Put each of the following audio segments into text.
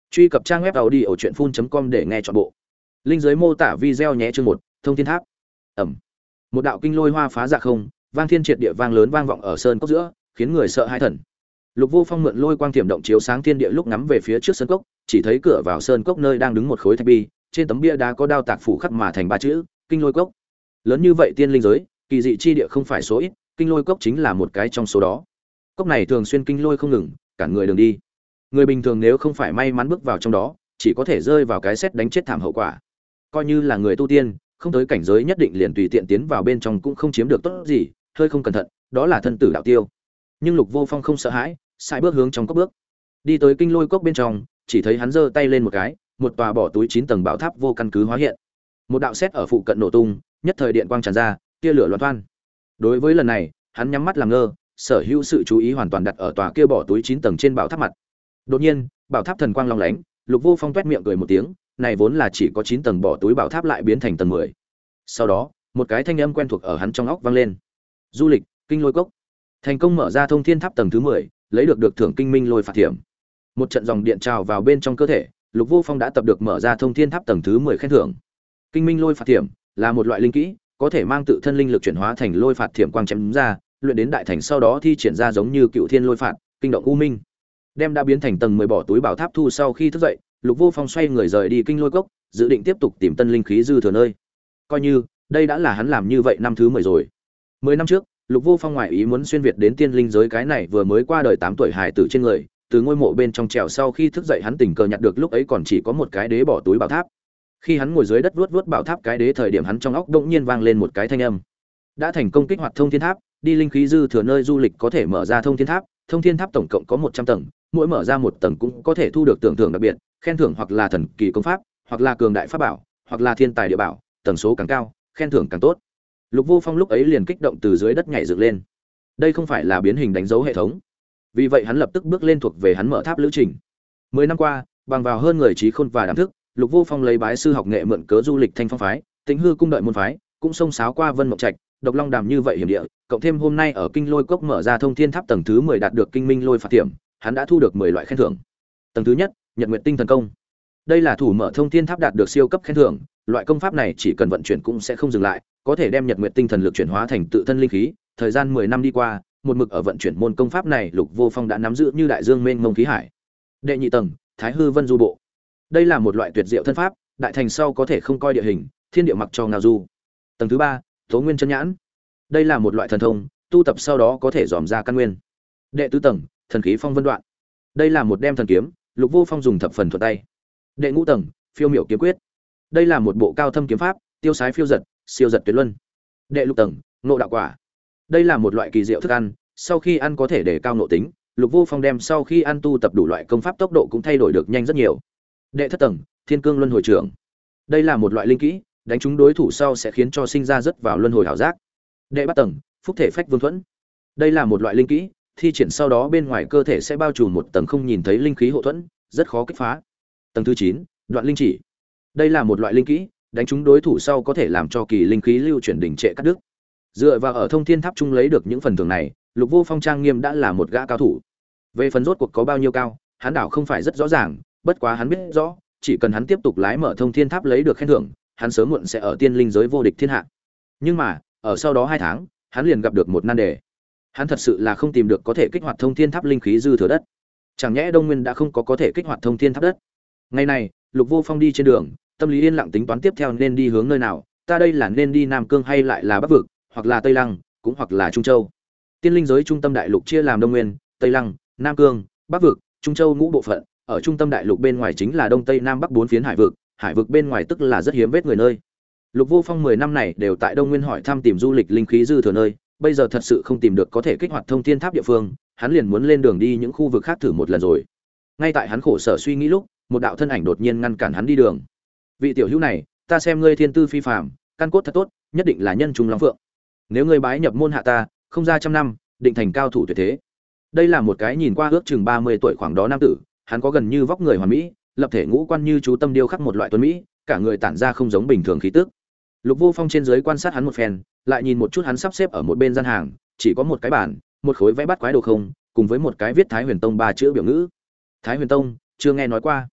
Truy cập trang web audiochuyenphun.com để nghe trọn bộ. Linh dưới mô tả video nhé. Chương 1, Thông Thiên Tháp. Ầm. Một đạo kinh lôi hoa phá dạ không, vang thiên triệt địa vang lớn vang vọng ở sơn cốc giữa, khiến người sợ hãi thần. Lục Vô Phong mượn lôi quang tiềm động chiếu sáng thiên địa lúc ngắm về phía trước sơn cốc, chỉ thấy cửa vào sơn cốc nơi đang đứng một khối thạch bi, trên tấm bia đá có đao tạc phủ khắc mà thành ba chữ: Kinh Lôi Cốc. Lớn như vậy tiên linh giới, kỳ dị chi địa không phải số ít, Kinh Lôi Cốc chính là một cái trong số đó. Cốc này thường xuyên kinh lôi không ngừng, cản người đường đi. Người bình thường nếu không phải may mắn bước vào trong đó, chỉ có thể rơi vào cái sét đánh chết thảm hậu quả. Coi như là người tu tiên, không tới cảnh giới nhất định liền tùy tiện tiến vào bên trong cũng không chiếm được tốt gì, hơi không cẩn thận, đó là thân tử đạo tiêu. Nhưng Lục Vô Phong không sợ hãi, sai bước hướng trong cốc bước. Đi tới kinh lôi cốc bên trong, chỉ thấy hắn giơ tay lên một cái, một tòa bỏ túi 9 tầng bảo tháp vô căn cứ hóa hiện. Một đạo sét ở phụ cận nổ tung, nhất thời điện quang tràn ra, tia lửa loạn toan. Đối với lần này, hắn nhắm mắt làm ngơ, sở hữu sự chú ý hoàn toàn đặt ở tòa kia bỏ túi 9 tầng trên bảo tháp mặt. Đột nhiên, bảo tháp thần quang long lánh, Lục Vô Phong toét miệng cười một tiếng, này vốn là chỉ có 9 tầng bỏ túi bảo tháp lại biến thành tầng 10. Sau đó, một cái thanh âm quen thuộc ở hắn trong óc vang lên. Du lịch, Kinh Lôi Cốc. Thành công mở ra Thông Thiên Tháp tầng thứ 10, lấy được thưởng Kinh Minh Lôi Phạt Thiểm. Một trận dòng điện trào vào bên trong cơ thể, Lục Vô Phong đã tập được mở ra Thông Thiên Tháp tầng thứ 10 khen thưởng. Kinh Minh Lôi Phạt Thiểm là một loại linh kỹ, có thể mang tự thân linh lực chuyển hóa thành lôi phạt thiểm quang chém ra, luyện đến đại thành sau đó thi triển ra giống như Cựu Thiên Lôi Phạt, kinh động u minh. Đem đã biến thành tầng 10 bỏ túi bảo tháp thu sau khi thức dậy, Lục Vô Phong xoay người rời đi Kinh Lôi Cốc, dự định tiếp tục tìm tân linh khí dư thừa nơi. Coi như đây đã là hắn làm như vậy năm thứ 10 rồi. 10 năm trước, Lục Vô Phong ngoại ý muốn xuyên việt đến tiên linh giới, cái này vừa mới qua đời 8 tuổi hài tử trên người, từ ngôi mộ bên trong trèo sau khi thức dậy hắn tình cờ nhặt được lúc ấy còn chỉ có một cái đế bỏ túi bảo tháp. Khi hắn ngồi dưới đất vuốt bảo tháp cái đế thời điểm hắn trong óc đột nhiên vang lên một cái thanh âm. Đã thành công kích hoạt Thông Thiên Tháp, đi linh khí dư thừa nơi du lịch có thể mở ra Thông Thiên Tháp. Thông Thiên Tháp tổng cộng có 100 tầng, mỗi mở ra một tầng cũng có thể thu được tưởng thưởng đặc biệt, khen thưởng hoặc là thần kỳ công pháp, hoặc là cường đại pháp bảo, hoặc là thiên tài địa bảo, tầng số càng cao, khen thưởng càng tốt. Lục Vô Phong lúc ấy liền kích động từ dưới đất nhảy dựng lên. Đây không phải là biến hình đánh dấu hệ thống. Vì vậy hắn lập tức bước lên thuộc về hắn mở tháp lữ trình. 10 năm qua, bằng vào hơn người trí khôn và đảm thức, Lục Vô Phong lấy bái sư học nghệ mượn cớ du lịch Thanh Phong phái, Tĩnh Hư cung đợi môn phái, cũng xông xáo qua Vân Mộng Trạch, Độc Long Đàm như vậy hiểm địa, cộng thêm hôm nay ở Kinh Lôi Cốc mở ra Thông Thiên Tháp tầng thứ 10 đạt được Kinh Minh Lôi Phạt Thiểm, hắn đã thu được 10 loại khen thưởng. Tầng thứ nhất, Nhật Nguyệt Tinh Thần Công. Đây là thủ mở Thông Thiên Tháp đạt được siêu cấp khen thưởng, loại công pháp này chỉ cần vận chuyển cũng sẽ không dừng lại, có thể đem Nhật Nguyệt Tinh Thần lực chuyển hóa thành tự thân linh khí, thời gian 10 năm đi qua, một mực ở vận chuyển môn công pháp này, Lục Vô Phong đã nắm giữ như đại dương mênh mông khí hải. Đệ nhị tầng, Thái Hư Vân Du Bộ. Đây là một loại tuyệt diệu thân pháp, đại thành sau có thể không coi địa hình, thiên địa mặc cho ngao du. Tầng thứ 3, Tố Nguyên Chân Nhãn. Đây là một loại thần thông, tu tập sau đó có thể dòm ra căn nguyên. Đệ tứ tầng, Thần Khí Phong Vân Đoạn. Đây là một đem thần kiếm, Lục Vô Phong dùng thập phần thuận tay. Đệ ngũ tầng, Phiêu Miểu Kiếm Quyết. Đây là một bộ cao thâm kiếm pháp, tiêu sái phiêu giật, siêu giật tuyệt luân. Đệ lục tầng, Ngộ Đạo Quả. Đây là một loại kỳ diệu thức ăn, sau khi ăn có thể để cao nội tính, Lục Vô Phong đem sau khi ăn tu tập đủ loại công pháp tốc độ cũng thay đổi được nhanh rất nhiều. Đệ thất tầng, Thiên Cương Luân Hồi Trưởng. Đây là một loại linh kỹ, đánh trúng đối thủ sau sẽ khiến cho sinh ra rất vào luân hồi ảo giác. Đệ bát tầng, Phúc Thể Phách Vương Thuẫn. Đây là một loại linh kỹ, thi triển sau đó bên ngoài cơ thể sẽ bao trùm một tầng không nhìn thấy linh khí hộ thuẫn, rất khó kích phá. Tầng thứ 9, Đoạn Linh Chỉ. Đây là một loại linh kỹ, đánh trúng đối thủ sau có thể làm cho kỳ linh khí lưu chuyển đình trệ cắt đứt. Dựa vào ở Thông Thiên Tháp chung lấy được những phần thưởng này, Lục Vô Phong trang nghiêm đã là một gã cao thủ. Về phần rốt cuộc có bao nhiêu cao, hắn đảo không phải rất rõ ràng, bất quá hắn biết rõ, chỉ cần hắn tiếp tục lái mở Thông Thiên Tháp lấy được khen thưởng, hắn sớm muộn sẽ ở tiên linh giới vô địch thiên hạ. Nhưng mà, ở sau đó 2 tháng, hắn liền gặp được một nan đề. Hắn thật sự là không tìm được có thể kích hoạt Thông Thiên Tháp linh khí dư thừa đất. Chẳng nhẽ Đông Nguyên đã không có thể kích hoạt Thông Thiên Tháp đất? Ngày này, Lục Vô Phong đi trên đường, tâm lý yên lặng tính toán tiếp theo nên đi hướng nơi nào, ta đây là nên đi Nam Cương hay lại là Bắc vực, hoặc là Tây Lăng, cũng hoặc là Trung Châu. Tiên linh giới trung tâm đại lục chia làm Đông Nguyên, Tây Lăng, Nam Cương, Bắc vực, Trung Châu ngũ bộ phận, ở trung tâm đại lục bên ngoài chính là Đông Tây Nam Bắc 4 phiến hải vực bên ngoài tức là rất hiếm vết người nơi. Lục Vô Phong 10 năm này đều tại Đông Nguyên hỏi thăm tìm du lịch linh khí dư thừa nơi, bây giờ thật sự không tìm được có thể kích hoạt Thông Thiên Tháp địa phương, hắn liền muốn lên đường đi những khu vực khác thử một lần rồi. Ngay tại hắn khổ sở suy nghĩ lúc, một đạo thân ảnh đột nhiên ngăn cản hắn đi đường. Vị tiểu hữu này, ta xem ngươi thiên tư phi phàm, căn cốt thật tốt, nhất định là nhân trung long phượng. Nếu ngươi bái nhập môn hạ ta, không ra trăm năm, định thành cao thủ tuyệt thế. Đây là một cái nhìn qua ước chừng 30 tuổi khoảng đó nam tử, hắn có gần như vóc người hoàn mỹ, lập thể ngũ quan như chú tâm điêu khắc một loại tuấn mỹ, cả người tản ra không giống bình thường khí tức. Lục Vô Phong trên dưới quan sát hắn một phen, lại nhìn một chút hắn sắp xếp ở một bên gian hàng, chỉ có một cái bàn, một khối vẽ bắt quái đồ không, cùng với một cái viết Thái Huyền Tông 3 chữ biểu ngữ. Thái Huyền Tông, chưa nghe nói qua.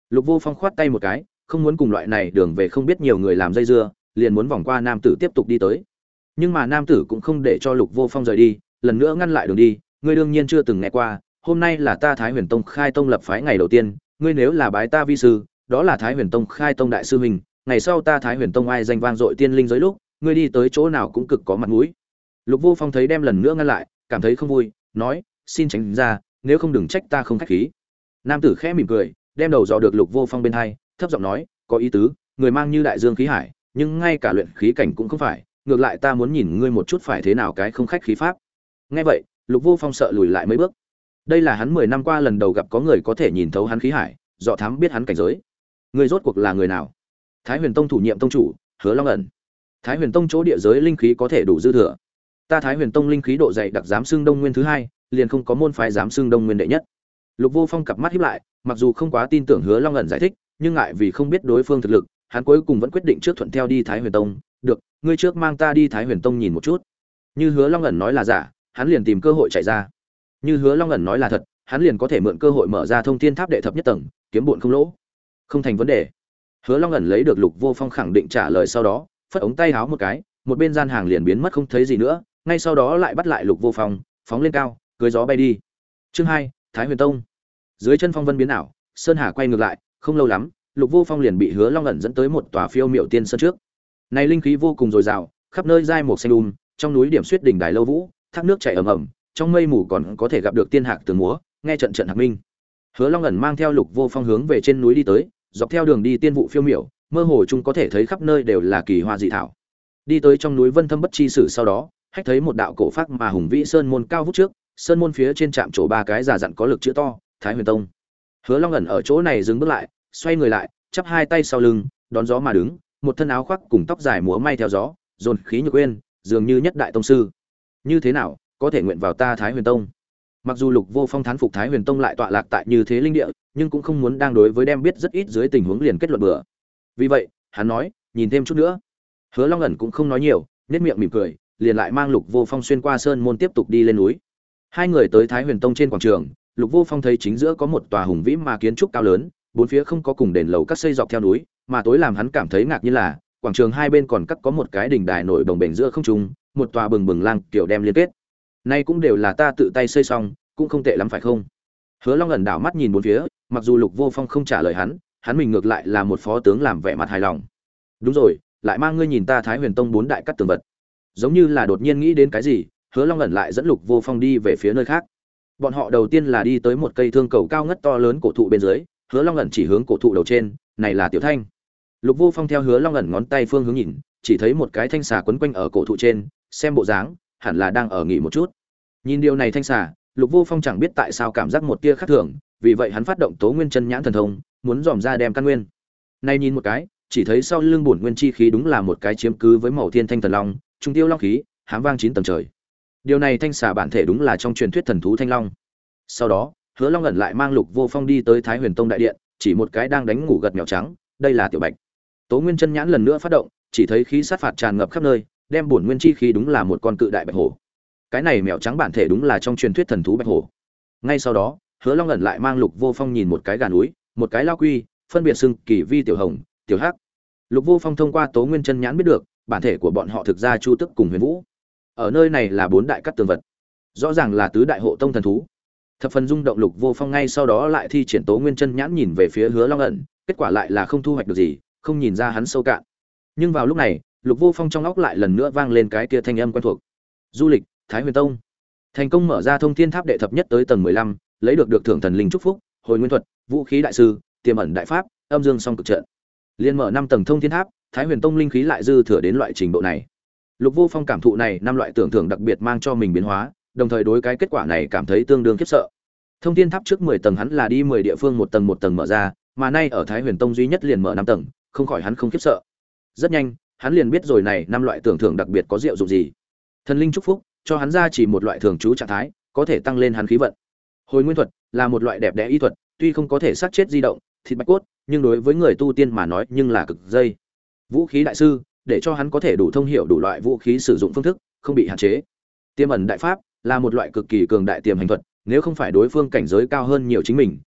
Lục Vô Phong khoát tay một cái, không muốn cùng loại này đường về không biết nhiều người làm dây dưa, liền muốn vòng qua nam tử tiếp tục đi tới. Nhưng mà nam tử cũng không để cho Lục Vô Phong rời đi, lần nữa ngăn lại đường đi. Ngươi đương nhiên chưa từng nghe qua, hôm nay là ta Thái Huyền Tông khai tông lập phái ngày đầu tiên, ngươi nếu là bái ta vi sư, đó là Thái Huyền Tông khai tông đại sư huynh, ngày sau ta Thái Huyền Tông ai danh vang dội tiên linh giới lúc, ngươi đi tới chỗ nào cũng cực có mặt mũi. Lục Vô Phong thấy đem lần nữa ngăn lại, cảm thấy không vui, nói: "Xin tránh ra, nếu không đừng trách ta không khách khí." Nam tử khẽ mỉm cười, đem đầu dò được Lục Vô Phong bên hai, thấp giọng nói: "Có ý tứ, người mang như đại dương khí hải, nhưng ngay cả luyện khí cảnh cũng không phải, ngược lại ta muốn nhìn ngươi một chút phải thế nào cái không khách khí pháp." Nghe vậy, Lục Vô Phong sợ lùi lại mấy bước. Đây là hắn 10 năm qua lần đầu gặp có người có thể nhìn thấu hắn khí hải, dò thám biết hắn cảnh giới. Người rốt cuộc là người nào? Thái Huyền Tông thủ nhiệm tông chủ, Hứa Long ẩn. Thái Huyền Tông chỗ địa giới linh khí có thể đủ dư thừa. Ta Thái Huyền Tông linh khí độ dày đặc dám xưng Đông Nguyên thứ hai, liền không có môn phái dám xưng Đông Nguyên đệ nhất. Lục Vô Phong cặp mắt híp lại, mặc dù không quá tin tưởng Hứa Long ẩn giải thích, nhưng ngại vì không biết đối phương thực lực, hắn cuối cùng vẫn quyết định trước thuận theo đi Thái Huyền Tông. Được, ngươi trước mang ta đi Thái Huyền Tông nhìn một chút. Như Hứa Long ẩn nói là giả, hắn liền tìm cơ hội chạy ra. Như Hứa Long ẩn nói là thật, hắn liền có thể mượn cơ hội mở ra Thông Thiên Tháp đệ thập nhất tầng, kiếm bộn không lỗ. Không thành vấn đề. Hứa Long ẩn lấy được Lục Vô Phong khẳng định trả lời sau đó, phất ống tay háo một cái, một bên gian hàng liền biến mất không thấy gì nữa, ngay sau đó lại bắt lại Lục Vô Phong, phóng lên cao, cưỡi gió bay đi. Chương 2, Thái Huyền Tông. Dưới chân phong vân biến ảo, sơn hà quay ngược lại, không lâu lắm, Lục Vô Phong liền bị Hứa Long ẩn dẫn tới một tòa phiêu miểu tiên sơn trước. Này linh khí vô cùng dồi dào, khắp nơi dai mục xanh trong núi điểm xuyết đỉnh đài lâu vũ, thác nước chảy ầm ầm, trong mây mù còn có thể gặp được tiên hạc tường múa, nghe trận trận hạc minh. Hứa Long ẩn mang theo Lục Vô Phong hướng về trên núi đi tới, dọc theo đường đi tiên vụ phiêu miểu, mơ hồ chung có thể thấy khắp nơi đều là kỳ hoa dị thảo. Đi tới trong núi Vân Thâm Bất Chi Sử sau đó, hách thấy một đạo cổ phác mà hùng vĩ sơn môn cao vút trước, sơn môn phía trên chạm trổ ba cái giả dặn có lực chữ to, Thái Huyền Tông. Hứa Long ẩn ở chỗ này dừng bước lại, xoay người lại, chắp hai tay sau lưng, đón gió mà đứng, một thân áo khoác cùng tóc dài múa may theo gió, dồn khí nhược uyên, dường như nhất đại tông sư. Như thế nào, có thể nguyện vào ta Thái Huyền Tông? Mặc dù Lục Vô Phong thán phục Thái Huyền Tông lại tọa lạc tại như thế linh địa, nhưng cũng không muốn đang đối với đem biết rất ít dưới tình huống liền kết luận bừa. Vì vậy, hắn nói, nhìn thêm chút nữa. Hứa Long ẩn cũng không nói nhiều, nhếch miệng mỉm cười, liền lại mang Lục Vô Phong xuyên qua sơn môn tiếp tục đi lên núi. Hai người tới Thái Huyền Tông trên quảng trường, Lục Vô Phong thấy chính giữa có một tòa hùng vĩ mà kiến trúc cao lớn, bốn phía không có cùng đền lầu các xây dọc theo núi, mà tối làm hắn cảm thấy ngạc nhiên là, quảng trường hai bên còn cắt có một cái đỉnh đài nổi bồng bềnh giữa không trung, một tòa bừng bừng lang kiểu đem liên kết. Nay cũng đều là ta tự tay xây xong, cũng không tệ lắm phải không? Hứa Long ẩn đảo mắt nhìn bốn phía, mặc dù Lục Vô Phong không trả lời hắn mình ngược lại là một phó tướng làm vẻ mặt hài lòng. Đúng rồi, lại mang ngươi nhìn ta Thái Huyền Tông bốn đại cắt tường vật. Giống như là đột nhiên nghĩ đến cái gì, Hứa Long ẩn lại dẫn Lục Vô Phong đi về phía nơi khác. Bọn họ đầu tiên là đi tới một cây thương cầu cao ngất to lớn cổ thụ bên dưới, Hứa Long ẩn chỉ hướng cổ thụ đầu trên, này là Tiểu Thanh. Lục Vô Phong theo Hứa Long ẩn ngón tay phương hướng nhìn, chỉ thấy một cái thanh xà quấn quanh ở cổ thụ trên, xem bộ dáng, hẳn là đang ở nghỉ một chút. Nhìn điều này thanh xà, Lục Vô Phong chẳng biết tại sao cảm giác một tia khác thường, vì vậy hắn phát động Tố Nguyên Chân Nhãn thần thông, muốn dòm ra đem căn nguyên. Nay nhìn một cái, chỉ thấy sau lưng bổn nguyên chi khí đúng là một cái chiếm cứ với màu thiên thanh thần long, trung tiêu long khí, hám vang 9 tầng trời. Điều này thanh xà bản thể đúng là trong truyền thuyết thần thú thanh long. Sau đó, Hứa Long ẩn lại mang Lục Vô Phong đi tới Thái Huyền Tông đại điện, chỉ một cái đang đánh ngủ gật mèo trắng, đây là Tiểu Bạch. Tố Nguyên Chân Nhãn lần nữa phát động, chỉ thấy khí sát phạt tràn ngập khắp nơi, đem bổn nguyên chi khí đúng là một con cự đại bạch hổ. Cái này mèo trắng bản thể đúng là trong truyền thuyết thần thú bạch hổ. Ngay sau đó, Hứa Long ẩn lại mang Lục Vô Phong nhìn một cái gà núi, một cái lao quy, phân biệt xưng kỳ vi tiểu hồng, tiểu hắc. Lục Vô Phong thông qua Tố Nguyên Chân Nhãn biết được, bản thể của bọn họ thực ra Chu Tức cùng Huyền Vũ. Ở nơi này là bốn đại cắt tường vật, rõ ràng là tứ đại hộ tông thần thú. Thập phần rung động, Lục Vô Phong ngay sau đó lại thi triển Tố Nguyên Chân Nhãn nhìn về phía Hứa Long ẩn, kết quả lại là không thu hoạch được gì, không nhìn ra hắn sâu cạn. Nhưng vào lúc này, Lục Vô Phong trong óc lại lần nữa vang lên cái kia thanh âm quen thuộc. Du lịch, Thái Huyền Tông. Thành công mở ra Thông Thiên Tháp đệ thập nhất tới tầng 15, lấy được thưởng thần linh chúc phúc, hồi nguyên thuật, vũ khí đại sư, tiềm ẩn đại pháp, âm dương song cực trận. Liên mở 5 tầng Thông Thiên Tháp, Thái Huyền Tông linh khí lại dư thừa đến loại trình độ này. Lục Vô Phong cảm thụ này năm loại tưởng thưởng đặc biệt mang cho mình biến hóa, đồng thời đối cái kết quả này cảm thấy tương đương khiếp sợ. Thông Thiên Tháp trước 10 tầng hắn là đi 10 địa phương một tầng mở ra, mà nay ở Thái Huyền Tông duy nhất liền mở 5 tầng, không khỏi hắn không khiếp sợ. Rất nhanh, hắn liền biết rồi này năm loại tưởng thưởng đặc biệt có diệu dụng gì. Thần linh chúc phúc, cho hắn ra chỉ một loại thường trú trạng thái, có thể tăng lên hắn khí vận. Hồi nguyên thuật là một loại đẹp đẽ y thuật, tuy không có thể sát chết di động, thịt bạch cốt, nhưng đối với người tu tiên mà nói nhưng là cực dây. Vũ khí đại sư, để cho hắn có thể đủ thông hiểu đủ loại vũ khí sử dụng phương thức, không bị hạn chế. Tiềm ẩn đại pháp là một loại cực kỳ cường đại tiềm hành thuật, nếu không phải đối phương cảnh giới cao hơn nhiều chính mình,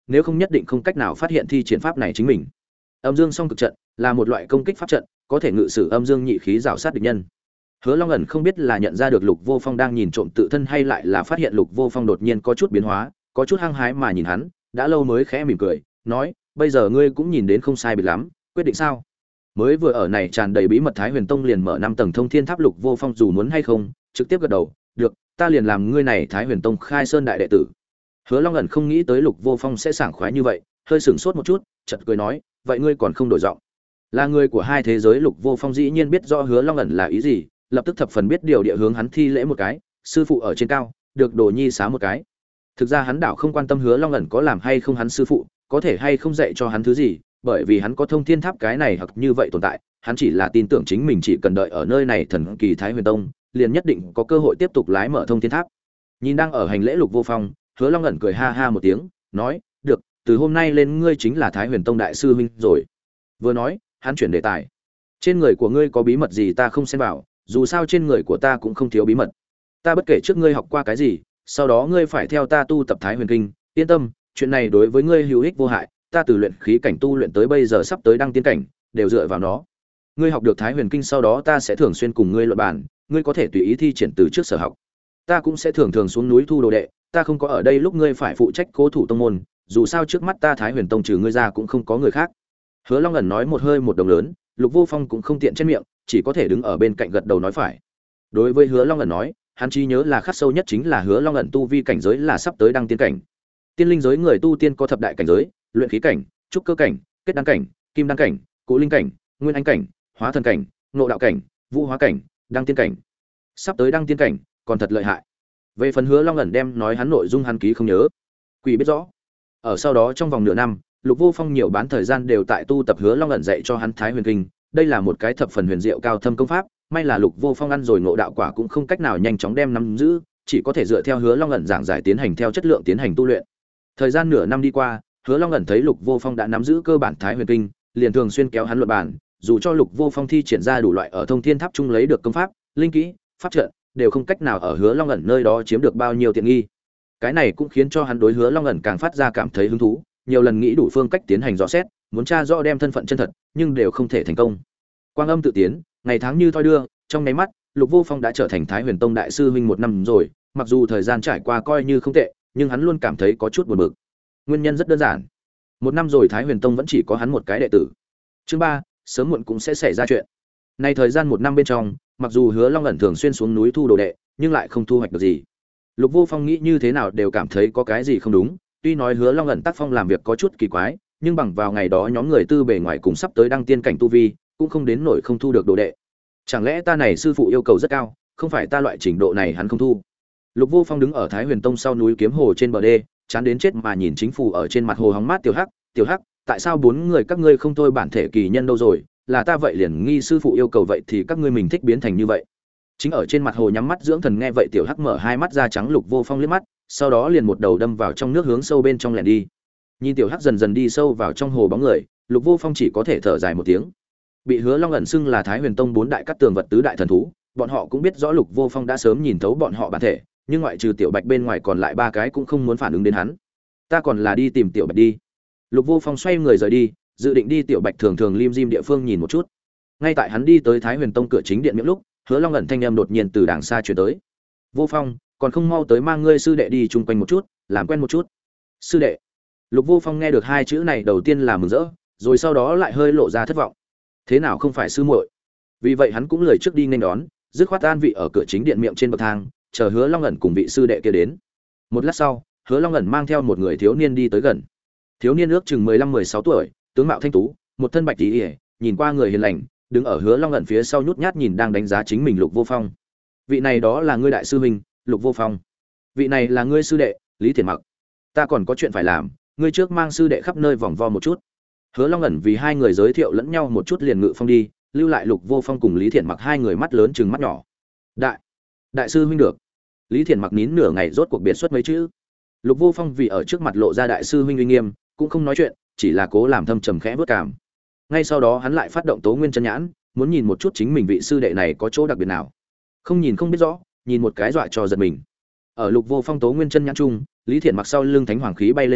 nếu không nhất định không cách nào phát hiện thi triển pháp này chính mình. Âm dương song cực trận là một loại công kích pháp trận, có thể ngự sử âm dương nhị khí rào sát địch nhân. Hứa Long ẩn không biết là nhận ra được Lục Vô Phong đang nhìn trộm tự thân hay lại là phát hiện Lục Vô Phong đột nhiên có chút biến hóa, có chút hăng hái mà nhìn hắn, đã lâu mới khẽ mỉm cười, nói: "Bây giờ ngươi cũng nhìn đến không sai biệt lắm, quyết định sao?" Mới vừa ở này tràn đầy bí mật Thái Huyền Tông liền mở 5 tầng thông thiên tháp, Lục Vô Phong dù muốn hay không, trực tiếp gật đầu, "Được, ta liền làm ngươi này Thái Huyền Tông khai sơn đại đệ tử." Hứa Long ẩn không nghĩ tới Lục Vô Phong sẽ sảng khoái như vậy, hơi sửng sốt một chút, chợt cười nói: "Vậy ngươi còn không đổi giọng?" Là người của hai thế giới, Lục Vô Phong dĩ nhiên biết rõ Hứa Long ẩn là ý gì, lập tức thập phần biết điều địa hướng hắn thi lễ một cái, sư phụ ở trên cao, được đồ nhi xá một cái. Thực ra hắn đảo không quan tâm Hứa Long ẩn có làm hay không hắn sư phụ, có thể hay không dạy cho hắn thứ gì, bởi vì hắn có thông thiên tháp cái này hoặc như vậy tồn tại, hắn chỉ là tin tưởng chính mình chỉ cần đợi ở nơi này thần kỳ Thái Huyền Tông, liền nhất định có cơ hội tiếp tục lái mở thông thiên tháp. Nhìn đang ở hành lễ Lục Vô Phong, Hứa Long ẩn cười ha ha một tiếng, nói: "Được, từ hôm nay lên ngươi chính là Thái Huyền Tông đại sư huynh rồi." Vừa nói, hắn chuyển đề tài: "Trên người của ngươi có bí mật gì ta không xen vào, dù sao trên người của ta cũng không thiếu bí mật. Ta bất kể trước ngươi học qua cái gì, sau đó ngươi phải theo ta tu tập Thái Huyền Kinh, yên tâm, chuyện này đối với ngươi hữu ích vô hại, ta từ luyện khí cảnh tu luyện tới bây giờ sắp tới đăng tiên cảnh, đều dựa vào nó. Ngươi học được Thái Huyền Kinh sau đó ta sẽ thường xuyên cùng ngươi luận bàn, ngươi có thể tùy ý thi triển từ trước sở học. Ta cũng sẽ thường thường xuống núi thu đồ đệ, ta không có ở đây lúc ngươi phải phụ trách cố thủ tông môn, dù sao trước mắt ta Thái Huyền Tông trừ ngươi ra cũng không có người khác." Hứa Long ẩn nói một hơi một đồng lớn, Lục Vô Phong cũng không tiện trên miệng, chỉ có thể đứng ở bên cạnh gật đầu nói phải. Đối với Hứa Long ẩn nói, hắn trí nhớ là khắc sâu nhất chính là Hứa Long ẩn tu vi cảnh giới là sắp tới đăng tiên cảnh. Tiên linh giới người tu tiên có thập đại cảnh giới: luyện khí cảnh, trúc cơ cảnh, kết đan cảnh, kim đan cảnh, cụ linh cảnh, nguyên anh cảnh, hóa thần cảnh, ngộ đạo cảnh, vũ hóa cảnh, đăng tiên cảnh. Sắp tới đăng tiên cảnh, còn thật lợi hại. Về phần Hứa Long ẩn đem nói hắn nội dung hắn ký không nhớ. Quỷ biết rõ. Ở sau đó trong vòng nửa năm, Lục Vô Phong nhiều bán thời gian đều tại tu tập Hứa Long ẩn dạy cho hắn Thái Huyền Kinh, đây là một cái thập phần huyền diệu cao thâm công pháp, may là Lục Vô Phong ăn rồi ngộ đạo quả cũng không cách nào nhanh chóng đem nắm giữ, chỉ có thể dựa theo Hứa Long ẩn giảng giải tiến hành theo chất lượng tiến hành tu luyện. Thời gian nửa năm đi qua, Hứa Long ẩn thấy Lục Vô Phong đã nắm giữ cơ bản Thái Huyền Kinh, liền thường xuyên kéo hắn luận bàn, dù cho Lục Vô Phong thi triển ra đủ loại ở thông thiên tháp trung lấy được công pháp, linh kỹ, pháp trận, đều không cách nào ở Hứa Long ẩn nơi đó chiếm được bao nhiêu tiện nghi. Cái này cũng khiến cho hắn đối Hứa Long ẩn càng phát ra cảm thấy hứng thú, nhiều lần nghĩ đủ phương cách tiến hành dò xét, muốn tra rõ đem thân phận chân thật, nhưng đều không thể thành công. Quang âm tự tiến, ngày tháng như thoi đưa, trong nháy mắt, Lục Vô Phong đã trở thành Thái Huyền Tông đại sư huynh 1 năm rồi, mặc dù thời gian trải qua coi như không tệ, nhưng hắn luôn cảm thấy có chút buồn bực. Nguyên nhân rất đơn giản. 1 năm rồi Thái Huyền Tông vẫn chỉ có hắn một cái đệ tử. Chương 3, sớm muộn cũng sẽ xảy ra chuyện. Nay thời gian 1 năm bên trong, mặc dù Hứa Long ẩn thường xuyên xuống núi thu đồ đệ, nhưng lại không thu hoạch được gì. Lục Vô Phong nghĩ như thế nào đều cảm thấy có cái gì không đúng, tuy nói Hứa Long ẩn tác phong làm việc có chút kỳ quái, nhưng bằng vào ngày đó nhóm người tư bề ngoài cùng sắp tới đăng tiên cảnh tu vi, cũng không đến nỗi không thu được đồ đệ. Chẳng lẽ ta này sư phụ yêu cầu rất cao, không phải ta loại trình độ này hắn không thu. Lục Vô Phong đứng ở Thái Huyền Tông sau núi Kiếm Hồ trên bờ đê, chán đến chết mà nhìn chính phủ ở trên mặt hồ hóng mát. Tiểu Hắc, tại sao 4 người các ngươi không thôi bản thể kỳ nhân đâu rồi, là ta vậy liền nghi sư phụ yêu cầu vậy thì các ngươi mình thích biến thành như vậy. Chính ở trên mặt hồ nhắm mắt dưỡng thần nghe vậy Tiểu Hắc mở hai mắt ra trắng Lục Vô Phong liếc mắt, sau đó liền một đầu đâm vào trong nước hướng sâu bên trong lẻn đi. Nhìn Tiểu Hắc dần dần đi sâu vào trong hồ bóng người, Lục Vô Phong chỉ có thể thở dài một tiếng. Bị Hứa Long ẩn xưng là Thái Huyền Tông 4 đại cát tường vật tứ đại thần thú, bọn họ cũng biết rõ Lục Vô Phong đã sớm nhìn thấu bọn họ bản thể, nhưng ngoại trừ Tiểu Bạch bên ngoài còn lại 3 cái cũng không muốn phản ứng đến hắn. Ta còn là đi tìm Tiểu Bạch đi. Lục Vô Phong xoay người rời đi, dự định đi Tiểu Bạch thường thường lim dim địa phương nhìn một chút. Ngay tại hắn đi tới Thái Huyền Tông cửa chính điện miệng lúc, Hứa Long ẩn thanh âm đột nhiên từ đàng xa truyền tới. Vô Phong, còn không mau tới mang ngươi sư đệ đi chung quanh một chút, làm quen một chút. Sư đệ. Lục Vô Phong nghe được 2 chữ này đầu tiên là mừng rỡ, rồi sau đó lại hơi lộ ra thất vọng. Thế nào không phải sư muội? Vì vậy hắn cũng lười trước đi nên đón, dứt khoát an vị ở cửa chính điện miệng trên bậc thang, chờ Hứa Long ẩn cùng vị sư đệ kia đến. Một lát sau, Hứa Long ẩn mang theo một người thiếu niên đi tới gần. Thiếu niên ước chừng 15-16 tuổi, tướng mạo thanh tú, một thân bạch y, nhìn qua người hiền lành, đứng ở Hứa Long ẩn phía sau nhút nhát nhìn đang đánh giá chính mình Lục Vô Phong. Vị này đó là ngươi đại sư huynh, Lục Vô Phong. Vị này là ngươi sư đệ, Lý Thiển Mặc. Ta còn có chuyện phải làm, ngươi trước mang sư đệ khắp nơi vòng vo một chút. Hứa Long ẩn vì 2 người giới thiệu lẫn nhau một chút liền ngự phong đi, lưu lại Lục Vô Phong cùng Lý Thiển Mặc 2 người mắt lớn trừng mắt nhỏ. Đại sư huynh được. Lý Thiển Mặc nín nửa ngày rốt cuộc biệt xuất mấy chữ. Lục Vô Phong vì ở trước mặt lộ ra đại sư huynh uy nghiêm, cũng không nói chuyện, chỉ là cố làm thâm trầm khẽ bước cảm. Ngay sau đó hắn lại phát động Tố Nguyên chân nhãn, muốn nhìn một chút chính mình vị sư đệ này có chỗ đặc biệt nào. Không nhìn không biết rõ, nhìn một cái dọa cho giật mình. Ở Lục Vô Phong Tố Nguyên chân nhãn chung, Lý Thiển Mặc sau lưng thánh hoàng khí bay lên không,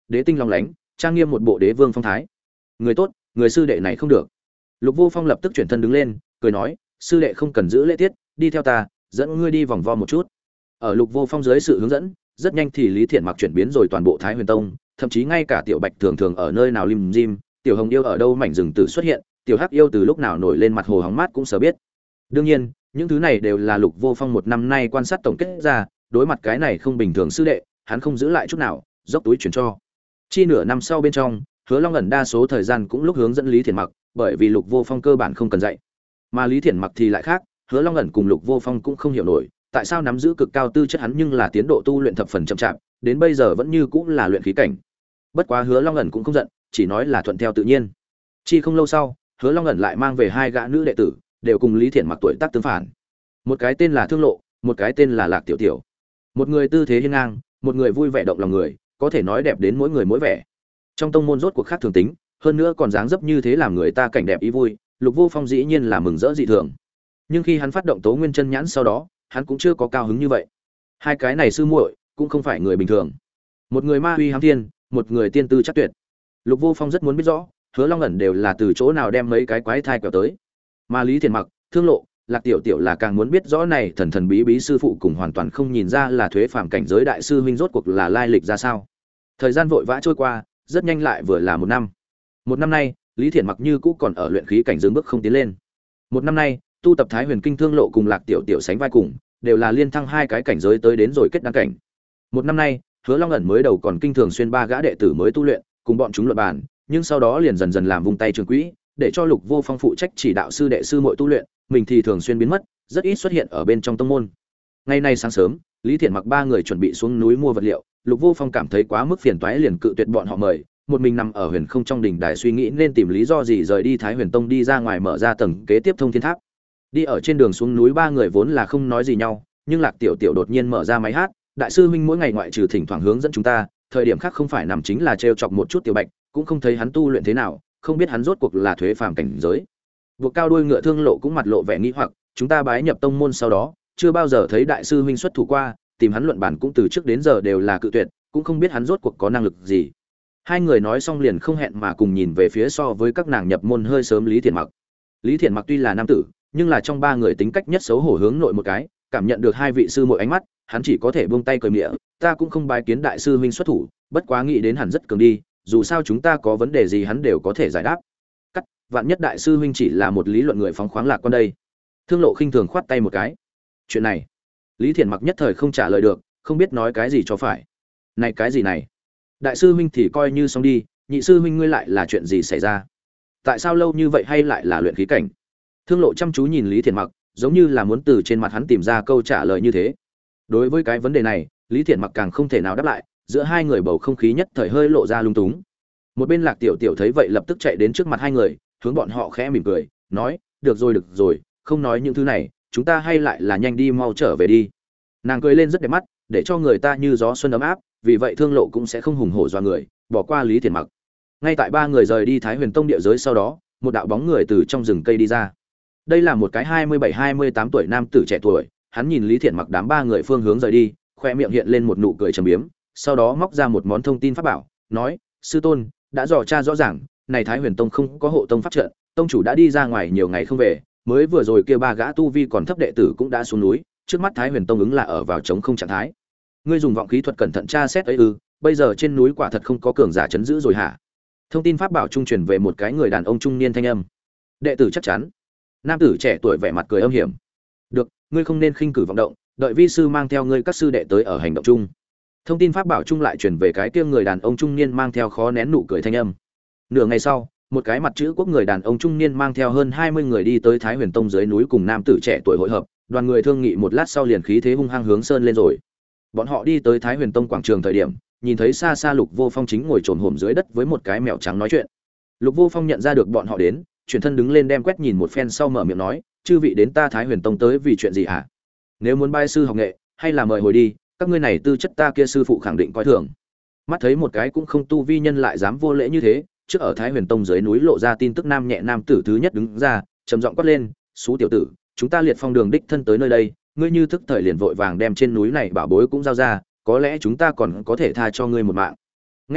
đế tinh long lánh, trang nghiêm một bộ đế vương phong thái. Người tốt, người sư đệ này không được. Lục Vô Phong lập tức chuyển thân đứng lên, cười nói, sư đệ không cần giữ lễ tiết, đi theo ta, dẫn ngươi đi vòng vo một chút. Ở Lục Vô Phong dưới sự hướng dẫn, rất nhanh thì Lý Thiện Mặc chuyển biến rồi toàn bộ Thái Huyền Tông, thậm chí ngay cả Tiểu Bạch thường thường ở nơi nào lim dim, Tiểu Hồng yêu ở đâu mảnh rừng tử xuất hiện, Tiểu Hắc yêu từ lúc nào nổi lên mặt hồ hóng mát cũng sớm biết. Đương nhiên, những thứ này đều là Lục Vô Phong một năm nay quan sát tổng kết ra, đối mặt cái này không bình thường sư đệ, hắn không giữ lại chút nào, dốc túi chuyển cho. Chi nửa năm sau bên trong, Hứa Long ẩn đa số thời gian cũng lúc hướng dẫn Lý Thiện Mặc, bởi vì Lục Vô Phong cơ bản không cần dạy. Mà Lý Thiện Mặc thì lại khác, Hứa Long ẩn cùng Lục Vô Phong cũng không hiểu nổi, tại sao nắm giữ cực cao tư chất hắn nhưng là tiến độ tu luyện thập phần chậm chạp, đến bây giờ vẫn như cũng là luyện khí cảnh. Bất quá Hứa Long ẩn cũng không giận, chỉ nói là thuận theo tự nhiên. Chi không lâu sau, Hứa Long ẩn lại mang về hai gã nữ đệ tử, đều cùng Lý Thiện Mặc tuổi tác tương phản. Một cái tên là Thương Lộ, một cái tên là Lạc Tiểu Tiểu. Một người tư thế hiên ngang, một người vui vẻ động lòng người, có thể nói đẹp đến mỗi người mỗi vẻ. Trong tông môn rốt cuộc khác thường tính, hơn nữa còn dáng dấp như thế làm người ta cảnh đẹp ý vui, Lục Vô Phong dĩ nhiên là mừng rỡ dị thường. Nhưng khi hắn phát động Tố Nguyên Chân Nhãn sau đó, hắn cũng chưa có cao hứng như vậy. Hai cái này sư muội cũng không phải người bình thường. Một người ma huy hám thiên, một người tiên tư chắc tuyệt. Lục Vô Phong rất muốn biết rõ, Hứa Long ẩn đều là từ chỗ nào đem mấy cái quái thai quẹo tới. Mà Lý Thiện Mặc, Thương Lộ, Lạc Tiểu Tiểu là càng muốn biết rõ này thần thần bí bí sư phụ cùng hoàn toàn không nhìn ra là thuế phàm cảnh giới đại sư huynh rốt cuộc là lai lịch ra sao. Thời gian vội vã trôi qua, rất nhanh lại vừa là một năm. Một năm nay, Lý Thiện Mặc như cũ còn ở luyện khí cảnh dừng bước không tiến lên. Một năm nay, tu tập Thái Huyền Kinh Thương Lộ cùng Lạc Tiểu Tiểu sánh vai cùng, đều là liên thăng hai cái cảnh giới tới đến rồi kết đăng cảnh. Một năm nay, Hứa Long ẩn mới đầu còn kinh thường xuyên ba gã đệ tử mới tu luyện, cùng bọn chúng luận bàn, nhưng sau đó liền dần dần làm vung tay trường quỹ, để cho Lục Vô Phong phụ trách chỉ đạo sư đệ sư muội tu luyện, mình thì thường xuyên biến mất, rất ít xuất hiện ở bên trong tông môn. Ngày nay sáng sớm, Lý Thiện Mặc ba người chuẩn bị xuống núi mua vật liệu, Lục Vô Phong cảm thấy quá mức phiền toái liền cự tuyệt bọn họ mời, một mình nằm ở huyền không trong đỉnh đài suy nghĩ nên tìm lý do gì rời đi Thái Huyền Tông đi ra ngoài mở ra tầng kế tiếp thông thiên tháp. Đi ở trên đường xuống núi ba người vốn là không nói gì nhau, nhưng Lạc Tiểu Tiểu đột nhiên mở ra máy hát, đại sư huynh mỗi ngày ngoại trừ thỉnh thoảng hướng dẫn chúng ta, thời điểm khác không phải nằm chính là trêu chọc một chút Tiểu Bạch, cũng không thấy hắn tu luyện thế nào, không biết hắn rốt cuộc là thuế phàm cảnh giới. Buộc cao đuôi ngựa Thương Lộ cũng mặt lộ vẻ nghi hoặc, chúng ta bái nhập tông môn sau đó, chưa bao giờ thấy đại sư huynh xuất thủ qua, tìm hắn luận bản cũng từ trước đến giờ đều là cự tuyệt, cũng không biết hắn rốt cuộc có năng lực gì. Hai người nói xong liền không hẹn mà cùng nhìn về phía so với các nàng nhập môn hơi sớm Lý Thiện Mặc. Lý Thiện Mặc tuy là nam tử, nhưng là trong ba người tính cách nhất xấu hổ hướng nội một cái, cảm nhận được hai vị sư muội ánh mắt, hắn chỉ có thể buông tay cười mỉa, ta cũng không bái kiến đại sư huynh xuất thủ, bất quá nghĩ đến hẳn rất cường đi, dù sao chúng ta có vấn đề gì hắn đều có thể giải đáp. Cắt, vạn nhất đại sư huynh chỉ là một lý luận người phóng khoáng lạc quan đây. Thương Lộ khinh thường khoát tay một cái. Chuyện này, Lý Thiện Mặc nhất thời không trả lời được, không biết nói cái gì cho phải. Này cái gì này? Đại sư huynh thì coi như xong đi, nhị sư huynh ngươi lại là chuyện gì xảy ra? Tại sao lâu như vậy hay lại là luyện khí cảnh? Thương Lộ chăm chú nhìn Lý Thiện Mặc, giống như là muốn từ trên mặt hắn tìm ra câu trả lời như thế. Đối với cái vấn đề này, Lý Thiện Mặc càng không thể nào đáp lại, giữa hai người bầu không khí nhất thời hơi lộ ra lung túng. Một bên Lạc Tiểu Tiểu thấy vậy lập tức chạy đến trước mặt hai người, hướng bọn họ khẽ mỉm cười, nói, được rồi, không nói những thứ này, chúng ta hay lại là nhanh đi mau trở về đi. Nàng cười lên rất đẹp mắt, để cho người ta như gió xuân ấm áp, vì vậy Thương Lộ cũng sẽ không hùng hổ dọa người, bỏ qua Lý Thiện Mặc. Ngay tại ba người rời đi Thái Huyền Tông địa giới sau đó, một đạo bóng người từ trong rừng cây đi ra. Đây là một cái 27-28 tuổi nam tử trẻ tuổi, hắn nhìn Lý Thiện Mặc đám ba người phương hướng rời đi, khoe miệng hiện lên một nụ cười trầm biếm, sau đó móc ra một món thông tin pháp bảo, nói: "Sư tôn, đã dò tra rõ ràng, này Thái Huyền Tông không có hộ tông pháp trận, tông chủ đã đi ra ngoài nhiều ngày không về, mới vừa rồi kia ba gã tu vi còn thấp đệ tử cũng đã xuống núi, trước mắt Thái Huyền Tông ứng là ở vào trống không trạng thái. Ngươi dùng vọng khí thuật cẩn thận tra xét ấy ư? Bây giờ trên núi quả thật không có cường giả chấn giữ rồi hả?" Thông tin pháp bảo trung truyền về một cái người đàn ông trung niên thanh âm. "Đệ tử chắc chắn." Nam tử trẻ tuổi vẻ mặt cười âm hiểm. "Được, ngươi không nên khinh cử vọng động, đợi vi sư mang theo ngươi các sư đệ tới ở hành động chung." Thông tin pháp bảo trung lại truyền về cái kia người đàn ông trung niên mang theo khó nén nụ cười thanh âm. Nửa ngày sau, một cái mặt chữ quốc người đàn ông trung niên mang theo hơn 20 người đi tới Thái Huyền Tông dưới núi cùng nam tử trẻ tuổi hội hợp, đoàn người thương nghị một lát sau liền khí thế hung hăng hướng sơn lên rồi. Bọn họ đi tới Thái Huyền Tông quảng trường thời điểm, nhìn thấy xa xa Lục Vô Phong chính ngồi chồm hổm dưới đất với một cái mèo trắng nói chuyện. Lục Vô Phong nhận ra được bọn họ đến, chuyển thân đứng lên đem quét nhìn một phen sau mở miệng nói: "Chư vị đến ta Thái Huyền Tông tới vì chuyện gì hả? Nếu muốn bái sư học nghệ, hay là mời hồi đi, các ngươi này tư chất ta kia sư phụ khẳng định coi thường." Mắt thấy một cái cũng không tu vi nhân lại dám vô lễ như thế, trước ở Thái Huyền Tông dưới núi lộ ra tin tức nam nhẹ nam tử thứ nhất đứng ra, trầm giọng quát lên: "Xú tiểu tử, chúng ta Liệt Phong đường đích thân tới nơi đây, ngươi như thức thời liền vội vàng đem trên núi này bảo bối cũng giao ra, có lẽ chúng ta còn có thể tha cho ngươi một mạng." Nghe vậy,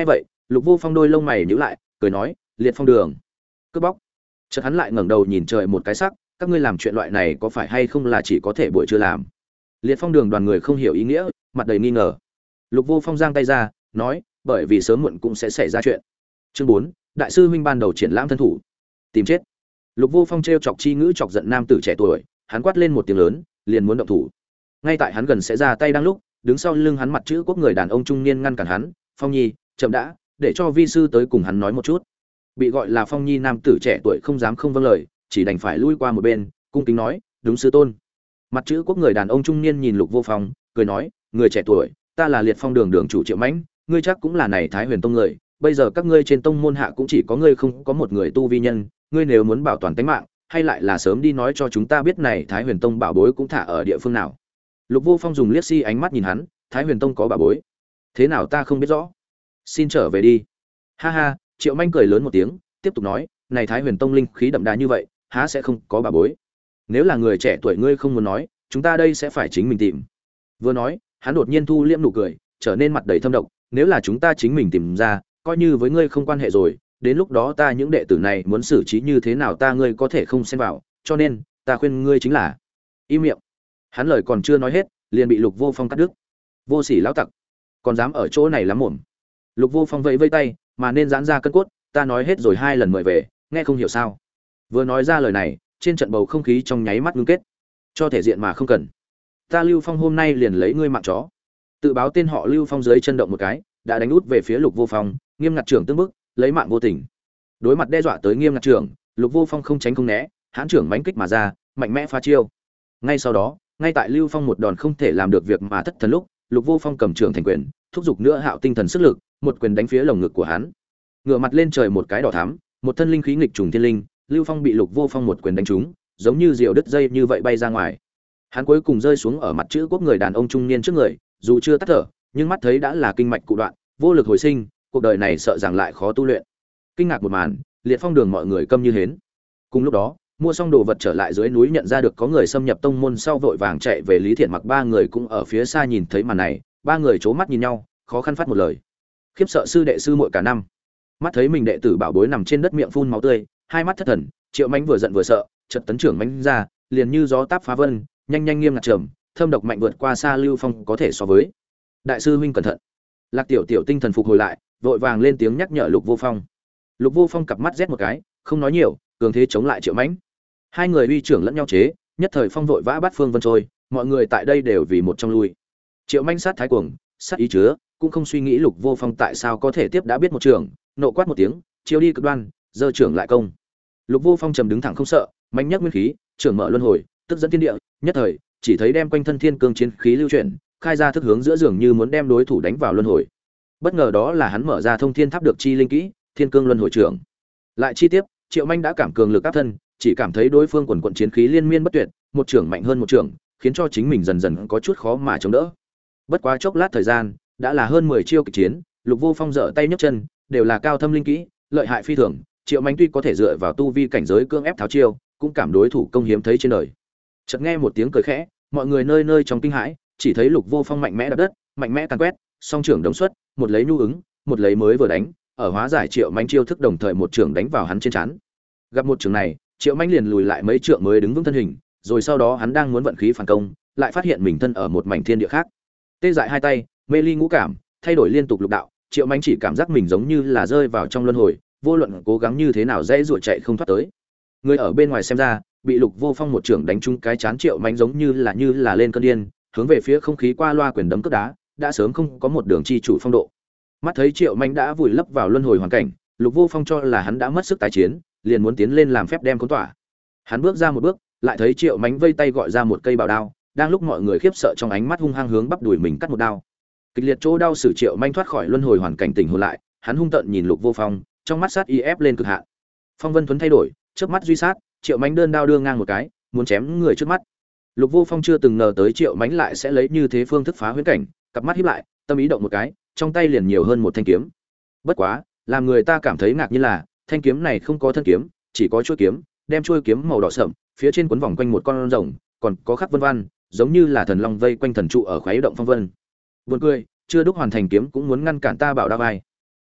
Lục Vô Phong đôi lông mày nhíu lại, cười nói, Liệt Phong Đường, cướp bóc. Chợt hắn lại ngẩng đầu nhìn trời một cái sắc, các ngươi làm chuyện loại này có phải hay không là chỉ có thể buổi trưa làm? Liệt Phong Đường đoàn người không hiểu ý nghĩa, mặt đầy nghi ngờ. Lục Vô Phong giang tay ra, nói, bởi vì sớm muộn cũng sẽ xảy ra chuyện. Chương 4, đại sư huynh ban đầu triển lãm thân thủ, tìm chết. Lục Vô Phong trêu chọc chi ngữ chọc giận nam tử trẻ tuổi, hắn quát lên một tiếng lớn, liền muốn động thủ. Ngay tại hắn gần sẽ ra tay đang lúc, đứng sau lưng hắn mặt chữ quốc người đàn ông trung niên ngăn cản hắn, "Phong Nhi, chậm đã, để cho vi sư tới cùng hắn nói một chút." Bị gọi là Phong Nhi nam tử trẻ tuổi không dám không vâng lời, chỉ đành phải lui qua một bên, cung kính nói, "Đúng sư tôn." Mặt chữ quốc người đàn ông trung niên nhìn Lục Vô Phong, cười nói, "Người trẻ tuổi, ta là Liệt Phong Đường đường chủ Triệu Mãnh, ngươi chắc cũng là này Thái Huyền Tông người, bây giờ các ngươi trên tông môn hạ cũng chỉ có ngươi không có một người tu vi nhân, ngươi nếu muốn bảo toàn tính mạng, hay lại là sớm đi nói cho chúng ta biết này Thái Huyền Tông bảo bối cũng thả ở địa phương nào." Lục Vô Phong dùng liếc ánh mắt nhìn hắn, "Thái Huyền Tông có bảo bối? Thế nào ta không biết rõ. Xin trở về đi." Ha ha, Triệu Manh cười lớn một tiếng, tiếp tục nói, "Này Thái Huyền Tông linh khí đậm đà như vậy, há sẽ không có bảo bối? Nếu là người trẻ tuổi ngươi không muốn nói, chúng ta đây sẽ phải chính mình tìm." Vừa nói, hắn đột nhiên thu liễm nụ cười, trở nên mặt đầy thâm độc, "Nếu là chúng ta chính mình tìm ra, coi như với ngươi không quan hệ rồi, đến lúc đó ta những đệ tử này muốn xử trí như thế nào ta ngươi có thể không xen vào, cho nên, ta khuyên ngươi chính là im miệng." Hắn lời còn chưa nói hết, liền bị Lục Vô Phong cắt đứt. "Vô sỉ lão tặc, còn dám ở chỗ này lắm mồm." Lục Vô Phong vẫy vẫy tay, "Mà nên giãn ra cân cốt, ta nói hết rồi 2 lần mời về, nghe không hiểu sao?" Vừa nói ra lời này, trên trận bầu không khí trong nháy mắt ngưng kết. "Cho thể diện mà không cần. Ta Lưu Phong hôm nay liền lấy ngươi mạng chó." Tự báo tên họ Lưu Phong dưới chân động một cái, đã đánh út về phía Lục Vô Phong, nghiêm ngặt trưởng tương bức, lấy mạng vô tình. Đối mặt đe dọa tới nghiêm ngặt trưởng, Lục Vô Phong không tránh không né, hãn trưởng mãnh kích mà ra, mạnh mẽ phá chiêu. Ngay sau đó, ngay tại Lưu Phong một đòn không thể làm được việc mà thất thần lúc, Lục Vô Phong cầm trưởng thành quyền, thúc giục nữa hạo tinh thần sức lực, một quyền đánh phía lồng ngực của hắn. Ngửa mặt lên trời một cái đỏ thắm, một thân linh khí nghịch trùng thiên linh, Lưu Phong bị Lục Vô Phong một quyền đánh trúng, giống như diều đứt dây như vậy bay ra ngoài. Hắn cuối cùng rơi xuống ở mặt chữ quốc người đàn ông trung niên trước người, dù chưa tắt thở, nhưng mắt thấy đã là kinh mạch cụ đoạn, vô lực hồi sinh, cuộc đời này sợ rằng lại khó tu luyện. Kinh ngạc một màn, Liệt Phong Đường mọi người câm như hến. Cùng lúc đó, mua xong đồ vật trở lại dưới núi nhận ra được có người xâm nhập tông môn sau vội vàng chạy về Lý Thiện Mặc, ba người cũng ở phía xa nhìn thấy màn này, ba người c mắt nhìn nhau, khó khăn phát một lời. Khiếp sợ sư đệ sư muội cả năm. Mắt thấy mình đệ tử bảo bối nằm trên đất miệng phun máu tươi, hai mắt thất thần, Triệu Mãnh vừa giận vừa sợ, chợt tấn trưởng mãnh ra, liền như gió táp phá vân, nhanh nhanh nghiêm ngặt trầm, thâm độc mạnh vượt qua xa Lưu Phong có thể so với. "Đại sư huynh cẩn thận." Lạc Tiểu Tiểu tinh thần phục hồi lại, vội vàng lên tiếng nhắc nhở Lục Vô Phong. Lục Vô Phong cặp mắt rét một cái, không nói nhiều, cường thế chống lại Triệu Mãnh. Hai người uy trưởng lẫn nhau chế, nhất thời phong vội vã bắt phương vân trôi, mọi người tại đây đều vì một trong lui. Triệu Mãnh sát thái cuồng, sát ý chứa, cũng không suy nghĩ Lục Vô Phong tại sao có thể tiếp đã biết một trường, nộ quát một tiếng, chiêu đi cực đoan, giơ trưởng lại công. Lục Vô Phong trầm đứng thẳng không sợ, mạnh nhất nguyên khí, trưởng mở luân hồi, tức dẫn thiên địa, nhất thời, chỉ thấy đem quanh thân thiên cương chiến khí lưu chuyển, khai ra thức hướng giữa giường như muốn đem đối thủ đánh vào luân hồi. Bất ngờ đó là hắn mở ra thông thiên tháp được chi linh kỹ, thiên cương luân hồi trưởng. Lại chi tiết, Triệu Manh đã cảm cường lực áp thân, chỉ cảm thấy đối phương quần quần chiến khí liên miên bất tuyệt, một trưởng mạnh hơn một trưởng, khiến cho chính mình dần dần có chút khó mà chống đỡ. Bất quá chốc lát thời gian, đã là hơn 10 chiêu kịch chiến, Lục Vô Phong giở tay nhấc chân, đều là cao thâm linh kỹ, lợi hại phi thường. Triệu Manh tuy có thể dựa vào tu vi cảnh giới cương ép tháo chiêu, cũng cảm đối thủ công hiếm thấy trên đời. Chợt nghe một tiếng cười khẽ, mọi người nơi nơi trong kinh hãi, chỉ thấy Lục Vô Phong mạnh mẽ đập đất, mạnh mẽ càn quét, song trưởng đống xuất, một lấy nhu ứng, một lấy mới vừa đánh, ở hóa giải Triệu Manh chiêu thức đồng thời một trưởng đánh vào hắn trên trán. Gặp một trường này, Triệu Manh liền lùi lại mấy trượng mới đứng vững thân hình, rồi sau đó hắn đang muốn vận khí phản công, lại phát hiện mình thân ở một mảnh thiên địa khác. Tê dại hai tay, mê ly ngũ cảm, thay đổi liên tục lục đạo, Triệu Manh chỉ cảm giác mình giống như là rơi vào trong luân hồi, vô luận cố gắng như thế nào dễ dụa chạy không thoát tới. Người ở bên ngoài xem ra, bị Lục Vô Phong một trưởng đánh trúng cái chán Triệu Manh giống như là lên cơn điên, hướng về phía không khí qua loa quyền đấm cước đá, đã sớm không có một đường chi chủ phong độ. Mắt thấy Triệu Manh đã vùi lấp vào luân hồi hoàn cảnh, Lục Vô Phong cho là hắn đã mất sức tái chiến, liền muốn tiến lên làm phép đem cuốn tỏa. Hắn bước ra một bước, lại thấy Triệu Manh vây tay gọi ra một cây bảo đao, đang lúc mọi người khiếp sợ trong ánh mắt hung hăng hướng bắp đùi mình cắt một đao. Kịch liệt chỗ đau sử Triệu Manh thoát khỏi luân hồi hoàn cảnh tỉnh hồn lại, hắn hung tợn nhìn Lục Vô Phong, trong mắt sát ý ép lên cực hạn. Phong vân thuấn thay đổi, chớp mắt duy sát, Triệu Manh đơn đao đưa ngang một cái, muốn chém người trước mắt. Lục Vô Phong chưa từng ngờ tới Triệu Manh lại sẽ lấy như thế phương thức phá huyễn cảnh, cặp mắt híp lại, tâm ý động một cái, trong tay liền nhiều hơn một thanh kiếm. Bất quá, làm người ta cảm thấy ngạc nhiên là, thanh kiếm này không có thân kiếm, chỉ có chuôi kiếm, đem chuôi kiếm màu đỏ sẫm, phía trên quấn vòng quanh một con rồng, còn có khắc vân văn, giống như là thần long vây quanh thần trụ ở khuấy động phong vân. Buồn cười, chưa đúc hoàn thành kiếm cũng muốn ngăn cản ta bảo đao vai.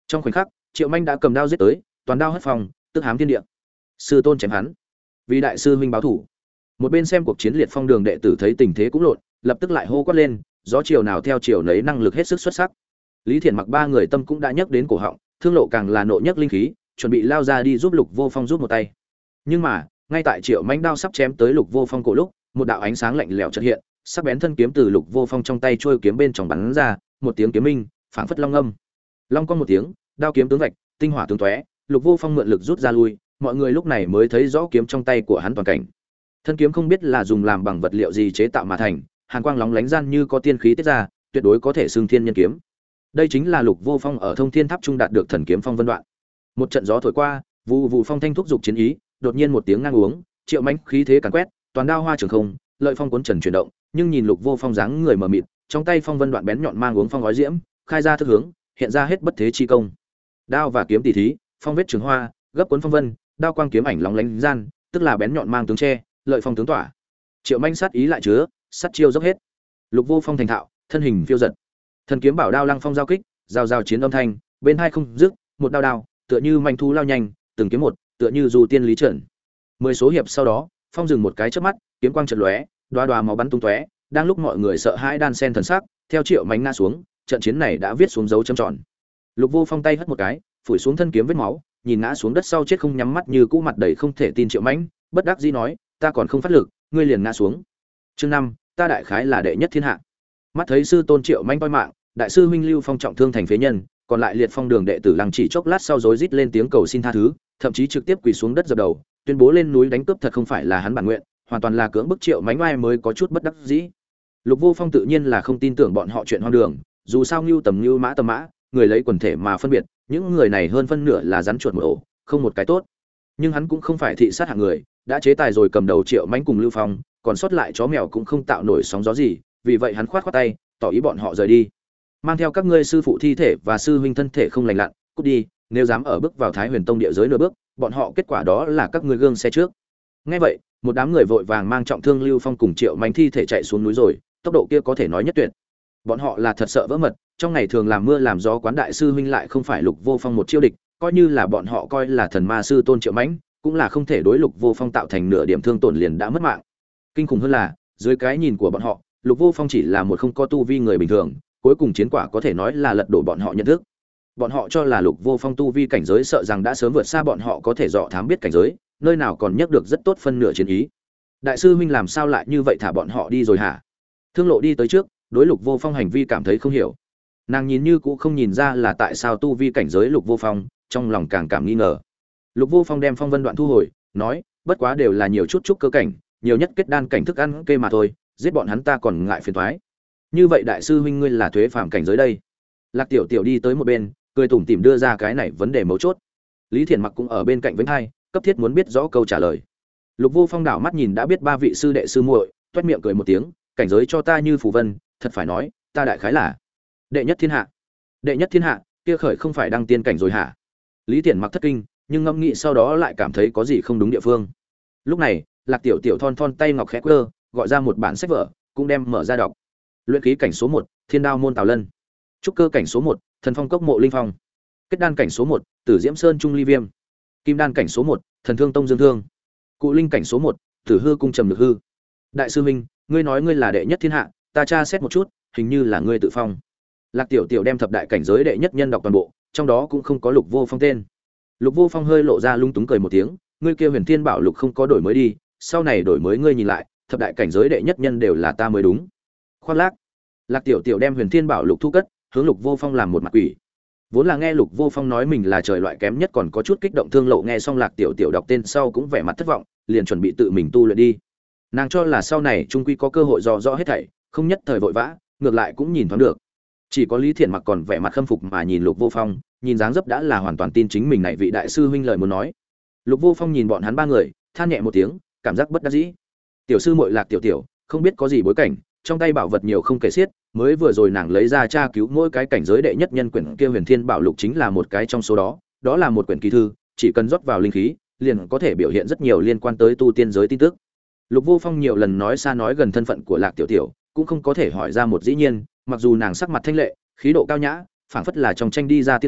Trong khoảnh khắc, Triệu Manh đã cầm đao giết tới, toàn đao hất phòng, tức hám thiên địa. Sư tôn chém hắn, vì đại sư huynh báo thủ. Một bên xem cuộc chiến liệt phong đường đệ tử thấy tình thế cũng lộn, lập tức lại hô quát lên, gió chiều nào theo chiều nấy, năng lực hết sức xuất sắc. Lý Thiển Mặc ba người tâm cũng đã nhấc đến cổ họng, Thương Lộ càng là nộ nhất linh khí, chuẩn bị lao ra đi giúp Lục Vô Phong giúp một tay. Nhưng mà, ngay tại Triệu Manh đao sắp chém tới Lục Vô Phong cổ lúc, một đạo ánh sáng lạnh lẽo chợt hiện, sắc bén thân kiếm từ Lục Vô Phong trong tay trôi kiếm bên trong bắn ra, một tiếng kiếm minh, phảng phất long âm. Long con một tiếng, đao kiếm tướng vạch, tinh hỏa tướng tóe, Lục Vô Phong mượn lực rút ra lui, mọi người lúc này mới thấy rõ kiếm trong tay của hắn toàn cảnh. Thân kiếm không biết là dùng làm bằng vật liệu gì chế tạo mà thành, hàn quang lóng lánh gian như có tiên khí tiết ra, tuyệt đối có thể xưng thiên nhân kiếm. Đây chính là Lục Vô Phong ở Thông Thiên Tháp trung đạt được thần kiếm phong vân đoạn. Một trận gió thổi qua, vụ vụ phong thanh thúc dục chiến ý, đột nhiên một tiếng ngang uống, Triệu Mãnh khí thế càn quét, toàn đao hoa trường không, lợi phong cuốn trần chuyển động, nhưng nhìn Lục Vô Phong dáng người mờ mịt, trong tay phong vân đoạn bén nhọn mang uống phong gói diễm, khai ra thức hướng, hiện ra hết bất thế chi công. Đao và kiếm tỷ thí, phong vết trường hoa, gấp cuốn phong vân, đao quang kiếm ảnh lóng lánh gian, tức là bén nhọn mang tướng che, lợi phong tướng tỏa. Triệu Mãnh sát ý lại chứa, sát chiêu dốc hết. Lục Vô Phong thành thạo, thân hình phiêu giật. Thần kiếm bảo đao lăng phong giao kích, giao giao chiến âm thanh, bên hai không dứt, một đao đao, tựa như manh thú lao nhanh, từng kiếm một, tựa như du tiên lý trận. 10 số hiệp sau đó, phong dừng một cái chớp mắt, kiếm quang chợt lóe, đoá đoá máu bắn tung tóe, đang lúc mọi người sợ hãi đan sen thần sắc, theo Triệu Mãnh ngã xuống, trận chiến này đã viết xuống dấu chấm tròn. Lục Vô Phong tay hất một cái, phủi xuống thân kiếm vết máu, nhìn ngã xuống đất sau chết không nhắm mắt như cũ mặt đầy không thể tin Triệu Mãnh, bất đắc dĩ nói, ta còn không phát lực, ngươi liền ngã xuống. Chương 5, ta đại khái là đệ nhất thiên hạ. Mắt thấy sư tôn Triệu Mãnh toi mạng, đại sư huynh Lưu Phong trọng thương thành phế nhân, còn lại liệt phong đường đệ tử lăng chỉ chốc lát sau rối rít lên tiếng cầu xin tha thứ, thậm chí trực tiếp quỳ xuống đất dập đầu, tuyên bố lên núi đánh cướp thật không phải là hắn bản nguyện, hoàn toàn là cưỡng bức Triệu Mãnh oai mới có chút bất đắc dĩ. Lục Vô Phong tự nhiên là không tin tưởng bọn họ chuyện hoang đường, dù sao Nưu tầm Nưu mã tầm mã, người lấy quần thể mà phân biệt, những người này hơn phân nửa là rắn chuột một ổ, không một cái tốt. Nhưng hắn cũng không phải thị sát hạng người, đã chế tài rồi cầm đầu Triệu Mãnh cùng Lưu Phong, còn sót lại chó mèo cũng không tạo nổi sóng gió gì, vì vậy hắn khoát khoát tay, tỏ ý bọn họ rời đi. Mang theo các ngươi sư phụ thi thể và sư huynh thân thể không lành lặn, cút đi, nếu dám ở bước vào Thái Huyền Tông địa giới nửa bước, bọn họ kết quả đó là các ngươi gương xe trước. Nghe vậy, một đám người vội vàng mang trọng thương Lưu Phong cùng Triệu Mãnh thi thể chạy xuống núi rồi, tốc độ kia có thể nói nhất tuyệt. Bọn họ là thật sợ vỡ mật, trong ngày thường làm mưa làm gió quán đại sư huynh lại không phải Lục Vô Phong một chiêu địch, coi như là bọn họ coi là thần ma sư tôn Triệu Mãnh, cũng là không thể đối Lục Vô Phong tạo thành nửa điểm thương tổn liền đã mất mạng. Kinh khủng hơn là, dưới cái nhìn của bọn họ, Lục Vô Phong chỉ là một không có tu vi người bình thường, cuối cùng chiến quả có thể nói là lật đổ bọn họ nhận thức. Bọn họ cho là Lục Vô Phong tu vi cảnh giới sợ rằng đã sớm vượt xa bọn họ có thể dò thám biết cảnh giới, nơi nào còn nhắc được rất tốt phân nửa chiến ý. Đại sư huynh làm sao lại như vậy thả bọn họ đi rồi hả? Thương Lộ đi tới trước, đối Lục Vô Phong hành vi cảm thấy không hiểu. Nàng nhìn như cũng không nhìn ra là tại sao tu vi cảnh giới Lục Vô Phong, trong lòng càng cảm nghi ngờ. Lục Vô Phong đem phong vân đoạn thu hồi, nói, bất quá đều là nhiều chút cơ cảnh, nhiều nhất kết đan cảnh thức ăn kê mà thôi, giết bọn hắn ta còn ngại phiền toái. Như vậy đại sư huynh ngươi là thuế phàm cảnh giới đây. Lạc Tiểu Tiểu đi tới một bên, cười tủm tỉm đưa ra cái này vấn đề mấu chốt. Lý Thiển Mặc cũng ở bên cạnh vánh hai, cấp thiết muốn biết rõ câu trả lời. Lục Vô Phong đảo mắt nhìn đã biết ba vị sư đệ sư muội, toét miệng cười một tiếng, cảnh giới cho ta như phù vân, thật phải nói, ta đại khái là đệ nhất thiên hạ. Đệ nhất thiên hạ, kia khởi không phải đăng tiên cảnh rồi hả? Lý Thiển Mặc thất kinh, nhưng ngẫm nghĩ sau đó lại cảm thấy có gì không đúng địa phương. Lúc này, Lạc Tiểu Tiểu thon thon tay ngọc khẽ quơ, gọi ra một bản sách vở, cũng đem mở ra đọc. Luyện khí cảnh số 1, Thiên Đao môn Tào Lân. Trúc cơ cảnh số 1, Thần Phong cốc Mộ Linh Phong. Kết đan cảnh số 1, Tử Diễm Sơn Trung Ly Viêm. Kim đan cảnh số 1, Thần Thương Tông Dương Thương. Cụ linh cảnh số 1, Tử Hư cung Trầm Lực Hư. Đại sư huynh, ngươi nói ngươi là đệ nhất thiên hạ, ta tra xét một chút, hình như là ngươi tự phong. Lạc Tiểu Tiểu đem thập đại cảnh giới đệ nhất nhân đọc toàn bộ, trong đó cũng không có Lục Vô Phong tên. Lục Vô Phong hơi lộ ra lung túng cười một tiếng, ngươi kia Huyền Thiên Bảo Lục không có đổi mới đi, sau này đổi mới ngươi nhìn lại, thập đại cảnh giới đệ nhất nhân đều là ta mới đúng. Khoác lác. Lạc Tiểu Tiểu đem Huyền Thiên Bảo Lục thu cất, hướng Lục Vô Phong làm một mặt quỷ. Vốn là nghe Lục Vô Phong nói mình là trời loại kém nhất còn có chút kích động. Thương Lộ nghe xong Lạc Tiểu Tiểu đọc tên sau cũng vẻ mặt thất vọng, liền chuẩn bị tự mình tu luyện đi. Nàng cho là sau này trung quy có cơ hội dò rõ hết thảy, không nhất thời vội vã, ngược lại cũng nhìn thoáng được. Chỉ có Lý Thiển Mặc còn vẻ mặt khâm phục mà nhìn Lục Vô Phong, nhìn dáng dấp đã là hoàn toàn tin chính mình này vị đại sư huynh lời muốn nói. Lục Vô Phong nhìn bọn hắn ba người, than nhẹ một tiếng, cảm giác bất đắc dĩ. Tiểu sư muội Lạc Tiểu Tiểu, không biết có gì bối cảnh, trong tay bảo vật nhiều không kể xiết, mới vừa rồi nàng lấy ra tra cứu mỗi cái cảnh giới đệ nhất nhân quyển kia Huyền Thiên Bảo Lục chính là một cái trong số đó, đó là một quyển kỳ thư, chỉ cần rót vào linh khí, liền có thể biểu hiện rất nhiều liên quan tới tu tiên giới tin tức. Lục Vô Phong nhiều lần nói xa nói gần thân phận của Lạc Tiểu Tiểu, cũng không có thể hỏi ra một dĩ nhiên, mặc dù nàng sắc mặt thanh lệ, khí độ cao nhã, phảng phất là trong tranh đi ra tiên tử,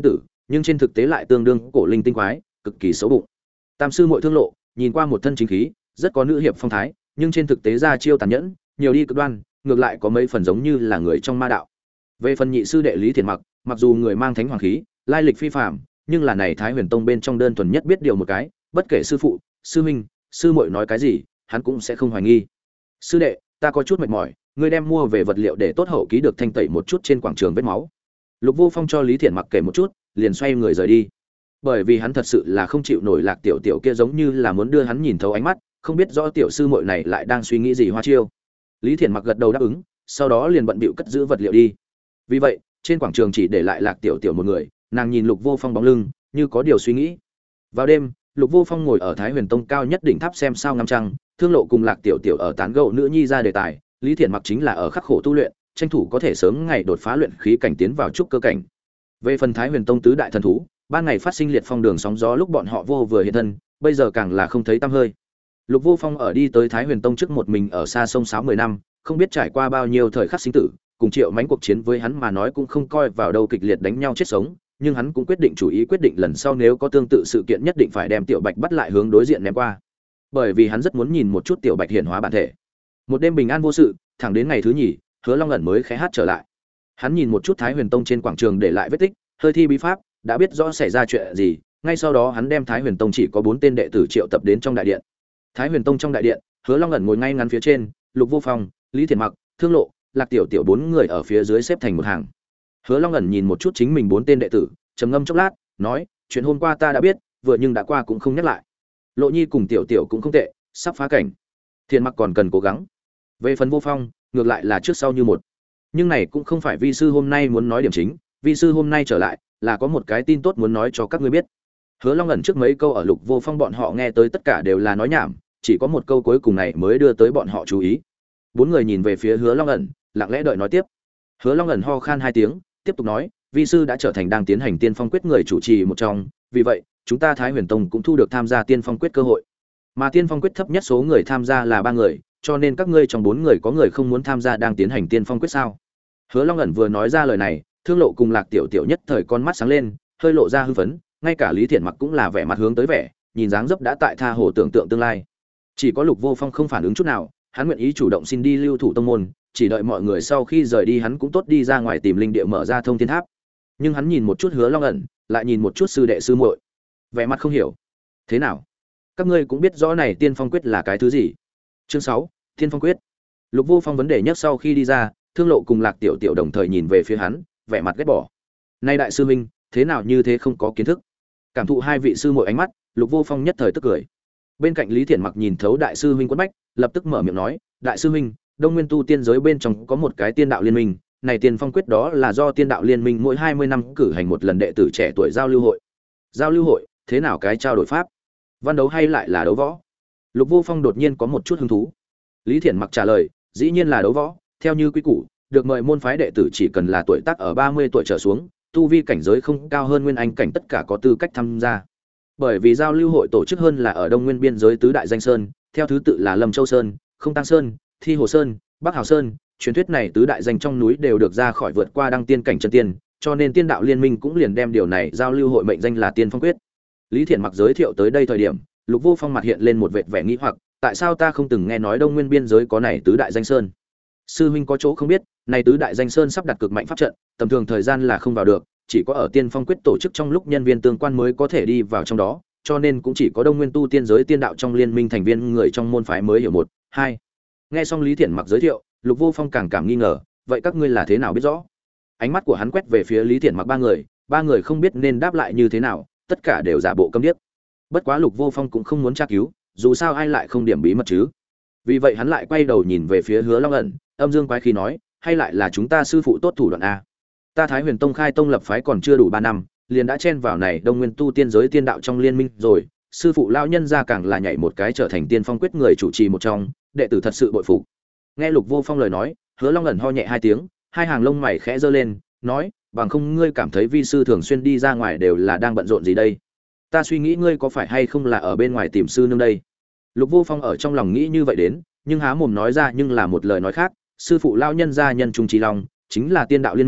nhưng trên thực tế lại tương đương cổ linh tinh quái, cực kỳ xấu bụng. Tam sư muội Thương Lộ, nhìn qua một thân chính khí, rất có nữ hiệp phong thái, nhưng trên thực tế ra chiêu tàn nhẫn, nhiều đi cực đoan, ngược lại có mấy phần giống như là người trong ma đạo. Về phần nhị sư đệ Lý Thiện Mặc, mặc dù người mang thánh hoàng khí, lai lịch phi phàm, nhưng là này Thái Huyền Tông bên trong đơn thuần nhất biết điều một cái, bất kể sư phụ, sư huynh, sư muội nói cái gì, hắn cũng sẽ không hoài nghi. Sư đệ, ta có chút mệt mỏi, ngươi đem mua về vật liệu để tốt hậu ký được thanh tẩy một chút trên quảng trường vết máu. Lục Vô Phong cho Lý Thiện Mặc kể một chút, liền xoay người rời đi. Bởi vì hắn thật sự là không chịu nổi Lạc Tiểu Tiểu kia giống như là muốn đưa hắn nhìn thấu ánh mắt, không biết rõ tiểu sư muội này lại đang suy nghĩ gì hoa chiêu. Lý Thiện Mặc gật đầu đáp ứng, sau đó liền bận bịu cất giữ vật liệu đi. Vì vậy, trên quảng trường chỉ để lại Lạc Tiểu Tiểu một người, nàng nhìn Lục Vô Phong bóng lưng, như có điều suy nghĩ. Vào đêm, Lục Vô Phong ngồi ở Thái Huyền Tông cao nhất đỉnh tháp xem sao ngắm trăng, Thương Lộ cùng Lạc Tiểu Tiểu ở tán gẫu nữ nhi ra đề tài, Lý Thiện Mặc chính là ở khắc khổ tu luyện, tranh thủ có thể sớm ngày đột phá luyện khí cảnh tiến vào trúc cơ cảnh. Về phần Thái Huyền Tông tứ đại thần thú, ban ngày phát sinh liệt phong đường sóng gió lúc bọn họ vô vừa hiện thân, bây giờ càng là không thấy tăm hơi. Lục Vô Phong ở đi tới Thái Huyền Tông trước một mình ở xa sông sáo 10 năm, không biết trải qua bao nhiêu thời khắc sinh tử, cùng Triệu Mánh cuộc chiến với hắn mà nói cũng không coi vào đâu kịch liệt đánh nhau chết sống, nhưng hắn cũng quyết định quyết định lần sau nếu có tương tự sự kiện nhất định phải đem Tiểu Bạch bắt lại hướng đối diện ném qua. Bởi vì hắn rất muốn nhìn một chút Tiểu Bạch hiển hóa bản thể. Một đêm bình an vô sự, thẳng đến ngày thứ nhì, Hứa Long ẩn mới khẽ hát trở lại. Hắn nhìn một chút Thái Huyền Tông trên quảng trường để lại vết tích, hơi thi bí pháp, đã biết rõ xảy ra chuyện gì, ngay sau đó hắn đem Thái Huyền Tông chỉ có 4 tên đệ tử triệu tập đến trong đại điện. Thái Huyền Tông trong đại điện, Hứa Long ẩn ngồi ngay ngắn phía trên, Lục Vô Phong, Lý Thiện Mặc, Thương Lộ, Lạc Tiểu Tiểu 4 người ở phía dưới xếp thành một hàng. Hứa Long ẩn nhìn một chút chính mình 4 tên đệ tử, trầm ngâm chốc lát, nói, chuyện hôm qua ta đã biết, vừa nhưng đã qua cũng không nhắc lại. Lộ Nhi cùng Tiểu Tiểu cũng không tệ, sắp phá cảnh. Thiện Mặc còn cần cố gắng. Về phần Vô Phong, ngược lại là trước sau như một. Nhưng này cũng không phải vi sư hôm nay muốn nói điểm chính, vi sư hôm nay trở lại là có một cái tin tốt muốn nói cho các ngươi biết. Hứa Long ẩn trước mấy câu ở Lục Vô Phong bọn họ nghe tới tất cả đều là nói nhảm, chỉ có một câu cuối cùng này mới đưa tới bọn họ chú ý. 4 người nhìn về phía Hứa Long ẩn, lặng lẽ đợi nói tiếp. Hứa Long ẩn ho khan 2 tiếng, tiếp tục nói, vi sư đã trở thành đang tiến hành tiên phong quyết người chủ trì một trong, vì vậy, chúng ta Thái Huyền Tông cũng thu được tham gia tiên phong quyết cơ hội. Mà tiên phong quyết thấp nhất số người tham gia là 3 người, cho nên các ngươi trong 4 người có người không muốn tham gia đang tiến hành tiên phong quyết sao? Hứa Long ẩn vừa nói ra lời này, Thương Lộ cùng Lạc Tiểu Tiểu nhất thời con mắt sáng lên, hơi lộ ra hưng phấn, ngay cả Lý Thiện Mặc cũng là vẻ mặt hướng tới vẻ, nhìn dáng dấp đã tại tha hồ tưởng tượng tương lai. Chỉ có Lục Vô Phong không phản ứng chút nào, hắn nguyện ý chủ động xin đi lưu thủ tông môn, chỉ đợi mọi người sau khi rời đi hắn cũng tốt đi ra ngoài tìm linh địa mở ra thông thiên tháp. Nhưng hắn nhìn một chút Hứa Long ẩn, lại nhìn một chút sư đệ sư muội, vẻ mặt không hiểu. Thế nào? Các ngươi cũng biết rõ này tiên phong quyết là cái thứ gì? Chương 6, Tiên phong quyết. Lục Vô Phong vấn đề nhất sau khi đi ra, Thương Lộ cùng Lạc Tiểu Tiểu đồng thời nhìn về phía hắn, vẻ mặt ghét bỏ. Nay đại sư huynh, thế nào như thế không có kiến thức? Cảm thụ hai vị sư muội ánh mắt, Lục Vô Phong nhất thời tức cười. Bên cạnh Lý Thiện Mặc nhìn thấu đại sư huynh quất bách, lập tức mở miệng nói, đại sư huynh, Đông Nguyên tu tiên giới bên trong có một cái tiên đạo liên minh, này tiên phong quyết đó là do tiên đạo liên minh mỗi 20 năm cử hành một lần đệ tử trẻ tuổi giao lưu hội. Giao lưu hội, thế nào cái trao đổi pháp? Văn đấu hay lại là đấu võ? Lục Vô Phong đột nhiên có một chút hứng thú. Lý Thiện Mặc trả lời, dĩ nhiên là đấu võ, theo như quy củ, được mời môn phái đệ tử chỉ cần là tuổi tác ở 30 tuổi trở xuống, tu vi cảnh giới không cao hơn nguyên anh cảnh tất cả có tư cách tham gia. Bởi vì giao lưu hội tổ chức hơn là ở Đông Nguyên biên giới tứ đại danh sơn, theo thứ tự là Lâm Châu Sơn, Không Tăng Sơn, Thi Hồ Sơn, Bắc Hào Sơn, truyền thuyết này tứ đại danh trong núi đều được ra khỏi vượt qua đăng tiên cảnh chân tiên, cho nên tiên đạo liên minh cũng liền đem điều này giao lưu hội mệnh danh là Tiên Phong Quyết. Lý Thiện Mặc giới thiệu tới đây thời điểm, Lục Vô Phong mặt hiện lên một vệt vẻ nghi hoặc, tại sao ta không từng nghe nói Đông Nguyên biên giới có này tứ đại danh sơn? Sư huynh có chỗ không biết, này tứ đại danh sơn sắp đặt cực mạnh pháp trận, tầm thường thời gian là không vào được, chỉ có ở Tiên Phong Quyết tổ chức trong lúc nhân viên tương quan mới có thể đi vào trong đó, cho nên cũng chỉ có Đông Nguyên tu tiên giới tiên đạo trong liên minh thành viên người trong môn phái mới hiểu một, hai. Nghe xong Lý Thiện Mặc giới thiệu, Lục Vô Phong càng cảm nghi ngờ, vậy các ngươi là thế nào biết rõ? Ánh mắt của hắn quét về phía Lý Thiện Mặc ba người không biết nên đáp lại như thế nào, tất cả đều giả bộ câm điếc. Bất quá Lục Vô Phong cũng không muốn tra cứu, dù sao ai lại không điểm bí mật chứ. Vì vậy hắn lại quay đầu nhìn về phía Hứa Long ẩn, âm dương quái khí nói, hay lại là chúng ta sư phụ tốt thủ đoạn a. Ta Thái Huyền Tông khai tông lập phái còn chưa đủ 3 năm, liền đã chen vào này Đông Nguyên tu tiên giới tiên đạo trong liên minh rồi, sư phụ lão nhân gia càng là nhảy một cái trở thành Tiên Phong Quyết người chủ trì một trong, đệ tử thật sự bội phục. Nghe Lục Vô Phong lời nói, Hứa Long ẩn ho nhẹ 2 tiếng, hai hàng lông mày khẽ giơ lên, nói, bằng không ngươi cảm thấy vi sư thường xuyên đi ra ngoài đều là đang bận rộn gì đây? Ta suy nghĩ ngươi có phải hay không là ở bên ngoài tìm sư nương đây? Lục Vô Phong ở trong lòng nghĩ như vậy đến, nhưng há mồm nói ra nhưng là một lời nói khác, sư phụ lão nhân gia nhân trung trí long, chính là tiên đạo liên minh,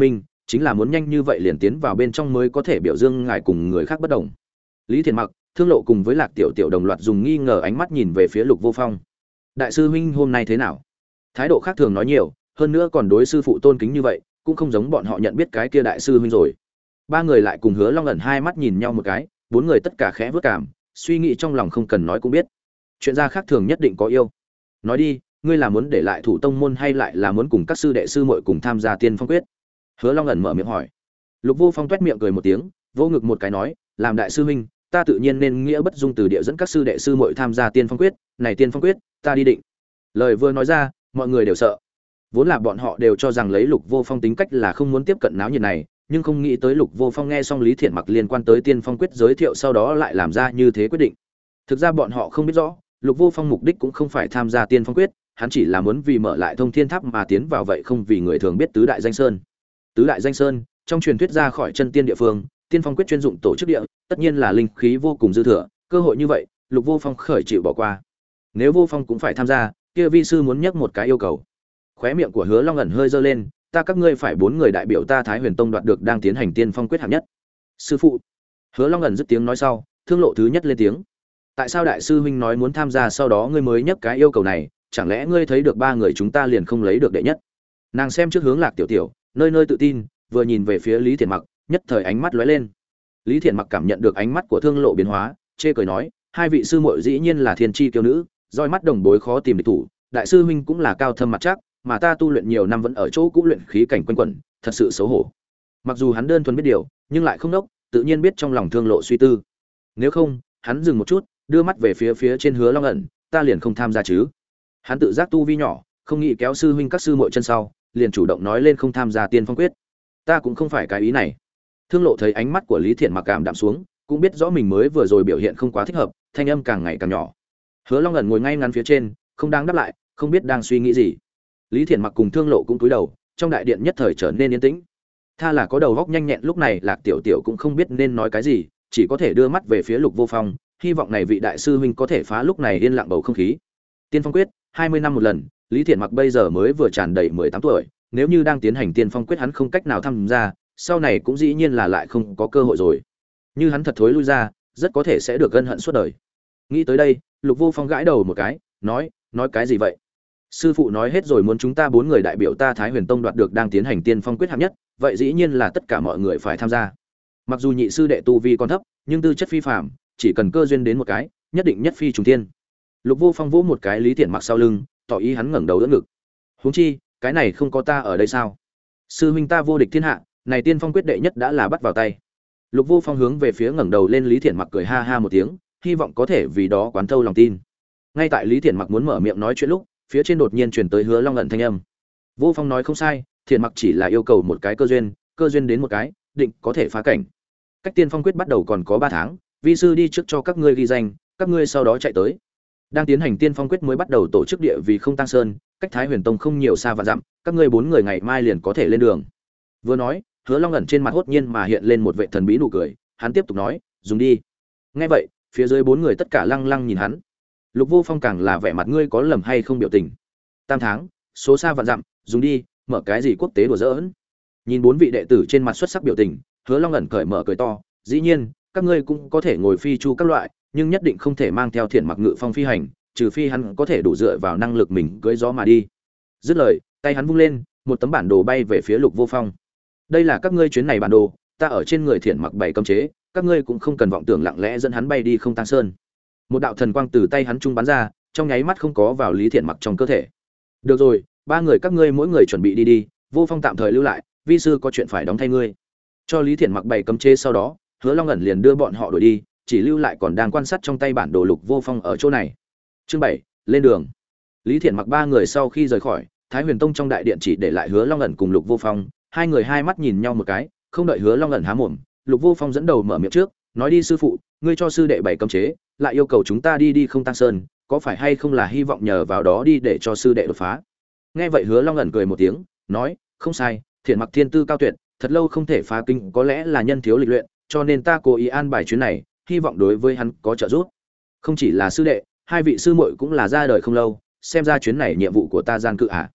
chính là muốn nhanh như vậy liền tiến vào bên trong mới có thể biểu dương ngài cùng người khác bất đồng. Lý Thiện Mặc, Thương Lộ cùng với Lạc Tiểu Tiểu đồng loạt dùng nghi ngờ ánh mắt nhìn về phía Lục Vô Phong. Đại sư huynh hôm nay thế nào? Thái độ khác thường nói nhiều, hơn nữa còn đối sư phụ tôn kính như vậy, cũng không giống bọn họ nhận biết cái kia đại sư huynh rồi. Ba người lại cùng Hứa Long ẩn hai mắt nhìn nhau một cái, bốn người tất cả khẽ vước cảm, suy nghĩ trong lòng không cần nói cũng biết. Chuyện ra khác thường nhất định có yêu. Nói đi, ngươi là muốn để lại thủ tông môn hay lại là muốn cùng các sư đệ sư muội cùng tham gia Tiên Phong quyết? Hứa Long ẩn mở miệng hỏi. Lục Vô Phong toét miệng cười một tiếng, vỗ ngực một cái nói, làm đại sư huynh, ta tự nhiên nên nghĩa bất dung từ địa dẫn các sư đệ sư muội tham gia Tiên Phong quyết, này Tiên Phong quyết, ta đi định. Lời vừa nói ra, mọi người đều sợ. Vốn là bọn họ đều cho rằng lấy Lục Vô Phong tính cách là không muốn tiếp cận náo nhiệt này, nhưng không nghĩ tới Lục Vô Phong nghe xong Lý Thiện Mặc liên quan tới Tiên Phong quyết giới thiệu sau đó lại làm ra như thế quyết định. Thực ra bọn họ không biết rõ, Lục Vô Phong mục đích cũng không phải tham gia Tiên Phong quyết, hắn chỉ là muốn vì mở lại Thông Thiên Tháp mà tiến vào vậy không vì người thường biết Tứ Đại Danh Sơn. Tứ Đại Danh Sơn, trong truyền thuyết ra khỏi chân tiên địa phương, Tiên Phong quyết chuyên dụng tổ chức địa, tất nhiên là linh khí vô cùng dư thừa, cơ hội như vậy, Lục Vô Phong khởi chịu bỏ qua. Nếu Vô Phong cũng phải tham gia, kia vi sư muốn nhắc một cái yêu cầu. Khóe miệng của Hứa Long ẩn hơi giơ lên, ta các ngươi phải 4 người đại biểu ta Thái Huyền Tông đoạt được đang tiến hành Tiên Phong quyết hạng nhất. Sư phụ. Hứa Long ẩn dứt tiếng nói sau, Thương Lộ thứ nhất lên tiếng. Tại sao đại sư huynh nói muốn tham gia sau đó ngươi mới nhắc cái yêu cầu này, chẳng lẽ ngươi thấy được 3 người chúng ta liền không lấy được đệ nhất? Nàng xem trước hướng Lạc Tiểu Tiểu, nơi nơi tự tin, vừa nhìn về phía Lý Thiện Mặc, nhất thời ánh mắt lóe lên. Lý Thiện Mặc cảm nhận được ánh mắt của Thương Lộ biến hóa, chê cười nói, hai vị sư muội dĩ nhiên là thiên chi kiêu nữ, roi mắt đồng bối khó tìm địch thủ, đại sư huynh cũng là cao thâm mặt chắc, mà ta tu luyện nhiều năm vẫn ở chỗ cũ luyện khí cảnh quanh quẩn, thật sự xấu hổ. Mặc dù hắn đơn thuần biết điều, nhưng lại không đốc, tự nhiên biết trong lòng Thương Lộ suy tư. Nếu không, hắn dừng một chút, đưa mắt về phía trên Hứa Long ẩn, ta liền không tham gia chứ? Hắn tự giác tu vi nhỏ, không nghĩ kéo sư huynh các sư muội chân sau, liền chủ động nói lên không tham gia Tiên Phong quyết. Ta cũng không phải cái ý này. Thương Lộ thấy ánh mắt của Lý Thiện Mặc cảm đạm xuống, cũng biết rõ mình mới vừa rồi biểu hiện không quá thích hợp, thanh âm càng ngày càng nhỏ. Hứa Long ẩn ngồi ngay ngắn phía trên, không đang đáp lại, không biết đang suy nghĩ gì. Lý Thiện Mặc cùng Thương Lộ cũng cúi đầu, trong đại điện nhất thời trở nên yên tĩnh. Tha là có đầu góc nhanh nhẹn lúc này Lạc Tiểu Tiểu cũng không biết nên nói cái gì, chỉ có thể đưa mắt về phía Lục Vô Phong, hy vọng này vị đại sư huynh có thể phá lúc này yên lặng bầu không khí. Tiên Phong quyết, 20 năm một lần, Lý Thiện Mặc bây giờ mới vừa tràn đầy 18 tuổi, nếu như đang tiến hành Tiên Phong quyết hắn không cách nào tham gia, sau này cũng dĩ nhiên là lại không có cơ hội rồi. Như hắn thật thối lui ra, rất có thể sẽ được gân hận suốt đời. Nghĩ tới đây, Lục Vô Phong gãi đầu một cái, nói cái gì vậy? Sư phụ nói hết rồi muốn chúng ta 4 người đại biểu ta Thái Huyền Tông đoạt được đang tiến hành Tiên Phong quyết hạng nhất, vậy dĩ nhiên là tất cả mọi người phải tham gia. Mặc dù nhị sư đệ tu vi còn thấp, nhưng tư chất phi phàm, chỉ cần cơ duyên đến một cái, nhất định nhất phi trùng thiên. Lục Vô Phong vỗ một cái Lý Thiện Mặc sau lưng, tỏ ý hắn ngẩng đầu đỡ ngực. Huống chi, cái này không có ta ở đây sao? Sư huynh ta vô địch thiên hạ, này Tiên Phong quyết đệ nhất đã là bắt vào tay. Lục Vô Phong hướng về phía ngẩng đầu lên Lý Thiện Mặc cười ha ha một tiếng, hy vọng có thể vì đó quán thâu lòng tin. Ngay tại Lý Thiện Mặc muốn mở miệng nói chuyện lúc, phía trên đột nhiên truyền tới Hứa Long ẩn thanh âm. Vô Phong nói không sai, Thiện Mặc chỉ là yêu cầu một cái cơ duyên đến một cái, định có thể phá cảnh. Cách Tiên Phong quyết bắt đầu còn có 3 tháng, vi sư đi trước cho các ngươi ghi danh, các ngươi sau đó chạy tới. Đang tiến hành Tiên Phong quyết mới bắt đầu tổ chức địa vì không tăng sơn, cách Thái Huyền Tông không nhiều xa vạn dặm, các ngươi 4 người ngày mai liền có thể lên đường. Vừa nói, Hứa Long ẩn trên mặt hốt nhiên mà hiện lên một vẻ thần bí nụ cười, hắn tiếp tục nói, dùng đi. Nghe vậy, phía dưới 4 người tất cả lăng lăng nhìn hắn. Lục Vô Phong càng là vẻ mặt ngươi có lầm hay không biểu tình. 8 tháng, số xa vạn dặm, dùng đi, mở cái gì quốc tế đùa giỡn. Nhìn 4 vị đệ tử trên mặt xuất sắc biểu tình, Hứa Long ẩn cởi mở cười to, dĩ nhiên, các ngươi cũng có thể ngồi phi chu các loại, nhưng nhất định không thể mang theo Thiện Mặc ngự phong phi hành, trừ phi hắn có thể đủ dựa vào năng lực mình cưỡi gió mà đi. Dứt lời, tay hắn vung lên, một tấm bản đồ bay về phía Lục Vô Phong. Đây là các ngươi chuyến này bản đồ, ta ở trên người Thiện Mặc bày cấm chế, các ngươi cũng không cần vọng tưởng lặng lẽ dẫn hắn bay đi không tăng sơn. Một đạo thần quang từ tay hắn trung bắn ra, trong nháy mắt không có vào Lý Thiện Mặc trong cơ thể. Được rồi, 3 người các ngươi mỗi người chuẩn bị đi đi, Vô Phong tạm thời lưu lại, vi sư có chuyện phải đóng thay ngươi. Cho Lý Thiện Mặc bày cấm chế sau đó, Hứa Long ẩn liền đưa bọn họ đuổi đi, chỉ lưu lại còn đang quan sát trong tay bản đồ Lục Vô Phong ở chỗ này. Chương 7, lên đường. Lý Thiện Mặc 3 người sau khi rời khỏi, Thái Huyền Tông trong đại điện chỉ để lại Hứa Long ẩn cùng Lục Vô Phong, hai người hai mắt nhìn nhau một cái, không đợi Hứa Long ẩn há mồm, Lục Vô Phong dẫn đầu mở miệng trước, nói đi sư phụ, ngươi cho sư đệ bày cấm chế, lại yêu cầu chúng ta đi không tăng sơn, có phải hay không là hy vọng nhờ vào đó đi để cho sư đệ đột phá? Nghe vậy Hứa Long ẩn cười một tiếng, nói, không sai, Thiện Mặc thiên tư cao tuyệt, thật lâu không thể phá kinh, có lẽ là nhân thiếu lịch luyện, cho nên ta cố ý an bài chuyến này, hy vọng đối với hắn có trợ giúp. Không chỉ là sư đệ, hai vị sư muội cũng là ra đời không lâu, xem ra chuyến này nhiệm vụ của ta gian cự à?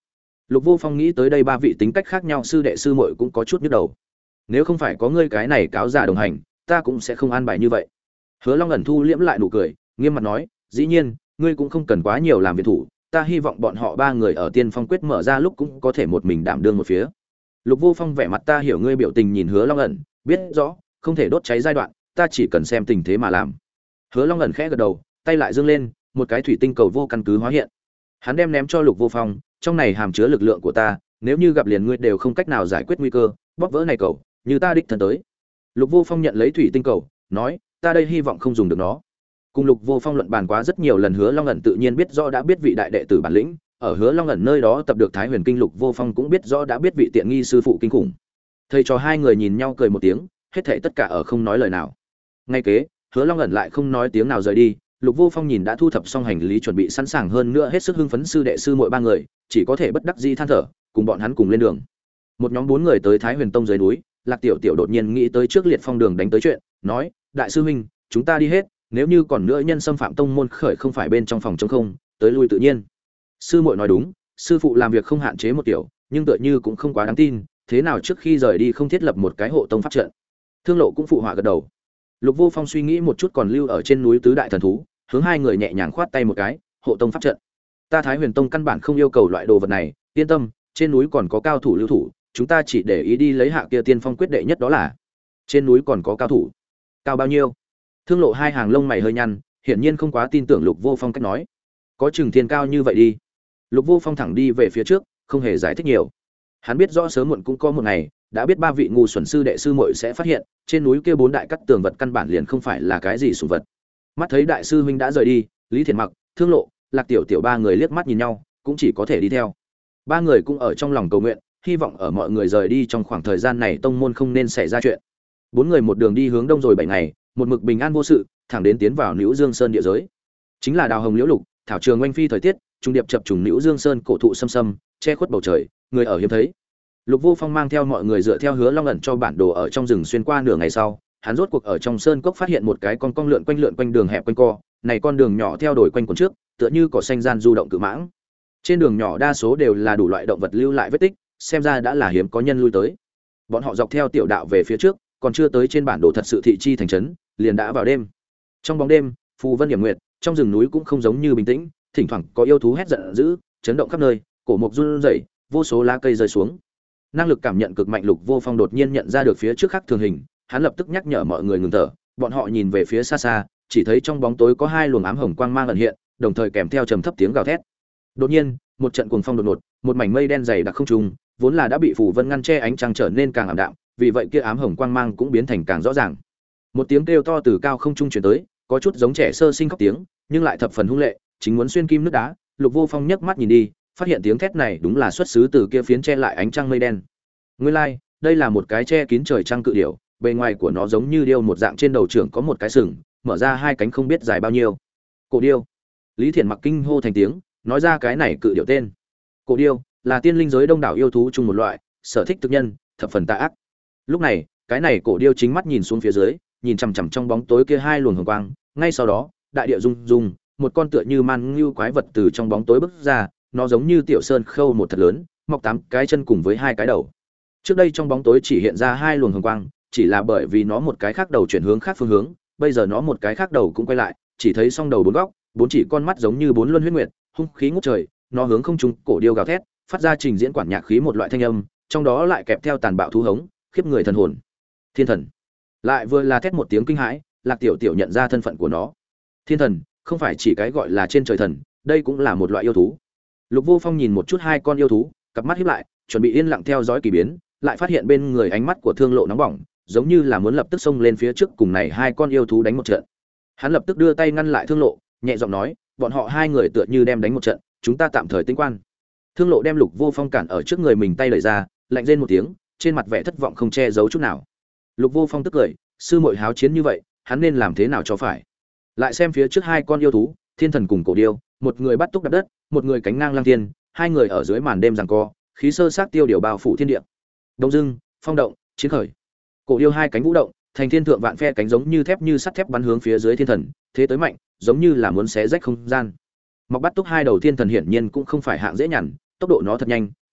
Lục Vô Phong nghĩ tới đây ba vị tính cách khác nhau sư đệ sư muội cũng có chút nhức đầu. Nếu không phải có ngươi cái này cáo giả đồng hành, ta cũng sẽ không an bài như vậy. Hứa Long ẩn thu liễm lại nụ cười, nghiêm mặt nói, dĩ nhiên, ngươi cũng không cần quá nhiều làm việc thủ, ta hy vọng bọn họ ba người ở Tiên Phong quyết mở ra lúc cũng có thể một mình đảm đương một phía. Lục Vô Phong vẻ mặt ta hiểu ngươi biểu tình nhìn Hứa Long ẩn, biết rõ, không thể đốt cháy giai đoạn, ta chỉ cần xem tình thế mà làm. Hứa Long ẩn khẽ gật đầu, tay lại giương lên, một cái thủy tinh cầu vô căn cứ hóa hiện. Hắn đem ném cho Lục Vô Phong, trong này hàm chứa lực lượng của ta, nếu như gặp liền ngươi đều không cách nào giải quyết nguy cơ, bóp vỡ này cầu, như ta đích thân tới. Lục Vô Phong nhận lấy thủy tinh cầu, nói, ta đây hy vọng không dùng được nó. Cùng Lục Vô Phong luận bàn quá rất nhiều lần, Hứa Long ẩn tự nhiên biết rõ đã biết vị đại đệ tử bản lĩnh, ở Hứa Long ẩn nơi đó tập được Thái Huyền Kinh, Lục Vô Phong cũng biết rõ đã biết vị tiện nghi sư phụ kinh khủng. Thầy trò hai người nhìn nhau cười một tiếng, hết thảy tất cả ở không nói lời nào. Ngay kế, Hứa Long ẩn lại không nói tiếng nào rời đi, Lục Vô Phong nhìn đã thu thập xong hành lý chuẩn bị sẵn sàng hơn nữa hết sức hưng phấn sư đệ sư muội ba người, chỉ có thể bất đắc dĩ than thở, cùng bọn hắn cùng lên đường. Một nhóm bốn người tới Thái Huyền Tông dưới núi, Lạc Tiểu Tiểu đột nhiên nghĩ tới trước Liệt Phong đường đánh tới chuyện, nói: "Đại sư huynh, chúng ta đi hết, nếu như còn nữa nhân xâm phạm tông môn khởi không phải bên trong phòng trống không, tới lui tự nhiên." Sư muội nói đúng, sư phụ làm việc không hạn chế một kiểu, nhưng tựa như cũng không quá đáng tin, thế nào trước khi rời đi không thiết lập một cái hộ tông pháp trận. Thương Lộ cũng phụ họa gật đầu. Lục Vô Phong suy nghĩ một chút còn lưu ở trên núi tứ đại thần thú, hướng hai người nhẹ nhàng khoát tay một cái, hộ tông pháp trận. Ta Thái Huyền Tông căn bản không yêu cầu loại đồ vật này, yên tâm, trên núi còn có cao thủ lưu thủ, chúng ta chỉ để ý đi lấy hạ kia tiên phong quyết đệ nhất đó là. Trên núi còn có cao thủ. Cao bao nhiêu? Thương Lộ hai hàng lông mày hơi nhăn, hiển nhiên không quá tin tưởng Lục Vô Phong cách nói. Có chừng thiên cao như vậy đi. Lục Vô Phong thẳng đi về phía trước, không hề giải thích nhiều. Hắn biết rõ sớm muộn cũng có một ngày, đã biết ba vị ngu xuẩn sư đệ sư muội sẽ phát hiện, trên núi kia bốn đại cắt tường vật căn bản liền không phải là cái gì sủng vật. Mắt thấy đại sư huynh đã rời đi, Lý Thiện Mặc, Thương Lộ, Lạc Tiểu Tiểu ba người liếc mắt nhìn nhau, cũng chỉ có thể đi theo. Ba người cũng ở trong lòng cầu nguyện, hy vọng ở mọi người rời đi trong khoảng thời gian này tông môn không nên xảy ra chuyện. Bốn người một đường đi hướng đông rồi 7 ngày, một mực bình an vô sự, thẳng đến tiến vào Nữu Dương Sơn địa giới. Chính là đào hồng liễu lục, thảo trường oanh phi thời tiết, trung điệp chập trùng Nữu Dương Sơn cổ thụ xâm xâm, che khuất bầu trời, người ở hiếm thấy. Lục Vô Phong mang theo mọi người dựa theo Hứa Long ẩn cho bản đồ ở trong rừng xuyên qua nửa ngày sau, hắn rốt cuộc ở trong sơn cốc phát hiện một cái con cong lượn quanh đường hẹp quanh co, này con đường nhỏ theo đồi quanh quẩn trước, tựa như cỏ xanh gian du động cự mãng. Trên đường nhỏ đa số đều là đủ loại động vật lưu lại vết tích, xem ra đã là hiếm có nhân lui tới. Bọn họ dọc theo tiểu đạo về phía trước, còn chưa tới trên bản đồ thật sự thị chi thành trấn, liền đã vào đêm. Trong bóng đêm, phù vân điểm nguyệt, trong rừng núi cũng không giống như bình tĩnh, thỉnh thoảng có yêu thú hét giận dữ, chấn động khắp nơi, cổ mục run rẩy, vô số lá cây rơi xuống. Năng lực cảm nhận cực mạnh Lục Vô Phong đột nhiên nhận ra được phía trước khác thường hình, hắn lập tức nhắc nhở mọi người ngừng thở, bọn họ nhìn về phía xa xa, chỉ thấy trong bóng tối có hai luồng ám hồng quang mang ẩn hiện, đồng thời kèm theo trầm thấp tiếng gào thét. Đột nhiên, một trận cuồng phong đột ngột, một mảnh mây đen dày đặc không trung, vốn là đã bị phủ vân ngăn che ánh trăng trở nên càng ảm đạm, vì vậy kia ám hồng quang mang cũng biến thành càng rõ ràng. Một tiếng kêu to từ cao không trung truyền tới, có chút giống trẻ sơ sinh khóc tiếng, nhưng lại thập phần hung lệ, chính muốn xuyên kim nước đá. Lục Vô Phong nhấc mắt nhìn đi, phát hiện tiếng thét này đúng là xuất xứ từ kia phiến che lại ánh trăng mây đen. Nguyên lai, đây là một cái che kín trời trăng cự điểu, bề ngoài của nó giống như điêu một dạng, trên đầu trưởng có một cái sừng, mở ra hai cánh không biết dài bao nhiêu. Cổ điêu. Lý Thiện Mặc kinh hô thành tiếng, nói ra cái này cự điểu tên. Cổ điêu là tiên linh giới đông đảo yêu thú chung một loại, sở thích thực nhân, thập phần tà ác. Lúc này, cái này cổ điêu chính mắt nhìn xuống phía dưới, nhìn chằm chằm trong bóng tối kia hai luồng hồng quang, ngay sau đó, đại địa rung rung, một con tựa như man ngưu quái vật từ trong bóng tối bước ra, nó giống như tiểu sơn khâu một thật lớn, mọc 8 cái chân cùng với 2 cái đầu. Trước đây trong bóng tối chỉ hiện ra hai luồng hồng quang, chỉ là bởi vì nó một cái khác đầu chuyển hướng khác phương hướng, bây giờ nó một cái khác đầu cũng quay lại, chỉ thấy song đầu bốn góc, bốn chỉ con mắt giống như bốn luân huyết nguyệt, hung khí ngút trời, nó hướng không trung cổ điêu gào thét, phát ra trình diễn quản nhạc khí một loại thanh âm, trong đó lại kèm theo tàn bạo thú hống, khiếp người thần hồn. Thiên thần. Lại vừa là thét một tiếng kinh hãi, Lạc Tiểu Tiểu nhận ra thân phận của nó. Thiên thần, không phải chỉ cái gọi là trên trời thần, đây cũng là một loại yêu thú. Lục Vô Phong nhìn một chút hai con yêu thú, cặp mắt híp lại, chuẩn bị yên lặng theo dõi kỳ biến, lại phát hiện bên người ánh mắt của Thương Lộ nóng bỏng, giống như là muốn lập tức xông lên phía trước cùng này hai con yêu thú đánh một trận. Hắn lập tức đưa tay ngăn lại Thương Lộ, nhẹ giọng nói, bọn họ hai người tựa như đem đánh một trận, chúng ta tạm thời tính quan. Thương Lộ đem Lục Vô Phong cản ở trước người mình tay đẩy ra, lạnh rên một tiếng, trên mặt vẻ thất vọng không che giấu chút nào. Lục Vô Phong tức cười, sư muội háo chiến như vậy, hắn nên làm thế nào cho phải? Lại xem phía trước hai con yêu thú, Thiên thần cùng Cổ điêu, một người bắt túc đập đất, một người cánh ngang lăng thiên, hai người ở dưới màn đêm giằng co, khí sơ sát tiêu điều bao phủ thiên địa. Đông dưng, phong động, chiến khởi. Cổ điêu hai cánh vũ động, thành thiên thượng vạn phe cánh giống như thép như sắt thép bắn hướng phía dưới thiên thần, thế tới mạnh, giống như là muốn xé rách không gian. Mọc bắt túc hai đầu thiên thần hiển nhiên cũng không phải hạng dễ nhằn, tốc độ nó thật nhanh,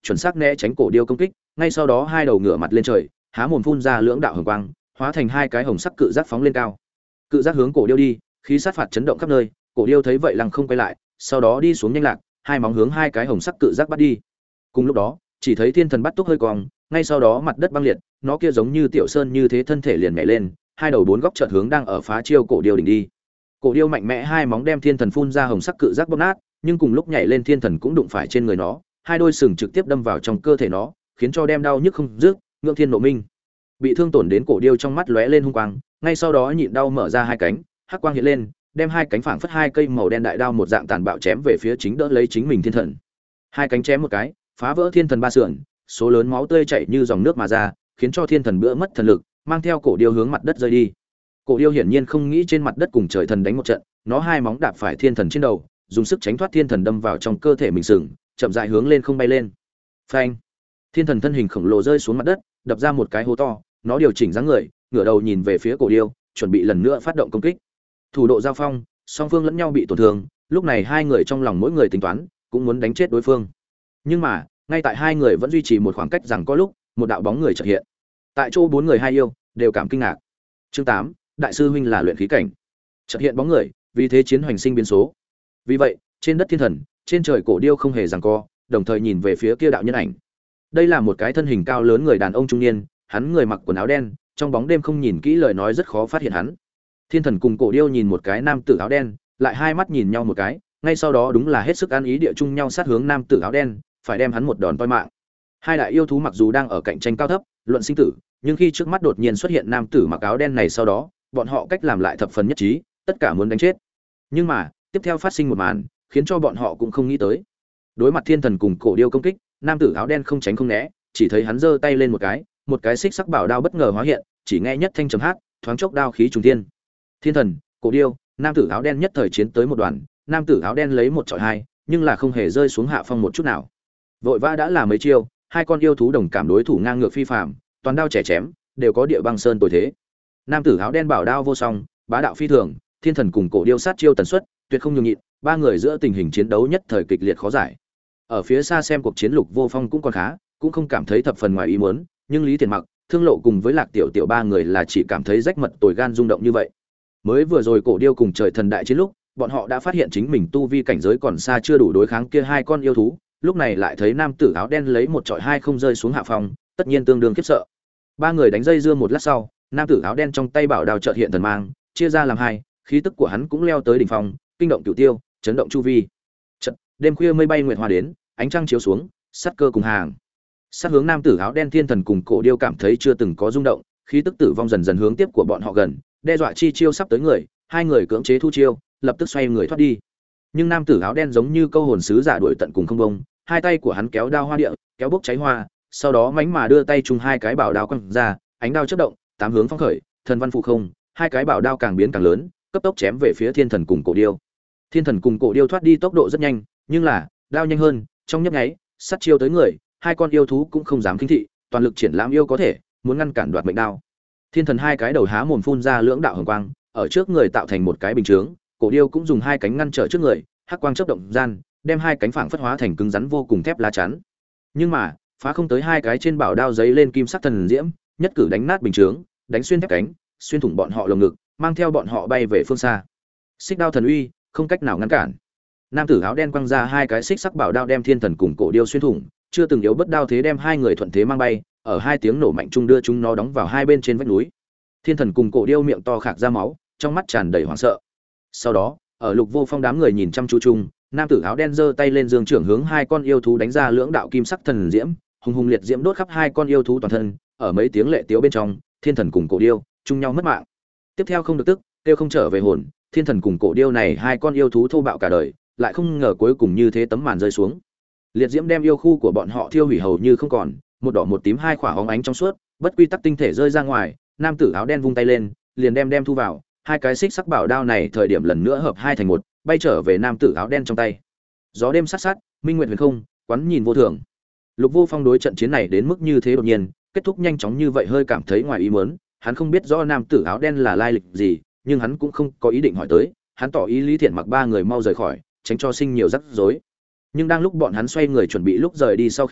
chuẩn xác né tránh cổ điêu công kích, ngay sau đó hai đầu ngửa mặt lên trời, há mồm phun ra lưỡng đạo hồng quang, hóa thành hai cái hồng sắc cự giác phóng lên cao. Cự giác hướng cổ điêu đi, khí sát phạt chấn động khắp nơi, cổ điêu thấy vậy lăng không quay lại, sau đó đi xuống nhanh lạc, hai móng hướng hai cái hồng sắc cự giác bắt đi. Cùng lúc đó, chỉ thấy thiên thần bắt túc hơi cong, ngay sau đó mặt đất băng liệt, nó kia giống như tiểu sơn như thế thân thể liền nhảy lên, hai đầu bốn góc chợt hướng đang ở phá chiêu cổ điêu đỉnh đi. Cổ điêu mạnh mẽ hai móng đem thiên thần phun ra hồng sắc cự giác bóp nát, nhưng cùng lúc nhảy lên thiên thần cũng đụng phải trên người nó, hai đôi sừng trực tiếp đâm vào trong cơ thể nó, khiến cho đem đau nhức không dứt, ngưỡng thiên nộ minh. Bị thương tổn đến cổ điêu trong mắt lóe lên hung quang, ngay sau đó nhịn đau mở ra hai cánh, hắc quang hiện lên, đem hai cánh phảng phất hai cây màu đen đại đao một dạng tàn bạo chém về phía chính đỡ lấy chính mình thiên thần. Hai cánh chém một cái, phá vỡ thiên thần ba sườn, số lớn máu tươi chảy như dòng nước mà ra, khiến cho thiên thần bữa mất thần lực, mang theo cổ điêu hướng mặt đất rơi đi. Cổ điêu hiển nhiên không nghĩ trên mặt đất cùng trời thần đánh một trận, nó hai móng đạp phải thiên thần trên đầu, dùng sức tránh thoát thiên thần đâm vào trong cơ thể mình sừng, chậm rãi hướng lên không bay lên. Phanh! Thiên thần thân hình khổng lồ rơi xuống mặt đất, đập ra một cái hố to, nó điều chỉnh dáng người, ngửa đầu nhìn về phía cổ điêu, chuẩn bị lần nữa phát động công kích. Thủ độ giao phong, song phương lẫn nhau bị tổn thương, lúc này hai người trong lòng mỗi người tính toán, cũng muốn đánh chết đối phương. Nhưng mà, ngay tại hai người vẫn duy trì một khoảng cách rằng có lúc, một đạo bóng người chợt hiện. Tại chỗ bốn người hai yêu đều cảm kinh ngạc. Chương 8, đại sư huynh là luyện khí cảnh. Chợt hiện bóng người, vì thế chiến hoành sinh biến số. Vì vậy, trên đất thiên thần, trên trời cổ điêu không hề giằng co, đồng thời nhìn về phía kia đạo nhân ảnh. Đây là một cái thân hình cao lớn người đàn ông trung niên, hắn người mặc quần áo đen, trong bóng đêm không nhìn kỹ lời nói rất khó phát hiện hắn. Thiên thần cùng cổ điêu nhìn một cái nam tử áo đen, lại hai mắt nhìn nhau một cái, ngay sau đó đúng là hết sức ăn ý địa chung nhau sát hướng nam tử áo đen, phải đem hắn một đòn toi mạng. Hai đại yêu thú mặc dù đang ở cạnh tranh cao thấp, luận sinh tử, nhưng khi trước mắt đột nhiên xuất hiện nam tử mặc áo đen này sau đó, bọn họ cách làm lại thập phần nhất trí, tất cả muốn đánh chết. Nhưng mà, tiếp theo phát sinh một màn, khiến cho bọn họ cũng không nghĩ tới. Đối mặt thiên thần cùng cổ điêu công kích, nam tử áo đen không tránh không né, chỉ thấy hắn giơ tay lên một cái xích sắc bảo đao bất ngờ hóa hiện, chỉ nghe nhất thanh trầm hát, thoáng chốc đao khí trùng thiên. Thiên thần, cổ điêu, nam tử áo đen nhất thời chiến tới một đoàn, nam tử áo đen lấy một chọi hai, nhưng là không hề rơi xuống hạ phong một chút nào. Vội vã đã là mấy chiêu, hai con yêu thú đồng cảm đối thủ ngang ngược phi phàm, toàn đao trẻ chém, đều có địa băng sơn tối thế. Nam tử áo đen bảo đao vô song, bá đạo phi thường, thiên thần cùng cổ điêu sát chiêu tần suất, tuyệt không nhường nhịn, ba người giữa tình hình chiến đấu nhất thời kịch liệt khó giải. Ở phía xa xem cuộc chiến Lục Vô Phong cũng còn khá, cũng không cảm thấy thập phần ngoài ý muốn, nhưng Lý Tiền Mặc, Thương Lộ cùng với Lạc Tiểu Tiểu ba người là chỉ cảm thấy rách mật tồi gan rung động như vậy. Mới vừa rồi cổ điêu cùng trời thần đại chiến lúc, bọn họ đã phát hiện chính mình tu vi cảnh giới còn xa chưa đủ đối kháng kia hai con yêu thú, lúc này lại thấy nam tử áo đen lấy một chọi hai không rơi xuống hạ phòng, tất nhiên tương đương khiếp sợ. Ba người đánh dây dưa một lát sau, nam tử áo đen trong tay bảo đao chợt hiện thần mang, chia ra làm hai, khí tức của hắn cũng leo tới đỉnh phong, kinh động cửu tiêu, chấn động chu vi. Chợt, đêm khuya mây bay nguyệt hoa đến, ánh trăng chiếu xuống, sát cơ cùng hàng. Sát hướng nam tử áo đen thiên thần cùng cổ điêu cảm thấy chưa từng có rung động, khí tức tử vong dần dần hướng tiếp của bọn họ gần, đe dọa chi chiêu sắp tới người, hai người cưỡng chế thu chiêu, lập tức xoay người thoát đi. Nhưng nam tử áo đen giống như câu hồn sứ giả đuổi tận cùng không bông, hai tay của hắn kéo đao hoa địa, kéo bốc cháy hoa, sau đó mánh mà đưa tay chung hai cái bảo đao quăng ra, ánh đao chớp động, tám hướng phong khởi, thần văn phụ không, hai cái bảo đao càng biến càng lớn, cấp tốc chém về phía thiên thần cùng cổ điêu. Thiên thần cùng cổ điêu thoát đi tốc độ rất nhanh, nhưng là đao nhanh hơn, trong nhấp nháy, sát chiêu tới người, hai con yêu thú cũng không dám khinh thị, toàn lực triển lãm yêu có thể, muốn ngăn cản đoạt mệnh đao. Thiên thần hai cái đầu há mồm phun ra lưỡng đạo hồng quang, ở trước người tạo thành một cái bình chướng, cổ điêu cũng dùng hai cánh ngăn trở trước người, hắc quang chớp động gian, đem hai cánh phảng phất hóa thành cứng rắn vô cùng thép lá chắn. Nhưng mà, phá không tới hai cái trên bảo đao giấy lên kim sắc thần diễm, nhất cử đánh nát bình chướng, đánh xuyên thép cánh, xuyên thủng bọn họ lồng ngực, mang theo bọn họ bay về phương xa. Xích đao thần uy, không cách nào ngăn cản. Nam tử áo đen quăng ra hai cái xích sắc bảo đao đem thiên thần cùng cổ điêu xuyên thủng, chưa từng yếu bất đao thế đem hai người thuận thế mang bay, ở hai tiếng nổ mạnh chung đưa chúng nó đóng vào hai bên trên vách núi. Thiên thần cùng cổ điêu miệng to khạc ra máu, trong mắt tràn đầy hoảng sợ. Sau đó, ở Lục Vô Phong đám người nhìn chăm chú chung, nam tử áo đen giơ tay lên dương trưởng hướng hai con yêu thú đánh ra lưỡng đạo kim sắc thần diễm, hùng hùng liệt diễm đốt khắp hai con yêu thú toàn thân, ở mấy tiếng lệ tiếu bên trong, thiên thần cùng cổ điêu chung nhau mất mạng. Tiếp theo không được tức, kêu không trở về hồn, thiên thần cùng cổ điêu này hai con yêu thú thô bạo cả đời, lại không ngờ cuối cùng như thế tấm màn rơi xuống. Liệt diễm đem yêu khu của bọn họ thiêu hủy hầu như không còn, một đỏ một tím hai khỏa hóng ánh trong suốt, bất quy tắc tinh thể rơi ra ngoài, nam tử áo đen vung tay lên, liền đem thu vào, hai cái xích sắc bảo đao này thời điểm lần nữa hợp hai thành một, bay trở về nam tử áo đen trong tay. Gió đêm sát sát, minh nguyệt huyền không, quán nhìn vô thường. Lục Vô Phong đối trận chiến này đến mức như thế đột nhiên, kết thúc nhanh chóng như vậy hơi cảm thấy ngoài ý muốn, hắn không biết rõ nam tử áo đen là lai lịch gì, nhưng hắn cũng không có ý định hỏi tới, hắn tỏ ý Lý Thiện Mặc ba người mau rời khỏi, tránh cho sinh nhiều rắc rối. Nhưng đang lúc bọn hắn xoay người chuẩn bị lúc rời đi sau khi,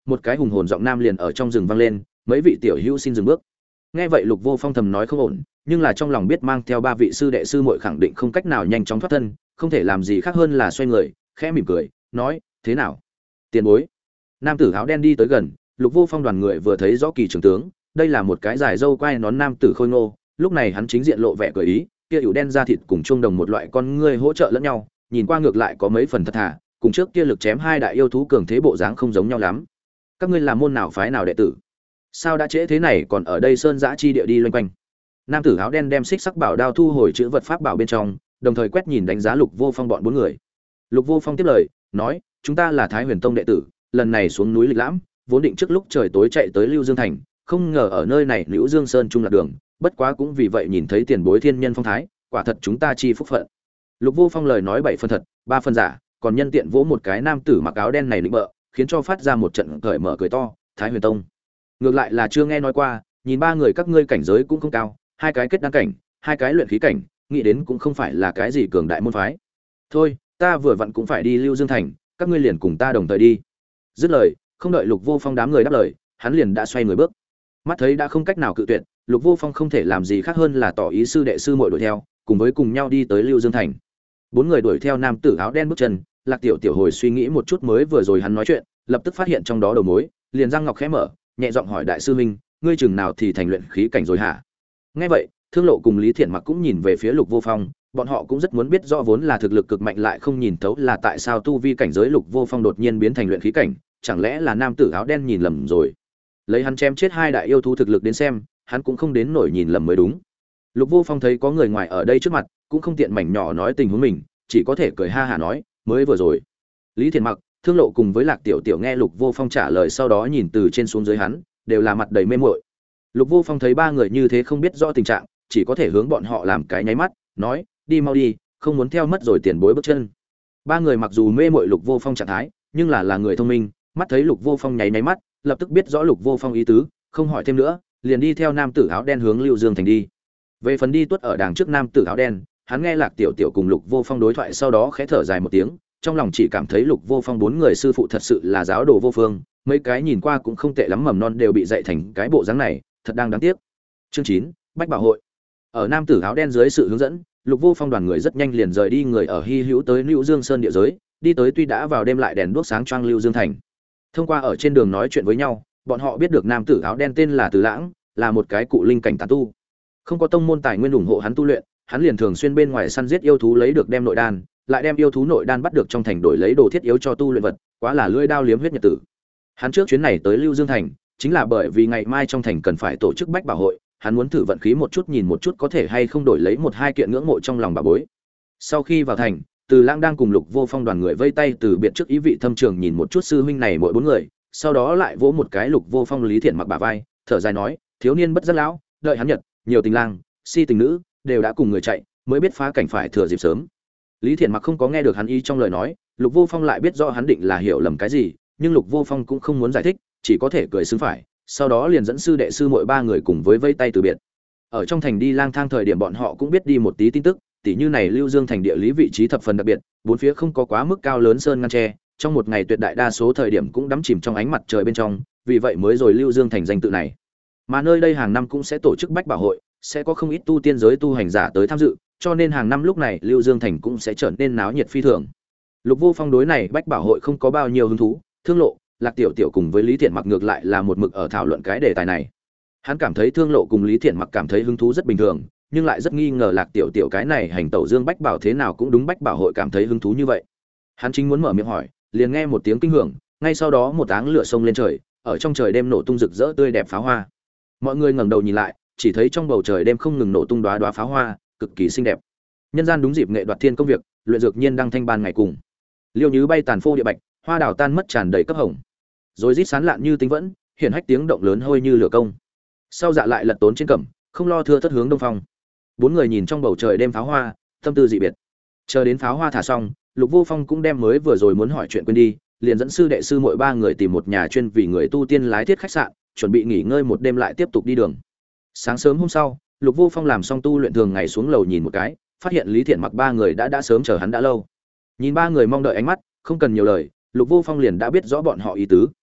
một cái hùng hồn giọng nam liền ở trong rừng vang lên, mấy vị tiểu hữu xin dừng bước. Nghe vậy Lục Vô Phong thầm nói không ổn, nhưng là trong lòng biết mang theo ba vị sư đệ sư muội khẳng định không cách nào nhanh chóng thoát thân, không thể làm gì khác hơn là xoay người, khẽ mỉm cười, nói: "Thế nào? Tiền bối?" Nam tử áo đen đi tới gần, Lục Vô Phong đoàn người vừa thấy rõ kỳ trưởng tướng, đây là một cái dài râu quai nón nam tử khôi ngô, lúc này hắn chính diện lộ vẻ cười ý, kia ửu đen da thịt cùng chuông đồng một loại con ngươi hỗ trợ lẫn nhau, nhìn qua ngược lại có mấy phần thật thà, cùng trước kia lực chém hai đại yêu thú cường thế bộ dáng không giống nhau lắm. Các ngươi là môn nào phái nào đệ tử? Sao đã trễ thế này còn ở đây sơn dã chi địa đi loanh quanh? Nam tử áo đen đem xích sắc bảo đao thu hồi chữ vật pháp bảo bên trong, đồng thời quét nhìn đánh giá Lục Vô Phong bọn bốn người. Lục Vô Phong tiếp lời, nói: "Chúng ta là Thái Huyền Tông đệ tử, lần này xuống núi lịch lãm, vốn định trước lúc trời tối chạy tới Lưu Dương thành, không ngờ ở nơi này Lưu Dương Sơn trung lạc đường, bất quá cũng vì vậy nhìn thấy tiền bối thiên nhân phong thái, quả thật chúng ta chi phúc phận." Lục Vô Phong lời nói 7 phần thật, 3 phần giả, còn nhân tiện vỗ một cái nam tử mặc áo đen này lĩnh bợ, khiến cho phát ra một trận cởi mở cười to, Thái Huyền Tông. Ngược lại là chưa nghe nói qua, nhìn ba người các ngươi cảnh giới cũng không cao, hai cái kết đan cảnh, hai cái luyện khí cảnh, nghĩ đến cũng không phải là cái gì cường đại môn phái. Thôi, ta vừa vặn cũng phải đi Lưu Dương thành, các ngươi liền cùng ta đồng thời đi. Dứt lời, không đợi Lục Vô Phong đám người đáp lời, hắn liền đã xoay người bước. Mắt thấy đã không cách nào cự tuyệt, Lục Vô Phong không thể làm gì khác hơn là tỏ ý sư đệ sư muội đuổi theo, cùng nhau đi tới Lưu Dương thành. Bốn người đuổi theo nam tử áo đen bước chân, Lạc Tiểu Tiểu hồi suy nghĩ một chút mới vừa rồi hắn nói chuyện, lập tức phát hiện trong đó đầu mối, liền răng ngọc khẽ mở, nhẹ giọng hỏi đại sư huynh, ngươi chừng nào thì thành luyện khí cảnh rồi hả? Nghe vậy, Thương Lộ cùng Lý Thiện Mặc cũng nhìn về phía Lục Vô Phong, bọn họ cũng rất muốn biết rõ vốn là thực lực cực mạnh lại không nhìn thấu là tại sao tu vi cảnh giới Lục Vô Phong đột nhiên biến thành luyện khí cảnh, chẳng lẽ là nam tử áo đen nhìn lầm rồi? Lấy hắn chém chết hai đại yêu thú thực lực đến xem, hắn cũng không đến nổi nhìn lầm mới đúng. Lục Vô Phong thấy có người ngoài ở đây trước mặt, cũng không tiện mảnh nhỏ nói tình huống mình, chỉ có thể cười ha hả nói, mới vừa rồi. Lý Thiện Mặc, Thương Lộ cùng với Lạc Tiểu Tiểu nghe Lục Vô Phong trả lời sau đó nhìn từ trên xuống dưới hắn, đều là mặt đầy mê muội. Lục Vô Phong thấy ba người như thế không biết rõ tình trạng, chỉ có thể hướng bọn họ làm cái nháy mắt, nói, đi mau đi, không muốn theo mất rồi tiền bối bước chân. Ba người mặc dù mê muội Lục Vô Phong trạng thái, nhưng là người thông minh, mắt thấy Lục Vô Phong nháy mắt, lập tức biết rõ Lục Vô Phong ý tứ, không hỏi thêm nữa, liền đi theo nam tử áo đen hướng Lưu Dương thành đi. Về phần đi tuốt ở đằng trước nam tử áo đen, hắn nghe Lạc Tiểu Tiểu cùng Lục Vô Phong đối thoại sau đó khẽ thở dài một tiếng, trong lòng chỉ cảm thấy Lục Vô Phong bốn người sư phụ thật sự là giáo đồ vô phương, mấy cái nhìn qua cũng không tệ lắm mầm non đều bị dạy thành cái bộ dáng này, thật đang đáng tiếc. Chương 9, Bách Bảo hội. Ở nam tử áo đen dưới sự hướng dẫn, Lục Vô Phong đoàn người rất nhanh liền rời đi người ở Hy Hữu tới Lưu Dương Sơn địa giới, đi tới tuy đã vào đêm lại đèn đuốc sáng choang Lưu Dương thành. Thông qua ở trên đường nói chuyện với nhau, bọn họ biết được nam tử áo đen tên là Từ Lãng, là một cái cụ linh cảnh tán tu. Không có tông môn tài nguyên ủng hộ hắn tu luyện, hắn liền thường xuyên bên ngoài săn giết yêu thú lấy được đem nội đan, lại đem yêu thú nội đan bắt được trong thành đổi lấy đồ thiết yếu cho tu luyện vật, quá là lưỡi đao liếm huyết nhật tử. Hắn trước chuyến này tới Lưu Dương thành, chính là bởi vì ngày mai trong thành cần phải tổ chức bách bảo hội, hắn muốn thử vận khí một chút nhìn một chút có thể hay không đổi lấy một hai kiện ngưỡng mộ trong lòng bà bối. Sau khi vào thành, Từ Lãng đang cùng Lục Vô Phong đoàn người vây tay từ biệt trước ý vị thâm trường nhìn một chút sư huynh này mỗi bốn người, sau đó lại vỗ một cái Lục Vô Phong Lý Thiện Mặc bả vai, thở dài nói, thiếu niên bất giác lão, đợi hắn nhật, nhiều tình lang, si tình nữ, đều đã cùng người chạy, mới biết phá cảnh phải thừa dịp sớm. Lý Thiện Mặc không có nghe được hắn ý trong lời nói, Lục Vô Phong lại biết rõ hắn định là hiểu lầm cái gì, nhưng Lục Vô Phong cũng không muốn giải thích, chỉ có thể cười xứng phải, sau đó liền dẫn sư đệ sư muội ba người cùng với vây tay từ biệt. Ở trong thành đi lang thang thời điểm bọn họ cũng biết đi một tí tin tức, tỉ như này Lưu Dương thành địa lý vị trí thập phần đặc biệt, bốn phía không có quá mức cao lớn sơn ngăn tre, trong một ngày tuyệt đại đa số thời điểm cũng đắm chìm trong ánh mặt trời bên trong, vì vậy mới rồi Lưu Dương thành danh tự này. Mà nơi đây hàng năm cũng sẽ tổ chức bách bảo hội, sẽ có không ít tu tiên giới tu hành giả tới tham dự, cho nên hàng năm lúc này Lưu Dương thành cũng sẽ trở nên náo nhiệt phi thường. Lục Vô Phong đối này bách bảo hội không có bao nhiêu hứng thú, Thương Lộ, Lạc Tiểu Tiểu cùng với Lý Thiện Mặc ngược lại là một mực ở thảo luận cái đề tài này. Hắn cảm thấy Thương Lộ cùng Lý Thiện Mặc cảm thấy hứng thú rất bình thường, nhưng lại rất nghi ngờ Lạc Tiểu Tiểu cái này hành tẩu dương bách bảo thế nào cũng đúng bách bảo hội cảm thấy hứng thú như vậy. Hắn chính muốn mở miệng hỏi, liền nghe một tiếng kinh hưởng, ngay sau đó một áng lửa sông lên trời, ở trong trời đêm nổ tung rực rỡ tươi đẹp pháo hoa. Mọi người ngẩng đầu nhìn lại, chỉ thấy trong bầu trời đêm không ngừng nổ tung đóa đóa pháo hoa, cực kỳ xinh đẹp. Nhân gian đúng dịp nghệ đoạt thiên công việc, luyện dược nhiên đăng thanh ban ngày cùng. Liêu nhứ bay tàn phô địa bạch, hoa đào tan mất tràn đầy cấp hồng. Rồi rít sán lạn như tinh vẫn, hiển hách tiếng động lớn hôi như lửa công. Sau dạ lại lật tốn trên cẩm, không lo thưa thất hướng đông phong. Bốn người nhìn trong bầu trời đêm pháo hoa, tâm tư dị biệt. Chờ đến pháo hoa thả xong, Lục Vô Phong cũng đem mới vừa rồi muốn hỏi chuyện quên đi, liền dẫn sư đệ sư mỗi ba người tìm một nhà chuyên vì người tu tiên lái thiết khách sạn, chuẩn bị nghỉ ngơi một đêm lại tiếp tục đi đường. Sáng sớm hôm sau, Lục Vô Phong làm xong tu luyện thường ngày xuống lầu nhìn một cái, phát hiện Lý Thiện Mặc ba người đã sớm chờ hắn đã lâu. Nhìn ba người mong đợi ánh mắt, không cần nhiều lời, Lục Vô Phong liền đã biết rõ bọn họ ý tứ.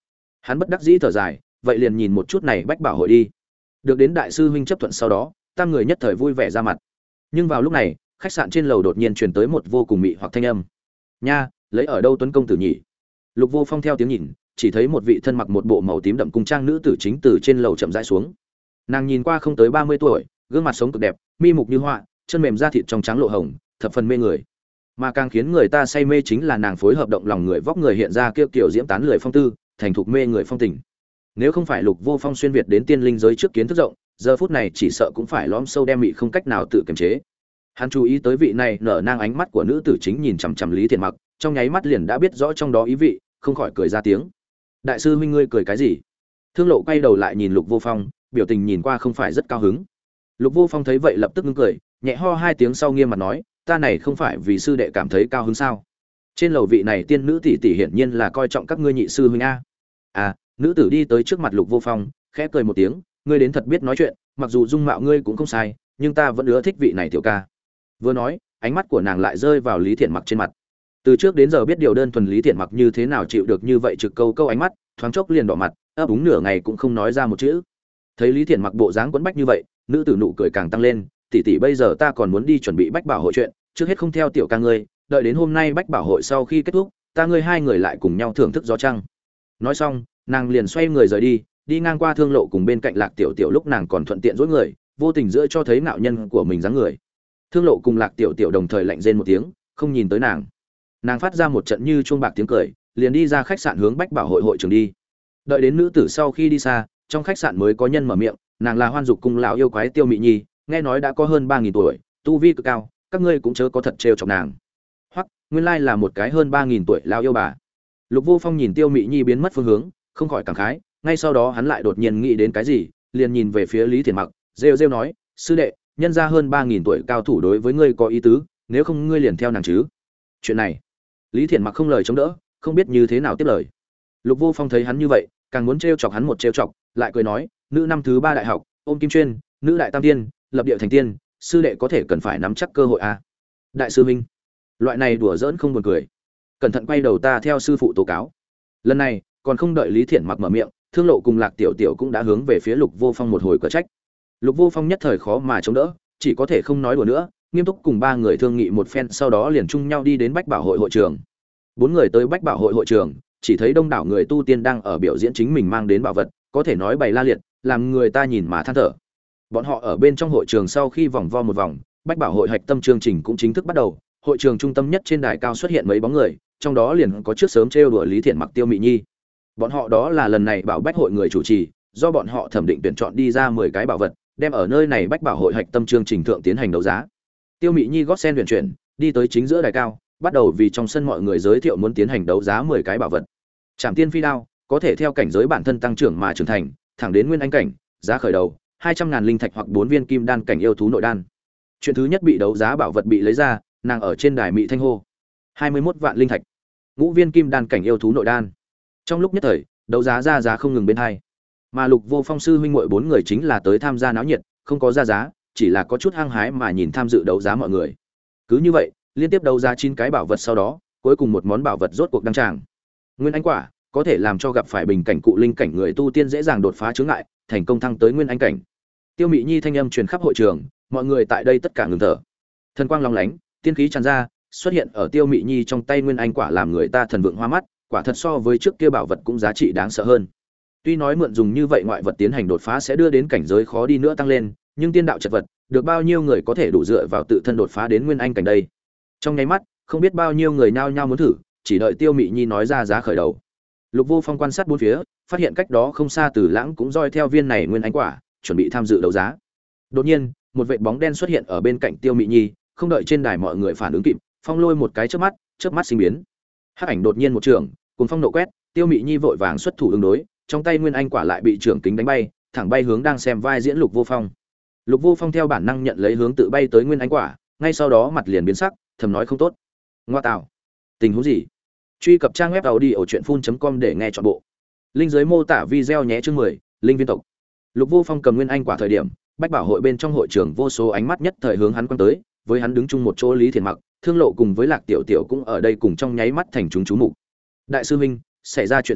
Hắn bất đắc dĩ thở dài, vậy liền nhìn một chút này bách bảo hội đi. Được đến đại sư huynh chấp thuận sau đó, tam người nhất thời vui vẻ ra mặt. Nhưng vào lúc này, khách sạn trên lầu đột nhiên truyền tới một vô cùng mị hoặc thanh âm. Nha, lấy ở đâu Tuấn công tử nhỉ? Lục Vô Phong theo tiếng nhìn, chỉ thấy một vị thân mặc một bộ màu tím đậm cung trang nữ tử chính từ trên lầu chậm rãi xuống. Nàng nhìn qua không tới 30 tuổi, gương mặt sống cực đẹp, mi mục như họa, chân mềm da thịt trong trắng lộ hồng, thập phần mê người. Mà càng khiến người ta say mê chính là nàng phối hợp động lòng người vóc người hiện ra kia kiểu diễm tán lười phong tư, thành thục mê người phong tình. Nếu không phải Lục Vô Phong xuyên việt đến tiên linh giới trước kiến thức rộng, giờ phút này chỉ sợ cũng phải lõm sâu đem mị không cách nào tự kiềm chế. Hắn chú ý tới vị này nở nang ánh mắt của nữ tử chính nhìn chằm chằm Lý Thiện Mặc, trong nháy mắt liền đã biết rõ trong đó ý vị, không khỏi cười ra tiếng. Đại sư huynh ngươi cười cái gì? Thương Lộ quay đầu lại nhìn Lục Vô Phong, biểu tình nhìn qua không phải rất cao hứng. Lục Vô Phong thấy vậy lập tức ngưng cười, nhẹ ho hai tiếng sau nghiêm mặt nói, ta này không phải vì sư đệ cảm thấy cao hứng sao? Trên lầu vị này tiên nữ tỷ tỷ hiển nhiên là coi trọng các ngươi nhị sư huynh a. À, nữ tử đi tới trước mặt Lục Vô Phong, khẽ cười một tiếng, ngươi đến thật biết nói chuyện, mặc dù dung mạo ngươi cũng không sai, nhưng ta vẫn ưa thích vị này tiểu ca. Vừa nói, ánh mắt của nàng lại rơi vào Lý Thiện Mặc trên mặt. Từ trước đến giờ biết điều đơn thuần Lý Thiện Mặc như thế nào chịu được như vậy trực câu câu ánh mắt, thoáng chốc liền đỏ mặt, ấp úng nửa ngày cũng không nói ra một chữ. Thấy Lý Thiện Mặc bộ dáng quấn bách như vậy, nữ tử nụ cười càng tăng lên, tỷ tỷ bây giờ ta còn muốn đi chuẩn bị bách bảo hội chuyện, trước hết không theo tiểu ca ngươi, đợi đến hôm nay bách bảo hội sau khi kết thúc, ta ngươi hai người lại cùng nhau thưởng thức gió trăng. Nói xong, nàng liền xoay người rời đi, đi ngang qua Thương Lộ cùng bên cạnh Lạc Tiểu Tiểu lúc nàng còn thuận tiện dối người, vô tình giữa cho thấy nạo nhân của mình dáng người. Thương Lộ cùng Lạc Tiểu Tiểu đồng thời lạnh rên một tiếng, không nhìn tới nàng. Nàng phát ra một trận như chuông bạc tiếng cười, liền đi ra khách sạn hướng bách bảo hội hội trường đi. Đợi đến nữ tử sau khi đi xa, trong khách sạn mới có nhân mở miệng, nàng là Hoan Dục cung lão yêu quái Tiêu Mị Nhi, nghe nói đã có hơn 3000 tuổi, tu vi cực cao, các ngươi cũng chớ có thật trêu chọc nàng. Hoặc, nguyên lai là một cái hơn 3000 tuổi lão yêu bà. Lục Vô Phong nhìn Tiêu Mị Nhi biến mất phương hướng, không khỏi cảm khái, ngay sau đó hắn lại đột nhiên nghĩ đến cái gì, liền nhìn về phía Lý Thiện Mặc, rêu rêu nói, sư đệ, nhân ra hơn 3000 tuổi cao thủ đối với ngươi có ý tứ, nếu không ngươi liền theo nàng chứ. Chuyện này, Lý Thiện Mặc không lời chống đỡ, không biết như thế nào tiếp lời. Lục Vô Phong thấy hắn như vậy, càng muốn trêu chọc hắn một trêu chọc, lại cười nói, nữ năm thứ 3 đại học, ôm kim chuyên, nữ đại tam tiên, lập địa thành tiên, sư đệ có thể cần phải nắm chắc cơ hội a. Đại sư huynh, loại này đùa giỡn không buồn cười. Cẩn thận quay đầu ta theo sư phụ tố cáo. Lần này, còn không đợi Lý Thiện Mặc mở miệng, Thương Lộ cùng Lạc Tiểu Tiểu cũng đã hướng về phía Lục Vô Phong một hồi cở trách. Lục Vô Phong nhất thời khó mà chống đỡ, chỉ có thể không nói đùa nữa, nghiêm túc cùng ba người thương nghị một phen, sau đó liền chung nhau đi đến Bách Bảo hội hội trường. Bốn người tới Bách Bảo hội hội trường, chỉ thấy đông đảo người tu tiên đang ở biểu diễn chính mình mang đến bảo vật, có thể nói bày la liệt, làm người ta nhìn mà than thở. Bọn họ ở bên trong hội trường sau khi vòng vo một vòng, Bách Bảo hội hạch tâm chương trình cũng chính thức bắt đầu. Hội trường trung tâm nhất trên đài cao xuất hiện mấy bóng người, trong đó liền có trước sớm trêu đùa Lý Thiện Mặc Tiêu Mị Nhi. Bọn họ đó là lần này bảo Bách hội người chủ trì, do bọn họ thẩm định tuyển chọn đi ra 10 cái bảo vật, đem ở nơi này Bách Bảo hội hạch tâm chương trình thượng tiến hành đấu giá. Tiêu Mị Nhi gót sen huyền chuyển, đi tới chính giữa đài cao, bắt đầu vì trong sân mọi người giới thiệu muốn tiến hành đấu giá 10 cái bảo vật. Trảm Tiên Phi đao, có thể theo cảnh giới bản thân tăng trưởng mà trưởng thành, thẳng đến nguyên anh cảnh, giá khởi đầu 200.000 linh thạch hoặc 4 viên kim đan cảnh yêu thú nội đan. Chuyện thứ nhất bị đấu giá bảo vật bị lấy ra, nàng ở trên đài mị thanh hô. 21 vạn linh thạch, ngũ viên kim đan cảnh yêu thú nội đan. Trong lúc nhất thời, đấu giá ra giá không ngừng bên hai. Mà Lục Vô Phong sư huynh muội 4 người chính là tới tham gia náo nhiệt, không có ra giá, chỉ là có chút hăng hái mà nhìn tham dự đấu giá mọi người. Cứ như vậy, liên tiếp đấu giá 9 cái bảo vật sau đó, cuối cùng một món bảo vật rốt cuộc đăng tràng. Nguyên anh quả, có thể làm cho gặp phải bình cảnh cụ linh cảnh người tu tiên dễ dàng đột phá chướng ngại, thành công thăng tới nguyên anh cảnh. Tiêu Mị Nhi thanh âm truyền khắp hội trường, mọi người tại đây tất cả ngừng thở. Thần quang long lánh, tiên khí tràn ra, xuất hiện ở Tiêu Mị Nhi trong tay nguyên anh quả làm người ta thần vượng hoa mắt, quả thật so với trước kia bảo vật cũng giá trị đáng sợ hơn. Tuy nói mượn dùng như vậy ngoại vật tiến hành đột phá sẽ đưa đến cảnh giới khó đi nữa tăng lên, nhưng tiên đạo chật vật, được bao nhiêu người có thể đủ dựa vào tự thân đột phá đến nguyên anh cảnh đây. Trong nháy mắt, không biết bao nhiêu người nhao nhao muốn thử, chỉ đợi Tiêu Mị Nhi nói ra giá khởi đầu. Lục Vô Phong quan sát bốn phía, phát hiện cách đó không xa Từ Lãng cũng roi theo viên này nguyên anh quả, chuẩn bị tham dự đấu giá. Đột nhiên, một vệt bóng đen xuất hiện ở bên cạnh Tiêu Mị Nhi, không đợi trên đài mọi người phản ứng kịp, phong lôi một cái chớp mắt sinh biến. Hắc ảnh đột nhiên một trường, cùng phong nộ quét, Tiêu Mị Nhi vội vàng xuất thủ ứng đối, trong tay nguyên anh quả lại bị trưởng kính đánh bay, thẳng bay hướng đang xem vai diễn Lục Vô Phong. Lục Vô Phong theo bản năng nhận lấy hướng tự bay tới nguyên anh quả, ngay sau đó mặt liền biến sắc, thầm nói không tốt. Ngoa tạo, tình huống gì? Truy cập trang web audiochuyenphun.com để nghe trọn bộ. Link dưới mô tả video nhé, chương 10, linh viên tộc. Lục Vô Phong cầm nguyên anh quả thời điểm, Bách Bảo hội bên trong hội trường vô số ánh mắt nhất thời hướng hắn quan tới, với hắn đứng chung một chỗ Lý Thiện Mặc, Thương Lộ cùng với Lạc Tiểu Tiểu cũng ở đây cùng trong nháy mắt thành chúng chú mục. Đại sư huynh, xảy ra chuyện gì?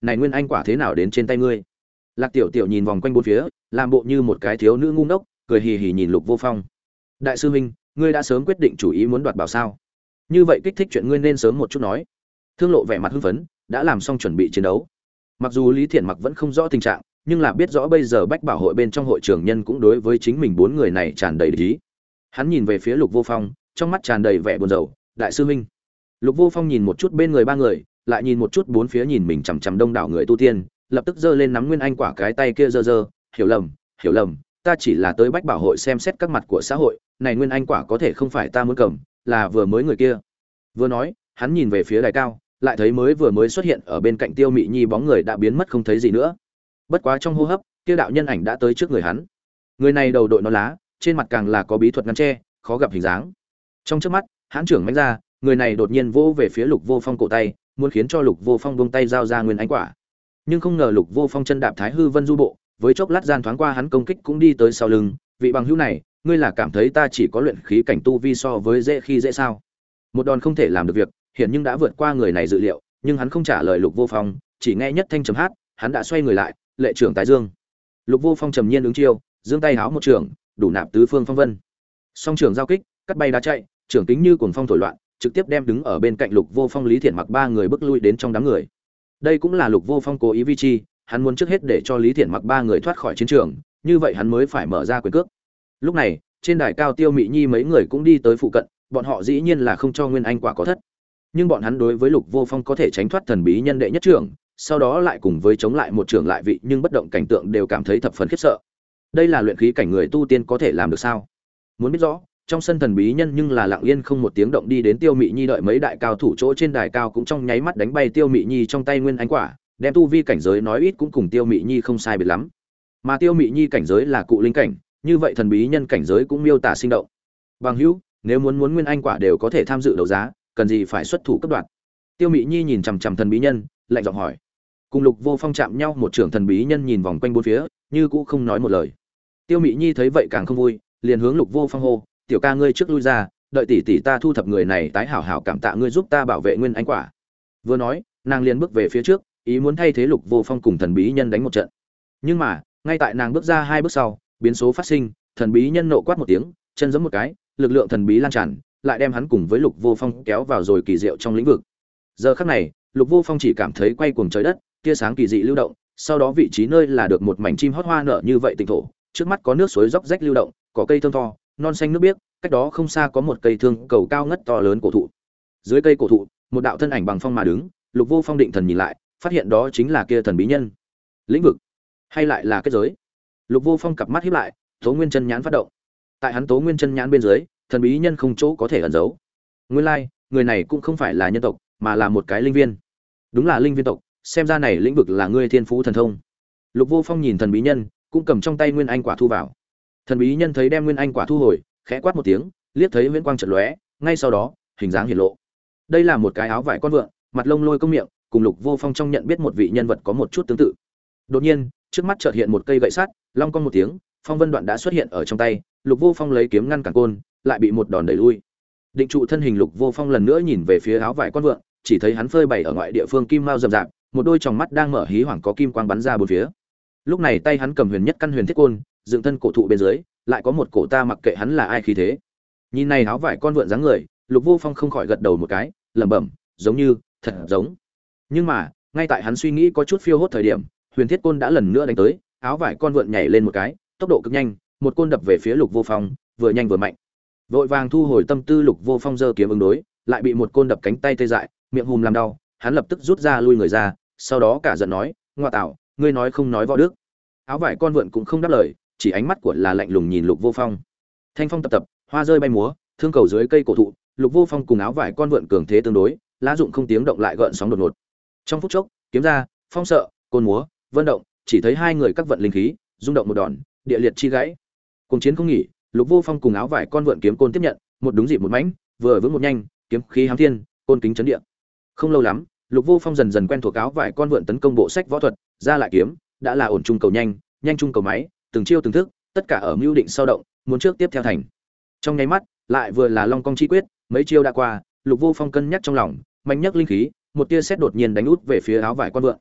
này nguyên anh quả thế nào đến trên tay ngươi? Lạc Tiểu Tiểu nhìn vòng quanh bốn phía, làm bộ như một cái thiếu nữ ngu ngốc, cười hì hì nhìn Lục Vô Phong. Đại sư huynh, ngươi đã sớm quyết định chủ ý muốn đoạt bảo sao? Như vậy kích thích chuyện ngươi nên sớm một chút nói. Thương Lộ vẻ mặt hưng phấn, đã làm xong chuẩn bị chiến đấu. Mặc dù Lý Thiện Mặc vẫn không rõ tình trạng, nhưng là biết rõ bây giờ Bách Bảo hội bên trong hội trưởng nhân cũng đối với chính mình bốn người này tràn đầy ý. Hắn nhìn về phía Lục Vô Phong, trong mắt tràn đầy vẻ buồn rầu. Đại sư huynh. Lục Vô Phong nhìn một chút bên người ba người, lại nhìn một chút bốn phía nhìn mình chằm chằm đông đảo người tu tiên, lập tức giơ lên nắm nguyên anh quả cái tay kia giơ, hiểu lầm, ta chỉ là tới Bách Bảo hội xem xét các mặt của xã hội, này nguyên anh quả có thể không phải ta muốn cầm, là vừa mới người kia. Vừa nói, hắn nhìn về phía đài cao, lại thấy vừa mới xuất hiện ở bên cạnh Tiêu Mị Nhi bóng người đã biến mất không thấy gì nữa. Bất quá trong hô hấp, kia đạo nhân ảnh đã tới trước người hắn. Người này đầu đội nón lá, trên mặt càng là có bí thuật ngăn che, khó gặp hình dáng. Trong chớp mắt, hãn trưởng mãnh ra, người này đột nhiên vỗ về phía Lục Vô Phong cổ tay, muốn khiến cho Lục Vô Phong buông tay giao ra nguyên ánh quả. Nhưng không ngờ Lục Vô Phong chân đạp Thái Hư Vân du bộ, với chốc lát gian thoáng qua hắn công kích cũng đi tới sau lưng, vị bằng hữu này, ngươi là cảm thấy ta chỉ có luyện khí cảnh tu vi so với dễ khi dễ sao? Một đòn không thể làm được việc, hiện nhưng đã vượt qua người này dự liệu, nhưng hắn không trả lời Lục Vô Phong, chỉ nghe nhất thanh chấm hát, hắn đã xoay người lại, lệ trưởng tái dương. Lục Vô Phong trầm nhiên ứng chiêu, giương tay háo một trường, đủ nạp tứ phương phong vân. Song trường giao kích, cắt bay đá chạy, trường kính như cuồng phong thổi loạn, trực tiếp đem đứng ở bên cạnh Lục Vô Phong Lý Thiện Mặc ba người bước lui đến trong đám người. Đây cũng là Lục Vô Phong cố ý vi chi, hắn muốn trước hết để cho Lý Thiện Mặc ba người thoát khỏi chiến trường, như vậy hắn mới phải mở ra quyền cước. Lúc này, trên đài cao Tiêu Mị Nhi mấy người cũng đi tới phụ cận, bọn họ dĩ nhiên là không cho nguyên anh quả có thất. Nhưng bọn hắn đối với Lục Vô Phong có thể tránh thoát thần bí nhân đệ nhất trưởng, sau đó lại cùng với chống lại một trưởng lại vị nhưng bất động cảnh tượng đều cảm thấy thập phần khiếp sợ. Đây là luyện khí cảnh người tu tiên có thể làm được sao? Muốn biết rõ, trong sân thần bí nhân nhưng là lặng yên không một tiếng động đi đến Tiêu Mị Nhi đợi mấy đại cao thủ chỗ trên đài cao cũng trong nháy mắt đánh bay Tiêu Mị Nhi trong tay nguyên ánh quả, đem tu vi cảnh giới nói ít cũng cùng Tiêu Mị Nhi không sai biệt lắm. Mà Tiêu Mị Nhi cảnh giới là cụ linh cảnh, như vậy thần bí nhân cảnh giới cũng miêu tả sinh động. Bằng hữu, nếu muốn nguyên anh quả đều có thể tham dự đấu giá, cần gì phải xuất thủ cấp đoạt? Tiêu Mị Nhi nhìn chằm chằm thần bí nhân, lạnh giọng hỏi. Cùng Lục Vô Phong chạm nhau một trưởng thần bí nhân nhìn vòng quanh bốn phía, như cũ không nói một lời. Tiêu Mị Nhi thấy vậy càng không vui, liền hướng Lục Vô Phong hô, "Tiểu ca ngươi trước lui ra, đợi tỷ tỷ ta thu thập người này tái hảo hảo cảm tạ ngươi giúp ta bảo vệ nguyên anh quả." Vừa nói, nàng liền bước về phía trước, ý muốn thay thế Lục Vô Phong cùng thần bí nhân đánh một trận. Nhưng mà, ngay tại nàng bước ra hai bước sau, biến số phát sinh, thần bí nhân nộ quát một tiếng, chân giẫm một cái, lực lượng thần bí lan tràn, lại đem hắn cùng với Lục Vô Phong kéo vào rồi kỳ diệu trong lĩnh vực. Giờ khắc này, Lục Vô Phong chỉ cảm thấy quay cuồng trời đất, tia sáng kỳ dị lưu động, sau đó vị trí nơi là được một mảnh chim hót hoa nở như vậy tịnh thổ, trước mắt có nước suối róc rách lưu động, có cây thơm to, non xanh nước biếc, cách đó không xa có một cây thương cầu cao ngất to lớn cổ thụ. Dưới cây cổ thụ, một đạo thân ảnh bằng phong mà đứng, Lục Vô Phong định thần nhìn lại, phát hiện đó chính là kia thần bí nhân. Lĩnh vực hay lại là kết giới? Lục Vô Phong cặp mắt híp lại, Tố Nguyên Chân Nhãn phát động. Tại hắn Tố Nguyên Chân Nhãn bên dưới, thần bí nhân không chỗ có thể ẩn giấu. Nguyên lai, người này cũng không phải là nhân tộc, mà là một cái linh viên. Đúng là linh viên tộc, xem ra này lĩnh vực là ngươi thiên phú thần thông. Lục Vô Phong nhìn thần bí nhân, cũng cầm trong tay nguyên anh quả thu vào. Thần bí nhân thấy đem nguyên anh quả thu hồi, khẽ quát một tiếng, liếc thấy huyễn quang chợt lóe, ngay sau đó, hình dáng hiển lộ. Đây là một cái áo vải con vượn, mặt lông lôi công miệng, cùng Lục Vô Phong trong nhận biết một vị nhân vật có một chút tương tự. Đột nhiên, trước mắt chợt hiện một cây gậy sắt, long cong một tiếng, phong vân đoạn đã xuất hiện ở trong tay, Lục Vô Phong lấy kiếm ngăn cản côn, lại bị một đòn đẩy lui. Định trụ thân hình Lục Vô Phong lần nữa nhìn về phía áo vải con vượn, chỉ thấy hắn phơi bày ở ngoại địa phương kim mao rậm rạp, một đôi tròng mắt đang mở hí hoảng có kim quang bắn ra bốn phía. Lúc này tay hắn cầm huyền nhất căn huyền thiết côn, dựng thân cổ thụ bên dưới, lại có một cổ ta mặc kệ hắn là ai khí thế. Nhìn này áo vải con vượn dáng người, Lục Vô Phong không khỏi gật đầu một cái, lẩm bẩm, giống như, thật giống. Nhưng mà, ngay tại hắn suy nghĩ có chút phiêu hốt thời điểm, huyền thiết côn đã lần nữa đánh tới, áo vải con vượn nhảy lên một cái, tốc độ cực nhanh, một côn đập về phía Lục Vô Phong, vừa nhanh vừa mạnh. Vội vàng thu hồi tâm tư, Lục Vô Phong giơ kiếm ứng đối, lại bị một côn đập cánh tay tê dại, miệng hùm làm đau, hắn lập tức rút ra lui người ra, sau đó cả giận nói, "Ngoa tạo, ngươi nói không nói võ đức." Áo vải con vượn cũng không đáp lời, chỉ ánh mắt của là lạnh lùng nhìn Lục Vô Phong. Thanh phong tập tập, hoa rơi bay múa, thương cầu dưới cây cổ thụ, Lục Vô Phong cùng áo vải con vượn cường thế tương đối, lá dụng không tiếng động lại gợn sóng đột ngột. Trong phút chốc, kiếm ra, phong sợ, côn múa, vân động, chỉ thấy hai người các vận linh khí, rung động một đòn, địa liệt chi gãy. Cùng chiến không nghỉ, Lục Vô Phong cùng áo vải con vượn kiếm côn tiếp nhận, một đúng dịp một mãnh, vừa vững một nhanh, kiếm khí hám thiên, côn kính chấn địa. Không lâu lắm, Lục Vô Phong dần dần quen thuộc áo vải con vượn tấn công bộ sách võ thuật, ra lại kiếm, đã là ổn trung cầu nhanh, nhanh trung cầu máy, từng chiêu từng thức, tất cả ở mưu định sau động, muốn trước tiếp theo thành. Trong nháy mắt, lại vừa là long cong chi quyết, mấy chiêu đã qua, Lục Vô Phong cân nhắc trong lòng, mạnh nhất linh khí, một tia sét đột nhiên đánh út về phía áo vải con vượn.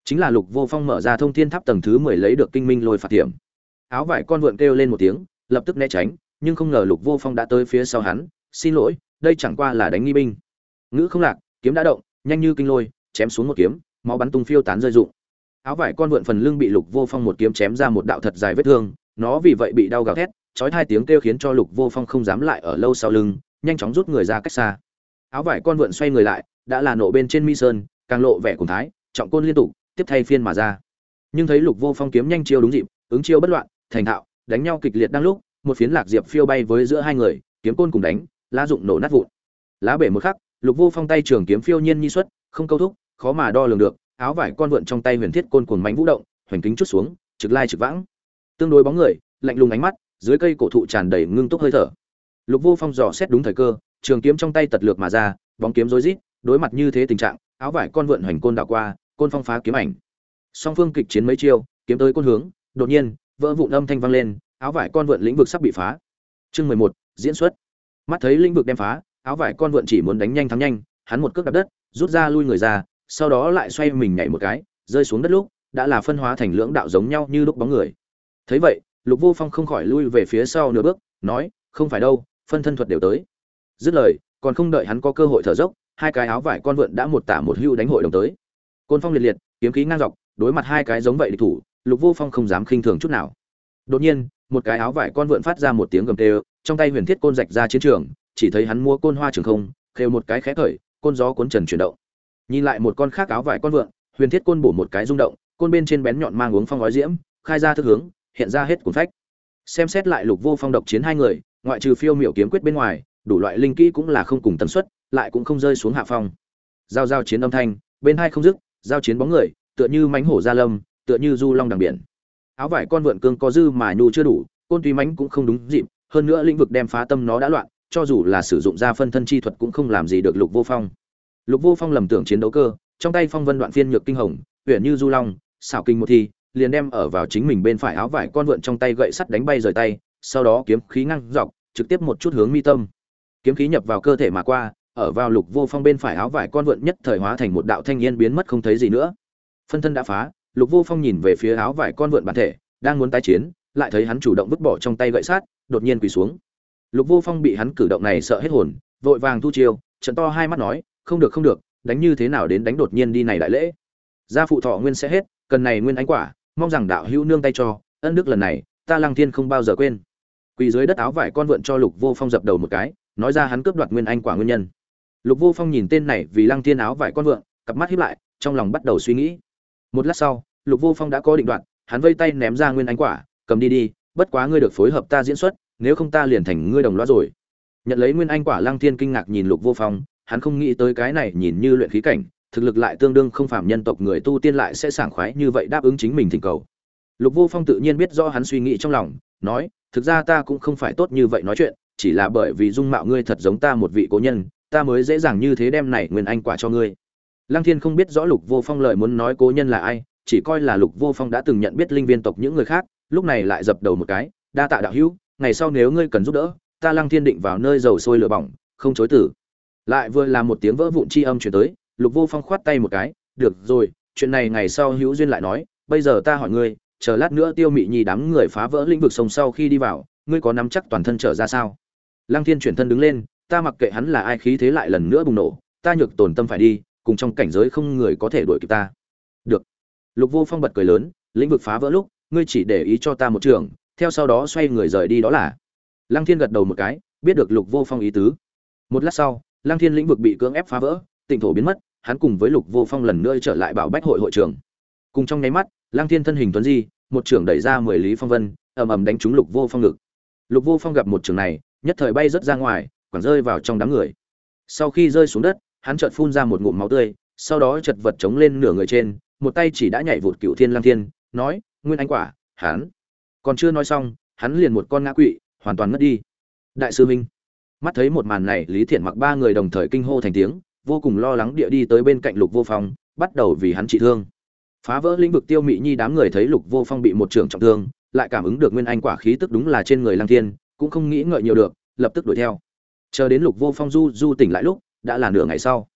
chính là Lục Vô Phong mở ra thông thiên tháp tầng thứ 10 lấy được kinh minh lôi phạt tiệm. Áo vải con vượn kêu lên một tiếng, lập tức né tránh, nhưng không ngờ Lục Vô Phong đã tới phía sau hắn, "Xin lỗi, đây chẳng qua là đánh nghi binh." Ngữ không lạc, kiếm đã động, nhanh như kinh lôi, chém xuống một kiếm, máu bắn tung phiêu tán rơi rụng. Áo vải con vượn phần lưng bị Lục Vô Phong một kiếm chém ra một đạo thật dài vết thương, nó vì vậy bị đau gào thét, chói tai tiếng kêu khiến cho Lục Vô Phong không dám lại ở lâu sau lưng, nhanh chóng rút người ra cách xa. Áo vải con vượn xoay người lại, đã là nộ bên trên mi sơn, càng lộ vẻ cuồng thái, trọng côn liên tục, tiếp thay phiên mà ra. Nhưng thấy Lục Vô Phong kiếm nhanh chiêu đúng dịp, ứng chiêu bất loạn, thành thạo, đánh nhau kịch liệt đang lúc, một phiến lạc diệp phiêu bay với giữa hai người, kiếm côn cùng đánh, lá dụng nổ nát vụn. Lá bể một khắc, Lục Vô Phong tay trường kiếm phiêu nhiên nhi xuất, không câu thúc, khó mà đo lường được, áo vải con vượn trong tay huyền thiết côn cuồng mãnh vũ động, hoành kính chút xuống, trực lai trực vãng. Tương đối bóng người, lạnh lùng ánh mắt, dưới cây cổ thụ tràn đầy ngưng túc hơi thở. Lục Vô Phong dò xét đúng thời cơ, trường kiếm trong tay tật lược mà ra, bóng kiếm rối rít, đối mặt như thế tình trạng, áo vải con vượn hoành côn đảo qua, côn phong phá kiếm ảnh. Song phương kịch chiến mấy chiêu, kiếm tới côn hướng, đột nhiên, vỡ vụn âm thanh vang lên, áo vải con vượn lĩnh vực sắp bị phá. Chương 11, diễn xuất. Mắt thấy lĩnh vực đem phá, áo vải con vượn chỉ muốn đánh nhanh thắng nhanh, hắn một cước đạp đất, rút ra lui người ra, sau đó lại xoay mình nhảy một cái, rơi xuống đất lúc, đã là phân hóa thành lưỡng đạo giống nhau như lúc bóng người. Thấy vậy, Lục Vô Phong không khỏi lui về phía sau nửa bước, nói, không phải đâu, phân thân thuật đều tới. Dứt lời, còn không đợi hắn có cơ hội thở dốc, hai cái áo vải con vượn đã một tả một hưu đánh hội đồng tới. Côn phong liệt liệt, kiếm khí ngang dọc, đối mặt hai cái giống vậy địch thủ, Lục Vô Phong không dám khinh thường chút nào. Đột nhiên, một cái áo vải con vượn phát ra một tiếng gầm kêu, trong tay huyền thiết côn rạch ra chiến trường, chỉ thấy hắn mua côn hoa trường không, khều một cái khẽ cởi, côn gió cuốn trần chuyển động. Nhìn lại một con khác áo vải con vượn, huyền thiết côn bổ một cái rung động, côn bên trên bén nhọn mang uống phong ngói diễm, khai ra thức hướng, hiện ra hết cuốn phách. Xem xét lại Lục Vô Phong độc chiến hai người, ngoại trừ phiêu miểu kiếm quyết bên ngoài, đủ loại linh kỹ cũng là không cùng tần suất, lại cũng không rơi xuống hạ phong. Giao chiến âm thanh, bên hai không dứt, giao chiến bóng người, tựa như mãnh hổ gia lâm, tựa như du long đằng biển. Áo vải con vượn cương có dư mà nhu chưa đủ, côn tuy mãnh cũng không đúng dịp, hơn nữa lĩnh vực đem phá tâm nó đã loạn, cho dù là sử dụng ra phân thân chi thuật cũng không làm gì được Lục Vô Phong. Lục Vô Phong lầm tưởng chiến đấu cơ, trong tay phong vân đoạn phiên nhược kinh hồng, huyền như du long, xảo kinh một thi, liền đem ở vào chính mình bên phải áo vải con vượn trong tay gậy sắt đánh bay rời tay, sau đó kiếm khí ngang dọc, trực tiếp một chút hướng mi tâm. Kiếm khí nhập vào cơ thể mà qua, ở vào Lục Vô Phong bên phải áo vải con vượn nhất thời hóa thành một đạo thanh niên biến mất không thấy gì nữa. Phân thân đã phá, Lục Vô Phong nhìn về phía áo vải con vượn bản thể, đang muốn tái chiến, lại thấy hắn chủ động vứt bỏ trong tay gậy sắt, đột nhiên quỳ xuống. Lục Vô Phong bị hắn cử động này sợ hết hồn, vội vàng thu chiêu, trợn to hai mắt nói, không được không được, đánh như thế nào đến đánh đột nhiên đi này đại lễ. Gia phụ thọ nguyên sẽ hết, cần này nguyên ánh quả, mong rằng đạo hữu nương tay cho, ân đức lần này, ta Lăng Thiên không bao giờ quên. Quỳ dưới đất áo vải con vượn cho Lục Vô Phong dập đầu một cái, nói ra hắn cướp đoạt nguyên anh quả nguyên nhân. Lục Vô Phong nhìn tên này vì Lăng Thiên áo vải con vượn, cặp mắt híp lại, trong lòng bắt đầu suy nghĩ. Một lát sau, Lục Vô Phong đã có định đoạt, hắn vây tay ném ra nguyên anh quả, cầm đi đi, bất quá ngươi được phối hợp ta diễn xuất, nếu không ta liền thành ngươi đồng lõa rồi. Nhận lấy nguyên anh quả, Lăng Thiên kinh ngạc nhìn Lục Vô Phong, hắn không nghĩ tới cái này nhìn như luyện khí cảnh, thực lực lại tương đương không phàm nhân tộc người tu tiên lại sẽ sảng khoái như vậy đáp ứng chính mình thỉnh cầu. Lục Vô Phong tự nhiên biết rõ hắn suy nghĩ trong lòng, nói, thực ra ta cũng không phải tốt như vậy nói chuyện, chỉ là bởi vì dung mạo ngươi thật giống ta một vị cố nhân, ta mới dễ dàng như thế đem này nguyên anh quả cho ngươi. Lăng Thiên không biết rõ Lục Vô Phong lời muốn nói cố nhân là ai, chỉ coi là Lục Vô Phong đã từng nhận biết linh viên tộc những người khác, lúc này lại dập đầu một cái, đa tạ đạo hữu, ngày sau nếu ngươi cần giúp đỡ, ta Lăng Thiên định vào nơi dầu sôi lửa bỏng, không chối từ. Lại vừa là một tiếng vỡ vụn chi âm truyền tới, Lục Vô Phong khoát tay một cái, được rồi, chuyện này ngày sau hữu duyên lại nói, bây giờ ta hỏi ngươi, chờ lát nữa Tiêu Mị Nhi đám người phá vỡ lĩnh vực sông sau khi đi vào, ngươi có nắm chắc toàn thân trở ra sao? Lăng Thiên chuyển thân đứng lên, ta mặc kệ hắn là ai, khí thế lại lần nữa bùng nổ, ta nhược tổn tâm phải đi, cùng trong cảnh giới không người có thể đuổi kịp ta. Được. Lục Vô Phong bật cười lớn, lĩnh vực phá vỡ lúc, ngươi chỉ để ý cho ta một trường, theo sau đó xoay người rời đi đó là. Lăng Thiên gật đầu một cái, biết được Lục Vô Phong ý tứ. Một lát sau, Lăng Thiên lĩnh vực bị cưỡng ép phá vỡ, tịnh thổ biến mất, hắn cùng với Lục Vô Phong lần nữa trở lại Bảo Bách hội hội trường. Cùng trong nháy mắt, Lăng Thiên thân hình tuấn di, một trường đẩy ra 10 lý phong vân, ầm ầm đánh trúng Lục Vô Phong ngực. Lục Vô Phong gặp một trường này, nhất thời bay rất ra ngoài, quẳng rơi vào trong đám người. Sau khi rơi xuống đất, hắn chợt phun ra một ngụm máu tươi, sau đó chật vật chống lên nửa người trên, một tay chỉ đã nhảy vụt Cửu Thiên Lăng Thiên, nói: "Nguyên anh quả." Hắn còn chưa nói xong, hắn liền một con ngã quỵ, hoàn toàn ngất đi. Đại sư Minh mắt thấy một màn này, Lý Thiện Mặc ba người đồng thời kinh hô thành tiếng, vô cùng lo lắng địa đi tới bên cạnh Lục Vô Phong, bắt đầu vì hắn trị thương. Phá vỡ lĩnh vực Tiêu Mị Nhi đám người thấy Lục Vô Phong bị một trường trọng thương, lại cảm ứng được nguyên anh quả khí tức đúng là trên người Lăng Thiên, cũng không nghĩ ngợi nhiều được, lập tức đuổi theo. Chờ đến Lục Vô Phong du tỉnh lại lúc, đã là nửa ngày sau.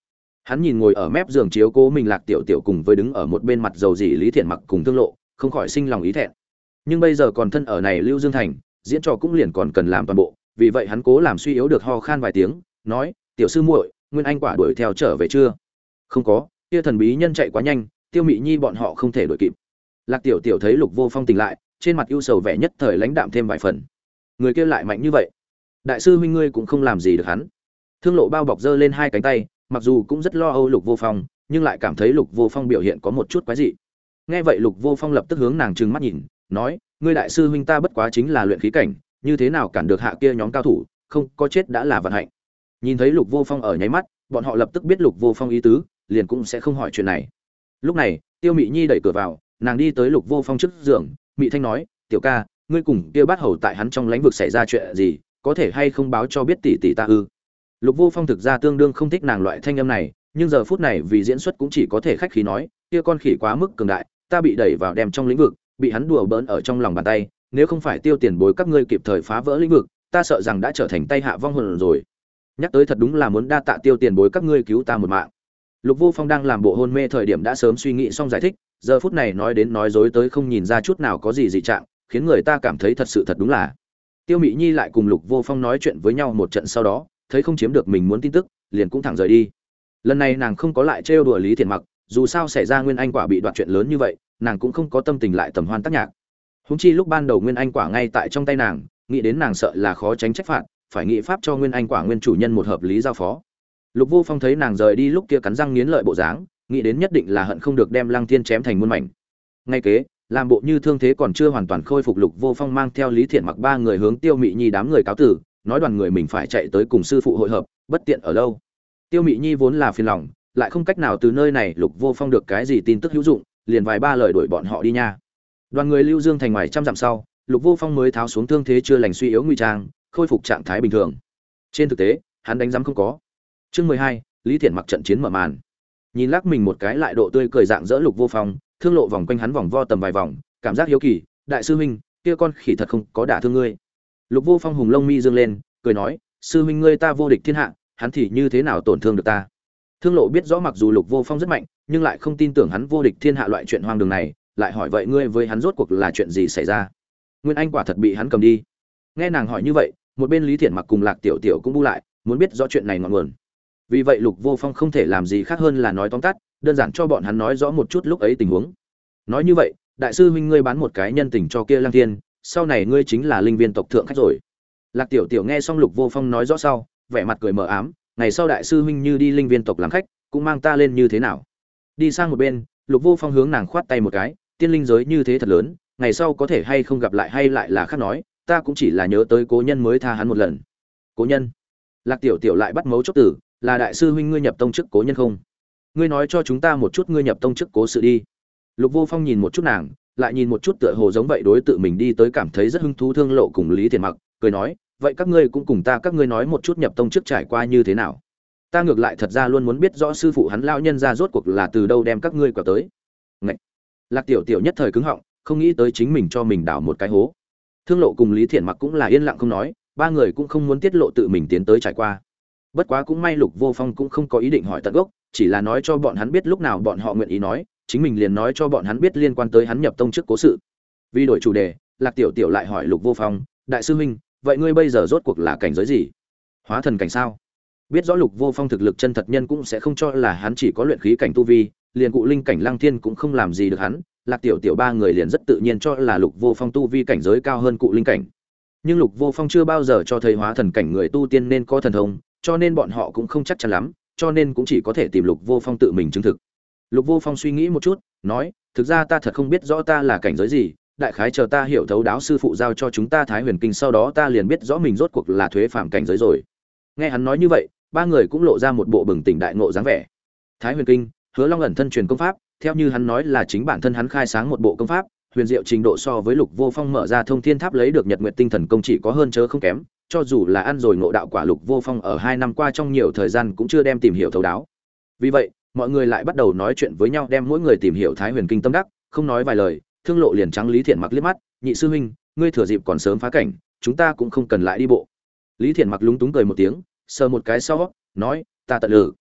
Hắn nhìn ngồi ở mép giường chiếu cố mình Lạc Tiểu Tiểu cùng với đứng ở một bên mặt dầu dỉ Lý Thiện Mặc cùng Thương Lộ, không khỏi sinh lòng ý thẹn. Nhưng bây giờ còn thân ở này Lưu Dương thành, diễn trò cũng liền còn cần làm toàn bộ, vì vậy hắn cố làm suy yếu được ho khan vài tiếng, nói: "Tiểu sư muội, Nguyên Anh quả đuổi theo trở về chưa?" "Không có, kia thần bí nhân chạy quá nhanh, Tiêu Mị Nhi bọn họ không thể đuổi kịp." Lạc Tiểu Tiểu thấy Lục Vô Phong tỉnh lại, trên mặt ưu sầu vẻ nhất thời lãnh đạm thêm vài phần. Người kia lại mạnh như vậy, đại sư huynh ngươi cũng không làm gì được hắn. Thương Lộ bao bọc giơ lên hai cánh tay, mặc dù cũng rất lo âu Lục Vô Phong, nhưng lại cảm thấy Lục Vô Phong biểu hiện có một chút quái dị. Nghe vậy Lục Vô Phong lập tức hướng nàng trừng mắt nhìn, nói: "Ngươi đại sư huynh ta bất quá chính là luyện khí cảnh, như thế nào cản được hạ kia nhóm cao thủ, không có chết đã là vận hạnh." Nhìn thấy Lục Vô Phong ở nháy mắt, bọn họ lập tức biết Lục Vô Phong ý tứ, liền cũng sẽ không hỏi chuyện này. Lúc này, Tiêu Mị Nhi đẩy cửa vào, nàng đi tới Lục Vô Phong trước giường, Mị Thanh nói: "Tiểu ca, ngươi cùng kia Bát Hầu tại hắn trong lãnh vực xảy ra chuyện gì, có thể hay không báo cho biết tỷ tỷ ta ư?" Lục Vô Phong thực ra tương đương không thích nàng loại thanh âm này, nhưng giờ phút này vì diễn xuất cũng chỉ có thể khách khí nói: "Kia con khỉ quá mức cường đại, ta bị đẩy vào đem trong lĩnh vực, bị hắn đùa bỡn ở trong lòng bàn tay, nếu không phải Tiêu tiền bối các ngươi kịp thời phá vỡ lĩnh vực, ta sợ rằng đã trở thành tay hạ vong hồn rồi. Nhắc tới thật đúng là muốn đa tạ Tiêu tiền bối các ngươi cứu ta một mạng." Lục Vô Phong đang làm bộ hôn mê thời điểm đã sớm suy nghĩ xong giải thích, giờ phút này nói đến nói dối tới không nhìn ra chút nào có gì dị trạng, khiến người ta cảm thấy thật sự thật đúng là. Tiêu Mị Nhi lại cùng Lục Vô Phong nói chuyện với nhau một trận sau đó, thấy không chiếm được mình muốn tin tức, liền cũng thẳng rời đi. Lần này nàng không có lại trêu đùa Lý Thiện Mặc, dù sao xảy ra Nguyên Anh quả bị đoạt chuyện lớn như vậy, nàng cũng không có tâm tình lại tầm hoan tác nhạc. Huống chi lúc ban đầu Nguyên Anh quả ngay tại trong tay nàng, nghĩ đến nàng sợ là khó tránh trách phạt, phải nghĩ pháp cho Nguyên Anh quả nguyên chủ nhân một hợp lý giao phó. Lục Vô Phong thấy nàng rời đi lúc kia cắn răng nghiến lợi bộ dáng, nghĩ đến nhất định là hận không được đem Lăng Thiên chém thành muôn mảnh. Ngay kế, làm bộ như thương thế còn chưa hoàn toàn khôi phục, Lục Vô Phong mang theo Lý Thiện Mặc ba người hướng Tiêu Mị Nhi đám người cáo tử, nói đoàn người mình phải chạy tới cùng sư phụ hội hợp, bất tiện ở lâu. Tiêu Mị Nhi vốn là phiền lòng, lại không cách nào từ nơi này Lục Vô Phong được cái gì tin tức hữu dụng, liền vài ba lời đuổi bọn họ đi nha. Đoàn người lưu dương thành ngoài trăm dặm sau, Lục Vô Phong mới tháo xuống thương thế chưa lành suy yếu ngụy trang, khôi phục trạng thái bình thường. Trên thực tế, hắn đánh giám không có. Chương 12, Lý Thiện Mặc trận chiến mở màn. Nhìn lắc mình một cái lại độ tươi cười dạng dỡ Lục Vô Phong, Thương Lộ vòng quanh hắn vòng vo tầm vài vòng, cảm giác hiếu kỳ, đại sư huynh, kia con khỉ thật không có đả thương ngươi. Lục Vô Phong hùng lông mi dương lên, cười nói, sư huynh ngươi ta vô địch thiên hạ, hắn thì như thế nào tổn thương được ta. Thương Lộ biết rõ mặc dù Lục Vô Phong rất mạnh, nhưng lại không tin tưởng hắn vô địch thiên hạ loại chuyện hoang đường này, lại hỏi vậy ngươi với hắn rốt cuộc là chuyện gì xảy ra? Nguyên Anh quả thật bị hắn cầm đi. Nghe nàng hỏi như vậy, một bên Lý Thiện Mặc cùng Lạc Tiểu Tiểu cũng bu lại, muốn biết rõ chuyện này ngọn nguồn. Vì vậy Lục Vô Phong không thể làm gì khác hơn là nói tóm tắt, đơn giản cho bọn hắn nói rõ một chút lúc ấy tình huống. Nói như vậy, đại sư huynh ngươi bán một cái nhân tình cho kia Lăng Thiên, sau này ngươi chính là linh viên tộc thượng khách rồi. Lạc Tiểu Tiểu nghe xong Lục Vô Phong nói rõ sau, vẻ mặt cười mờ ám, ngày sau đại sư huynh như đi linh viên tộc làm khách, cũng mang ta lên như thế nào? Đi sang một bên, Lục Vô Phong hướng nàng khoát tay một cái, tiên linh giới như thế thật lớn, ngày sau có thể hay không gặp lại hay lại là khác nói, ta cũng chỉ là nhớ tới cố nhân mới tha hắn một lần. Cố nhân? Lạc Tiểu Tiểu lại bắt mấu chốt tử, là đại sư huynh ngươi nhập tông trước cố nhân không? Ngươi nói cho chúng ta một chút ngươi nhập tông trước cố sự đi. Lục Vô Phong nhìn một chút nàng, lại nhìn một chút tựa hồ giống vậy đối tự mình đi tới cảm thấy rất hứng thú Thương Lộ cùng Lý Thiện Mặc, cười nói, vậy các ngươi cũng cùng ta các ngươi nói một chút nhập tông trước trải qua như thế nào. Ta ngược lại thật ra luôn muốn biết rõ sư phụ hắn lão nhân ra rốt cuộc là từ đâu đem các ngươi quẹo tới. Ngậy. Lạc Tiểu Tiểu nhất thời cứng họng, không nghĩ tới chính mình cho mình đào một cái hố. Thương Lộ cùng Lý Thiện Mặc cũng là yên lặng không nói, ba người cũng không muốn tiết lộ tự mình tiến tới trải qua. Bất quá cũng may Lục Vô Phong cũng không có ý định hỏi tận gốc, chỉ là nói cho bọn hắn biết lúc nào bọn họ nguyện ý nói, chính mình liền nói cho bọn hắn biết liên quan tới hắn nhập tông trước cố sự. Vì đổi chủ đề, Lạc Tiểu Tiểu lại hỏi Lục Vô Phong, đại sư huynh, vậy ngươi bây giờ rốt cuộc là cảnh giới gì? Hóa thần cảnh sao? Biết rõ Lục Vô Phong thực lực chân thật nhân cũng sẽ không cho là hắn chỉ có luyện khí cảnh tu vi, liền cụ linh cảnh Lăng Thiên cũng không làm gì được hắn, Lạc Tiểu Tiểu ba người liền rất tự nhiên cho là Lục Vô Phong tu vi cảnh giới cao hơn cụ linh cảnh. Nhưng Lục Vô Phong chưa bao giờ cho thấy hóa thần cảnh người tu tiên nên có thần thông, cho nên bọn họ cũng không chắc chắn lắm, cho nên cũng chỉ có thể tìm Lục Vô Phong tự mình chứng thực. Lục Vô Phong suy nghĩ một chút, nói, thực ra ta thật không biết rõ ta là cảnh giới gì, đại khái chờ ta hiểu thấu đáo sư phụ giao cho chúng ta Thái Huyền Kinh sau đó ta liền biết rõ mình rốt cuộc là thuế phạm cảnh giới rồi. Nghe hắn nói như vậy, ba người cũng lộ ra một bộ bừng tỉnh đại ngộ dáng vẻ. Thái Huyền Kinh, Hứa Long ẩn thân truyền công pháp, theo như hắn nói là chính bản thân hắn khai sáng một bộ công pháp, huyền diệu trình độ so với Lục Vô Phong mở ra Thông Thiên Tháp lấy được Nhật Nguyệt Tinh Thần công chỉ có hơn chớ không kém, cho dù là ăn rồi ngộ đạo quả Lục Vô Phong ở 2 năm qua trong nhiều thời gian cũng chưa đem tìm hiểu thấu đáo. Vì vậy, mọi người lại bắt đầu nói chuyện với nhau đem mỗi người tìm hiểu Thái Huyền Kinh tâm đắc, không nói vài lời, Thương Lộ liền trắng Lý Thiện Mặc liếc mắt, nhị sư huynh, ngươi thừa dịp còn sớm phá cảnh, chúng ta cũng không cần lại đi bộ. Lý Thiện Mặc lúng túng cười một tiếng, sờ một cái sau, nói, ta tận lực.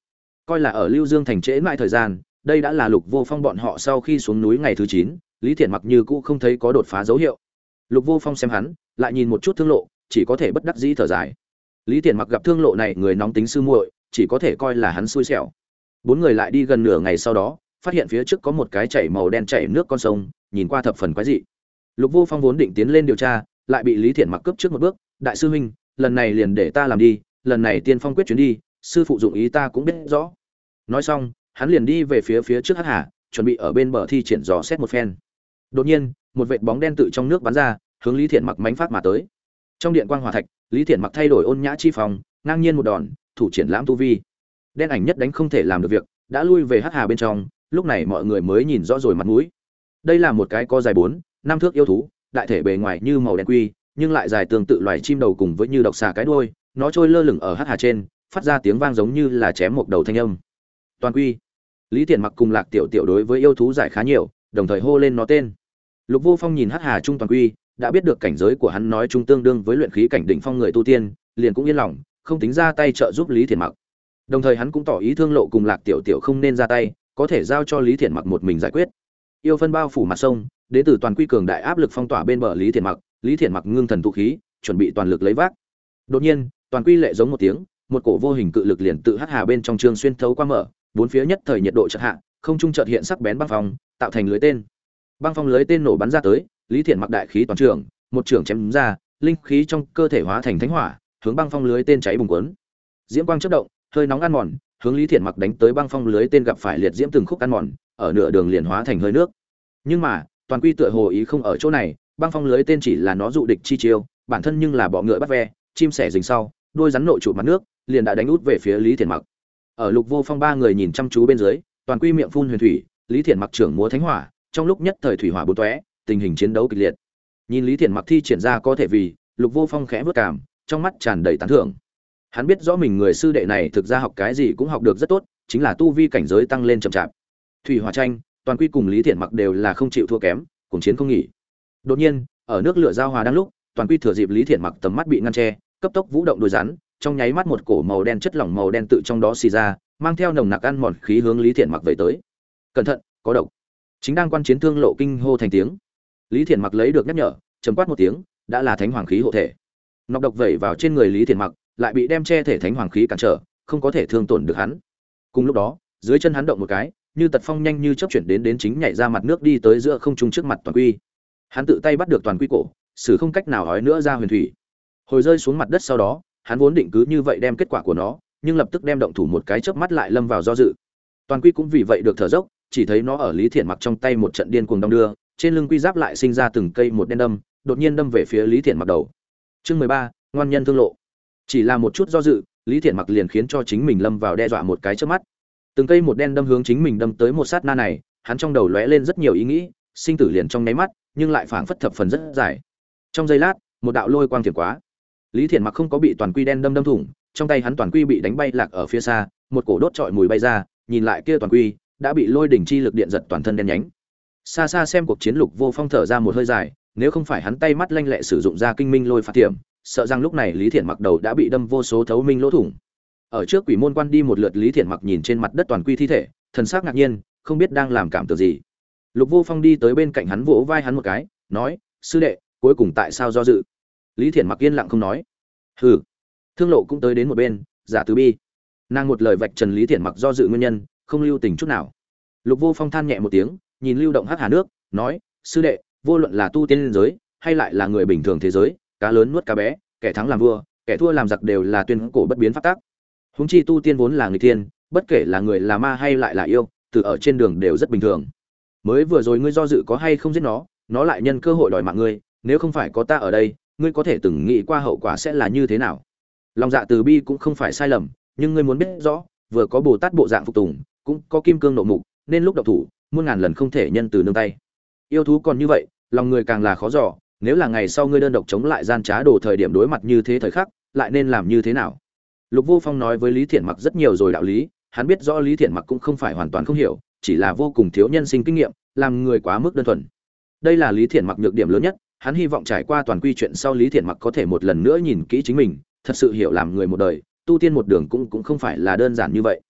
coi là ở Lưu Dương thành trễ mãi thời gian, đây đã là Lục Vô Phong bọn họ sau khi xuống núi ngày thứ 9, Lý Thiển Mặc như cũ không thấy có đột phá dấu hiệu. Lục Vô Phong xem hắn, lại nhìn một chút Thương Lộ, chỉ có thể bất đắc dĩ thở dài. Lý Thiển Mặc gặp Thương Lộ này người nóng tính sư muội, chỉ có thể coi là hắn xui xẻo. Bốn người lại đi gần nửa ngày sau đó, phát hiện phía trước có một cái chảy màu đen chảy nước con sông, nhìn qua thập phần quái dị. Lục Vô Phong vốn định tiến lên điều tra, lại bị Lý Thiển Mặc cướp trước một bước, "Đại sư huynh, lần này liền để ta làm đi, lần này Tiên Phong quyết chuyến đi, sư phụ dụng ý ta cũng biết rõ." Nói xong, hắn liền đi về phía trước Hắc Hà, chuẩn bị ở bên bờ thi triển dò xét một phen. Đột nhiên, một vệt bóng đen tự trong nước bắn ra, hướng Lý Thiển Mặc mãnh phát mà tới. Trong điện quang hỏa thạch, Lý Thiển Mặc thay đổi ôn nhã chi phong, ngang nhiên một đòn, thủ triển lãm tu vi. Đen ảnh nhất đánh không thể làm được việc, đã lui về Hắc Hà bên trong, lúc này mọi người mới nhìn rõ rồi mặt mũi. Đây là một cái có dài 4-5 thước yêu thú, đại thể bề ngoài như màu đen quy, nhưng lại dài tương tự loài chim đầu cùng với như độc xà cái đuôi, nó trôi lơ lửng ở Hắc Hà trên, phát ra tiếng vang giống như là chém một đầu thanh âm. Toàn quy. Lý Thiển Mặc cùng Lạc Tiểu Tiểu đối với yêu thú giải khá nhiều, đồng thời hô lên nó tên. Lục Vô Phong nhìn Hắc Hà trung toàn quy, đã biết được cảnh giới của hắn nói chung tương đương với luyện khí cảnh đỉnh phong người tu tiên, liền cũng yên lòng, không tính ra tay trợ giúp Lý Thiển Mặc. Đồng thời hắn cũng tỏ ý Thương Lộ cùng Lạc Tiểu Tiểu không nên ra tay, có thể giao cho Lý Thiển Mặc một mình giải quyết. Yêu phân bao phủ mặt sông, đến từ toàn quy cường đại áp lực phong tỏa bên bờ Lý Thiển Mặc ngưng thần tụ khí, chuẩn bị toàn lực lấy vác. Đột nhiên, toàn quy lệ giống một tiếng, một cổ vô hình cự lực liền tự Hắc Hà bên trong trường xuyên thấu qua mở, bốn phía nhất thời nhiệt độ chợt hạ, không trung chợt hiện sắc bén băng phong, tạo thành lưới tên. Băng phong lưới tên nổ bắn ra tới, Lý Thiển Mặc đại khí toàn trường, một trường chém ra, linh khí trong cơ thể hóa thành thánh hỏa, hướng băng phong lưới tên cháy bùng cuốn. Diễm quang chớp động, hơi nóng ăn mòn, hướng Lý Thiển Mặc đánh tới băng phong lưới tên gặp phải liệt diễm từng khúc ăn mòn, ở nửa đường liền hóa thành hơi nước. Nhưng mà, toàn quy tựa hồ ý không ở chỗ này, băng phong lưới tên chỉ là nó dụ địch chi chiêu, bản thân nhưng là bọ ngựa bắt ve, chim sẻ rình sau, đuôi rắn nội trụ mặt nước, liền đã đánh út về phía Lý Thiển Mặc. Ở Lục Vô Phong ba người nhìn chăm chú bên dưới, toàn quy miệng phun huyền thủy, Lý Thiển Mặc trưởng múa thánh hỏa, trong lúc nhất thời thủy hỏa bốn tóe, tình hình chiến đấu kịch liệt. Nhìn Lý Thiển Mặc thi triển ra có thể vì, Lục Vô Phong khẽ bước cảm, trong mắt tràn đầy tán thưởng. Hắn biết rõ mình người sư đệ này thực ra học cái gì cũng học được rất tốt, chính là tu vi cảnh giới tăng lên chậm chạp. Thủy hỏa tranh, toàn quy cùng Lý Thiển Mặc đều là không chịu thua kém, cùng chiến không nghỉ. Đột nhiên, ở nước lửa giao hòa đang lúc, toàn quy thừa dịp Lý Thiển Mặc tầm mắt bị ngăn che, cấp tốc vũ động đuôi rắn, trong nháy mắt một cổ màu đen chất lỏng màu đen tự trong đó xì ra, mang theo nồng nặc ăn mòn khí hướng Lý Thiển Mặc về tới. Cẩn thận, có độc. Chính đang quan chiến Thương Lộ kinh hô thành tiếng. Lý Thiển Mặc lấy được nhắc nhở, trầm quát một tiếng, đã là thánh hoàng khí hộ thể. Nọc độc vẩy vào trên người Lý Thiển Mặc, lại bị đem che thể thánh hoàng khí cản trở, không có thể thương tổn được hắn. Cùng lúc đó, dưới chân hắn động một cái, như tật phong nhanh như chớp chuyển đến chính nhảy ra mặt nước đi tới giữa không trung trước mặt toàn quy. Hắn tự tay bắt được toàn quy cổ, sử không cách nào hói nữa ra huyền thủy. Hồi rơi xuống mặt đất sau đó, hắn vốn định cứ như vậy đem kết quả của nó, nhưng lập tức đem động thủ một cái chớp mắt lại lâm vào do dự. Toàn quy cũng vì vậy được thở dốc, chỉ thấy nó ở Lý Thiển Mặc trong tay một trận điên cuồng đong đưa, trên lưng quy giáp lại sinh ra từng cây một đen đâm, đột nhiên đâm về phía Lý Thiển Mặc đầu. Chương 13, ngoan nhân Thương Lộ. Chỉ là một chút do dự, Lý Thiển Mặc liền khiến cho chính mình lâm vào đe dọa một cái chớp mắt. Từng cây một đen đâm hướng chính mình đâm tới một sát na này, hắn trong đầu lóe lên rất nhiều ý nghĩ, sinh tử liền trong nháy mắt, nhưng lại phảng phất thập phần rất dài. Trong giây lát, một đạo lôi quang thiểm quá. Lý Thiển Mặc không có bị toàn quy đen đâm thủng, trong tay hắn toàn quy bị đánh bay lạc ở phía xa, một cổ đốt trọi mùi bay ra, nhìn lại kia toàn quy đã bị lôi đỉnh chi lực điện giật toàn thân đen nhánh. Xa xa xem cuộc chiến Lục Vô Phong thở ra một hơi dài, nếu không phải hắn tay mắt lanh lẹ sử dụng ra kinh minh lôi phạt tiệm, sợ rằng lúc này Lý Thiển Mặc đầu đã bị đâm vô số thấu minh lỗ thủng. Ở trước quỷ môn quan đi một lượt, Lý Thiển Mặc nhìn trên mặt đất toàn quy thi thể, thần sắc ngạc nhiên, không biết đang làm cảm tưởng gì. Lục Vô Phong đi tới bên cạnh hắn vỗ vai hắn một cái, nói: "Sư đệ, cuối cùng tại sao do dự?" Lý Thiển Mặc yên lặng không nói. "Hừ." Thương Lộ cũng tới đến một bên, giả từ bi. Nàng một lời vạch trần Lý Thiển Mặc do dự nguyên nhân, không lưu tình chút nào. Lục Vô Phong than nhẹ một tiếng, nhìn lưu động hắc hà nước, nói: "Sư đệ, vô luận là tu tiên giới hay lại là người bình thường thế giới, cá lớn nuốt cá bé, kẻ thắng làm vua, kẻ thua làm giặc đều là tuyên cổ bất biến pháp tắc. Huống chi tu tiên vốn là người tiên, bất kể là người là ma hay lại là yêu, từ ở trên đường đều rất bình thường. Mới vừa rồi ngươi do dự có hay không giết nó lại nhân cơ hội đòi mạng ngươi, nếu không phải có ta ở đây, ngươi có thể từng nghĩ qua hậu quả sẽ là như thế nào. Lòng dạ từ bi cũng không phải sai lầm, nhưng ngươi muốn biết rõ, vừa có Bồ Tát bộ dạng phục tùng, cũng có kim cương nộ mục, nên lúc động thủ, muôn ngàn lần không thể nhân từ nương tay. Yêu thú còn như vậy, lòng người càng là khó dò, nếu là ngày sau ngươi đơn độc chống lại gian trá đồ thời điểm đối mặt như thế thời khắc, lại nên làm như thế nào?" Lục Vô Phong nói với Lý Thiển Mặc rất nhiều rồi đạo lý, hắn biết rõ Lý Thiển Mặc cũng không phải hoàn toàn không hiểu, chỉ là vô cùng thiếu nhân sinh kinh nghiệm, làm người quá mức đơn thuần. Đây là Lý Thiển Mặc nhược điểm lớn nhất, hắn hy vọng trải qua toàn quy chuyện sau Lý Thiển Mặc có thể một lần nữa nhìn kỹ chính mình, thật sự hiểu làm người một đời, tu tiên một đường cũng không phải là đơn giản như vậy.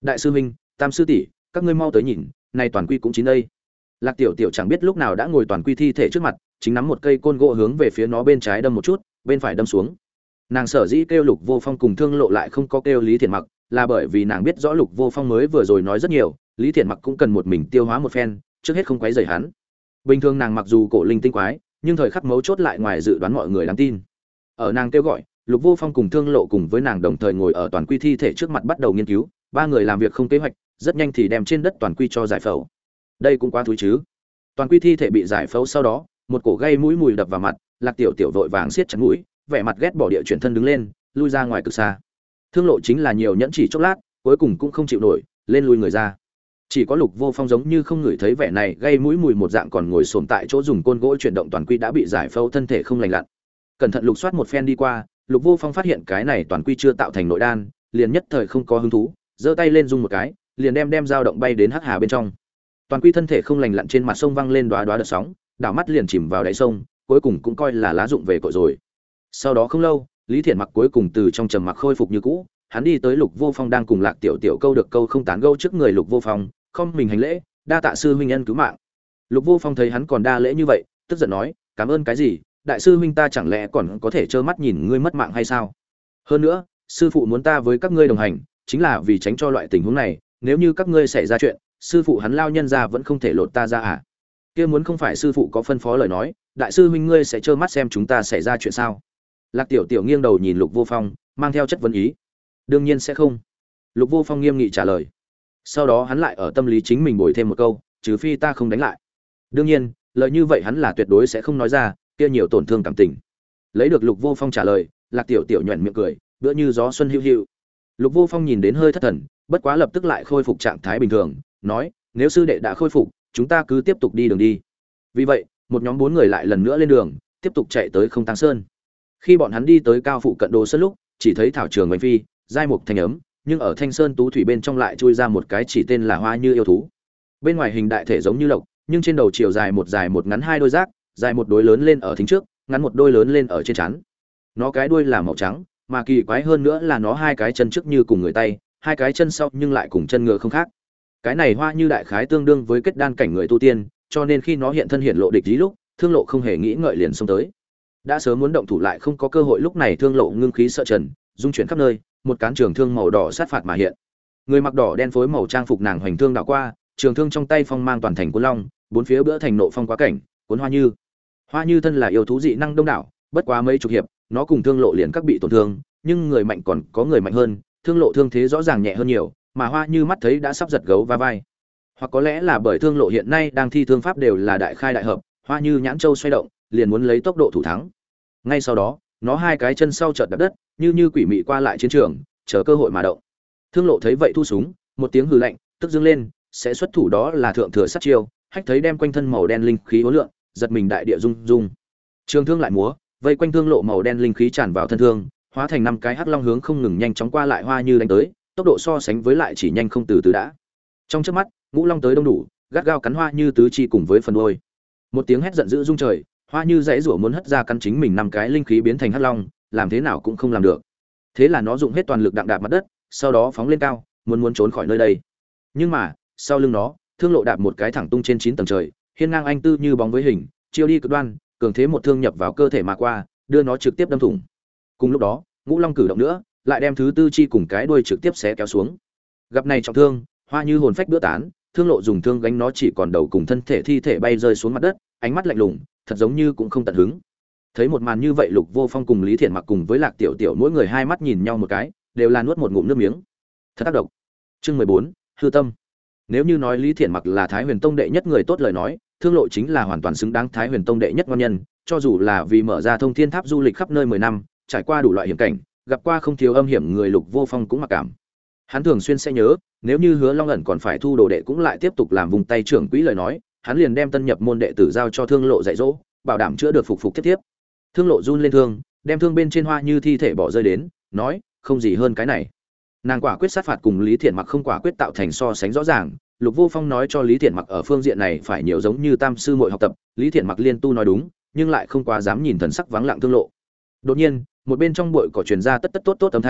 Đại sư huynh, tam sư tỷ, các ngươi mau tới nhìn, này toàn quy cũng chín đây. Lạc Tiểu Tiểu chẳng biết lúc nào đã ngồi toàn quy thi thể trước mặt, chính nắm một cây côn gỗ hướng về phía nó bên trái đâm một chút, bên phải đâm xuống. Nàng sở dĩ kêu Lục Vô Phong cùng Thương Lộ lại không có kêu Lý Thiện Mặc, là bởi vì nàng biết rõ Lục Vô Phong mới vừa rồi nói rất nhiều, Lý Thiện Mặc cũng cần một mình tiêu hóa một phen, trước hết không quấy rầy hắn. Bình thường nàng mặc dù cổ linh tinh quái, nhưng thời khắc mấu chốt lại ngoài dự đoán mọi người đáng tin. Ở nàng kêu gọi, Lục Vô Phong cùng Thương Lộ cùng với nàng đồng thời ngồi ở toàn quy thi thể trước mặt bắt đầu nghiên cứu, ba người làm việc không kế hoạch, rất nhanh thì đem trên đất toàn quy cho giải phẫu. Đây cũng quá thúi chứ. Toàn quy thi thể bị giải phẫu sau đó, một cổ gây mũi mùi đập vào mặt, Lạc Tiểu Tiểu vội vàng siết chặt mũi, vẻ mặt ghét bỏ địa chuyển thân đứng lên, lui ra ngoài cực xa. Thương Lộ chính là nhiều nhẫn chỉ chốc lát, cuối cùng cũng không chịu nổi, lên lui người ra. Chỉ có Lục Vô Phong giống như không ngửi thấy vẻ này gây mũi mùi một dạng, còn ngồi xổm tại chỗ dùng côn gỗ chuyển động toàn quy đã bị giải phẫu thân thể không lành lặn. Cẩn thận lục soát một phen đi qua, Lục Vô Phong phát hiện cái này toàn quy chưa tạo thành nội đan, liền nhất thời không có hứng thú, giơ tay lên rung một cái, liền đem dao động bay đến hắc hà bên trong. Toàn quy thân thể không lành lặn trên mặt sông văng lên đóa đóa đợt sóng, đảo mắt liền chìm vào đáy sông, cuối cùng cũng coi là lá dụng về cội rồi. Sau đó không lâu, Lý Thiện Mặc cuối cùng từ trong trầm mặc khôi phục như cũ, hắn đi tới Lục Vô Phong đang cùng Lạc Tiểu Tiểu câu được câu không tán gẫu trước người Lục Vô Phong, không mình hành lễ, đa tạ sư huynh ân cứu mạng. Lục Vô Phong thấy hắn còn đa lễ như vậy, tức giận nói, cảm ơn cái gì, đại sư huynh ta chẳng lẽ còn có thể trơ mắt nhìn ngươi mất mạng hay sao? Hơn nữa, sư phụ muốn ta với các ngươi đồng hành, chính là vì tránh cho loại tình huống này, nếu như các ngươi xảy ra chuyện, sư phụ hắn lao nhân ra vẫn không thể lột ta ra à? Kia muốn không phải sư phụ có phân phó lời nói, đại sư huynh ngươi sẽ trơ mắt xem chúng ta xảy ra chuyện sao? Lạc Tiểu Tiểu nghiêng đầu nhìn Lục Vô Phong, mang theo chất vấn ý. Đương nhiên sẽ không. Lục Vô Phong nghiêm nghị trả lời. Sau đó hắn lại ở tâm lý chính mình bồi thêm một câu, trừ phi ta không đánh lại. Đương nhiên, lời như vậy hắn là tuyệt đối sẽ không nói ra, kia nhiều tổn thương cảm tình. Lấy được Lục Vô Phong trả lời, Lạc Tiểu Tiểu nhuyễn miệng cười, bữa như gió xuân hữu hữu. Lục Vô Phong nhìn đến hơi thất thần, bất quá lập tức lại khôi phục trạng thái bình thường, nói, nếu sư đệ đã khôi phục, chúng ta cứ tiếp tục đi đường đi. Vì vậy, một nhóm 4 người lại lần nữa lên đường, tiếp tục chạy tới Không Tăng Sơn. Khi bọn hắn đi tới cao phụ cận Đồ Sơn lúc, chỉ thấy thảo trường oanh phi, giai mục thanh ấm, nhưng ở Thanh Sơn tú thủy bên trong lại chui ra một cái chỉ tên là Hoa Như yêu thú. Bên ngoài hình đại thể giống như lộc, nhưng trên đầu chiều dài một ngắn 2 đôi rác, dài một đôi lớn lên ở thính trước, ngắn một đôi lớn lên ở trên trán. Nó cái đuôi là màu trắng, mà kỳ quái hơn nữa là nó hai cái chân trước như cùng người tay, hai cái chân sau nhưng lại cùng chân ngựa không khác. Cái này Hoa Như đại khái tương đương với kết đan cảnh người tu tiên, cho nên khi nó hiện thân hiện lộ địch ý lúc, Thương Lộ không hề nghĩ ngợi liền xông tới. Đã sớm muốn động thủ lại không có cơ hội, lúc này Thương Lộ ngưng khí sợ trần, dung chuyển khắp nơi, một cán trường thương màu đỏ sát phạt mà hiện. Người mặc đỏ đen phối màu trang phục nàng hoành thương đảo qua, trường thương trong tay phong mang toàn thành cuốn long, bốn phía bữa thành nộ phong quá cảnh, cuốn Hoa Như. Hoa Như thân là yêu thú dị năng đông đảo, bất quá mấy chục hiệp, nó cùng Thương Lộ liền các bị tổn thương, nhưng người mạnh còn có người mạnh hơn, Thương Lộ thương thế rõ ràng nhẹ hơn nhiều, mà Hoa Như mắt thấy đã sắp giật gấu va vai. Hoặc có lẽ là bởi Thương Lộ hiện nay đang thi thương pháp đều là đại khai đại hợp, Hoa Như nhãn châu xoay động, liền muốn lấy tốc độ thủ thắng. Ngay sau đó, nó hai cái chân sau chợt đạp đất, như quỷ mị qua lại chiến trường, chờ cơ hội mà động. Thương Lộ thấy vậy thu súng, một tiếng hừ lạnh, tức dương lên, sẽ xuất thủ đó là thượng thừa sát chiêu, hách thấy đem quanh thân màu đen linh khí uốn lượn, giật mình đại địa rung rung. Trường thương lại múa, vây quanh Thương Lộ màu đen linh khí tràn vào thân thương, hóa thành 5 cái hắc long hướng không ngừng nhanh chóng qua lại Hoa Như đánh tới, tốc độ so sánh với lại chỉ nhanh không từ từ đã. Trong chớp mắt, ngũ long tới đông đủ, gắt gao cắn Hoa Như tứ chi cùng với phần đuôi. Một tiếng hét giận dữ rung trời, Hoa Như dãy rủa muốn hất ra cắn chính mình 5 cái linh khí biến thành hắc long, làm thế nào cũng không làm được. Thế là nó dùng hết toàn lực đặng đạp mặt đất, sau đó phóng lên cao, muốn trốn khỏi nơi đây. Nhưng mà, sau lưng nó, Thương Lộ đạp một cái thẳng tung trên 9 tầng trời, hiên ngang anh tư như bóng với hình, chiêu đi cực đoan, cường thế một thương nhập vào cơ thể mà qua, đưa nó trực tiếp đâm thủng. Cùng lúc đó, ngũ long cử động nữa, lại đem thứ tư chi cùng cái đuôi trực tiếp xé kéo xuống. Gặp này trọng thương, Hoa Như hồn phách bữa tán, Thương Lộ dùng thương gánh nó chỉ còn đầu cùng thân thể thi thể bay rơi xuống mặt đất, ánh mắt lạnh lùng, thật giống như cũng không tận hứng. Thấy một màn như vậy, Lục Vô Phong cùng Lý Thiện Mặc cùng với Lạc Tiểu Tiểu mỗi người hai mắt nhìn nhau một cái, đều là nuốt một ngụm nước miếng. Thật tác động. Chương 14, hư tâm. Nếu như nói Lý Thiện Mặc là Thái Huyền Tông đệ nhất người tốt lời nói, Thương Lộ chính là hoàn toàn xứng đáng Thái Huyền Tông đệ nhất ngon nhân, cho dù là vì mở ra Thông Thiên Tháp du lịch khắp nơi 10 năm, trải qua đủ loại hiểm cảnh, gặp qua không thiếu âm hiểm người, Lục Vô Phong cũng mặc cảm. Hắn thường xuyên sẽ nhớ, nếu như Hứa Long ẩn còn phải thu đồ đệ cũng lại tiếp tục làm vùng tay trưởng quỹ lời nói, hắn liền đem tân nhập môn đệ tử giao cho Thương Lộ dạy dỗ, bảo đảm chữa được phục tiếp tiếp. Thương Lộ run lên thương, đem thương bên trên Hoa Như thi thể bỏ rơi đến, nói, không gì hơn cái này. Nàng quả quyết sát phạt cùng Lý Thiện Mặc không quả quyết tạo thành so sánh rõ ràng. Lục Vô Phong nói cho Lý Thiện Mặc ở phương diện này phải nhiều giống như tam sư muội học tập, Lý Thiện Mặc liên tu nói đúng, nhưng lại không quá dám nhìn thần sắc vắng lặng Thương Lộ. Đột nhiên, một bên trong bụi cỏ truyền ra tất tất tốt tốt âm thanh,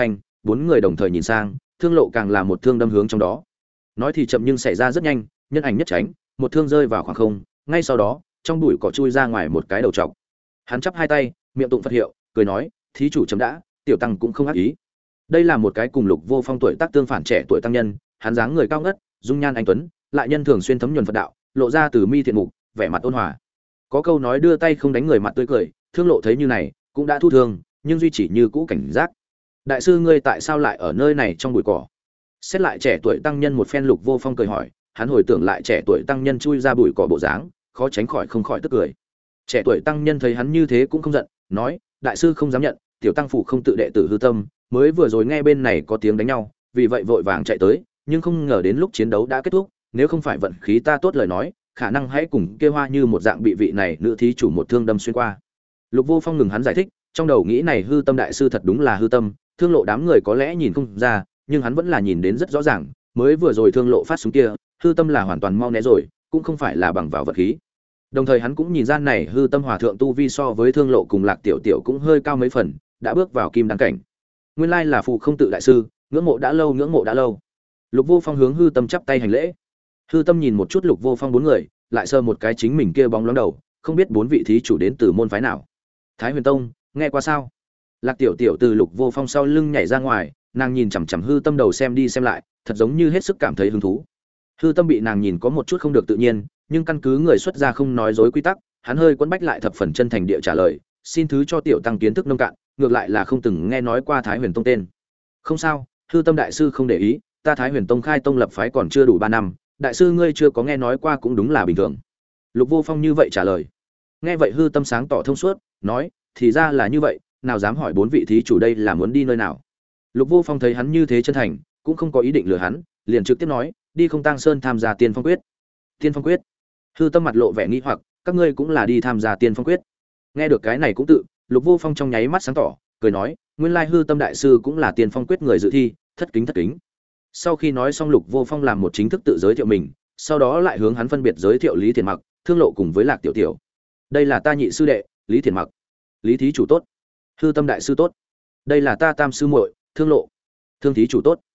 bốn người đồng thời nhìn sang, Thương Lộ càng là một thương đâm hướng trong đó. Nói thì chậm nhưng xảy ra rất nhanh, nhân ảnh nhất tránh, một thương rơi vào khoảng không, ngay sau đó, trong bụi cỏ chui ra ngoài một cái đầu trọc. Hắn chắp hai tay, miệng tụng Phật hiệu, cười nói, thí chủ chấm đã, tiểu tăng cũng không ác ý. Đây là một cái cùng Lục Vô Phong tuổi tác tương phản trẻ tuổi tăng nhân, hắn dáng người cao ngất, dung nhan anh tuấn, lại nhân thường xuyên thấm nhuần Phật đạo, lộ ra từ mi thiện mục, vẻ mặt ôn hòa. Có câu nói đưa tay không đánh người mặt tươi cười, Thương Lộ thấy như này, cũng đã thu thương, nhưng duy chỉ như cũ cảnh giác. Đại sư ngươi tại sao lại ở nơi này trong bụi cỏ? Xét lại trẻ tuổi tăng nhân một phen, Lục Vô Phong cười hỏi, hắn hồi tưởng lại trẻ tuổi tăng nhân chui ra bụi cỏ bộ dáng, khó tránh khỏi không khỏi tức cười. Trẻ tuổi tăng nhân thấy hắn như thế cũng không giận, nói, đại sư không dám nhận, tiểu tăng phủ không tự đệ tử hư tâm, mới vừa rồi nghe bên này có tiếng đánh nhau, vì vậy vội vàng chạy tới, nhưng không ngờ đến lúc chiến đấu đã kết thúc, nếu không phải vận khí ta tốt lời nói, khả năng hãy cùng kia Hoa Như một dạng bị vị này nữ thí chủ một thương đâm xuyên qua. Lục Vô Phong ngừng hắn giải thích, trong đầu nghĩ này hư tâm đại sư thật đúng là hư tâm, Thương Lộ đám người có lẽ nhìn không ra, nhưng hắn vẫn là nhìn đến rất rõ ràng, mới vừa rồi Thương Lộ phát súng kia, hư tâm là hoàn toàn mau né rồi, cũng không phải là bằng vào vật khí. Đồng thời hắn cũng nhìn ra này hư tâm hòa thượng tu vi so với Thương Lộ cùng Lạc Tiểu Tiểu cũng hơi cao mấy phần, đã bước vào kim đăng cảnh. Nguyên lai là phụ không tự đại sư, ngưỡng mộ đã lâu, ngưỡng mộ đã lâu. Lục Vô Phong hướng hư tâm chắp tay hành lễ. Hư tâm nhìn một chút Lục Vô Phong bốn người, lại sờ một cái chính mình kia bóng loáng đầu, không biết bốn vị thí chủ đến từ môn phái nào. Thái Huyền Tông, nghe qua sao? Lạc Tiểu Tiểu từ Lục Vô Phong sau lưng nhảy ra ngoài, nàng nhìn chằm chằm hư tâm đầu xem đi xem lại, thật giống như hết sức cảm thấy hứng thú. Hư tâm bị nàng nhìn có một chút không được tự nhiên, nhưng căn cứ người xuất gia không nói dối quy tắc, hắn hơi quấn bách lại thập phần chân thành địa trả lời, xin thứ cho tiểu tăng kiến thức nông cạn, ngược lại là không từng nghe nói qua Thái Huyền Tông tên. Không sao, hư tâm đại sư không để ý, ta Thái Huyền Tông khai tông lập phái còn chưa đủ 3 năm, đại sư ngươi chưa có nghe nói qua cũng đúng là bình thường. Lục Vô Phong như vậy trả lời. Nghe vậy hư tâm sáng tỏ thông suốt, nói, thì ra là như vậy, nào dám hỏi bốn vị thí chủ đây là muốn đi nơi nào. Lục Vô Phong thấy hắn như thế chân thành, cũng không có ý định lừa hắn, liền trực tiếp nói, đi Không Tang Sơn tham gia Tiên Phong Quyết. Tiên Phong Quyết? Hư tâm mặt lộ vẻ nghi hoặc, các ngươi cũng là đi tham gia Tiên Phong Quyết? Nghe được cái này cũng tự, Lục Vô Phong trong nháy mắt sáng tỏ, cười nói, nguyên lai hư tâm đại sư cũng là Tiên Phong Quyết người dự thi, thất kính thất kính. Sau khi nói xong, Lục Vô Phong làm một chính thức tự giới thiệu mình, sau đó lại hướng hắn phân biệt giới thiệu Lý Thiện Mặc, Thương Lộ cùng với Lạc Tiểu Tiểu. Đây là ta nhị sư đệ, Lý Thiện Mặc. Lý thí chủ tốt. Hư tâm đại sư tốt. Đây là ta tam sư muội, Thương Lộ. Thương thí chủ tốt.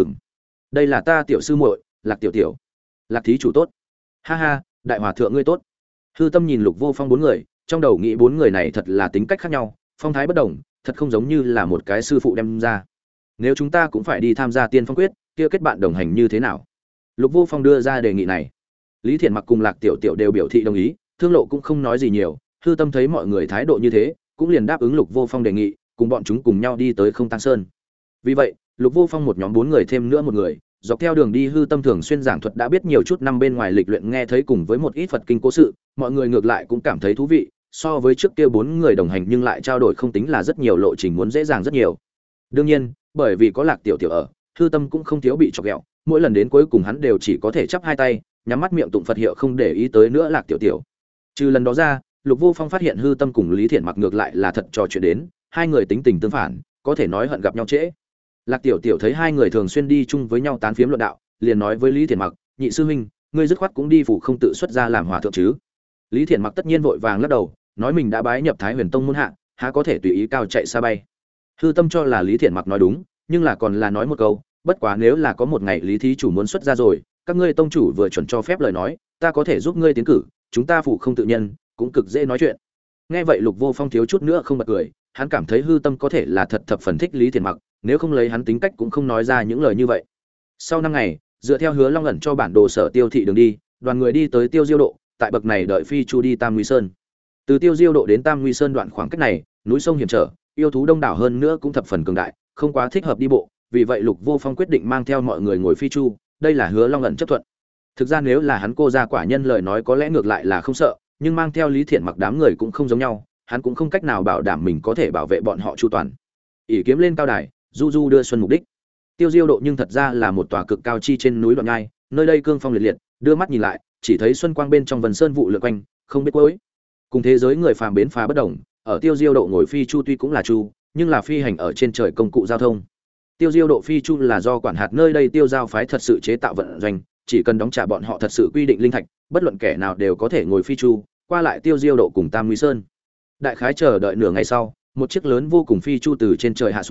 Đây là ta tiểu sư muội, Lạc Tiểu Tiểu. Lạc thí chủ tốt. Ha ha, đại hòa thượng ngươi tốt. Hư tâm nhìn Lục Vô Phong bốn người, trong đầu nghĩ bốn người này thật là tính cách khác nhau, phong thái bất đồng, thật không giống như là một cái sư phụ đem ra. Nếu chúng ta cũng phải đi tham gia Tiên Phong Quyết, kia kết bạn đồng hành như thế nào? Lục Vô Phong đưa ra đề nghị này. Lý Thiện Mặc cùng Lạc Tiểu Tiểu đều biểu thị đồng ý, Thương Lộ cũng không nói gì nhiều, hư tâm thấy mọi người thái độ như thế, cũng liền đáp ứng Lục Vô Phong đề nghị, cùng bọn chúng cùng nhau đi tới Không Tang Sơn. Vì vậy, Lục Vô Phong một nhóm bốn người thêm nữa một người, dọc theo đường đi hư tâm thường xuyên giảng thuật đã biết nhiều chút năm bên ngoài lịch luyện nghe thấy cùng với một ít Phật kinh cố sự, mọi người ngược lại cũng cảm thấy thú vị, so với trước kia bốn người đồng hành nhưng lại trao đổi không tính là rất nhiều lộ trình muốn dễ dàng rất nhiều. Đương nhiên, bởi vì có Lạc Tiểu Tiểu ở, hư tâm cũng không thiếu bị chọc ghẹo, mỗi lần đến cuối cùng hắn đều chỉ có thể chắp hai tay, nhắm mắt miệng tụng Phật hiệu không để ý tới nữa Lạc Tiểu Tiểu. Trừ lần đó ra, Lục Vô Phong phát hiện hư tâm cùng Lý Thiện Mặc ngược lại là thật trò chuyện đến, hai người tính tình tương phản, có thể nói hận gặp nhau trễ. Lạc Tiểu Tiểu thấy hai người thường xuyên đi chung với nhau tán phiếm luận đạo, liền nói với Lý Thiện Mặc, nhị sư huynh, ngươi dứt khoát cũng đi phủ không tự xuất ra làm hòa thượng chứ? Lý Thiện Mặc tất nhiên vội vàng lắc đầu, nói mình đã bái nhập Thái Huyền Tông môn hạ, há có thể tùy ý cao chạy xa bay. Hư tâm cho là Lý Thiện Mặc nói đúng, nhưng là còn là nói một câu, bất quá nếu là có một ngày Lý thí chủ muốn xuất ra rồi, các ngươi tông chủ vừa chuẩn cho phép lời nói, ta có thể giúp ngươi tiến cử, chúng ta phủ không tự nhân, cũng cực dễ nói chuyện. Nghe vậy Lục Vô Phong thiếu chút nữa không bật cười, hắn cảm thấy hư tâm có thể là thật thập phần thích Lý Thiện Mặc, nếu không lấy hắn tính cách cũng không nói ra những lời như vậy. Sau 5 ngày, dựa theo Hứa Long ẩn cho bản đồ sở Tiêu thị đường đi, đoàn người đi tới Tiêu Diêu độ, tại bậc này đợi phi chu đi Tam Nguy Sơn. Từ Tiêu Diêu độ đến Tam Nguy Sơn đoạn khoảng cách này, núi sông hiểm trở, yêu thú đông đảo hơn nữa cũng thập phần cường đại, không quá thích hợp đi bộ, vì vậy Lục Vô Phong quyết định mang theo mọi người ngồi phi chu, đây là Hứa Long ẩn chấp thuận. Thực ra nếu là hắn cô gia quả nhân lời nói có lẽ ngược lại là không sợ, nhưng mang theo Lý Thiện Mặc đám người cũng không giống nhau, hắn cũng không cách nào bảo đảm mình có thể bảo vệ bọn họ chu toàn. ỷ kiếm lên cao đài, du du đưa xuân mục đích. Tiêu Diêu độ nhưng thật ra là một tòa cực cao chi trên núi đoạn nhai, nơi đây cương phong liệt liệt, đưa mắt nhìn lại, chỉ thấy xuân quang bên trong vần sơn vụ lượn quanh, không biết cuối. Cùng thế giới người phàm bến phá bất động, ở Tiêu Diêu độ ngồi phi chu tuy cũng là chu, nhưng là phi hành ở trên trời công cụ giao thông. Tiêu Diêu độ phi chu là do quản hạt nơi đây Tiêu giao phái thật sự chế tạo vận doanh, chỉ cần đóng trả bọn họ thật sự quy định linh thạch, bất luận kẻ nào đều có thể ngồi phi chu qua lại Tiêu Diêu độ cùng Tam Nguy Sơn. Đại khái chờ đợi nửa ngày sau, một chiếc lớn vô cùng phi chu từ trên trời hạ xuống,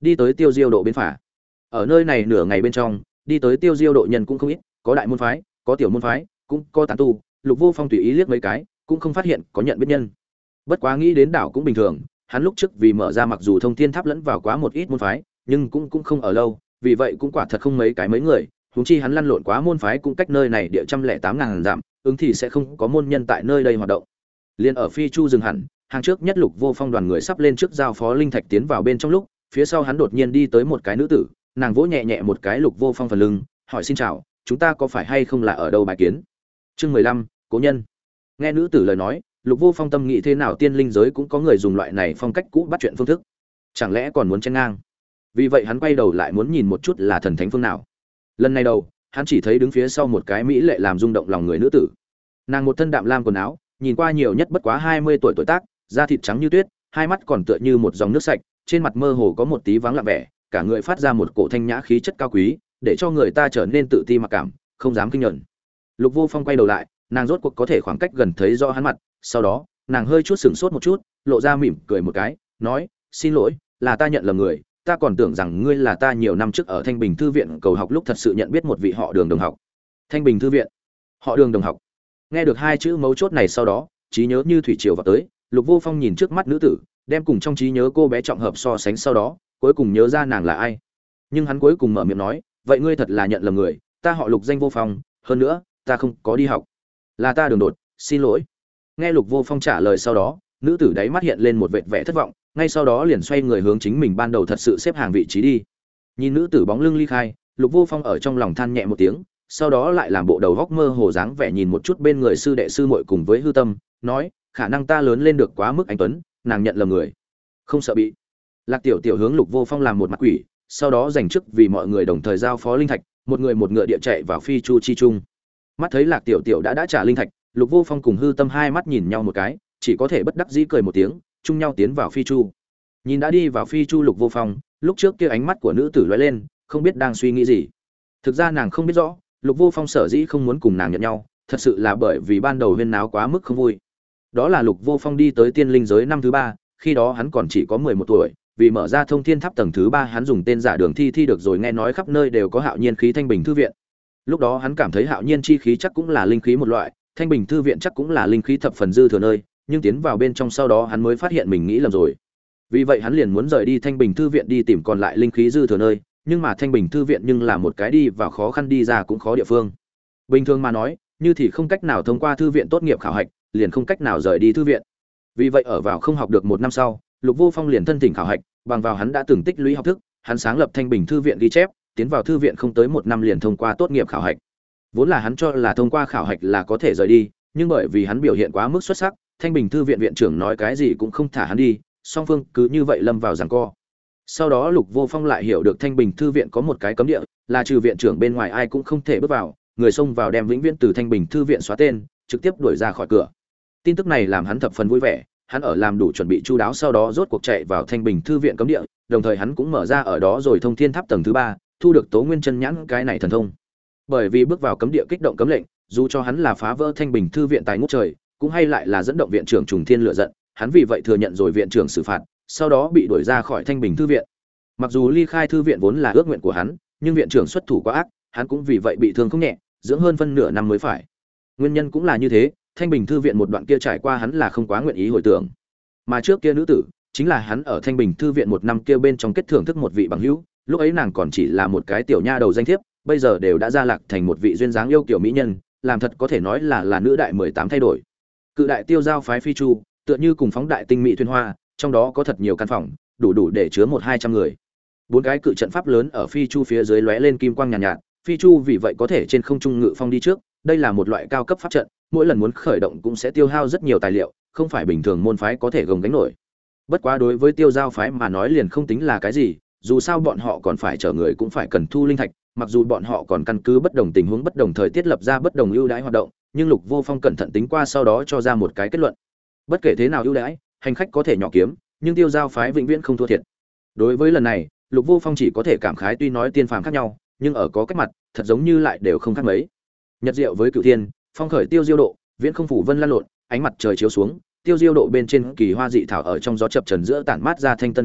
đi tới Tiêu Diêu độ bến phả. Ở nơi này nửa ngày bên trong, đi tới Tiêu Diêu độ nhân cũng không ít, có đại môn phái, có tiểu môn phái, cũng có tán tu. Lục Vô Phong tùy ý liếc mấy cái, cũng không phát hiện có nhận biết nhân. Bất quá nghĩ đến đảo cũng bình thường, hắn lúc trước vì mở ra mặc dù thông thiên tháp lẫn vào quá một ít môn phái, nhưng cũng không ở lâu, vì vậy cũng quả thật không mấy người, huống chi hắn lăn lộn quá môn phái cũng cách nơi này địa 108.000 dặm, ứng thì sẽ không có môn nhân tại nơi đây hoạt động. Liên ở Phi Chu dừng hẳn, hàng trước nhất Lục Vô Phong đoàn người sắp lên trước giao phó linh thạch tiến vào bên trong lúc, phía sau hắn đột nhiên đi tới một cái nữ tử, nàng vỗ nhẹ nhẹ một cái Lục Vô Phong phần lưng, hỏi xin chào, chúng ta có phải hay không là ở đâu bài kiến? Chương 15, cố nhân. Nghe nữ tử lời nói, Lục Vô Phong tâm nghĩ thế nào tiên linh giới cũng có người dùng loại này phong cách cũ bắt chuyện phương thức, chẳng lẽ còn muốn chen ngang? Vì vậy hắn quay đầu lại muốn nhìn một chút là thần thánh phương nào. Lần này đầu, hắn chỉ thấy đứng phía sau một cái mỹ lệ làm rung động lòng người nữ tử. Nàng một thân đạm lam quần áo, nhìn qua nhiều nhất bất quá 20 tuổi tuổi tác, da thịt trắng như tuyết, hai mắt còn tựa như một dòng nước sạch, trên mặt mơ hồ có một tí vắng lặng vẻ, cả người phát ra một cổ thanh nhã khí chất cao quý, để cho người ta trở nên tự ti mặc cảm, không dám kinh nhẫn. Lục Vô Phong quay đầu lại, nàng rốt cuộc có thể khoảng cách gần thấy rõ hắn mặt, sau đó, nàng hơi chút sửng sốt một chút, lộ ra mỉm cười một cái, nói: "Xin lỗi, là ta nhận lầm người, ta còn tưởng rằng ngươi là ta nhiều năm trước ở Thanh Bình thư viện cầu học lúc thật sự nhận biết một vị họ Đường đồng học." Thanh Bình thư viện, họ Đường đồng học. Nghe được hai chữ mấu chốt này sau đó, trí nhớ như thủy triều vào tới, Lục Vô Phong nhìn trước mắt nữ tử, đem cùng trong trí nhớ cô bé trọng hợp so sánh sau đó, cuối cùng nhớ ra nàng là ai. Nhưng hắn cuối cùng mở miệng nói: "Vậy ngươi thật là nhận lầm người, ta họ Lục danh Vô Phong, hơn nữa, ta không có đi học. Là ta đường đột, xin lỗi." Nghe Lục Vô Phong trả lời sau đó, nữ tử đáy mắt hiện lên một vệt vẻ thất vọng, ngay sau đó liền xoay người hướng chính mình ban đầu thật sự xếp hàng vị trí đi. Nhìn nữ tử bóng lưng ly khai, Lục Vô Phong ở trong lòng than nhẹ một tiếng, sau đó lại làm bộ đầu góc mơ hồ dáng vẻ nhìn một chút bên người sư đệ sư muội cùng với Hư Tâm, nói: "Khả năng ta lớn lên được quá mức anh tuấn, nàng nhận lầm người, không sợ bị." Lạc Tiểu Tiểu hướng Lục Vô Phong làm một mặt quỷ, sau đó dành chức vì mọi người đồng thời giao phó linh thạch, một người một ngựa địa chạy vào Phi Chu chi trung. Mắt thấy Lạc Tiểu Tiểu đã trả linh thạch, Lục Vô Phong cùng Hư Tâm hai mắt nhìn nhau một cái, chỉ có thể bất đắc dĩ cười một tiếng, chung nhau tiến vào Phi Chu. Nhìn đã đi vào Phi Chu Lục Vô Phong, lúc trước kia ánh mắt của nữ tử lóe lên, không biết đang suy nghĩ gì. Thực ra nàng không biết rõ, Lục Vô Phong sở dĩ không muốn cùng nàng nhận nhau, thật sự là bởi vì ban đầu huyên náo quá mức không vui. Đó là Lục Vô Phong đi tới tiên linh giới năm thứ 3, khi đó hắn còn chỉ có 11 tuổi, vì mở ra thông thiên tháp tầng thứ 3 hắn dùng tên giả Đường Thi được rồi nghe nói khắp nơi đều có Hạo Nhiên khí Thanh Bình thư viện. Lúc đó hắn cảm thấy Hạo Nhiên chi khí chắc cũng là linh khí một loại, Thanh Bình thư viện chắc cũng là linh khí thập phần dư thừa nơi, nhưng tiến vào bên trong sau đó hắn mới phát hiện mình nghĩ lầm rồi. Vì vậy hắn liền muốn rời đi Thanh Bình thư viện đi tìm còn lại linh khí dư thừa nơi, nhưng mà Thanh Bình thư viện nhưng là một cái đi vào khó khăn đi ra cũng khó địa phương. Bình thường mà nói, như thì không cách nào thông qua thư viện tốt nghiệp khảo hạch, liền không cách nào rời đi thư viện. Vì vậy ở vào không học được một năm sau, Lục Vô Phong liền thân thỉnh khảo hạch, bằng vào hắn đã từng tích lũy học thức, hắn sáng lập Thanh Bình thư viện ghi chép, tiến vào thư viện không tới một năm liền thông qua tốt nghiệp khảo hạch. Vốn là hắn cho là thông qua khảo hạch là có thể rời đi, nhưng bởi vì hắn biểu hiện quá mức xuất sắc, Thanh Bình thư viện viện trưởng nói cái gì cũng không thả hắn đi, song phương cứ như vậy lâm vào giằng co. Sau đó Lục Vô Phong lại hiểu được Thanh Bình thư viện có một cái cấm địa, là trừ viện trưởng bên ngoài ai cũng không thể bước vào, người xông vào đem vĩnh viễn từ Thanh Bình thư viện xóa tên, trực tiếp đuổi ra khỏi cửa. Tin tức này làm hắn thập phần vui vẻ, hắn ở làm đủ chuẩn bị chu đáo sau đó rốt cuộc chạy vào Thanh Bình thư viện cấm địa, đồng thời hắn cũng mở ra ở đó rồi thông thiên tháp tầng thứ 3, thu được Tố Nguyên chân nhãn cái này thần thông. Bởi vì bước vào cấm địa kích động cấm lệnh, dù cho hắn là phá vỡ Thanh Bình thư viện tài ngút trời, cũng hay lại là dẫn động viện trưởng Trùng Thiên lửa giận, hắn vì vậy thừa nhận rồi viện trưởng xử phạt, sau đó bị đuổi ra khỏi Thanh Bình thư viện. Mặc dù ly khai thư viện vốn là ước nguyện của hắn, nhưng viện trưởng xuất thủ quá ác, hắn cũng vì vậy bị thương không nhẹ, dưỡng hơn phân nửa năm mới phải. Nguyên nhân cũng là như thế, Thanh Bình thư viện một đoạn kia trải qua hắn là không quá nguyện ý hồi tưởng. Mà trước kia nữ tử, chính là hắn ở Thanh Bình thư viện một năm kia bên trong kết thưởng thức một vị bằng hữu, lúc ấy nàng còn chỉ là một cái tiểu nha đầu danh thiếp, bây giờ đều đã gia lạc thành một vị duyên dáng yêu kiều mỹ nhân, làm thật có thể nói là nữ đại 18 thay đổi. Cự đại tiêu giao phái Phi Chu, tựa như cùng phóng đại tinh mỹ thuyền hoa, trong đó có thật nhiều căn phòng, đủ để chứa 100-200 người. Bốn cái cự trận pháp lớn ở Phi Chu phía dưới lóe lên kim quang nhàn nhạt, Phi Chu vì vậy có thể trên không trung ngự phong đi trước, đây là một loại cao cấp pháp trận, mỗi lần muốn khởi động cũng sẽ tiêu hao rất nhiều tài liệu, không phải bình thường môn phái có thể gồng gánh nổi. Bất quá đối với tiêu giao phái mà nói liền không tính là cái gì, dù sao bọn họ còn phải chở người cũng phải cần thu linh thạch, mặc dù bọn họ còn căn cứ bất đồng tình huống bất đồng thời tiết lập ra bất đồng ưu đãi hoạt động, nhưng Lục Vô Phong cẩn thận tính qua sau đó cho ra một cái kết luận. Bất kể thế nào ưu đãi, hành khách có thể nhỏ kiếm, nhưng tiêu giao phái vĩnh viễn không thua thiệt. Đối với lần này, Lục Vô Phong chỉ có thể cảm khái tuy nói tiên phàm khác nhau, nhưng ở có cách mặt, thật giống như lại đều không khác mấy. Nhật diệu với Cửu Thiên, phong khởi tiêu diêu độ, viễn không phủ vân lan lộn, ánh mặt trời chiếu xuống, tiêu diêu độ bên trên kỳ hoa dị thảo ở trong gió chập trần giữa tản mát ra thanh tân khí tức,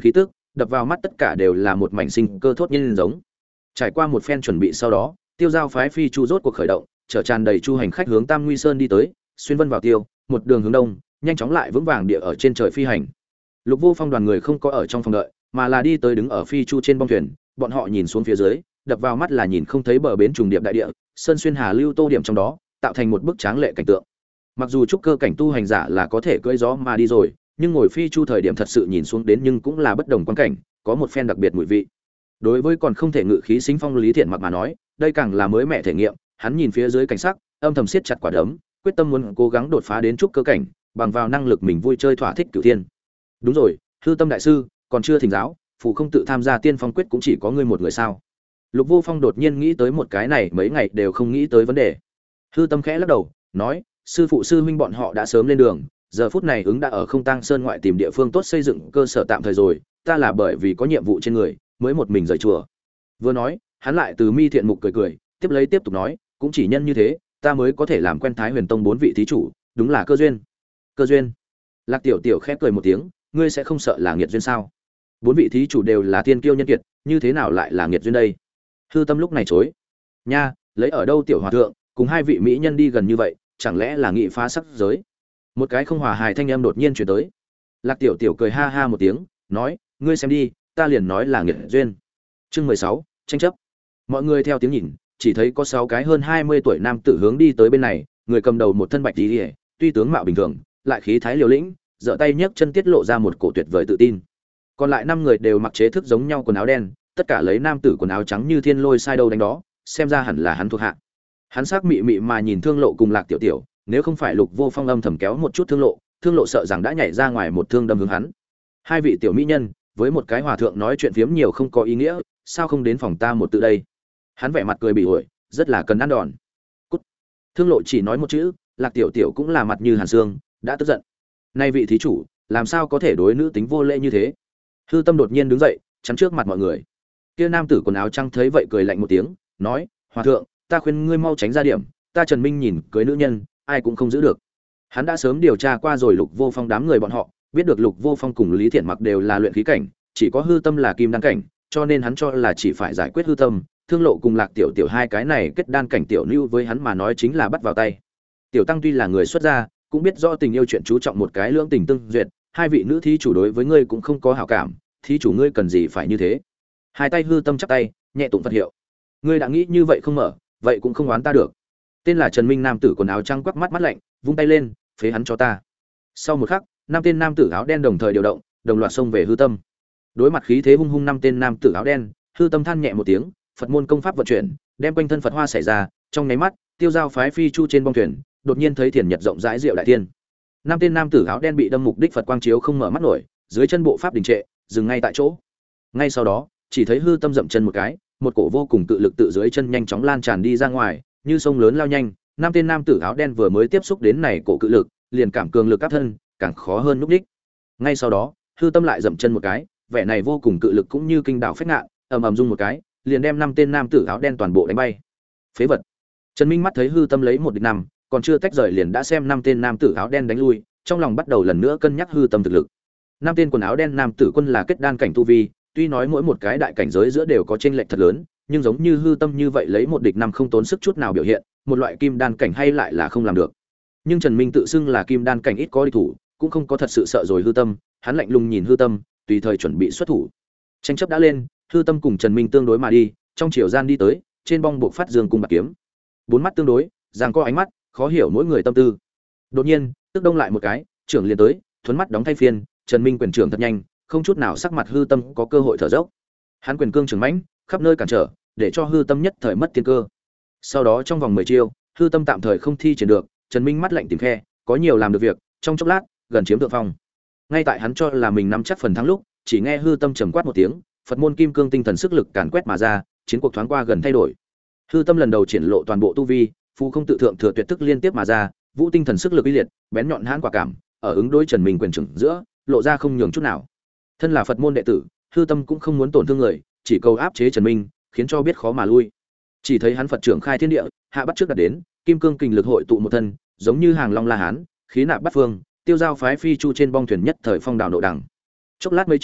đập vào mắt tất cả đều là một mảnh sinh cơ thốt nhiên giống. Trải qua một phen chuẩn bị sau đó, tiêu giao phái phi chu rốt cuộc khởi động, chở tràn đầy chu hành khách hướng Tam Nguy Sơn đi tới, xuyên vân vào tiêu, một đường hướng đông, nhanh chóng lại vững vàng địa ở trên trời phi hành. Lục Vô Phong đoàn người không có ở trong phòng đợi, mà là đi tới đứng ở phi chu trên bong thuyền, bọn họ nhìn xuống phía dưới, đập vào mắt là nhìn không thấy bờ bến trùng điệp đại địa, sơn xuyên hà lưu tô điểm trong đó, tạo thành một bức tráng lệ cảnh tượng. Mặc dù trúc cơ cảnh tu hành giả là có thể cưỡi gió mà đi rồi, nhưng ngồi phi chu thời điểm thật sự nhìn xuống đến nhưng cũng là bất đồng quan cảnh, có một phen đặc biệt mùi vị. Đối với còn không thể ngự khí sinh phong Lý Thiện Mặc mà nói, đây càng là mới mẻ thể nghiệm, hắn nhìn phía dưới cảnh sắc, âm thầm siết chặt quả đấm, quyết tâm muốn cố gắng đột phá đến trúc cơ cảnh, bằng vào năng lực mình vui chơi thỏa thích cửu thiên. Đúng rồi, Hư Tâm đại sư, còn chưa thỉnh giáo, phụ không tự tham gia Tiên Phong quyết cũng chỉ có ngươi một người sao? Lục Vô Phong đột nhiên nghĩ tới một cái này mấy ngày đều không nghĩ tới vấn đề. Hư Tâm khẽ lắc đầu, nói, sư phụ sư huynh bọn họ đã sớm lên đường, giờ phút này ứng đã ở Không Tang Sơn ngoại tìm địa phương tốt xây dựng cơ sở tạm thời rồi, ta là bởi vì có nhiệm vụ trên người, mới một mình rời chùa. Vừa nói, hắn lại từ mi thiện mục cười cười, tiếp tục nói, cũng chỉ nhân như thế, ta mới có thể làm quen Thái Huyền Tông 4 vị thí chủ, đúng là cơ duyên. Cơ duyên? Lạc Tiểu Tiểu khẽ cười một tiếng, ngươi sẽ không sợ là nghiệt duyên sao? 4 vị thí chủ đều là thiên kiêu nhân kiệt, như thế nào lại là nghiệt duyên đây? Hư Tâm lúc này chối. Nha, lấy ở đâu tiểu hòa thượng, cùng 2 vị mỹ nhân đi gần như vậy, chẳng lẽ là nghị phá sắc giới? Một cái không hòa hài thanh âm đột nhiên truyền tới. Lạc Tiểu Tiểu cười ha ha một tiếng, nói, ngươi xem đi, ta liền nói là nghiệt duyên. Chương 16, tranh chấp. Mọi người theo tiếng nhìn, chỉ thấy có 6 cái hơn 20 tuổi nam tử hướng đi tới bên này, người cầm đầu một thân bạch y, tuy tướng mạo bình thường, lại khí thái liều lĩnh, giở tay nhấc chân tiết lộ ra một cổ tuyệt vời tự tin. Còn lại 5 người đều mặc chế thức giống nhau quần áo đen, tất cả lấy nam tử quần áo trắng như thiên lôi sai đâu đánh đó, xem ra hẳn là hắn thuộc hạ. Hắn sắc mị mị mà nhìn Thương Lộ cùng Lạc Tiểu Tiểu, nếu không phải Lục Vô Phong âm thầm kéo một chút Thương Lộ sợ rằng đã nhảy ra ngoài một thương đâm hướng hắn. 2 vị tiểu mỹ nhân, với một cái hòa thượng nói chuyện phiếm nhiều không có ý nghĩa, sao không đến phòng ta một tự đây? Hắn vẻ mặt cười bị ổi, rất là cần ăn đòn. Cút. Thương Lộ chỉ nói một chữ, Lạc Tiểu Tiểu cũng là mặt như hàn xương, đã tức giận. Nay vị thí chủ, làm sao có thể đối nữ tính vô lễ như thế? Hư Tâm đột nhiên đứng dậy, chắn trước mặt mọi người. Kia nam tử quần áo trắng thấy vậy cười lạnh một tiếng, nói: "Hòa thượng, ta khuyên ngươi mau tránh ra điểm, ta Trần Minh nhìn cưới nữ nhân, ai cũng không giữ được." Hắn đã sớm điều tra qua rồi Lục Vô Phong đám người bọn họ, biết được Lục Vô Phong cùng Lý Thiện Mặc đều là luyện khí cảnh, chỉ có Hư Tâm là kim đan cảnh, cho nên hắn cho là chỉ phải giải quyết Hư Tâm, Thương Lộ cùng Lạc Tiểu Tiểu 2 cái này kết đan cảnh tiểu lưu với hắn mà nói chính là bắt vào tay. Tiểu tăng tuy là người xuất gia, cũng biết rõ tình yêu chuyện chú trọng một cái lưỡng tình tương duyệt, 2 vị nữ thí chủ đối với ngươi cũng không có hảo cảm, thí chủ ngươi cần gì phải như thế? Hai tay Hư Tâm chắp tay, nhẹ tụng Phật hiệu. Ngươi đã nghĩ như vậy không mở, vậy cũng không oán ta được. Tên là Trần Minh nam tử quần áo trắng quắc mắt mắt lạnh, vung tay lên, phế hắn cho ta. Sau một khắc, 5 tên nam tử áo đen đồng thời điều động, đồng loạt xông về Hư Tâm. Đối mặt khí thế hung hung 5 tên nam tử áo đen, Hư Tâm than nhẹ một tiếng, Phật môn công pháp vận chuyển, đem quanh thân Phật hoa xảy ra, trong nháy mắt, tiêu giao phái phi chu trên bong thuyền, đột nhiên thấy thiền nhật rộng rãi diệu đại thiên. 5 tên nam tử áo đen bị đâm mục đích Phật quang chiếu không mở mắt nổi, dưới chân bộ pháp đình trệ, dừng ngay tại chỗ. Ngay sau đó, chỉ thấy Hư Tâm dậm chân một cái, một cổ vô cùng cự lực tự dưới chân nhanh chóng lan tràn đi ra ngoài, như sông lớn lao nhanh. 5 tên nam tử áo đen vừa mới tiếp xúc đến này cổ cự lực, liền cảm cường lực áp thân, càng khó hơn núp đích. Ngay sau đó, Hư Tâm lại dậm chân một cái, vẻ này vô cùng cự lực cũng như kinh đảo phách ngạn, ầm ầm rung một cái, liền đem 5 tên nam tử áo đen toàn bộ đánh bay. Phế vật. Trần Minh mắt thấy Hư Tâm lấy một địch năm, còn chưa tách rời liền đã xem 5 tên nam tử áo đen đánh lui, trong lòng bắt đầu lần nữa cân nhắc Hư Tâm thực lực. 5 tên quần áo đen nam tử quân là kết đan cảnh tu vi, tuy nói mỗi một cái đại cảnh giới giữa đều có chênh lệch thật lớn, nhưng giống như Hư Tâm như vậy lấy một địch năm không tốn sức chút nào biểu hiện, một loại kim đan cảnh hay lại là không làm được. Nhưng Trần Minh tự xưng là kim đan cảnh ít có địch thủ, cũng không có thật sự sợ rồi Hư Tâm, hắn lạnh lùng nhìn Hư Tâm, tùy thời chuẩn bị xuất thủ. Tranh chấp đã lên, Hư Tâm cùng Trần Minh tương đối mà đi, trong chiều gian đi tới, trên bong buộc phát dương cung bạc kiếm. 4 mắt tương đối, giằng co ánh mắt, khó hiểu mỗi người tâm tư. Đột nhiên, tức đông lại một cái, trưởng liền tới, thuấn mắt đóng thay phiên, Trần Minh quyền trưởng thật nhanh, không chút nào sắc mặt Hư Tâm có cơ hội thở dốc. Hắn quyền cương trường mãnh, khắp nơi cản trở, để cho Hư Tâm nhất thời mất tiên cơ. Sau đó trong vòng 10 chiêu, Hư Tâm tạm thời không thi triển được, Trần Minh mắt lạnh tìm khe, có nhiều làm được việc, trong chốc lát, gần chiếm thượng phong. Ngay tại hắn cho là mình nắm chắc phần thắng lúc, chỉ nghe Hư Tâm trầm quát một tiếng, Phật môn kim cương tinh thần sức lực càn quét mà ra, chiến cuộc thoáng qua gần thay đổi. Hư Tâm lần đầu triển lộ toàn bộ tu vi, phù không tự thượng thừa tuyệt thức liên tiếp mà ra, vũ tinh thần sức lực uy liệt, bén nhọn hãn quả cảm, ở ứng đối Trần Minh quyền trưởng giữa, lộ ra không nhường chút nào. Thân là Phật môn đệ tử, Hư Tâm cũng không muốn tổn thương người, chỉ cầu áp chế Trần Minh, khiến cho biết khó mà lui. Chỉ thấy hắn Phật trưởng khai thiên địa, hạ bắt trước đạt đến, kim cương kình lực hội tụ một thân, giống như hàng long la hán, khí nạp bát phương, tiêu giao phái phi chu trên bong thuyền nhất thời phong đảo nộ đẳng. Chốc lát mấy chiêu,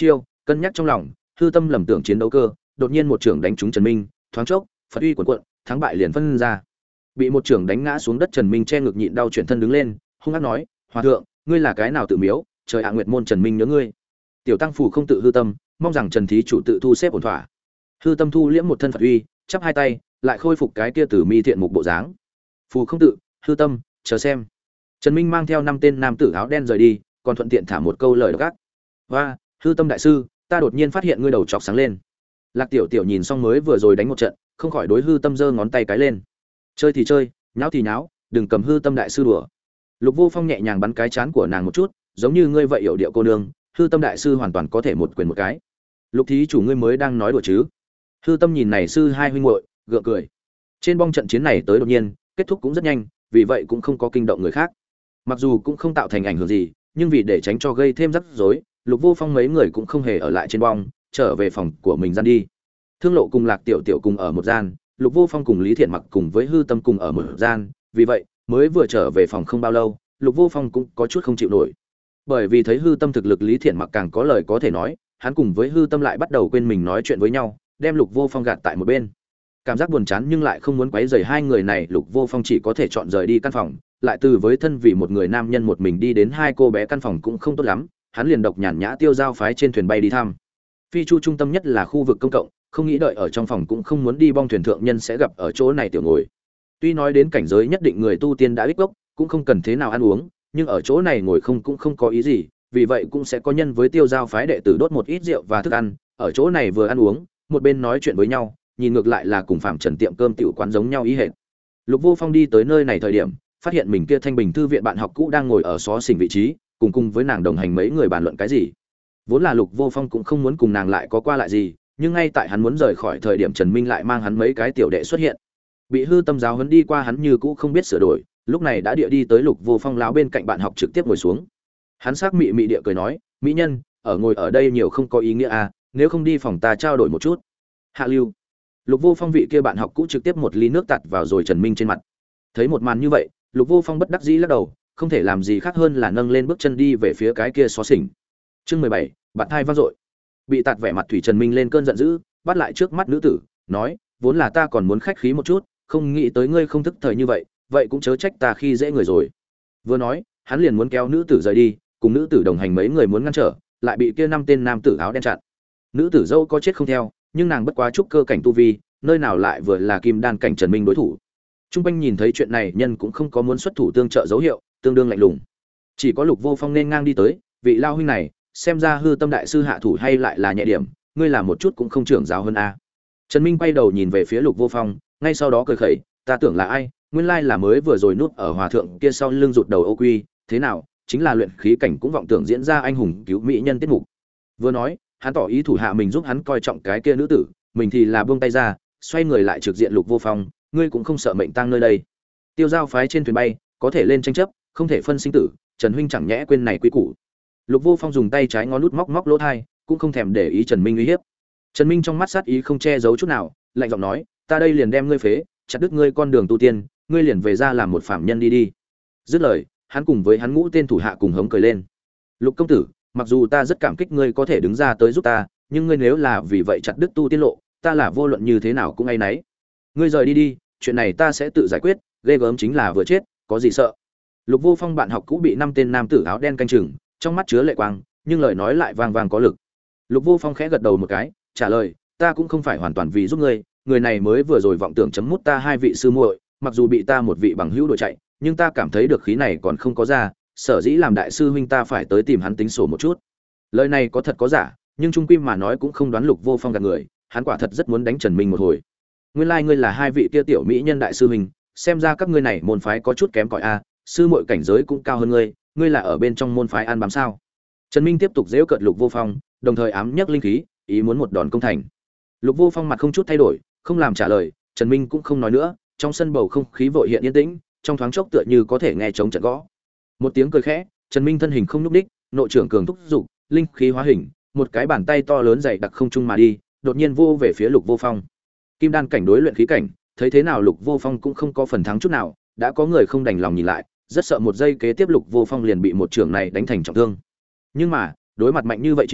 Cân nhắc trong lòng, hư tâm lầm tưởng chiến đấu cơ, đột nhiên một trưởng đánh trúng Trần Minh, thoáng chốc, Phật uy cuộn cuộn, thắng bại liền phân ra. Bị một trưởng đánh ngã xuống đất Trần Minh che ngực nhịn đau chuyển thân đứng lên, hung ác nói: "Hòa thượng, ngươi là cái nào tự miếu, trời ạ Nguyệt môn Trần Minh nhớ ngươi." Tiểu tăng phủ không tự hư tâm, mong rằng Trần thí chủ tự thu xếp ổn thỏa. Hư tâm thu liễm một thân Phật uy, chắp hai tay, lại khôi phục cái kia tử mi thiện mục bộ dáng. Phù không tự, hư tâm, chờ xem. Trần Minh mang theo 5 tên nam tử áo đen rời đi, còn thuận tiện thả một câu lời độc ác. "Oa, hư tâm đại sư, ta đột nhiên phát hiện ngươi đầu chọc sáng lên." Lạc Tiểu Tiểu nhìn xong mới vừa rồi đánh một trận, không khỏi đối hư tâm giơ ngón tay cái lên. "Chơi thì chơi, nháo thì nháo, đừng cầm hư tâm đại sư đùa." Lục Vô Phong nhẹ nhàng bắn cái chán của nàng một chút, giống như ngươi vậy hiểu điệu cô nương, hư tâm đại sư hoàn toàn có thể một quyền một cái. "Lục thí chủ ngươi mới đang nói đùa chứ?" Hư tâm nhìn này sư hai huynh muội, gượng cười. Trên bong trận chiến này tới đột nhiên, kết thúc cũng rất nhanh, vì vậy cũng không có kinh động người khác. Mặc dù cũng không tạo thành ảnh hưởng gì, nhưng vì để tránh cho gây thêm rắc rối, Lục Vô Phong mấy người cũng không hề ở lại trên bong, trở về phòng của mình gian đi. Thương Lộ cùng Lạc Tiểu Tiểu cùng ở một gian, Lục Vô Phong cùng Lý Thiện Mặc cùng với Hư Tâm cùng ở một gian, vì vậy, mới vừa trở về phòng không bao lâu, Lục Vô Phong cũng có chút không chịu nổi. Bởi vì thấy Hư Tâm thực lực Lý Thiện Mặc càng có lời có thể nói, hắn cùng với Hư Tâm lại bắt đầu quên mình nói chuyện với nhau, đem Lục Vô Phong gạt tại một bên. Cảm giác buồn chán nhưng lại không muốn quấy rầy hai người này, Lục Vô Phong chỉ có thể chọn rời đi căn phòng, lại từ với thân vì một người nam nhân một mình đi đến hai cô bé căn phòng cũng không tốt lắm, hắn liền độc nhàn nhã tiêu giao phái trên thuyền bay đi thăm. Phi chu trung tâm nhất là khu vực công cộng, không nghĩ đợi ở trong phòng cũng không muốn đi bong thuyền thượng nhân sẽ gặp ở chỗ này tiểu ngồi. Tuy nói đến cảnh giới nhất định người tu tiên đã ích gốc, cũng không cần thế nào ăn uống, nhưng ở chỗ này ngồi không cũng không có ý gì, vì vậy cũng sẽ có nhân với tiêu giao phái đệ tử đốt một ít rượu và thức ăn, ở chỗ này vừa ăn uống, một bên nói chuyện với nhau, nhìn ngược lại là cùng Phạm Trần tiệm cơm tiểu quán giống nhau ý hệt. Lục Vô Phong đi tới nơi này thời điểm, phát hiện mình kia Thanh Bình thư viện bạn học cũ đang ngồi ở xó xỉnh vị trí, cùng với nàng đồng hành mấy người bàn luận cái gì. Vốn là Lục Vô Phong cũng không muốn cùng nàng lại có qua lại gì, nhưng ngay tại hắn muốn rời khỏi thời điểm Trần Minh lại mang hắn mấy cái tiểu đệ xuất hiện. Bị hư tâm giáo huấn đi qua hắn như cũ không biết sửa đổi, lúc này đã địa đi tới Lục Vô Phong lão bên cạnh bạn học trực tiếp ngồi xuống. Hắn sắc mị mị địa cười nói, mỹ nhân, ở ngồi ở đây nhiều không có ý nghĩa à, nếu không đi phòng ta trao đổi một chút. Hạ lưu. Lục Vô Phong vị kia bạn học cũ trực tiếp một ly nước tạt vào rồi Trần Minh trên mặt. Thấy một màn như vậy, Lục Vô Phong bất đắc dĩ lắc đầu, không thể làm gì khác hơn là nâng lên bước chân đi về phía cái kia xó xỉnh. Chương 17, bạn thai vang dội. Bị tạt vẻ mặt thủy Trần Minh lên cơn giận dữ, bắt lại trước mắt nữ tử, nói, vốn là ta còn muốn khách khí một chút, không nghĩ tới ngươi không thức thời như vậy, vậy cũng chớ trách ta khi dễ người rồi. Vừa nói, hắn liền muốn kéo nữ tử rời đi, cùng nữ tử đồng hành mấy người muốn ngăn trở, lại bị kia 5 tên nam tử áo đen chặn. Nữ tử dâu có chết không theo, nhưng nàng bất quá trúc cơ cảnh tu vi, nơi nào lại vừa là kim đan cảnh Trần Minh đối thủ. Trung quanh nhìn thấy chuyện này, nhân cũng không có muốn xuất thủ tương trợ dấu hiệu, tương đương lạnh lùng. Chỉ có Lục Vô Phong nên ngang đi tới, vị lao huynh này, xem ra hư tâm đại sư hạ thủ hay lại là nhẹ điểm, ngươi làm một chút cũng không trưởng giáo hơn a. Trần Minh quay đầu nhìn về phía Lục Vô Phong, ngay sau đó cười khẩy, ta tưởng là ai, nguyên lai là mới vừa rồi núp ở hòa thượng kia sau lưng rụt đầu ô quy, thế nào, chính là luyện khí cảnh cũng vọng tưởng diễn ra anh hùng cứu mỹ nhân tiết mục. Vừa nói, hắn tỏ ý thủ hạ mình giúp hắn coi trọng cái kia nữ tử, mình thì là buông tay ra, xoay người lại trực diện Lục Vô Phong, ngươi cũng không sợ mệnh tang nơi đây. Tiêu giao phái trên thuyền bay, có thể lên tranh chấp, không thể phân sinh tử, Trần huynh chẳng nhẽ quên này quý củ. Lục Vô Phong dùng tay trái ngón nút móc lỗ tai, cũng không thèm để ý Trần Minh uy hiếp. Trần Minh trong mắt sát ý không che giấu chút nào, lạnh giọng nói, ta đây liền đem ngươi phế, chặt đứt ngươi con đường tu tiên, ngươi liền về ra làm một phạm nhân đi đi. Dứt lời, hắn cùng với hắn ngũ tên thủ hạ cùng hống cười lên. Lục công tử, mặc dù ta rất cảm kích ngươi có thể đứng ra tới giúp ta, nhưng ngươi nếu là vì vậy chặt đứt tu tiên lộ, ta là vô luận như thế nào cũng áy náy. Ngươi rời đi đi, chuyện này ta sẽ tự giải quyết, ghê gớm chính là vừa chết, có gì sợ. Lục Vô Phong bạn học cũ bị 5 tên nam tử áo đen canh chừng, trong mắt chứa lệ quang, nhưng lời nói lại vang vang có lực. Lục Vô Phong khẽ gật đầu một cái, trả lời, ta cũng không phải hoàn toàn vì giúp ngươi, người này mới vừa rồi vọng tưởng chấm mút ta 2 vị sư muội, mặc dù bị ta một vị bằng hữu đuổi chạy, nhưng ta cảm thấy được khí này còn không có ra, sở dĩ làm đại sư huynh ta phải tới tìm hắn tính sổ một chút. Lời này có thật có giả, nhưng trung quy mà nói cũng không đoán Lục Vô Phong gạt người, hắn quả thật rất muốn đánh Trần Minh một hồi. Nguyên lai ngươi là 2 vị kia tiểu mỹ nhân đại sư huynh, xem ra các ngươi này môn phái có chút kém cỏi a, sư muội cảnh giới cũng cao hơn ngươi, ngươi là ở bên trong môn phái ăn bám sao? Trần Minh tiếp tục giễu cợt Lục Vô Phong, đồng thời ám nhắc linh khí, ý muốn một đòn công thành. Lục Vô Phong mặt không chút thay đổi, không làm trả lời, Trần Minh cũng không nói nữa, trong sân bầu không khí vội hiện yên tĩnh, trong thoáng chốc tựa như có thể nghe trống trận gõ. Một tiếng cười khẽ, Trần Minh thân hình không nhúc nhích, nội trưởng cường thúc dục, linh khí hóa hình, một cái bàn tay to lớn dày đặc không trung mà đi, đột nhiên vô về phía Lục Vô Phong. Kim đan cảnh đối luyện khí cảnh, thấy thế nào Lục Vô Phong cũng không có phần thắng chút nào, đã có người không đành lòng nhìn lại, rất sợ một giây kế tiếp Lục Vô Phong liền bị một trưởng này đánh thành trọng thương. Nhưng mà, đối mặt mạnh như vậy chiêu,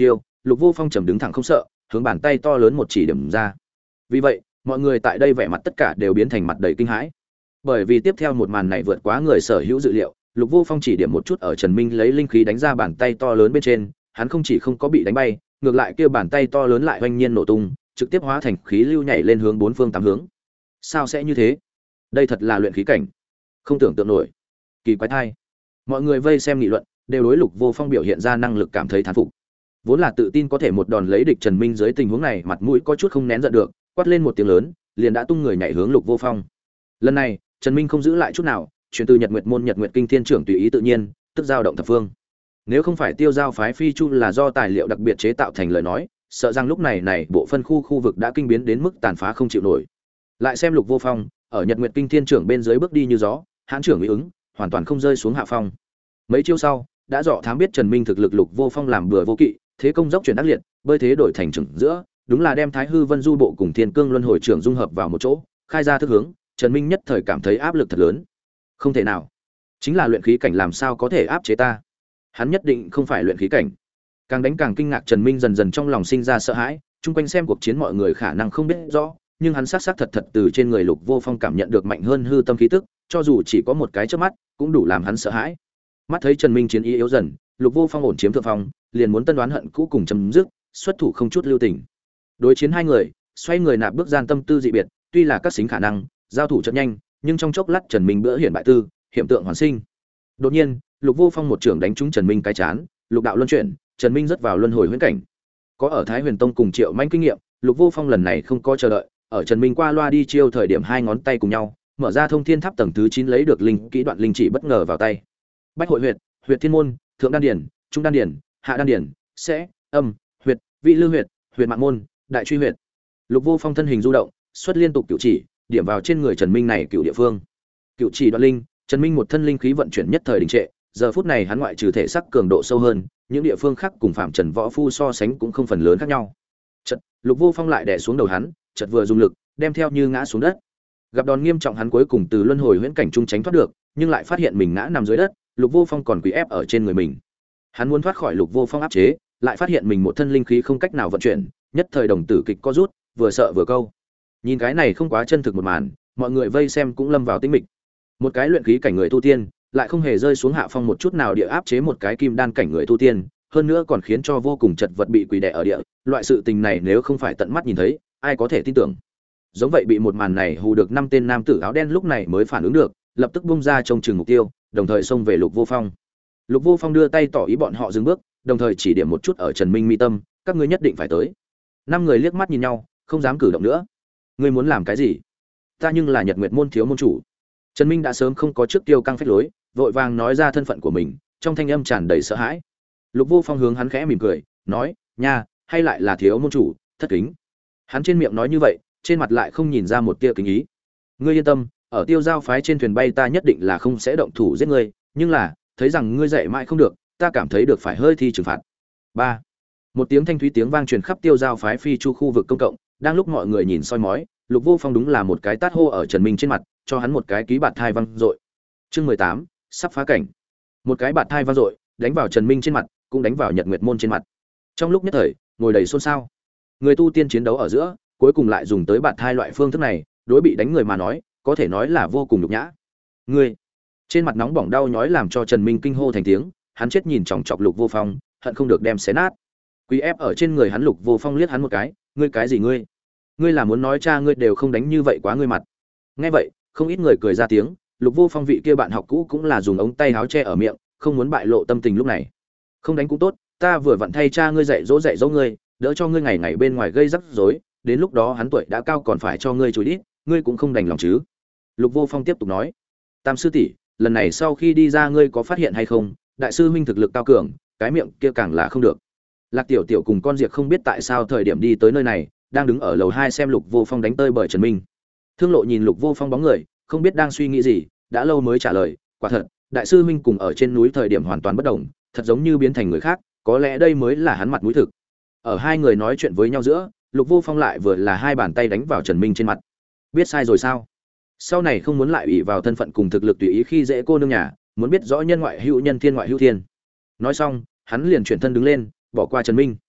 Lục Vô Phong trầm đứng thẳng không sợ, hướng bàn tay to lớn một chỉ điểm ra. Vì vậy, mọi người tại đây vẻ mặt tất cả đều biến thành mặt đầy kinh hãi. Bởi vì tiếp theo một màn này vượt quá người sở hữu dự liệu, Lục Vô Phong chỉ điểm một chút ở Trần Minh lấy linh khí đánh ra bàn tay to lớn bên trên, hắn không chỉ không có bị đánh bay, ngược lại kia bàn tay to lớn lại oanh nhiên nổ tung, trực tiếp hóa thành khí lưu nhảy lên hướng bốn phương tám hướng. Sao sẽ như thế? Đây thật là luyện khí cảnh, không tưởng tượng nổi. Kỳ quái thai. Mọi người vây xem nghị luận, đều đối Lục Vô Phong biểu hiện ra năng lực cảm thấy thán phục. Vốn là tự tin có thể một đòn lấy địch Trần Minh dưới tình huống này, mặt mũi có chút không nén giận được, quát lên một tiếng lớn, liền đã tung người nhảy hướng Lục Vô Phong. Lần này, Trần Minh không giữ lại chút nào, chuyển từ Nhật Nguyệt môn Nhật Nguyệt kinh thiên trưởng tùy ý tự nhiên, tức giao động thập phương. Nếu không phải tiêu giao phái phi chu là do tài liệu đặc biệt chế tạo thành lời nói, sợ rằng lúc này bộ phân khu vực đã kinh biến đến mức tàn phá không chịu nổi. Lại xem Lục Vô Phong, ở Nhật Nguyệt kinh thiên trưởng bên dưới bước đi như gió, hãn trưởng uy ứng, hoàn toàn không rơi xuống hạ phong. Mấy chiêu sau, đã dọ thám biết Trần Minh thực lực. Lục Vô Phong làm bừa vô kỵ, thế công dốc chuyển ác liệt, bơi thế đổi thành trưởng giữa, đúng là đem Thái Hư Vân Du bộ cùng Thiên Cương Luân Hồi trưởng dung hợp vào một chỗ, khai ra thức hướng. Trần Minh nhất thời cảm thấy áp lực thật lớn. Không thể nào, chính là luyện khí cảnh làm sao có thể áp chế ta? Hắn nhất định không phải luyện khí cảnh. Càng đánh càng kinh ngạc, Trần Minh dần dần trong lòng sinh ra sợ hãi, chung quanh xem cuộc chiến mọi người khả năng không biết rõ, nhưng hắn xác thật từ trên người Lục Vô Phong cảm nhận được mạnh hơn hư tâm khí tức, cho dù chỉ có một cái chớp mắt, cũng đủ làm hắn sợ hãi. Mắt thấy Trần Minh chiến ý yếu dần, Lục Vô Phong ổn chiếm thượng phong, liền muốn tân đoán hận cũ cùng chấm dứt, xuất thủ không chút lưu tình. Đối chiến hai người, xoay người nạp bước gian tâm tư dị biệt, tuy là các xính khả năng, giao thủ chậm nhanh, nhưng trong chốc lát Trần Minh bữa hiển bại tư, hiểm tượng hoàn sinh. Đột nhiên, Lục Vô Phong một trưởng đánh trúng Trần Minh cái chán, lục đạo luân chuyển, Trần Minh rớt vào luân hồi huyễn cảnh. Có ở Thái Huyền Tông cùng Triệu Manh kinh nghiệm, Lục Vô Phong lần này không có chờ đợi, ở Trần Minh qua loa đi chiêu thời điểm hai ngón tay cùng nhau, mở ra Thông Thiên Tháp tầng thứ 9 lấy được linh kỹ đoạn linh chỉ bất ngờ vào tay. Bách hội huyệt, huyệt thiên môn, thượng đan điển, trung đan điển, hạ đan điển, sẽ, âm, huyệt, vị lư huyệt, huyệt mạng môn, đại truy huyệt. Lục Vô Phong thân hình du động, xuất liên tục cửu chỉ, điểm vào trên người Trần Minh này cửu địa phương. Cửu chỉ đoạn linh, Trần Minh một thân linh khí vận chuyển nhất thời đình trệ, giờ phút này hắn ngoại trừ thể sắc cường độ sâu hơn, những địa phương khác cùng phạm Trần võ phu so sánh cũng không phần lớn khác nhau. Chợt, Lục Vô Phong lại đè xuống đầu hắn, chợt vừa dùng lực, đem theo như ngã xuống đất. Gặp đòn nghiêm trọng, hắn cuối cùng từ luân hồi huyễn cảnh trung tránh thoát được, nhưng lại phát hiện mình ngã nằm dưới đất, Lục Vô Phong còn quỳ ép ở trên người mình. Hắn muốn thoát khỏi Lục Vô Phong áp chế, lại phát hiện mình một thân linh khí không cách nào vận chuyển, nhất thời đồng tử kịch co rút, vừa sợ vừa câu. Nhìn cái này không quá chân thực một màn, mọi người vây xem cũng lâm vào tĩnh mịch. Một cái luyện khí cảnh người tu tiên, lại không hề rơi xuống hạ phong một chút nào, địa áp chế một cái kim đan cảnh người tu tiên, hơn nữa còn khiến cho vô cùng chật vật bị quỳ đè ở địa, loại sự tình này nếu không phải tận mắt nhìn thấy, ai có thể tin tưởng. Giống vậy bị một màn này hù được năm tên nam tử áo đen lúc này mới phản ứng được, lập tức bung ra trông chừng mục tiêu, đồng thời xông về Lục Vô Phong. Lục Vô Phong đưa tay tỏ ý bọn họ dừng bước, đồng thời chỉ điểm một chút ở Trần Minh mi tâm, các ngươi nhất định phải tới. Năm người liếc mắt nhìn nhau, không dám cử động nữa. Ngươi muốn làm cái gì? Ta nhưng là Nhật Nguyệt môn thiếu môn chủ. Trần Minh đã sớm không có trước tiêu căng phách lối, vội vàng nói ra thân phận của mình, trong thanh âm tràn đầy sợ hãi. Lục Vô Phong hướng hắn khẽ mỉm cười, nói: "Nha, hay lại là thiếu môn chủ, thất kính." Hắn trên miệng nói như vậy, trên mặt lại không nhìn ra một tia kính ý. "Ngươi yên tâm, ở Tiêu Giao phái trên thuyền bay ta nhất định là không sẽ động thủ giết ngươi, nhưng là, thấy rằng ngươi dạy mãi không được, ta cảm thấy được phải hơi thi trừng phạt." 3. Một tiếng thanh thúy tiếng vang truyền khắp Tiêu Giao phái phi chu khu vực công cộng, đang lúc mọi người nhìn soi mói, Lục Vô Phong đúng là một cái tát hô ở Trần Minh trên mặt, cho hắn một cái ký bạt thai văng dội. Chương 18, sắp phá cảnh. Một cái bạt thai văng dội, đánh vào Trần Minh trên mặt, cũng đánh vào Nhật Nguyệt môn trên mặt. Trong lúc nhất thời, ngồi đầy xôn xao. Người tu tiên chiến đấu ở giữa, cuối cùng lại dùng tới bạt thai loại phương thức này, đối bị đánh người mà nói, có thể nói là vô cùng nhục nhã. Ngươi, trên mặt nóng bỏng đau nhói làm cho Trần Minh kinh hô thành tiếng, hắn chết nhìn chòng chọc Lục Vô Phong, hận không được đem xé nát. Quý ép ở trên người hắn, Lục Vô Phong liếc hắn một cái, ngươi cái gì ngươi? Ngươi là muốn nói cha ngươi đều không đánh như vậy quá ngươi mặt. Nghe vậy, không ít người cười ra tiếng, Lục Vô Phong vị kia bạn học cũ cũng là dùng ống tay áo che ở miệng, không muốn bại lộ tâm tình lúc này. Không đánh cũng tốt, ta vừa vặn thay cha ngươi dạy dỗ ngươi, đỡ cho ngươi ngày ngày bên ngoài gây rắc rối, đến lúc đó hắn tuổi đã cao còn phải cho ngươi chối đít, ngươi cũng không đành lòng chứ. Lục Vô Phong tiếp tục nói, Tam sư tỷ, lần này sau khi đi ra ngươi có phát hiện hay không, đại sư huynh thực lực cao cường, cái miệng kia càng là không được. Lạc Tiểu Tiểu cùng con Diệp không biết tại sao thời điểm đi tới nơi này, đang đứng ở lầu 2 xem Lục Vô Phong đánh tơi bởi Trần Minh. Thương Lộ nhìn Lục Vô Phong bóng người, không biết đang suy nghĩ gì, đã lâu mới trả lời, quả thật, đại sư huynh cùng ở trên núi thời điểm hoàn toàn bất đồng, thật giống như biến thành người khác, có lẽ đây mới là hắn mặt mũi thực. Ở hai người nói chuyện với nhau giữa, Lục Vô Phong lại vừa là hai bàn tay đánh vào Trần Minh trên mặt. Biết sai rồi sao? Sau này không muốn lại ủy vào thân phận cùng thực lực tùy ý khi dễ cô nương nhà, muốn biết rõ nhân ngoại hữu nhân, thiên ngoại hữu thiên. Nói xong, hắn liền chuyển thân đứng lên, bỏ qua Trần Minh.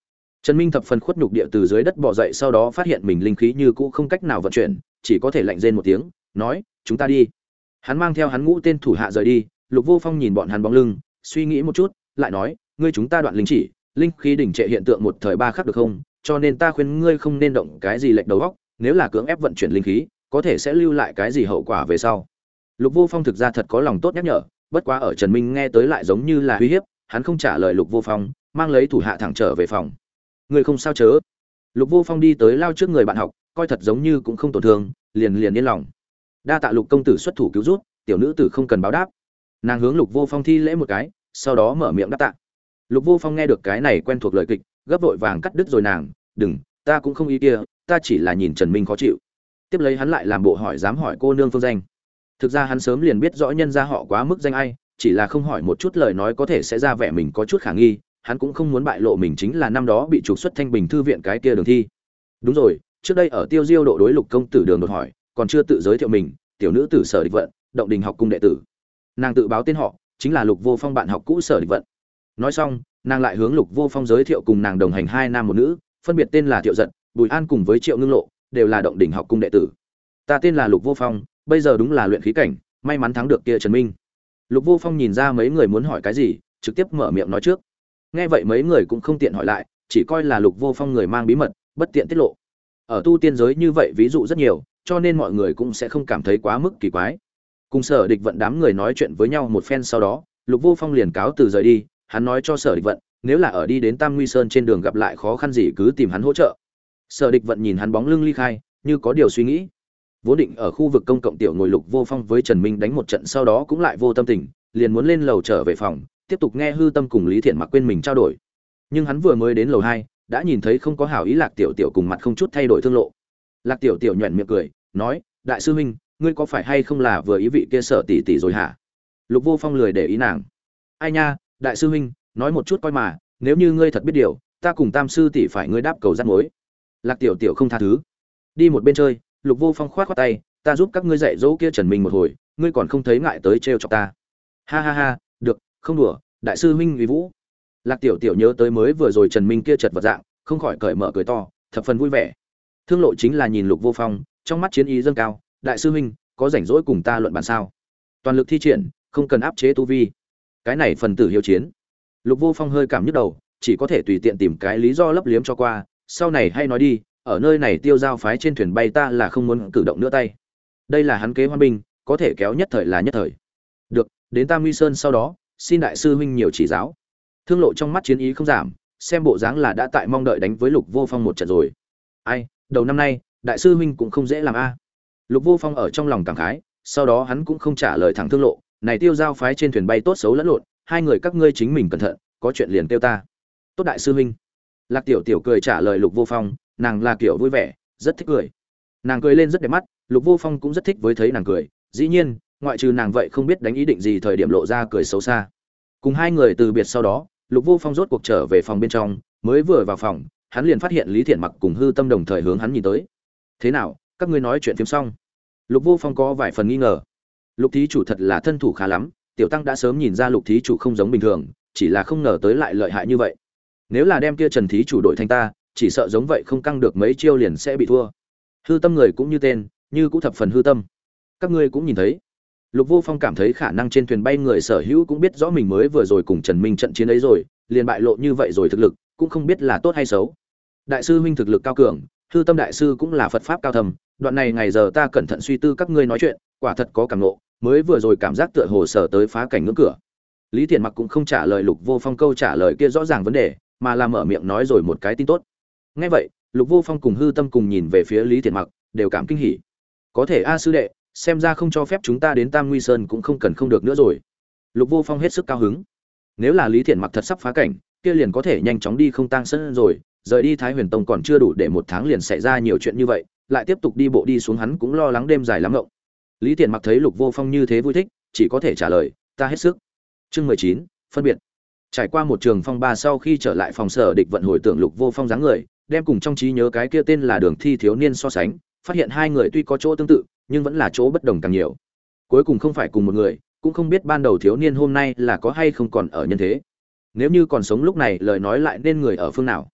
Trần Minh thập phần khuất nhục địa từ dưới đất bò dậy, sau đó phát hiện mình linh khí như cũ không cách nào vận chuyển, chỉ có thể lạnh rên một tiếng, nói, "Chúng ta đi." Hắn mang theo hắn ngũ tên thủ hạ rời đi. Lục Vô Phong nhìn bọn hắn bóng lưng, suy nghĩ một chút, lại nói, "Ngươi chúng ta đoạn linh chỉ, linh khí đỉnh trệ hiện tượng một thời ba khắc được không? Cho nên ta khuyên ngươi không nên động cái gì lệch đầu óc, nếu là cưỡng ép vận chuyển linh khí, có thể sẽ lưu lại cái gì hậu quả về sau." Lục Vô Phong thực ra thật có lòng tốt nhắc nhở, bất quá ở Trần Minh nghe tới lại giống như là uy hiếp, hắn không trả lời Lục Vô Phong, mang lấy thủ hạ thẳng trở về phòng. "Ngươi không sao chớ?" Lục Vô Phong đi tới lao trước người bạn học, coi thật giống như cũng không tổn thương, liền yên lòng. "Đa tạ Lục công tử xuất thủ cứu giúp, tiểu nữ tử không cần báo đáp." Nàng hướng Lục Vô Phong thi lễ một cái, sau đó mở miệng đáp tạ. Lục Vô Phong nghe được cái này quen thuộc lời kịch, gấp vội vàng cắt đứt rồi nàng, "Đừng, ta cũng không ý kia, ta chỉ là nhìn Trần Minh khó chịu." Tiếp lấy hắn lại làm bộ hỏi dám hỏi cô nương phương danh. Thực ra hắn sớm liền biết rõ nhân gia họ quá mức danh ai, chỉ là không hỏi một chút lời nói có thể sẽ ra vẻ mình có chút khả nghi, hắn cũng không muốn bại lộ mình chính là năm đó bị trục xuất Thanh Bình thư viện cái kia Đường Thi. Đúng rồi, trước đây ở Tiêu Diêu độ đối Lục công tử Đường đột hỏi, còn chưa tự giới thiệu mình, tiểu nữ tử Sở Địch Vận, Động Đình học cung đệ tử. Nàng tự báo tên họ, chính là Lục Vô Phong bạn học cũ Sở Địch Vận. Nói xong, nàng lại hướng Lục Vô Phong giới thiệu cùng nàng đồng hành hai nam một nữ, phân biệt tên là Thiệu Dật, Bùi An cùng với Triệu Ngưng Lộ, đều là Động Đình học cung đệ tử. Ta tên là Lục Vô Phong, bây giờ đúng là luyện khí cảnh, may mắn thắng được kia Trần Minh. Lục Vô Phong nhìn ra mấy người muốn hỏi cái gì, trực tiếp mở miệng nói trước. Nghe vậy mấy người cũng không tiện hỏi lại, chỉ coi là Lục Vô Phong người mang bí mật, bất tiện tiết lộ. Ở tu tiên giới như vậy ví dụ rất nhiều, cho nên mọi người cũng sẽ không cảm thấy quá mức kỳ quái. Cùng Sở Địch Vận đám người nói chuyện với nhau một phen sau đó, Lục Vô Phong liền cáo từ rời đi, hắn nói cho Sở Địch Vận, nếu là ở đi đến Tam Nguy Sơn trên đường gặp lại khó khăn gì cứ tìm hắn hỗ trợ. Sở Địch Vận nhìn hắn bóng lưng ly khai, như có điều suy nghĩ. Vốn định ở khu vực công cộng tiểu ngồi Lục Vô Phong với Trần Minh đánh một trận, sau đó cũng lại vô tâm tình, liền muốn lên lầu trở về phòng, tiếp tục nghe Hư Tâm cùng Lý Thiện Mặc quên mình trao đổi. Nhưng hắn vừa mới đến lầu 2, đã nhìn thấy không có hảo ý Lạc Tiểu Tiểu cùng mặt không chút thay đổi Thương Lộ. Lạc Tiểu Tiểu nhuyễn miệng cười, nói: "Đại sư huynh, ngươi có phải hay không là vừa ý vị kia Sở tỷ tỷ rồi hả?" Lục Vô Phong lười để ý nàng. "Ai nha, đại sư huynh, nói một chút coi mà, nếu như ngươi thật biết điều, ta cùng Tam sư tỷ phải ngươi đáp cầu dắt mối." Lạc Tiểu Tiểu không tha thứ. Đi một bên chơi, Lục Vô Phong khoát khoát tay, "Ta giúp các ngươi dạy dỗ kia Trần Minh một hồi, ngươi còn không thấy ngại tới trêu chọc ta." "Ha ha ha, được, không đùa, đại sư huynh uy vũ." Lạc Tiểu Tiểu nhớ tới mới vừa rồi Trần Minh kia chật vật dạng, không khỏi cởi mở cười to, thập phần vui vẻ. Thương Lộ chính là nhìn Lục Vô Phong, trong mắt chiến ý dâng cao, "Đại sư huynh, có rảnh rỗi cùng ta luận bàn sao? Toàn lực thi triển, không cần áp chế tu vi." Cái này phần tử hiếu chiến. Lục Vô Phong hơi cảm nhức đầu, chỉ có thể tùy tiện tìm cái lý do lấp liếm cho qua, sau này hay nói đi, ở nơi này Tiêu Giao phái trên thuyền bay ta là không muốn cử động nữa tay. Đây là hắn kế hoan binh, có thể kéo nhất thời là nhất thời. Được, đến Tam Nguy Sơn sau đó, xin đại sư huynh nhiều chỉ giáo. Thương Lộ trong mắt chiến ý không giảm, xem bộ dáng là đã tại mong đợi đánh với Lục Vô Phong một trận rồi. Ai, đầu năm nay, đại sư huynh cũng không dễ làm a. Lục Vô Phong ở trong lòng cảm khái, sau đó hắn cũng không trả lời thẳng Thương Lộ, này Tiêu Giao phái trên thuyền bay tốt xấu lẫn lộn, hai người các ngươi chính mình cẩn thận, có chuyện liền kêu ta. Tốt đại sư huynh. Lạc Tiểu Tiểu cười trả lời Lục Vô Phong, nàng là kiểu vui vẻ, rất thích cười. Nàng cười lên rất đẹp mắt, Lục Vô Phong cũng rất thích với thấy nàng cười, dĩ nhiên, ngoại trừ nàng vậy không biết đánh ý định gì thời điểm lộ ra cười xấu xa. Cùng hai người từ biệt sau đó, Lục Vô Phong rốt cuộc trở về phòng bên trong, mới vừa vào phòng, hắn liền phát hiện Lý Thiện Mặc cùng Hư Tâm đồng thời hướng hắn nhìn tới. "Thế nào, các ngươi nói chuyện phiếm xong?" Lục Vô Phong có vài phần nghi ngờ. Lục thí chủ thật là thân thủ khá lắm, tiểu tăng đã sớm nhìn ra Lục thí chủ không giống bình thường, chỉ là không ngờ tới lại lợi hại như vậy. Nếu là đem kia Trần thí chủ đổi thành ta, chỉ sợ giống vậy không căng được mấy chiêu liền sẽ bị thua. Hư Tâm người cũng như tên, như cũng thập phần hư tâm. Các ngươi cũng nhìn thấy. Lục Vô Phong cảm thấy khả năng trên thuyền bay người sở hữu cũng biết rõ mình mới vừa rồi cùng Trần Minh trận chiến ấy rồi, liền bại lộ như vậy rồi thực lực, cũng không biết là tốt hay xấu. Đại sư huynh thực lực cao cường, Hư Tâm đại sư cũng là Phật pháp cao thầm, đoạn này ngày giờ ta cẩn thận suy tư các ngươi nói chuyện, quả thật có cảm ngộ, mới vừa rồi cảm giác tựa hồ sở tới phá cảnh ngưỡng cửa. Lý Thiện Mặc cũng không trả lời Lục Vô Phong câu trả lời kia rõ ràng vấn đề, mà là mở miệng nói rồi một cái tin tốt. Nghe vậy, Lục Vô Phong cùng Hư Tâm cùng nhìn về phía Lý Thiện Mặc, đều cảm kinh hỉ. Có thể a sư đệ, xem ra không cho phép chúng ta đến Tam Nguy Sơn cũng không cần không được nữa rồi. Lục Vô Phong hết sức cao hứng. Nếu là Lý Thiện Mặc thật sắp phá cảnh, kia liền có thể nhanh chóng đi không tang sơn rồi, rời đi Thái Huyền Tông còn chưa đủ để một tháng liền xảy ra nhiều chuyện như vậy, lại tiếp tục đi bộ đi xuống hắn cũng lo lắng đêm dài lắm ngộng. Lý Thiện Mặc thấy Lục Vô Phong như thế vui thích, chỉ có thể trả lời, ta hết sức. Chương 19, phân biệt. Trải qua một trường phong ba sau khi trở lại phòng Sở Địch vận hồi tưởng Lục Vô Phong dáng người, đem cùng trong trí nhớ cái kia tên là Đường Thi thiếu niên so sánh, phát hiện hai người tuy có chỗ tương tự, nhưng vẫn là chỗ bất đồng càng nhiều. Cuối cùng không phải cùng một người, cũng không biết ban đầu thiếu niên hôm nay là có hay không còn ở nhân thế. Nếu như còn sống lúc này lời nói lại nên người ở phương nào.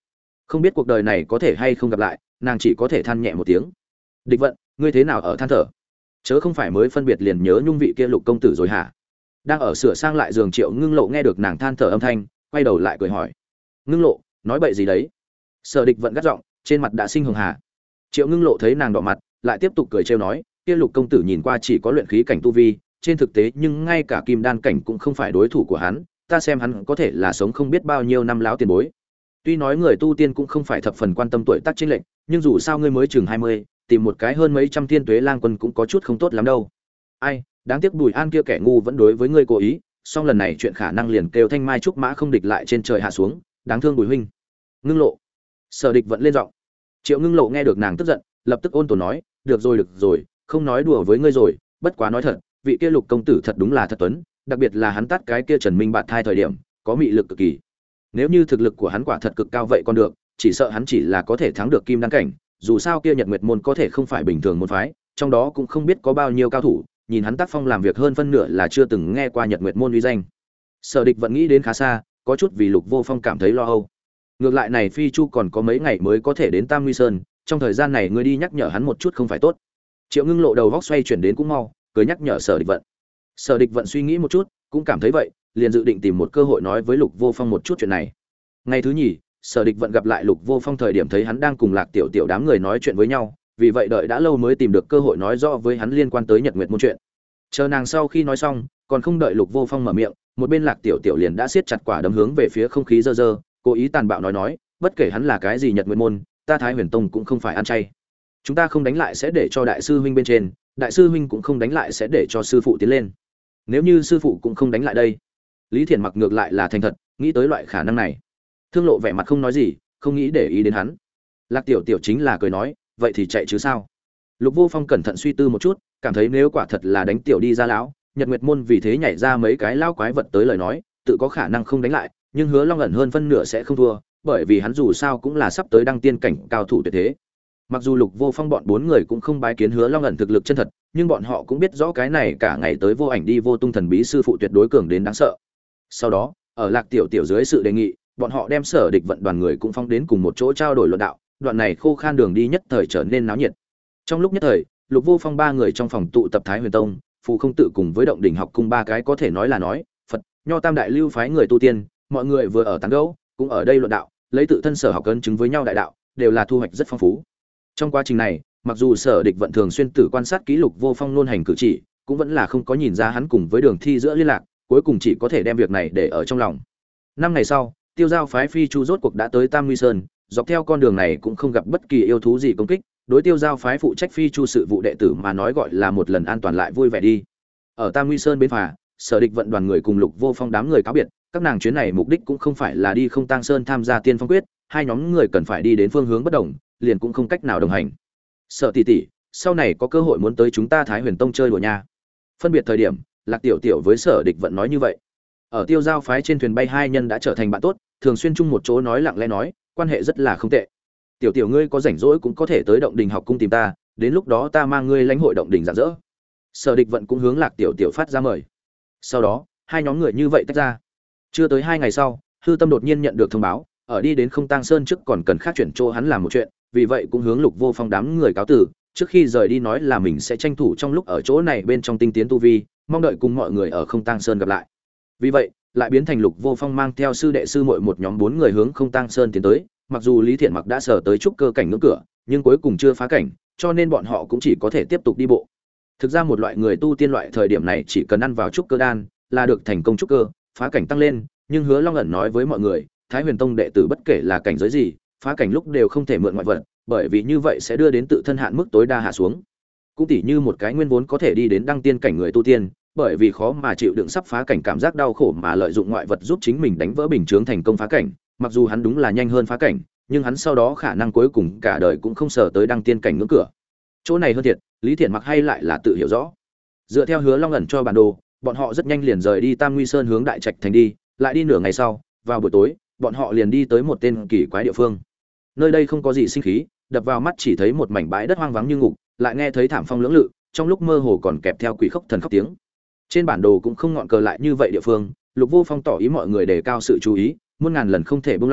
Không biết cuộc đời này có thể hay không gặp lại, nàng chỉ có thể than nhẹ một tiếng. Địch vận, ngươi thế nào ở than thở? Chớ không phải mới phân biệt liền nhớ nhung vị kia Lục công tử rồi hả? Đang ở sửa sang lại giường Triệu Ngưng Lộ nghe được nàng than thở âm thanh, quay đầu lại cười hỏi. Ngưng Lộ, nói bậy gì đấy? Sở Địch vận gắt giọng, trên mặt đã sinh hồng hà. Triệu Ngưng Lộ thấy nàng đỏ mặt, lại tiếp tục cười trêu nói, kia Lục công tử nhìn qua chỉ có luyện khí cảnh tu vi, trên thực tế nhưng ngay cả kim đan cảnh cũng không phải đối thủ của hắn, ta xem hắn có thể là sống không biết bao nhiêu năm láo tiền bối. Tuy nói người tu tiên cũng không phải thập phần quan tâm tuổi tác chênh lệch, nhưng dù sao ngươi mới chừng 20, tìm một cái hơn mấy trăm thiên tuế lang quân cũng có chút không tốt lắm đâu. Ai, đáng tiếc Bùi An kia kẻ ngu vẫn đối với ngươi cố ý, song lần này chuyện khả năng liền kêu thanh mai trúc mã không địch lại trên trời hạ xuống, đáng thương Bùi huynh. Ngưng Lộ. Sở Địch vẫn lên giọng. Triệu Ngưng Lộ nghe được nàng tức giận, lập tức ôn tồn nói, được rồi, không nói đùa với ngươi rồi, bất quá nói thật, vị kia Lục công tử thật đúng là thật tuấn, đặc biệt là hắn tát cái kia Trần Minh bạn thai thời điểm, có mị lực cực kỳ. Nếu như thực lực của hắn quả thật cực cao vậy còn được, chỉ sợ hắn chỉ là có thể thắng được kim đan cảnh, dù sao kia Nhật Nguyệt môn có thể không phải bình thường môn phái, trong đó cũng không biết có bao nhiêu cao thủ, nhìn hắn tác phong làm việc hơn phân nửa là chưa từng nghe qua Nhật Nguyệt môn uy danh. Sở Địch vẫn nghĩ đến khá xa, có chút vì Lục Vô Phong cảm thấy lo âu. Ngược lại này Phi Chu còn có mấy ngày mới có thể đến Tam Nguy Sơn, trong thời gian này ngươi đi nhắc nhở hắn một chút không phải tốt. Triệu Ngưng Lộ đầu góc xoay chuyển đến cũng mau, cười nhắc nhở Sở Địch vận. Sở Địch vận suy nghĩ một chút, cũng cảm thấy vậy, liền dự định tìm một cơ hội nói với Lục Vô Phong một chút chuyện này. Ngày thứ nhì, Sở Địch vận gặp lại Lục Vô Phong thời điểm thấy hắn đang cùng Lạc Tiểu Tiểu đám người nói chuyện với nhau, vì vậy đợi đã lâu mới tìm được cơ hội nói rõ với hắn liên quan tới Nhật Nguyệt môn chuyện. Chờ nàng sau khi nói xong, còn không đợi Lục Vô Phong mở miệng, một bên Lạc Tiểu Tiểu liền đã siết chặt quả đấm hướng về phía không khí dơ dơ, cố ý tàn bạo nói, bất kể hắn là cái gì Nhật Nguyệt môn, ta Thái Huyền Tông cũng không phải ăn chay. Chúng ta không đánh lại sẽ để cho đại sư huynh bên trên, đại sư huynh cũng không đánh lại sẽ để cho sư phụ tiến lên. Nếu như sư phụ cũng không đánh lại đây. Lý Thiển Mặc ngược lại là thành thật, nghĩ tới loại khả năng này. Thương Lộ vẻ mặt không nói gì, không nghĩ để ý đến hắn. Lạc Tiểu Tiểu chính là cười nói, vậy thì chạy chứ sao? Lục Vô Phong cẩn thận suy tư một chút, cảm thấy nếu quả thật là đánh tiểu đi ra lão, Nhật Nguyệt môn vì thế nhảy ra mấy cái lao quái vật tới lời nói, tự có khả năng không đánh lại, nhưng Hứa Long ẩn hơn phân nửa sẽ không thua, bởi vì hắn dù sao cũng là sắp tới đăng tiên cảnh cao thủ tuyệt thế. Mặc dù Lục Vô Phong bọn bốn người cũng không bái kiến Hứa Long ẩn thực lực chân thật, nhưng bọn họ cũng biết rõ cái này cả ngày tới vô ảnh đi vô tung thần bí sư phụ tuyệt đối cường đến đáng sợ. Sau đó, ở Lạc Tiểu Tiểu dưới sự đề nghị, bọn họ đem Sở Địch vận đoàn người cũng phong đến cùng một chỗ trao đổi luận đạo, đoạn này khô khan đường đi nhất thời trở nên náo nhiệt. Trong lúc nhất thời, Lục Vô Phong ba người trong phòng tụ tập Thái Huyền Tông, Phù Không tự cùng với Động Đỉnh học cung ba cái có thể nói là nói, Phật, Nho tam đại lưu phái người tu tiên, mọi người vừa ở tán gẫu, cũng ở đây luận đạo, lấy tự thân sở học cân chứng với nhau đại đạo, đều là thu hoạch rất phong phú. Trong quá trình này, mặc dù Sở Địch vận thường xuyên tử quan sát ký Lục Vô Phong luôn hành cử chỉ, cũng vẫn là không có nhìn ra hắn cùng với Đường Thi giữa liên lạc, cuối cùng chỉ có thể đem việc này để ở trong lòng. Năm ngày sau, Tiêu Giao phái Phi Chu rốt cuộc đã tới Tam Nguy Sơn, dọc theo con đường này cũng không gặp bất kỳ yêu thú gì công kích, đối Tiêu Giao phái phụ trách Phi Chu sự vụ đệ tử mà nói gọi là một lần an toàn lại vui vẻ đi. Ở Tam Nguy Sơn bến phà, Sở Địch vận đoàn người cùng Lục Vô Phong đám người cáo biệt, các nàng chuyến này mục đích cũng không phải là đi Không Tang Sơn tham gia Tiên Phong quyết, hai nhóm người cần phải đi đến phương hướng bất đồng, liền cũng không cách nào đồng hành. Sở tỷ tỷ, sau này có cơ hội muốn tới chúng ta Thái Huyền Tông chơi đùa nha. Phân biệt thời điểm, Lạc Tiểu Tiểu với Sở Địch vận nói như vậy. Ở Tiêu Giao phái trên thuyền bay hai nhân đã trở thành bạn tốt, thường xuyên chung một chỗ nói lặng lẽ nói, quan hệ rất là không tệ. Tiểu Tiểu ngươi có rảnh rỗi cũng có thể tới Động Đình học cung tìm ta, đến lúc đó ta mang ngươi lãnh hội Động Đình rạng rỡ. Sở Địch vận cũng hướng Lạc Tiểu Tiểu phát ra mời. Sau đó, hai nhóm người như vậy tách ra. Chưa tới 2 ngày sau, Hư Tâm đột nhiên nhận được thông báo, ở đi đến Không Tang Sơn trước còn cần khác chuyển chỗ hắn làm một chuyện, vì vậy cũng hướng Lục Vô Phong đám người cáo từ, trước khi rời đi nói là mình sẽ tranh thủ trong lúc ở chỗ này bên trong tinh tiến tu vi, mong đợi cùng mọi người ở Không Tang Sơn gặp lại. Vì vậy, lại biến thành Lục Vô Phong mang theo sư đệ sư muội một nhóm 4 người hướng Không Tang Sơn tiến tới, mặc dù Lý Thiện Mặc đã sở tới trúc cơ cảnh ngưỡng cửa, nhưng cuối cùng chưa phá cảnh, cho nên bọn họ cũng chỉ có thể tiếp tục đi bộ. Thực ra một loại người tu tiên loại thời điểm này chỉ cần ăn vào trúc cơ đan là được thành công trúc cơ, phá cảnh tăng lên, nhưng Hứa Long ẩn nói với mọi người, Thái Huyền Tông đệ tử bất kể là cảnh giới gì, phá cảnh lúc đều không thể mượn ngoại vật, bởi vì như vậy sẽ đưa đến tự thân hạn mức tối đa hạ xuống. Cũng tỉ như một cái nguyên vốn có thể đi đến đăng tiên cảnh người tu tiên, bởi vì khó mà chịu đựng sắp phá cảnh cảm giác đau khổ mà lợi dụng ngoại vật giúp chính mình đánh vỡ bình chướng thành công phá cảnh, mặc dù hắn đúng là nhanh hơn phá cảnh, nhưng hắn sau đó khả năng cuối cùng cả đời cũng không sở tới đăng tiên cảnh ngưỡng cửa. Chỗ này hơn thiệt, Lý Thiện Mặc hay lại là tự hiểu rõ. Dựa theo Hứa Long ẩn cho bản đồ, bọn họ rất nhanh liền rời đi Tam Nguy Sơn hướng Đại Trạch thành đi, lại đi nửa ngày sau, vào buổi tối, bọn họ liền đi tới một tên kỳ quái địa phương. Nơi đây không có gì sinh khí, đập vào mắt chỉ thấy một mảnh bãi đất hoang vắng như ngục, lại nghe thấy thảm phong lưỡng lự, trong lúc mơ hồ còn kèm theo quỷ khóc thần khóc tiếng. Trên bản đồ cũng không ngọn cờ lại như vậy địa phương, Lục Vô Phong tỏ ý mọi người đề cao sự chú ý, muôn ngàn lần không thể buông lỏng,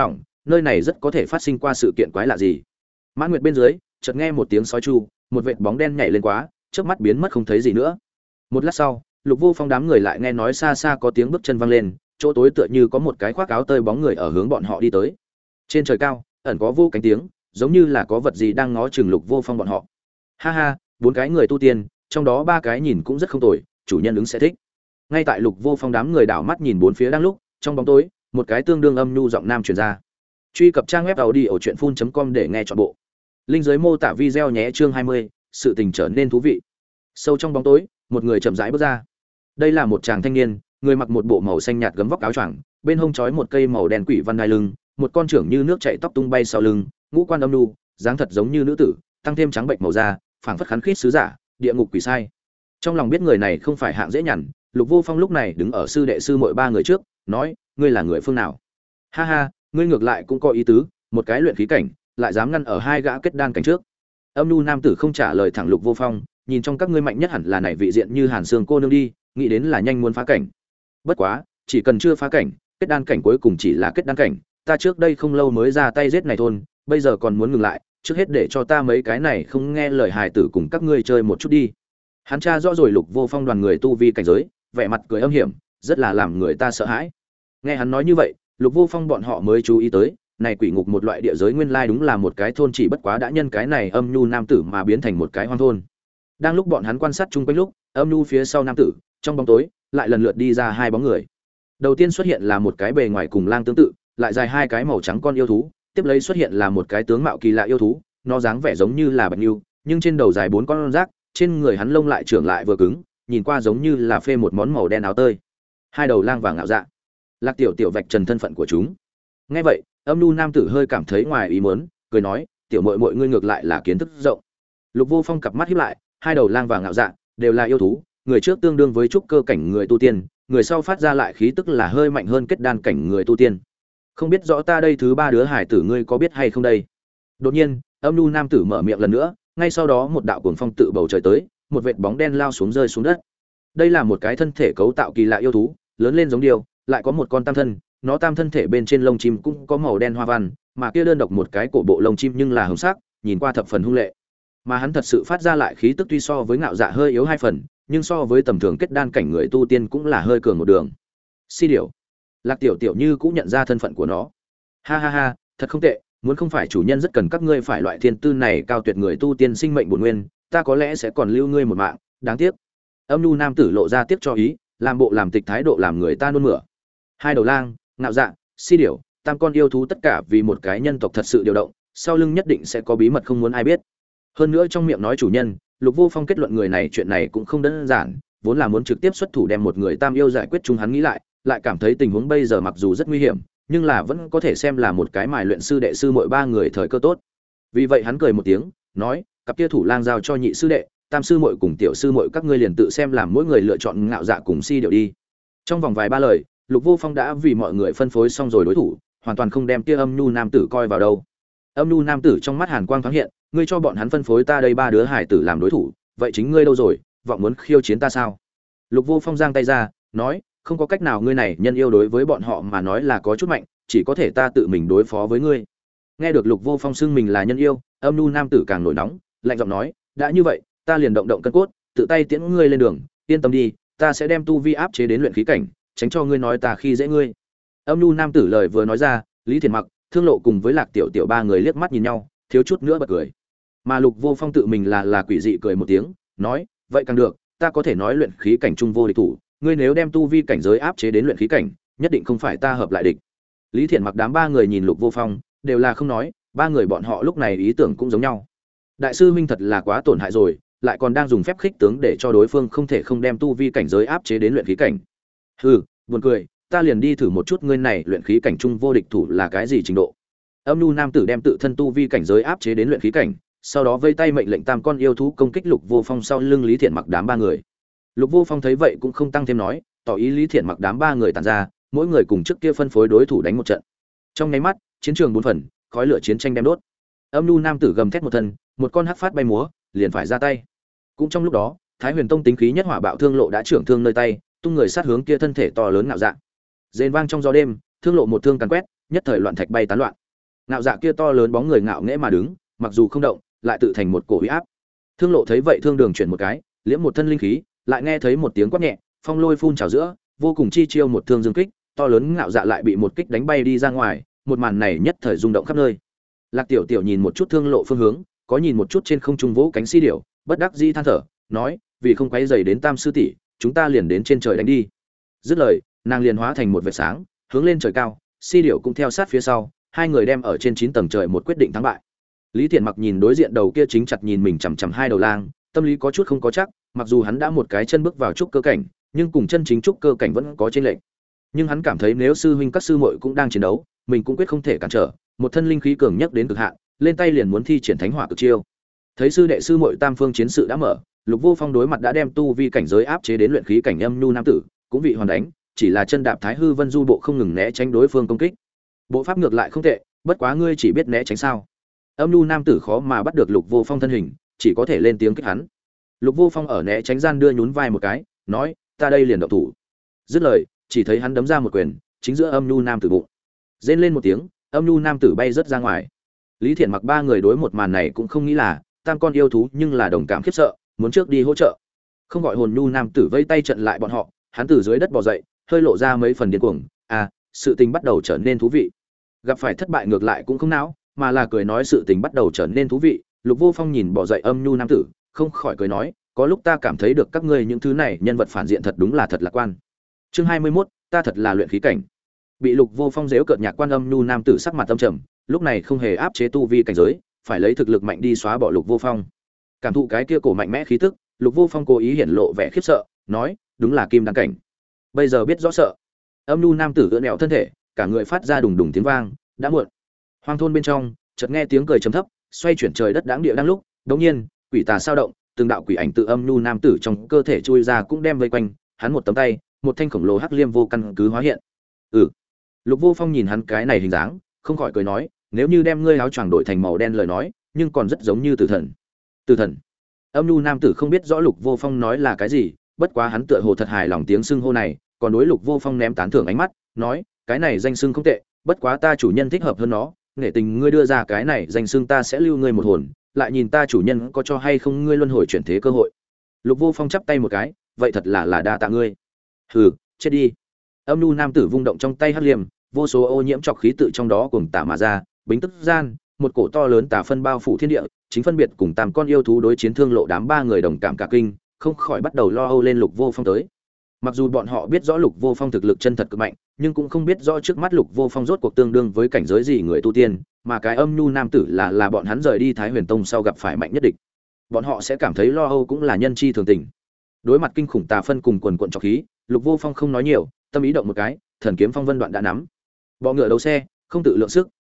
nơi này rất có thể phát sinh qua sự kiện quái lạ gì. Mãn Nguyệt bên dưới, chợt nghe một tiếng sói chu, một vệt bóng đen nhảy lên quá, chớp mắt biến mất không thấy gì nữa. Một lát sau, Lục Vô Phong đám người lại nghe nói xa xa có tiếng bước chân vang lên, chỗ tối tựa như có một cái khoác áo tơi bóng người ở hướng bọn họ đi tới. Trên trời cao, ẩn có vô cánh tiếng, giống như là có vật gì đang ngó chừng Lục Vô Phong bọn họ. Ha ha, bốn cái người tu tiên, trong đó ba cái nhìn cũng rất không tồi, chủ nhân ứng sẽ thích. Ngay tại Lục Vô Phong đám người đảo mắt nhìn bốn phía đang lúc, trong bóng tối, một cái tương đương âm nhu giọng nam truyền ra. Truy cập trang web audiochuyenphun.com để nghe trọn bộ. Link dưới mô tả video nhé. Chương 20, sự tình trở nên thú vị. Sâu trong bóng tối, một người chậm rãi bước ra. Đây là một chàng thanh niên, người mặc một bộ màu xanh nhạt gấm vóc áo choàng, bên hông trói một cây màu đen quỷ văn đai lưng, một con trưởng như nước chảy tóc tung bay sau lưng, ngũ quan âm nhu, dáng thật giống như nữ tử, tăng thêm trắng bệnh màu da, phảng phất khán khít sứ giả, địa ngục quỷ sai. Trong lòng biết người này không phải hạng dễ nhằn, Lục Vô Phong lúc này đứng ở sư đệ sư muội ba người trước, nói: "Ngươi là người phương nào?" "Ha ha, ngươi ngược lại cũng có ý tứ, một cái luyện khí cảnh, lại dám ngăn ở hai gã kết đan cảnh trước." Âm nhu nam tử không trả lời thẳng Lục Vô Phong, nhìn trong các ngươi mạnh nhất hẳn là này vị diện như Hàn Sương cô nương đi, nghĩ đến là nhanh muốn phá cảnh. Bất quá, chỉ cần chưa phá cảnh, kết đan cảnh cuối cùng chỉ là kết đan cảnh, ta trước đây không lâu mới ra tay giết này thôn, bây giờ còn muốn ngừng lại, trước hết để cho ta mấy cái này không nghe lời hài tử cùng các ngươi chơi một chút đi. Hắn tra rõ rồi Lục Vô Phong đoàn người tu vi cảnh giới, vẻ mặt cười âm hiểm, rất là làm người ta sợ hãi. Nghe hắn nói như vậy, Lục Vô Phong bọn họ mới chú ý tới, này quỷ ngục một loại địa giới nguyên lai đúng là một cái thôn, chỉ bất quá đã nhân cái này âm nhu nam tử mà biến thành một cái hoang thôn. Đang lúc bọn hắn quan sát chung quanh lúc, âm nhu phía sau nam tử, trong bóng tối, lại lần lượt đi ra hai bóng người. Đầu tiên xuất hiện là một cái bề ngoài cùng lang tương tự, lại dài hai cái màu trắng con yêu thú, tiếp lấy xuất hiện là một cái tướng mạo kỳ lạ yêu thú, nó dáng vẻ giống như là bạch yêu, nhưng trên đầu dài bốn con rác, trên người hắn lông lại trưởng lại vừa cứng, nhìn qua giống như là phê một món màu đen áo tơi. Hai đầu lang vàng ngạo dạ. Lạc Tiểu Tiểu vạch trần thân phận của chúng. Nghe vậy, âm nhu nam tử hơi cảm thấy ngoài ý muốn, cười nói: "Tiểu muội muội ngươi ngược lại là kiến thức rộng." Lục Vô Phong cặp mắt híp lại, hai đầu lang vàng ngạo dạ đều là yêu thú, người trước tương đương với trúc cơ cảnh người tu tiên, người sau phát ra lại khí tức là hơi mạnh hơn kết đan cảnh người tu tiên. Không biết rõ ta đây thứ ba đứa hải tử ngươi có biết hay không đây? Đột nhiên, âm nhu nam tử mở miệng lần nữa, ngay sau đó một đạo cuồng phong tự bầu trời tới, một vệt bóng đen lao xuống rơi xuống đất. Đây là một cái thân thể cấu tạo kỳ lạ yêu thú, lớn lên giống điêu, lại có một con tam thân, nó tam thân thể bên trên lông chim cũng có màu đen hoa văn, mà kia đơn độc một cái cổ bộ lông chim nhưng là hồng sắc, nhìn qua thập phần hung lệ. Mà hắn thật sự phát ra lại khí tức tuy so với ngạo dạ hơi yếu hai phần, nhưng so với tầm thường kết đan cảnh người tu tiên cũng là hơi cường một đường. Si điểu. Lạc Tiểu Tiểu như cũng nhận ra thân phận của nó. Ha ha ha, thật không tệ, muốn không phải chủ nhân rất cần các ngươi phải loại thiên tư này cao tuyệt người tu tiên sinh mệnh bổn nguyên, ta có lẽ sẽ còn lưu ngươi một mạng, đáng tiếc. Âm nhu nam tử lộ ra tiếc cho ý, làm bộ làm tịch thái độ làm người ta nôn mửa. Hai đầu lang, ngạo dạ, si điểu, tam con yêu thú tất cả vì một cái nhân tộc thật sự điều động, sau lưng nhất định sẽ có bí mật không muốn ai biết. Hơn nữa trong miệng nói chủ nhân, Lục Vô Phong kết luận người này chuyện này cũng không đơn giản, vốn là muốn trực tiếp xuất thủ đem một người tam yêu giải quyết chung, hắn nghĩ lại cảm thấy tình huống bây giờ mặc dù rất nguy hiểm, nhưng là vẫn có thể xem là một cái mài luyện sư đệ sư muội ba người thời cơ tốt. Vì vậy hắn cười một tiếng, nói: "Cặp kia thủ lang giao cho nhị sư đệ, tam sư muội cùng tiểu sư muội các ngươi liền tự xem làm mỗi người lựa chọn ngạo dạ cùng si điệu đi." Trong vòng vài ba lời, Lục Vô Phong đã vì mọi người phân phối xong rồi đối thủ, hoàn toàn không đem kia âm nhu nam tử coi vào đâu. Âm nhu nam tử trong mắt hàn quang thoáng hiện, ngươi cho bọn hắn phân phối ta đây ba đứa hải tử làm đối thủ, vậy chính ngươi đâu rồi, vọng muốn khiêu chiến ta sao? Lục Vô Phong giang tay ra, nói: "Không có cách nào, ngươi này nhân yêu đối với bọn họ mà nói là có chút mạnh, chỉ có thể ta tự mình đối phó với ngươi." Nghe được Lục Vô Phong xưng mình là nhân yêu, âm nhu nam tử càng nổi nóng, lạnh giọng nói: "đã như vậy, ta liền động động cân cốt, tự tay tiễn ngươi lên đường, yên tâm đi, ta sẽ đem tu vi áp chế đến luyện khí cảnh, tránh cho ngươi nói ta khi dễ ngươi." Âm nhu nam tử lời vừa nói ra, Lý Thiền Mặc, Thương Lộ cùng với Lạc Tiểu Tiểu ba người liếc mắt nhìn nhau, thiếu chút nữa bật cười. Mà Lục Vô Phong tự mình là quỷ dị cười một tiếng, nói: "Vậy càng được, ta có thể nói luyện khí cảnh trung vô địch thủ, ngươi nếu đem tu vi cảnh giới áp chế đến luyện khí cảnh, nhất định không phải ta hợp lại địch." Lý Thiện Mặc đám ba người nhìn Lục Vô Phong, đều là không nói, ba người bọn họ lúc này ý tưởng cũng giống nhau. Đại sư huynh thật là quá tổn hại rồi, lại còn đang dùng phép khích tướng để cho đối phương không thể không đem tu vi cảnh giới áp chế đến luyện khí cảnh. Hừ, buồn cười, ta liền đi thử một chút ngươi này luyện khí cảnh trung vô địch thủ là cái gì trình độ. Âm nhu nam tử đem tự thân tu vi cảnh giới áp chế đến luyện khí cảnh, sau đó vây tay mệnh lệnh tam con yêu thú công kích Lục Vô Phong sau lưng Lý Thiện Mặc đám ba người. Lục Vô Phong thấy vậy cũng không tăng thêm nói, tỏ ý Lý Thiện Mặc đám ba người tản ra, mỗi người cùng trước kia phân phối đối thủ đánh một trận. Trong nháy mắt, chiến trường bốn phần, khói lửa chiến tranh đem đốt. Âm nhu nam tử gầm thét một thân, một con hắc phát bay múa, liền phải ra tay. Cũng trong lúc đó, Thái Huyền Tông tính khí nhất hỏa bạo Thương Lộ đã trưởng thương nơi tay, tung người sát hướng kia thân thể to lớn ngạo dạ. Rên vang trong gió đêm, Thương Lộ một thương càn quét, nhất thời loạn thạch bay tán loạn. Ngạo dạ kia to lớn bóng người ngạo nghễ mà đứng, mặc dù không động, lại tự thành một cổ uy áp. Thương Lộ thấy vậy thương đường chuyển một cái, liễm một thân linh khí, lại nghe thấy một tiếng quát nhẹ, phong lôi phun trào giữa, vô cùng chi chiêu một thương dương kích, to lớn ngạo dạ lại bị một kích đánh bay đi ra ngoài, một màn này nhất thời rung động khắp nơi. Lạc Tiểu Tiểu nhìn một chút Thương Lộ phương hướng, có nhìn một chút trên không trung vỗ cánh si điểu, bất đắc dĩ than thở, nói, vì không quấy rầy đến Tam sư tỷ, chúng ta liền đến trên trời đánh đi. Dứt lời, nàng liền hóa thành một vệt sáng, hướng lên trời cao, si điểu cũng theo sát phía sau, hai người đem ở trên 9 tầng trời một quyết định thắng bại. Lý Thiện Mặc nhìn đối diện đầu kia chính chặt nhìn mình chằm chằm hai đầu lang, tâm lý có chút không có chắc, mặc dù hắn đã một cái chân bước vào trúc cơ cảnh, nhưng cùng chân chính trúc cơ cảnh vẫn có chênh lệch. Nhưng hắn cảm thấy nếu sư huynh các sư muội cũng đang chiến đấu, mình cũng quyết không thể cản trở, một thân linh khí cường nhất đến cực hạn, lên tay liền muốn thi triển thánh hỏa cực chiêu. Thấy sư đệ sư muội tam phương chiến sự đã mở, Lục Vô Phong đối mặt đã đem tu vi cảnh giới áp chế đến luyện khí cảnh âm nhu nam tử, cũng vị hoàn đánh, chỉ là chân đạp Thái Hư Vân Du bộ không ngừng né tránh đối phương công kích. Bộ pháp ngược lại không tệ, bất quá ngươi chỉ biết né tránh sao? Âm nhu nam tử khó mà bắt được Lục Vô Phong thân hình, chỉ có thể lên tiếng kích hắn. Lục Vô Phong ở né tránh gian đưa nhún vai một cái, nói, ta đây liền động thủ. Dứt lời, chỉ thấy hắn đấm ra một quyền, chính giữa âm nhu nam tử bụng. Rên lên một tiếng, âm nhu nam tử bay rất ra ngoài. Lý Thiện Mặc ba người đối một màn này cũng không nghĩ là tam con yêu thú, nhưng là đồng cảm khiếp sợ, muốn trước đi hỗ trợ. Không gọi hồn nhu nam tử vây tay trận lại bọn họ, hắn từ dưới đất bò dậy, hơi lộ ra mấy phần điên cuồng, sự tình bắt đầu trở nên thú vị. Gặp phải thất bại ngược lại cũng không não, mà là cười nói sự tình bắt đầu trở nên thú vị. Lục Vô Phong nhìn bò dậy âm nhu nam tử, không khỏi cười nói, có lúc ta cảm thấy được các ngươi những thứ này nhân vật phản diện thật đúng là thật lạc quan. Chương 21, ta thật là luyện khí cảnh. Bị Lục Vô Phong giễu cợt nhạc quan âm nhu nam tử sắc mặt âm trầm, lúc này không hề áp chế tu vi cảnh giới, phải lấy thực lực mạnh đi xóa bỏ Lục Vô Phong. Cảm thụ cái kia cổ mạnh mẽ khí tức, Lục Vô Phong cố ý hiển lộ vẻ khiếp sợ, nói, đúng là kim đăng cảnh. Bây giờ biết rõ sợ. Âm nhu nam tử ưỡn ẹo thân thể, cả người phát ra đùng đùng tiếng vang, đã muộn. Hoang thôn bên trong, chợt nghe tiếng cười trầm thấp, xoay chuyển trời đất đáng địa đang lúc, đột nhiên, quỷ tà sao động, từng đạo quỷ ảnh tự âm nhu nam tử trong cơ thể chui ra cũng đem vây quanh, hắn một tấm tay, một thanh khổng lồ hắc liêm vô căn cứ hóa hiện. Lục Vô Phong nhìn hắn cái này hình dáng, không khỏi cười nói, nếu như đem ngươi áo choàng đổi thành màu đen lời nói, nhưng còn rất giống như tử thần. Tử thần? Âm nhu nam tử không biết rõ Lục Vô Phong nói là cái gì, bất quá hắn tựa hồ thật hài lòng tiếng xưng hô này, còn đối Lục Vô Phong ném tán thưởng ánh mắt, nói, cái này danh xưng không tệ, bất quá ta chủ nhân thích hợp hơn nó, nghệ tình ngươi đưa ra cái này danh xưng ta sẽ lưu ngươi một hồn, lại nhìn ta chủ nhân có cho hay không ngươi luân hồi chuyển thế cơ hội. Lục Vô Phong chắp tay một cái, vậy thật là đa tạ ngươi. Hừ, chết đi. Âm nhu nam tử vung động trong tay hắc liêm, vô số ô nhiễm trọc khí tự trong đó cuồng tả mà ra, bính tức gian, một cổ to lớn tà phân bao phủ thiên địa, chính phân biệt cùng tam con yêu thú đối chiến Thương Lộ đám ba người đồng cảm cả kinh, không khỏi bắt đầu lo âu lên Lục Vô Phong tới. Mặc dù bọn họ biết rõ Lục Vô Phong thực lực chân thật cực mạnh, nhưng cũng không biết rõ trước mắt Lục Vô Phong rốt cuộc tương đương với cảnh giới gì người tu tiên, mà cái âm nhu nam tử là bọn hắn rời đi Thái Huyền Tông sau gặp phải mạnh nhất địch. Bọn họ sẽ cảm thấy lo âu cũng là nhân chi thường tình. Đối mặt kinh khủng tà phân cùng quần quần trọc khí, Lục Vô Phong không nói nhiều, tâm ý động một cái, thần kiếm phong vân đoạn đã nắm. Bọ ngựa đấu xe, không tự lượng sức,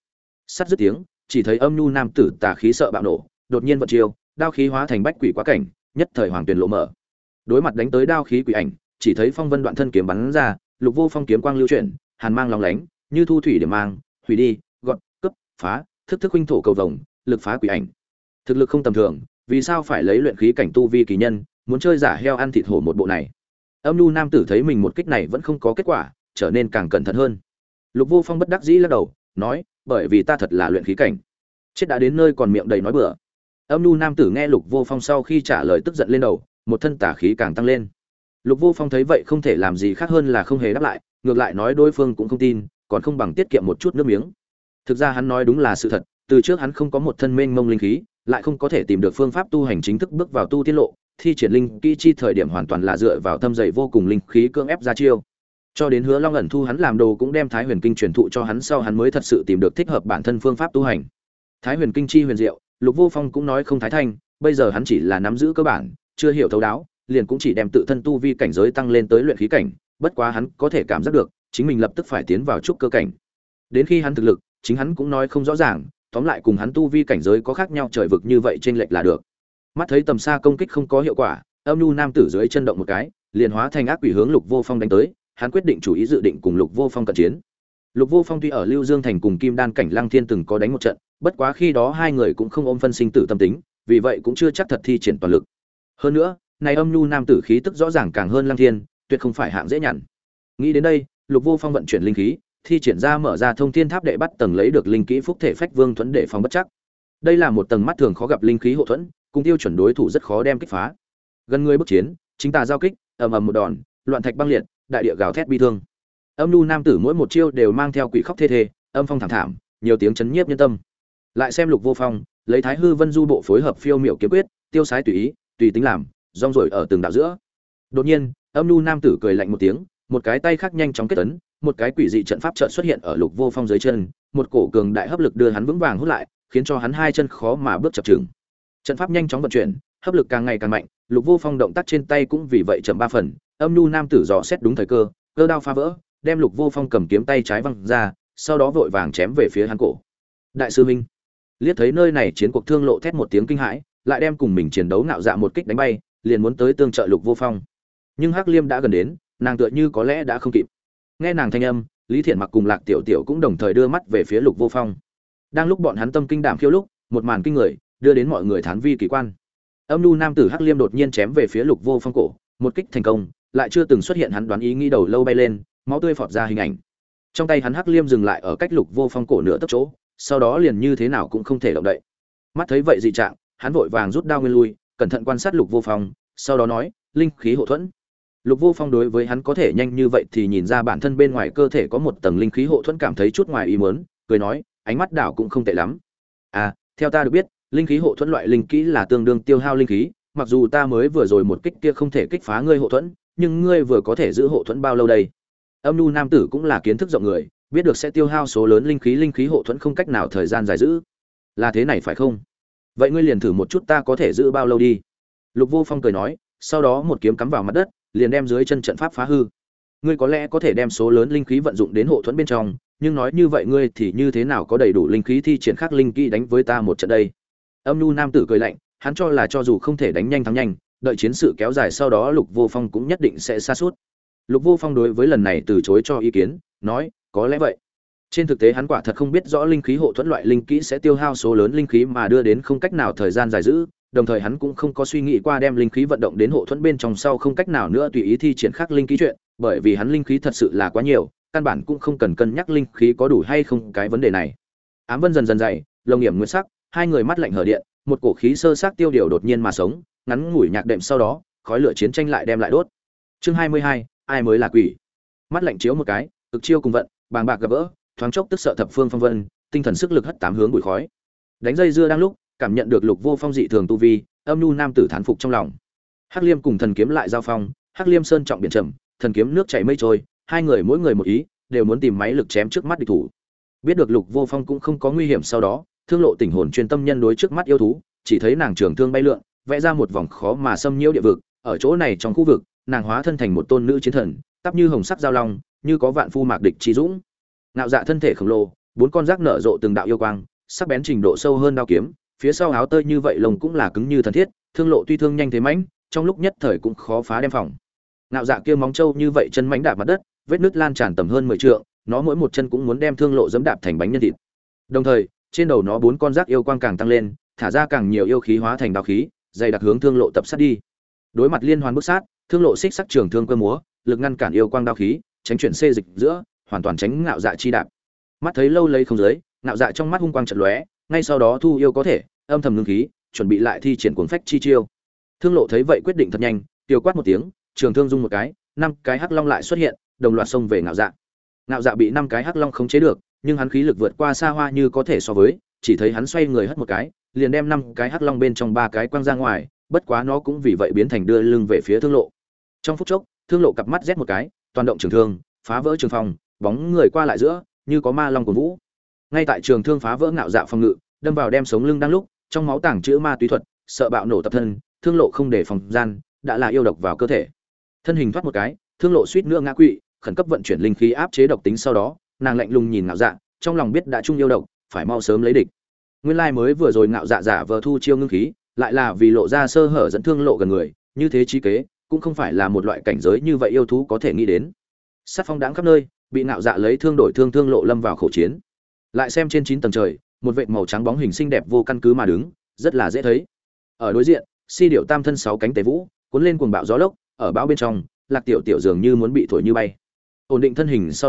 sắt dứt tiếng, chỉ thấy âm nhu nam tử tà khí sợ bạo nổ, đột nhiên vận chiêu, đao khí hóa thành bách quỷ quá cảnh, nhất thời hoàng tuyền lộ mở. Đối mặt đánh tới đao khí quỷ ảnh, chỉ thấy phong vân đoạn thân kiếm bắn ra, Lục Vô Phong kiếm quang lưu chuyển, hàn mang lóng lánh, như thu thủy điểm mang, hủy đi, gọt, cướp, phá, thức huynh thổ cầu vồng, lực phá quỷ ảnh. Thực lực không tầm thường, vì sao phải lấy luyện khí cảnh tu vi kỳ nhân, muốn chơi giả heo ăn thịt hổ một bộ này. Âm nhu nam tử thấy mình một kích này vẫn không có kết quả, trở nên càng cẩn thận hơn. Lục Vô Phong bất đắc dĩ lắc đầu, nói, bởi vì ta thật là luyện khí cảnh. Chết đã đến nơi còn miệng đầy nói bừa. Âm nhu nam tử nghe Lục Vô Phong sau khi trả lời tức giận lên đầu, một thân tà khí càng tăng lên. Lục Vô Phong thấy vậy không thể làm gì khác hơn là không hề đáp lại, ngược lại nói đối phương cũng không tin, còn không bằng tiết kiệm một chút nước miếng. Thực ra hắn nói đúng là sự thật, từ trước hắn không có một thân mênh mông linh khí, lại không có thể tìm được phương pháp tu hành chính thức bước vào tu tiên lộ, thi triển linh kỹ chi thời điểm hoàn toàn là dựa vào thâm dày vô cùng linh khí cưỡng ép ra chiêu. Cho đến Hứa Long ẩn thu hắn làm đồ cũng đem Thái Huyền Kinh truyền thụ cho hắn sau hắn mới thật sự tìm được thích hợp bản thân phương pháp tu hành. Thái Huyền Kinh chi huyền diệu, Lục Vô Phong cũng nói không thái thanh, bây giờ hắn chỉ là nắm giữ cơ bản, chưa hiểu thấu đáo, liền cũng chỉ đem tự thân tu vi cảnh giới tăng lên tới luyện khí cảnh, bất quá hắn có thể cảm giác được, chính mình lập tức phải tiến vào trúc cơ cảnh. Đến khi hắn thực lực, chính hắn cũng nói không rõ ràng, tóm lại cùng hắn tu vi cảnh giới có khác nhau trời vực như vậy chênh lệch là được. Mắt thấy tầm xa công kích không có hiệu quả, âm nhu nam tử dưới chân động một cái, liền hóa thành ác quỷ hướng Lục Vô Phong đánh tới, hắn quyết định chủ ý dự định cùng Lục Vô Phong cận chiến. Lục Vô Phong tuy ở Lưu Dương thành cùng Kim Đan cảnh Lăng Thiên từng có đánh một trận, bất quá khi đó hai người cũng không ôm phân sinh tử tâm tính, vì vậy cũng chưa chắc thật thi triển toàn lực. Hơn nữa, này âm nhu nam tử khí tức rõ ràng càng hơn Lăng Thiên, tuyệt không phải hạng dễ nhằn. Nghĩ đến đây, Lục Vô Phong vận chuyển linh khí, thi triển ra mở ra thông thiên tháp đệ bắt tầng lấy được linh kỹ phúc thể phách vương thuẫn để phòng bất chắc. Đây là một tầng mắt thường khó gặp linh khí hộ thuẫn, cùng tiêu chuẩn đối thủ rất khó đem kích phá. Gần người bước chiến, chính tà giao kích, ầm ầm một đòn, loạn thạch băng liệt, đại địa gào thét bi thương. Âm nhu nam tử mỗi một chiêu đều mang theo quỷ khóc thê thê, âm phong thảm thảm, nhiều tiếng chấn nhiếp nhân tâm. Lại xem Lục Vô Phong, lấy Thái Hư Vân Du bộ phối hợp phiêu miểu kiếm quyết, tiêu sái tùy ý, tùy tính làm, rong ruổi ở từng đạo giữa. Đột nhiên, âm nhu nam tử cười lạnh một tiếng, một cái tay khác nhanh chóng kết ấn, một cái quỷ dị trận pháp chợt xuất hiện ở Lục Vô Phong dưới chân, một cổ cường đại hấp lực đưa hắn vững vàng hút lại, khiến cho hắn hai chân khó mà bước chập chững. Trận pháp nhanh chóng vận chuyển, hấp lực càng ngày càng mạnh, Lục Vô Phong động tác trên tay cũng vì vậy chậm 3 phần, âm nhu nam tử dò xét đúng thời cơ, cơ đao phá vỡ, đem Lục Vô Phong cầm kiếm tay trái văng ra, sau đó vội vàng chém về phía hắn cổ. Đại sư huynh, liếc thấy nơi này chiến cuộc, Thương Lộ thét một tiếng kinh hãi, lại đem cùng mình chiến đấu Ngạo Dạ một kích đánh bay, liền muốn tới tương trợ Lục Vô Phong. Nhưng Hắc Liêm đã gần đến, nàng tựa như có lẽ đã không kịp. Nghe nàng thanh âm, Lý Thiện Mặc cùng Lạc Tiểu Tiểu cũng đồng thời đưa mắt về phía Lục Vô Phong. Đang lúc bọn hắn tâm kinh đảm khiêu lúc, một màn kinh người đưa đến mọi người thán vi kỳ quan. Âm nhu nam tử Hắc Liêm đột nhiên chém về phía Lục Vô Phong cổ, một kích thành công, lại chưa từng xuất hiện hắn đoán ý nghĩ đầu lâu bay lên, máu tươi phọt ra hình ảnh. Trong tay hắn Hắc Liêm dừng lại ở cách Lục Vô Phong cổ nửa tấc chỗ, sau đó liền như thế nào cũng không thể động đậy. Mắt thấy vậy dị trạng, hắn vội vàng rút đao nguyên lui, cẩn thận quan sát Lục Vô Phong, sau đó nói, linh khí hộ thuẫn. Lục Vô Phong đối với hắn có thể nhanh như vậy thì nhìn ra bản thân bên ngoài cơ thể có một tầng linh khí hộ thuẫn cảm thấy chút ngoài ý muốn, cười nói, ánh mắt đảo cũng không tệ lắm. À, theo ta được biết, linh khí hộ thuẫn loại linh kỹ là tương đương tiêu hao linh khí, mặc dù ta mới vừa rồi một kích kia không thể kích phá ngươi hộ thuẫn, nhưng ngươi vừa có thể giữ hộ thuẫn bao lâu đây? Âm nhu nam tử cũng là kiến thức rộng người, biết được sẽ tiêu hao số lớn linh khí hộ thuẫn không cách nào thời gian dài giữ. Là thế này phải không? Vậy ngươi liền thử một chút ta có thể giữ bao lâu đi. Lục Vô Phong cười nói, sau đó một kiếm cắm vào mặt đất, liền đem dưới chân trận pháp phá hư. Ngươi có lẽ có thể đem số lớn linh khí vận dụng đến hộ thuẫn bên trong, nhưng nói như vậy ngươi thì như thế nào có đầy đủ linh khí thi triển khác linh kỹ đánh với ta một trận đây? Âm nhu nam tử cười lạnh, hắn cho là cho dù không thể đánh nhanh thắng nhanh, đợi chiến sự kéo dài sau đó Lục Vô Phong cũng nhất định sẽ sa sút. Lục Vô Phong đối với lần này từ chối cho ý kiến, nói, có lẽ vậy. Trên thực tế hắn quả thật không biết rõ linh khí hộ thuẫn loại linh kỹ sẽ tiêu hao số lớn linh khí mà đưa đến không cách nào thời gian dài giữ, đồng thời hắn cũng không có suy nghĩ qua đem linh khí vận động đến hộ thuẫn bên trong sau không cách nào nữa tùy ý thi triển khác linh kỹ chuyện, bởi vì hắn linh khí thật sự là quá nhiều, căn bản cũng không cần cân nhắc linh khí có đủ hay không cái vấn đề này. Ám vân dần dần dày, lồng hiểm nguyên sắc, hai người mắt lạnh hở điện, một cổ khí sơ xác tiêu điều đột nhiên mà sống, ngắn ngủi nhạc đệm sau đó, khói lửa chiến tranh lại đem lại đốt. Chương 22, ai mới là quỷ? Mắt lạnh chiếu một cái, cực chiêu cùng vận, bàng bạc gặp vỡ, thoáng chốc tức sợ thập phương phong vân, tinh thần sức lực hất tám hướng bụi khói. Đánh dây dưa đang lúc, cảm nhận được Lục Vô Phong dị thường tu vi, âm nhu nam tử thán phục trong lòng. Hắc Liêm cùng thần kiếm lại giao phong, Hắc Liêm sơn trọng biển trầm, thần kiếm nước chảy mây trôi, hai người mỗi người một ý, đều muốn tìm máy lực chém trước mắt địch thủ. Biết được Lục Vô Phong cũng không có nguy hiểm sau đó, Thương Lộ tỉnh hồn chuyên tâm nhân đối trước mắt yêu thú, chỉ thấy nàng trường thương bay lượn, vẽ ra một vòng khó mà xâm nhiễu địa vực, ở chỗ này trong khu vực, nàng hóa thân thành một tôn nữ chiến thần, tắp như hồng sắc giao long, như có vạn phu mạc địch chi dũng. Nạo Dạ thân thể khổng lồ, bốn con rác nở rộ từng đạo yêu quang, sắc bén trình độ sâu hơn đao kiếm, phía sau áo tơi như vậy lồng cũng là cứng như thần thiết, Thương Lộ tuy thương nhanh thế mãnh, trong lúc nhất thời cũng khó phá đem phòng. Nạo Dạ kia móng trâu như vậy chân mãnh đạp mặt đất, vết nứt lan tràn tầm hơn 10 trượng, nó mỗi một chân cũng muốn đem Thương Lộ giẫm đạp thành bánh nhân thịt. Đồng thời, trên đầu nó bốn con rác yêu quang càng tăng lên, thả ra càng nhiều yêu khí hóa thành đao khí, dày đặc hướng Thương Lộ tập sát đi. Đối mặt liên hoàn bức sát, Thương Lộ xích sắc trường thương cơ múa, lực ngăn cản yêu quang đao khí, tránh chuyển xê dịch giữa, hoàn toàn tránh Nạo Dạ chi đạp. Mắt thấy lâu lấy không dưới, Nạo Dạ trong mắt hung quang chợt lóe, ngay sau đó thu yêu có thể, âm thầm ngưng khí, chuẩn bị lại thi triển cuồng phách chi chiêu. Thương Lộ thấy vậy quyết định thật nhanh, tiêu quát một tiếng, trường thương rung một cái, năm cái hắc long lại xuất hiện, đồng loạt xông về Nạo Dạ. Nạo Dạ bị năm cái hắc long khống chế được, nhưng hắn khí lực vượt qua xa hoa như có thể so với, chỉ thấy hắn xoay người hất một cái, liền đem năm cái hắc long bên trong ba cái quăng ra ngoài, bất quá nó cũng vì vậy biến thành đưa lưng về phía Thương Lộ. Trong phút chốc, Thương Lộ cặp mắt rét một cái, toàn động trường thương, phá vỡ trường phòng, bóng người qua lại giữa, như có ma long của vũ. Ngay tại trường thương phá vỡ Nạo Dạ phòng ngự, đâm vào đem sống lưng đang lúc, trong máu tàng chữa ma túy thuật, sợ bạo nổ tập thân, Thương Lộ không để phòng gian, đã là yêu độc vào cơ thể. Thân hình thoát một cái, Thương Lộ suýt nữa ngã quỵ, khẩn cấp vận chuyển linh khí áp chế độc tính sau đó, nàng lạnh lùng nhìn Nạo Dạ, trong lòng biết đã chung yêu độc, phải mau sớm lấy địch. Nguyên lai mới vừa rồi Nạo Dạ giả vờ thu chiêu ngưng khí, lại là vì lộ ra sơ hở dẫn Thương Lộ gần người, như thế trí kế, cũng không phải là một loại cảnh giới như vậy yêu thú có thể nghĩ đến. Sát phong đãng khắp nơi, bị Nạo Dạ lấy thương đổi thương, Thương Lộ lâm vào khẩu chiến. Lại xem trên 9 tầng trời, một vệt màu trắng bóng hình xinh đẹp vô căn cứ mà đứng, rất là dễ thấy. Ở đối diện, si điểu tam thân 6 cánh tế vũ, cuốn lên cuồng bạo gió lốc, ở bão bên trong, Lạc Tiểu Tiểu dường như muốn bị thổi như bay. Ổn định thân hình sau đó,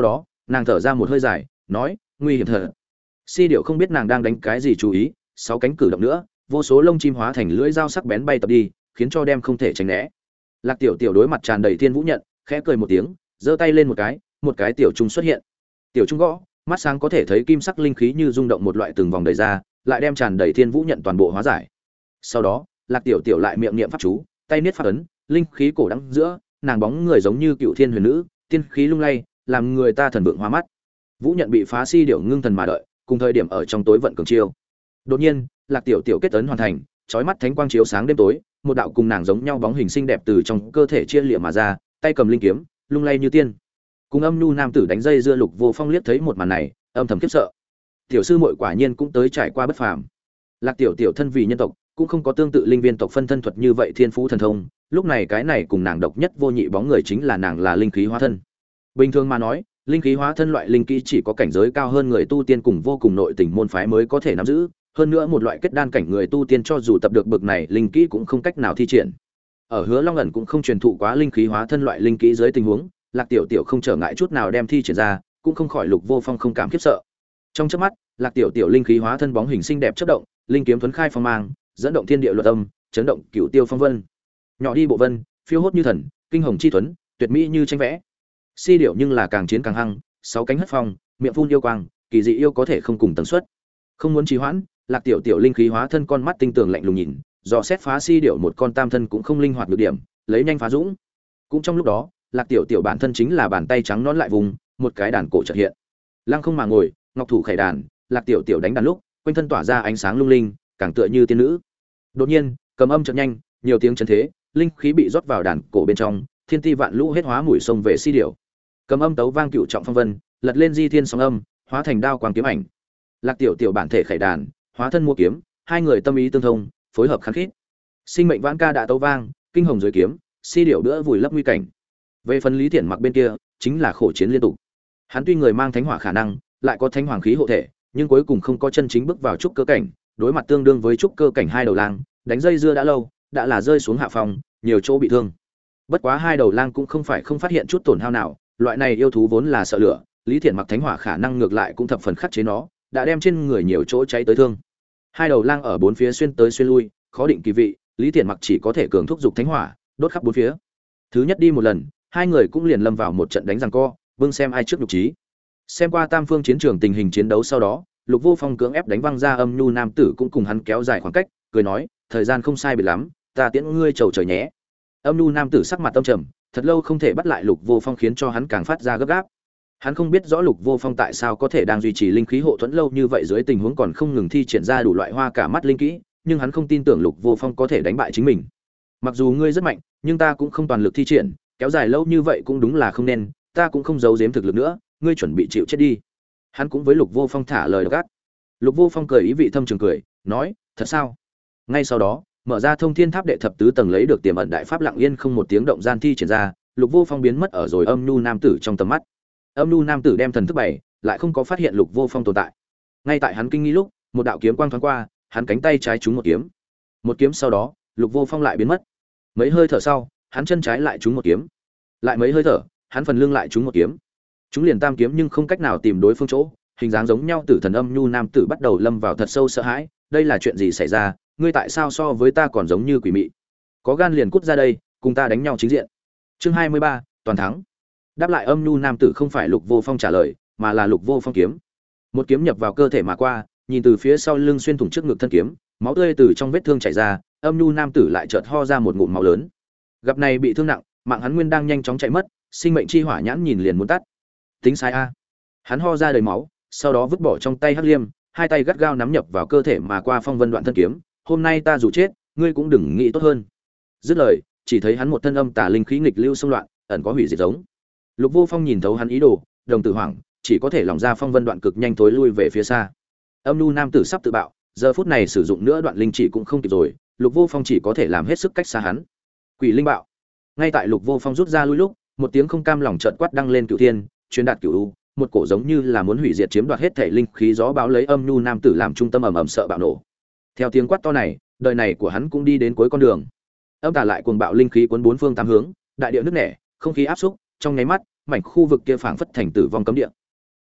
Nàng thở ra một hơi dài, nói, nguy hiểm thật. Si điệu không biết nàng đang đánh cái gì chú ý, sáu cánh cử động nữa, vô số lông chim hóa thành lưỡi dao sắc bén bay tập đi, khiến cho đem không thể tránh né. Lạc Tiểu Tiểu đối mặt tràn đầy Thiên Vũ nhận, khẽ cười một tiếng, giơ tay lên một cái tiểu trung xuất hiện. Tiểu trung gõ, mắt sáng có thể thấy kim sắc linh khí như rung động một loại từng vòng đầy ra, lại đem tràn đầy Thiên Vũ nhận toàn bộ hóa giải. Sau đó, Lạc Tiểu Tiểu lại miệng niệm pháp chú, tay niết pháp ấn, linh khí cổ đắng giữa, nàng bóng người giống như cựu thiên huyền nữ, tiên khí lung lay, làm người ta thần vượng hoa mắt. Vũ nhận bị phá, Si điệu ngưng thần mà đợi, cùng thời điểm ở trong tối vận cường chiêu. Đột nhiên, Lạc Tiểu Tiểu kết ấn hoàn thành, chói mắt thánh quang chiếu sáng đêm tối, một đạo cùng nàng giống nhau bóng hình xinh đẹp từ trong cơ thể chia liệm mà ra, tay cầm linh kiếm, lung lay như tiên. Cùng âm nhu nam tử đánh dây dưa, Lục Vô Phong liếc thấy một màn này, âm thầm khiếp sợ. Tiểu sư muội quả nhiên cũng tới trải qua bất phàm. Lạc Tiểu Tiểu thân vì nhân tộc, cũng không có tương tự linh viên tộc phân thân thuật như vậy thiên phú thần thông, lúc này cái này cùng nàng độc nhất vô nhị bóng người chính là nàng là linh khí hóa thân. Bình thường mà nói, linh khí hóa thân loại linh kỹ chỉ có cảnh giới cao hơn người tu tiên cùng vô cùng nội tình môn phái mới có thể nắm giữ, hơn nữa một loại kết đan cảnh người tu tiên cho dù tập được bậc này linh kỹ cũng không cách nào thi triển. Ở Hứa Long ẩn cũng không truyền thụ quá linh khí hóa thân loại linh kỹ dưới tình huống, Lạc Tiểu Tiểu không trở ngại chút nào đem thi triển ra, cũng không khỏi Lục Vô Phong không cảm khiếp sợ. Trong chớp mắt, Lạc Tiểu Tiểu linh khí hóa thân bóng hình xinh đẹp chớp động, linh kiếm thuấn khai phong mang, dẫn động thiên địa luật âm, chấn động cửu tiêu phong vân. Nhỏ đi bộ vân, phiêu hốt như thần, kinh hồng chi tuấn, tuyệt mỹ như tranh vẽ. Si điệu nhưng là càng chiến càng hăng, sáu cánh hất phong, miệng phun yêu quang, kỳ dị yêu có thể không cùng tần suất. Không muốn trì hoãn, Lạc Tiểu Tiểu linh khí hóa thân con mắt tinh tường lạnh lùng nhìn, dò xét phá Si điệu một con tam thân cũng không linh hoạt được điểm, lấy nhanh phá dũng. Cũng trong lúc đó, Lạc Tiểu Tiểu bản thân chính là bàn tay trắng nõn lại vùng, một cái đàn cổ chợt hiện. Lăng không mà ngồi, ngọc thủ khải đàn, Lạc Tiểu Tiểu đánh đàn lúc, quanh thân tỏa ra ánh sáng lung linh, càng tựa như tiên nữ. Đột nhiên, cầm âm chợt nhanh, nhiều tiếng chấn thế, linh khí bị rót vào đàn cổ bên trong, thiên ti vạn lũ hết hóa mũi sông về Si điệu. Cầm âm tấu vang cựu trọng phong vân, lật lên di thiên sóng âm, hóa thành đao quang kiếm ảnh. Lạc Tiểu Tiểu bản thể khải đàn, hóa thân mua kiếm, hai người tâm ý tương thông, phối hợp khăng khít. Sinh mệnh vãn ca đã tấu vang, kinh hồng dưới kiếm, Si điệu đỡ vùi lấp nguy cảnh. Về phần Lý Thiển Mặc bên kia, chính là khổ chiến liên tục. Hắn tuy người mang thánh hỏa khả năng, lại có thánh hoàng khí hộ thể, nhưng cuối cùng không có chân chính bước vào trúc cơ cảnh, đối mặt tương đương với trúc cơ cảnh hai đầu lang, đánh dây dưa đã lâu, đã là rơi xuống hạ phòng, nhiều chỗ bị thương. Bất quá hai đầu lang cũng không phải không phát hiện chút tổn hao nào, loại này yêu thú vốn là sợ lửa, Lý Thiển Mặc thánh hỏa khả năng ngược lại cũng thập phần khắc chế nó, đã đem trên người nhiều chỗ cháy tới thương. Hai đầu lang ở bốn phía xuyên tới xuyên lui, khó định kỳ vị, Lý Thiển Mặc chỉ có thể cường thúc dục thánh hỏa, đốt khắp bốn phía. Thứ nhất đi một lần, hai người cũng liền lâm vào một trận đánh giằng co, vương xem ai trước nhục trí. Xem qua tam phương chiến trường tình hình chiến đấu sau đó, Lục Vô Phong cưỡng ép đánh văng ra âm nhu nam tử cũng cùng hắn kéo dài khoảng cách, cười nói, thời gian không sai biệt lắm, ta tiễn ngươi chầu trời nhé. Âm nhu nam tử sắc mặt tâm trầm, thật lâu không thể bắt lại Lục Vô Phong khiến cho hắn càng phát ra gấp gáp. Hắn không biết rõ Lục Vô Phong tại sao có thể đang duy trì linh khí hộ thuẫn lâu như vậy dưới tình huống còn không ngừng thi triển ra đủ loại hoa cả mắt linh kỹ, nhưng hắn không tin tưởng Lục Vô Phong có thể đánh bại chính mình. Mặc dù ngươi rất mạnh, nhưng ta cũng không toàn lực thi triển, kéo dài lâu như vậy cũng đúng là không nên, ta cũng không giấu giếm thực lực nữa, ngươi chuẩn bị chịu chết đi. Hắn cũng với Lục Vô Phong thả lời gắt. Lục Vô Phong cười ý vị thâm trường cười, nói, thật sao? Ngay sau đó, mở ra thông thiên tháp đệ thập tứ tầng lấy được tiềm ẩn đại pháp lặng yên không một tiếng động gian thi triển ra, Lục Vô Phong biến mất ở rồi âm nhu nam tử trong tầm mắt. Âm nhu nam tử đem thần thức bảy, lại không có phát hiện Lục Vô Phong tồn tại. Ngay tại hắn kinh nghi lúc, một đạo kiếm quang thoáng qua, hắn cánh tay trái trúng một kiếm. Một kiếm sau đó, Lục Vô Phong lại biến mất. Mấy hơi thở sau, hắn chân trái lại trúng một kiếm. Lại mấy hơi thở, hắn phần lưng lại trúng một kiếm. Chúng liền tam kiếm nhưng không cách nào tìm đối phương chỗ, hình dáng giống nhau, tử thần âm nhu nam tử bắt đầu lâm vào thật sâu sợ hãi, đây là chuyện gì xảy ra, ngươi tại sao so với ta còn giống như quỷ mị? Có gan liền cút ra đây, cùng ta đánh nhau chính diện. Chương 23, toàn thắng. Đáp lại âm nhu nam tử không phải Lục Vô Phong trả lời, mà là Lục Vô Phong kiếm. Một kiếm nhập vào cơ thể mà qua, nhìn từ phía sau lưng xuyên thủng trước ngực thân kiếm, máu tươi từ trong vết thương chảy ra, âm nhu nam tử lại chợt ho ra một ngụm máu lớn. Gặp này bị thương nặng, mạng hắn nguyên đang nhanh chóng chạy mất, sinh mệnh chi hỏa nhãn nhìn liền muốn tắt. Tính sai a. Hắn ho ra đầy máu, sau đó vứt bỏ trong tay hắc liêm, hai tay gắt gao nắm nhập vào cơ thể mà qua phong vân đoạn thân kiếm, hôm nay ta dù chết, ngươi cũng đừng nghĩ tốt hơn. Dứt lời, chỉ thấy hắn một thân âm tà linh khí nghịch lưu xung loạn, ẩn có hủy diệt giống. Lục Vô Phong nhìn thấu hắn ý đồ, đồng tử hoảng, chỉ có thể lỏng ra phong vân đoạn cực nhanh thối lui về phía xa. Âm nhu nam tử sắp tự bạo, giờ phút này sử dụng nữa đoạn linh chỉ cũng không kịp rồi, Lục Vô Phong chỉ có thể làm hết sức cách xa hắn. Quỷ linh bạo. Ngay tại Lục Vô Phong rút ra lui lúc, một tiếng không cam lòng chợt quát đăng lên cửu thiên, truyền đạt cửu u, một cổ giống như là muốn hủy diệt chiếm đoạt hết thể linh khí gió báo lấy âm nhu nam tử làm trung tâm ầm ầm sợ bạo nổ. Theo tiếng quát to này, đời này của hắn cũng đi đến cuối con đường. Âm tà lại cuồng bạo linh khí cuốn bốn phương tám hướng, đại địa nứt nẻ, không khí áp xúc, trong nháy mắt, mảnh khu vực kia phảng phất thành tử vong cấm địa.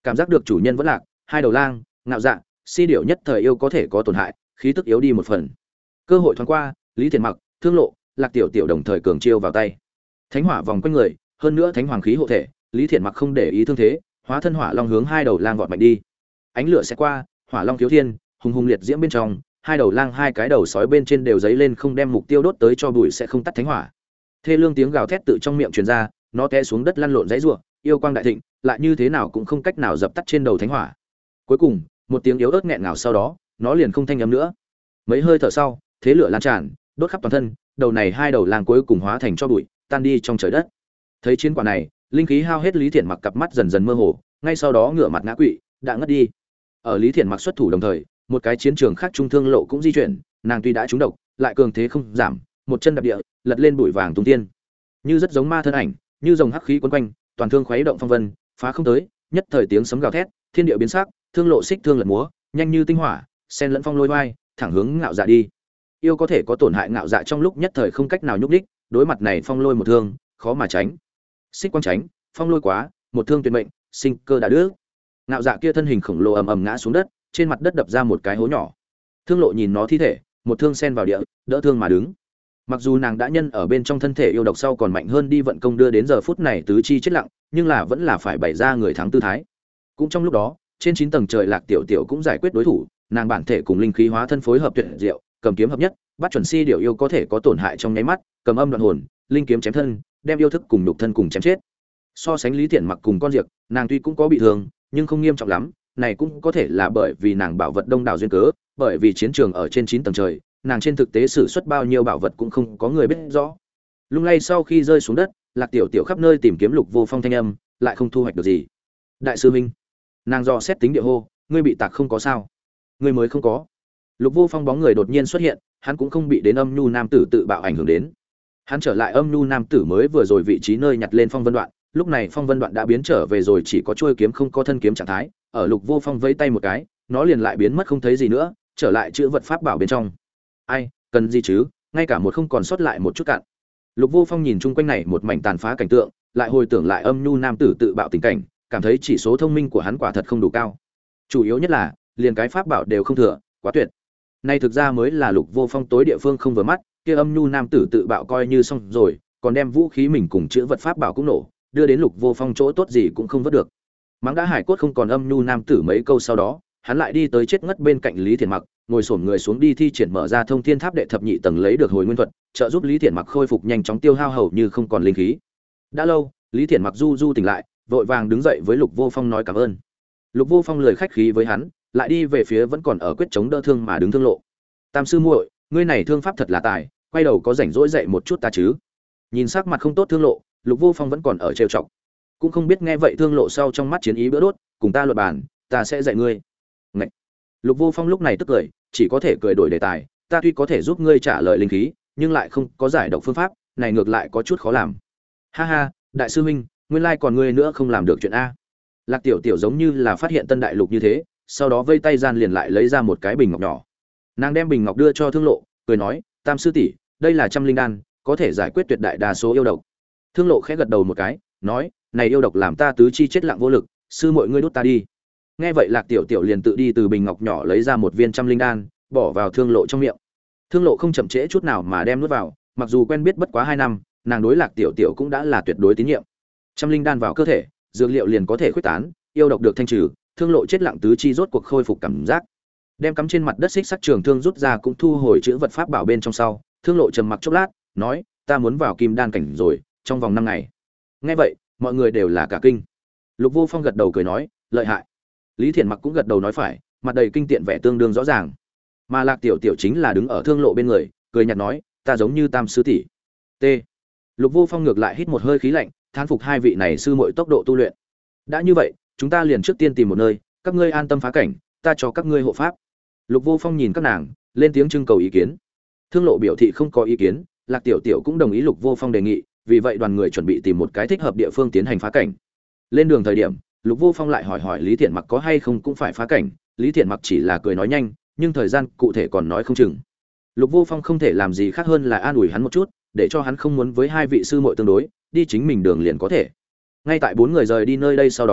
Cảm giác được chủ nhân vẫn lạc, hai đầu lang, ngạo dạ, si điểu nhất thời yêu có thể có tổn hại, khí tức yếu đi một phần. Cơ hội thoáng qua, Lý Thiện Mặc, Thương Lộ, Lạc Tiểu Tiểu đồng thời cường chiêu vào tay. Thánh hỏa vòng quanh người, hơn nữa thánh hoàng khí hộ thể, Lý Thiện Mặc không để ý thương thế, hóa thân hỏa long hướng hai đầu lang vọt mạnh đi. Ánh lửa sẽ qua, hỏa long thiếu thiên, hùng hùng liệt diễm bên trong, hai đầu lang hai cái đầu sói bên trên đều giấy lên không đem mục tiêu đốt tới cho bụi sẽ không tắt thánh hỏa. Thê lương tiếng gào thét tự trong miệng truyền ra, nó té xuống đất lăn lộn dãy rủa, yêu quang đại thịnh, lại như thế nào cũng không cách nào dập tắt trên đầu thánh hỏa. Cuối cùng, một tiếng yếu ớt nghẹn ngào sau đó, nó liền không thanh âm nữa. Mấy hơi thở sau, thế lửa lan tràn, đốt khắp toàn thân, đầu này hai đầu lang cuối cùng hóa thành cho bụi, tan đi trong trời đất. Thấy chiến quả này, linh khí hao hết Lý Thiện Mặc cặp mắt dần dần mơ hồ, ngay sau đó ngửa mặt ngã quỵ, đã ngất đi. Ở Lý Thiện Mặc xuất thủ đồng thời, một cái chiến trường khác trung thương lộ cũng di chuyển, nàng tuy đã trúng độc, lại cường thế không giảm, một chân đạp địa, lật lên bụi vàng tung tiên. Như rất giống ma thân ảnh, như dòng hắc khí quấn quanh, toàn thương khuấy động phong vân, phá không tới, nhất thời tiếng sấm gào thét, thiên địa biến sắc, thương lộ xích thương lật múa, nhanh như tinh hỏa, sen lẫn phong lôi vai, thẳng hướng ngạo dạ đi. Yêu có thể có tổn hại ngạo dạ trong lúc nhất thời không cách nào nhúc đích, đối mặt này phong lôi một thương, khó mà tránh. Xích quang tránh, phong lôi quá, một thương tuyệt mệnh, sinh cơ đã đứt. Ngạo dạ kia thân hình khổng lồ ầm ầm ngã xuống đất, trên mặt đất đập ra một cái hố nhỏ. Thương lộ nhìn nó thi thể, một thương sen vào địa, đỡ thương mà đứng. Mặc dù nàng đã nhân ở bên trong thân thể yêu độc sau còn mạnh hơn đi vận công đưa đến giờ phút này tứ chi chết lặng, nhưng là vẫn là phải bày ra người thắng tư thái. Cũng trong lúc đó, trên 9 tầng trời Lạc Tiểu Tiểu cũng giải quyết đối thủ, nàng bản thể cùng linh khí hóa thân phối hợp tuyệt diệu, cầm kiếm hợp nhất, bắt chuẩn si điểu yêu có thể có tổn hại trong nháy mắt, cầm âm đoạn hồn, linh kiếm chém thân, đem yêu thức cùng nhục thân cùng chém chết. So sánh Lý Thiện Mặc cùng con diệp, nàng tuy cũng có bị thương, nhưng không nghiêm trọng lắm, này cũng có thể là bởi vì nàng bảo vật đông đảo duyên cớ, bởi vì chiến trường ở trên 9 tầng trời, nàng trên thực tế sử xuất bao nhiêu bảo vật cũng không có người biết rõ. Lung lay sau khi rơi xuống đất, Lạc Tiểu Tiểu khắp nơi tìm kiếm Lục Vô Phong thanh âm, lại không thu hoạch được gì. Đại sư huynh, nàng dò xét tính địa hô, ngươi bị tạc không có sao? Ngươi mới không có. Lục Vô Phong bóng người đột nhiên xuất hiện, hắn cũng không bị đến âm nhu nam tử tự bạo ảnh hưởng đến. Hắn trở lại âm nhu nam tử mới vừa rồi vị trí nơi nhặt lên phong vân đoạn, lúc này phong vân đoạn đã biến trở về rồi chỉ có chuôi kiếm không có thân kiếm trạng thái, ở Lục Vô Phong vẫy tay một cái, nó liền lại biến mất không thấy gì nữa, trở lại chữ vật pháp bảo bên trong. Ai, cần gì chứ, ngay cả một không còn sót lại một chút cạn. Lục Vô Phong nhìn chung quanh này một mảnh tàn phá cảnh tượng, lại hồi tưởng lại âm nhu nam tử tự bạo tình cảnh, cảm thấy chỉ số thông minh của hắn quả thật không đủ cao. Chủ yếu nhất là, liền cái pháp bảo đều không thừa, quá tuyệt. Nay thực ra mới là Lục Vô Phong tối địa phương không vừa mắt, kia âm nhu nam tử tự bạo coi như xong rồi, còn đem vũ khí mình cùng chữ vật pháp bảo cũng nổ, đưa đến Lục Vô Phong chỗ tốt gì cũng không vớt được. Mắng đã hải cốt không còn âm nhu nam tử mấy câu sau đó, hắn lại đi tới chết ngất bên cạnh Lý Thiện Mặc, ngồi xổm người xuống đi thi triển mở ra thông thiên tháp đệ thập nhị tầng lấy được hồi nguyên thuật, trợ giúp Lý Thiện Mặc khôi phục nhanh chóng tiêu hao hầu như không còn linh khí. Đã lâu, Lý Thiện Mặc du tỉnh lại, vội vàng đứng dậy với Lục Vô Phong nói cảm ơn. Lục Vô Phong lời khách khí với hắn, lại đi về phía vẫn còn ở quyết chống đỡ thương mà đứng Thương Lộ. Tam sư muội, ngươi này thương pháp thật là tài, quay đầu có rảnh rỗi dạy một chút ta chứ? Nhìn sắc mặt không tốt Thương Lộ, Lục Vô Phong vẫn còn ở trêu chọc. Cũng không biết nghe vậy Thương Lộ sau trong mắt chiến ý bữa đốt, cùng ta luận bàn, ta sẽ dạy ngươi. Ngậy. Lục Vô Phong lúc này tức cười, chỉ có thể cười đổi đề tài, ta tuy có thể giúp ngươi trả lời linh khí, nhưng lại không có giải độc phương pháp, này ngược lại có chút khó làm. Ha ha, đại sư huynh, nguyên lai còn ngươi nữa không làm được chuyện a. Lạc Tiểu Tiểu giống như là phát hiện tân đại lục như thế, sau đó vây tay gian liền lại lấy ra một cái bình ngọc nhỏ. Nàng đem bình ngọc đưa cho Thương Lộ, cười nói, Tam sư tỷ, đây là trăm linh đan, có thể giải quyết tuyệt đại đa số yêu độc. Thương Lộ khẽ gật đầu một cái, nói, này yêu độc làm ta tứ chi chết lặng vô lực, sư muội ngươi đút ta đi. Nghe vậy Lạc Tiểu Tiểu liền tự đi từ bình ngọc nhỏ lấy ra một viên trăm linh đan, bỏ vào Thương Lộ trong miệng. Thương Lộ không chậm trễ chút nào mà đem nuốt vào, mặc dù quen biết bất quá 2 năm, nàng đối Lạc Tiểu Tiểu cũng đã là tuyệt đối tín nhiệm. Trăm linh đan vào cơ thể, dược liệu liền có thể khuếch tán, yêu độc được thanh trừ, Thương Lộ chết lặng tứ chi rốt cuộc khôi phục cảm giác. Đem cắm trên mặt đất xích sắt trường thương rút ra cũng thu hồi chữ vật pháp bảo bên trong sau, Thương Lộ trầm mặc chốc lát, nói, ta muốn vào kim đan cảnh rồi, trong vòng 5 ngày. Nghe vậy, mọi người đều là cả kinh. Lục Vô Phong gật đầu cười nói, lợi hại. Lý Thiện Mặc cũng gật đầu nói phải, mặt đầy kinh tiện vẻ tương đương rõ ràng. Mà Lạc Tiểu Tiểu chính là đứng ở Thương Lộ bên người, cười nhạt nói, ta giống như Tam sư tỷ. T. Lục Vô Phong ngược lại hít một hơi khí lạnh, thán phục hai vị này sư muội tốc độ tu luyện. Đã như vậy, chúng ta liền trước tiên tìm một nơi, các ngươi an tâm phá cảnh, ta cho các ngươi hộ pháp. Lục Vô Phong nhìn các nàng, lên tiếng trưng cầu ý kiến. Thương Lộ biểu thị không có ý kiến, Lạc Tiểu Tiểu cũng đồng ý Lục Vô Phong đề nghị, vì vậy đoàn người chuẩn bị tìm một cái thích hợp địa phương tiến hành phá cảnh. Lên đường thời điểm, Lục Vô Phong lại hỏi Lý Thiện Mặc có hay không cũng phải phá cảnh, Lý Thiện Mặc chỉ là cười nói nhanh, nhưng thời gian cụ thể còn nói không chừng. Lục Vô Phong không thể làm gì khác hơn là an ủi hắn một chút, để cho hắn không muốn với hai vị sư muội tương đối, đi chính mình đường liền có thể. Ngay tại 4 người rời đi nơi đây sau đó,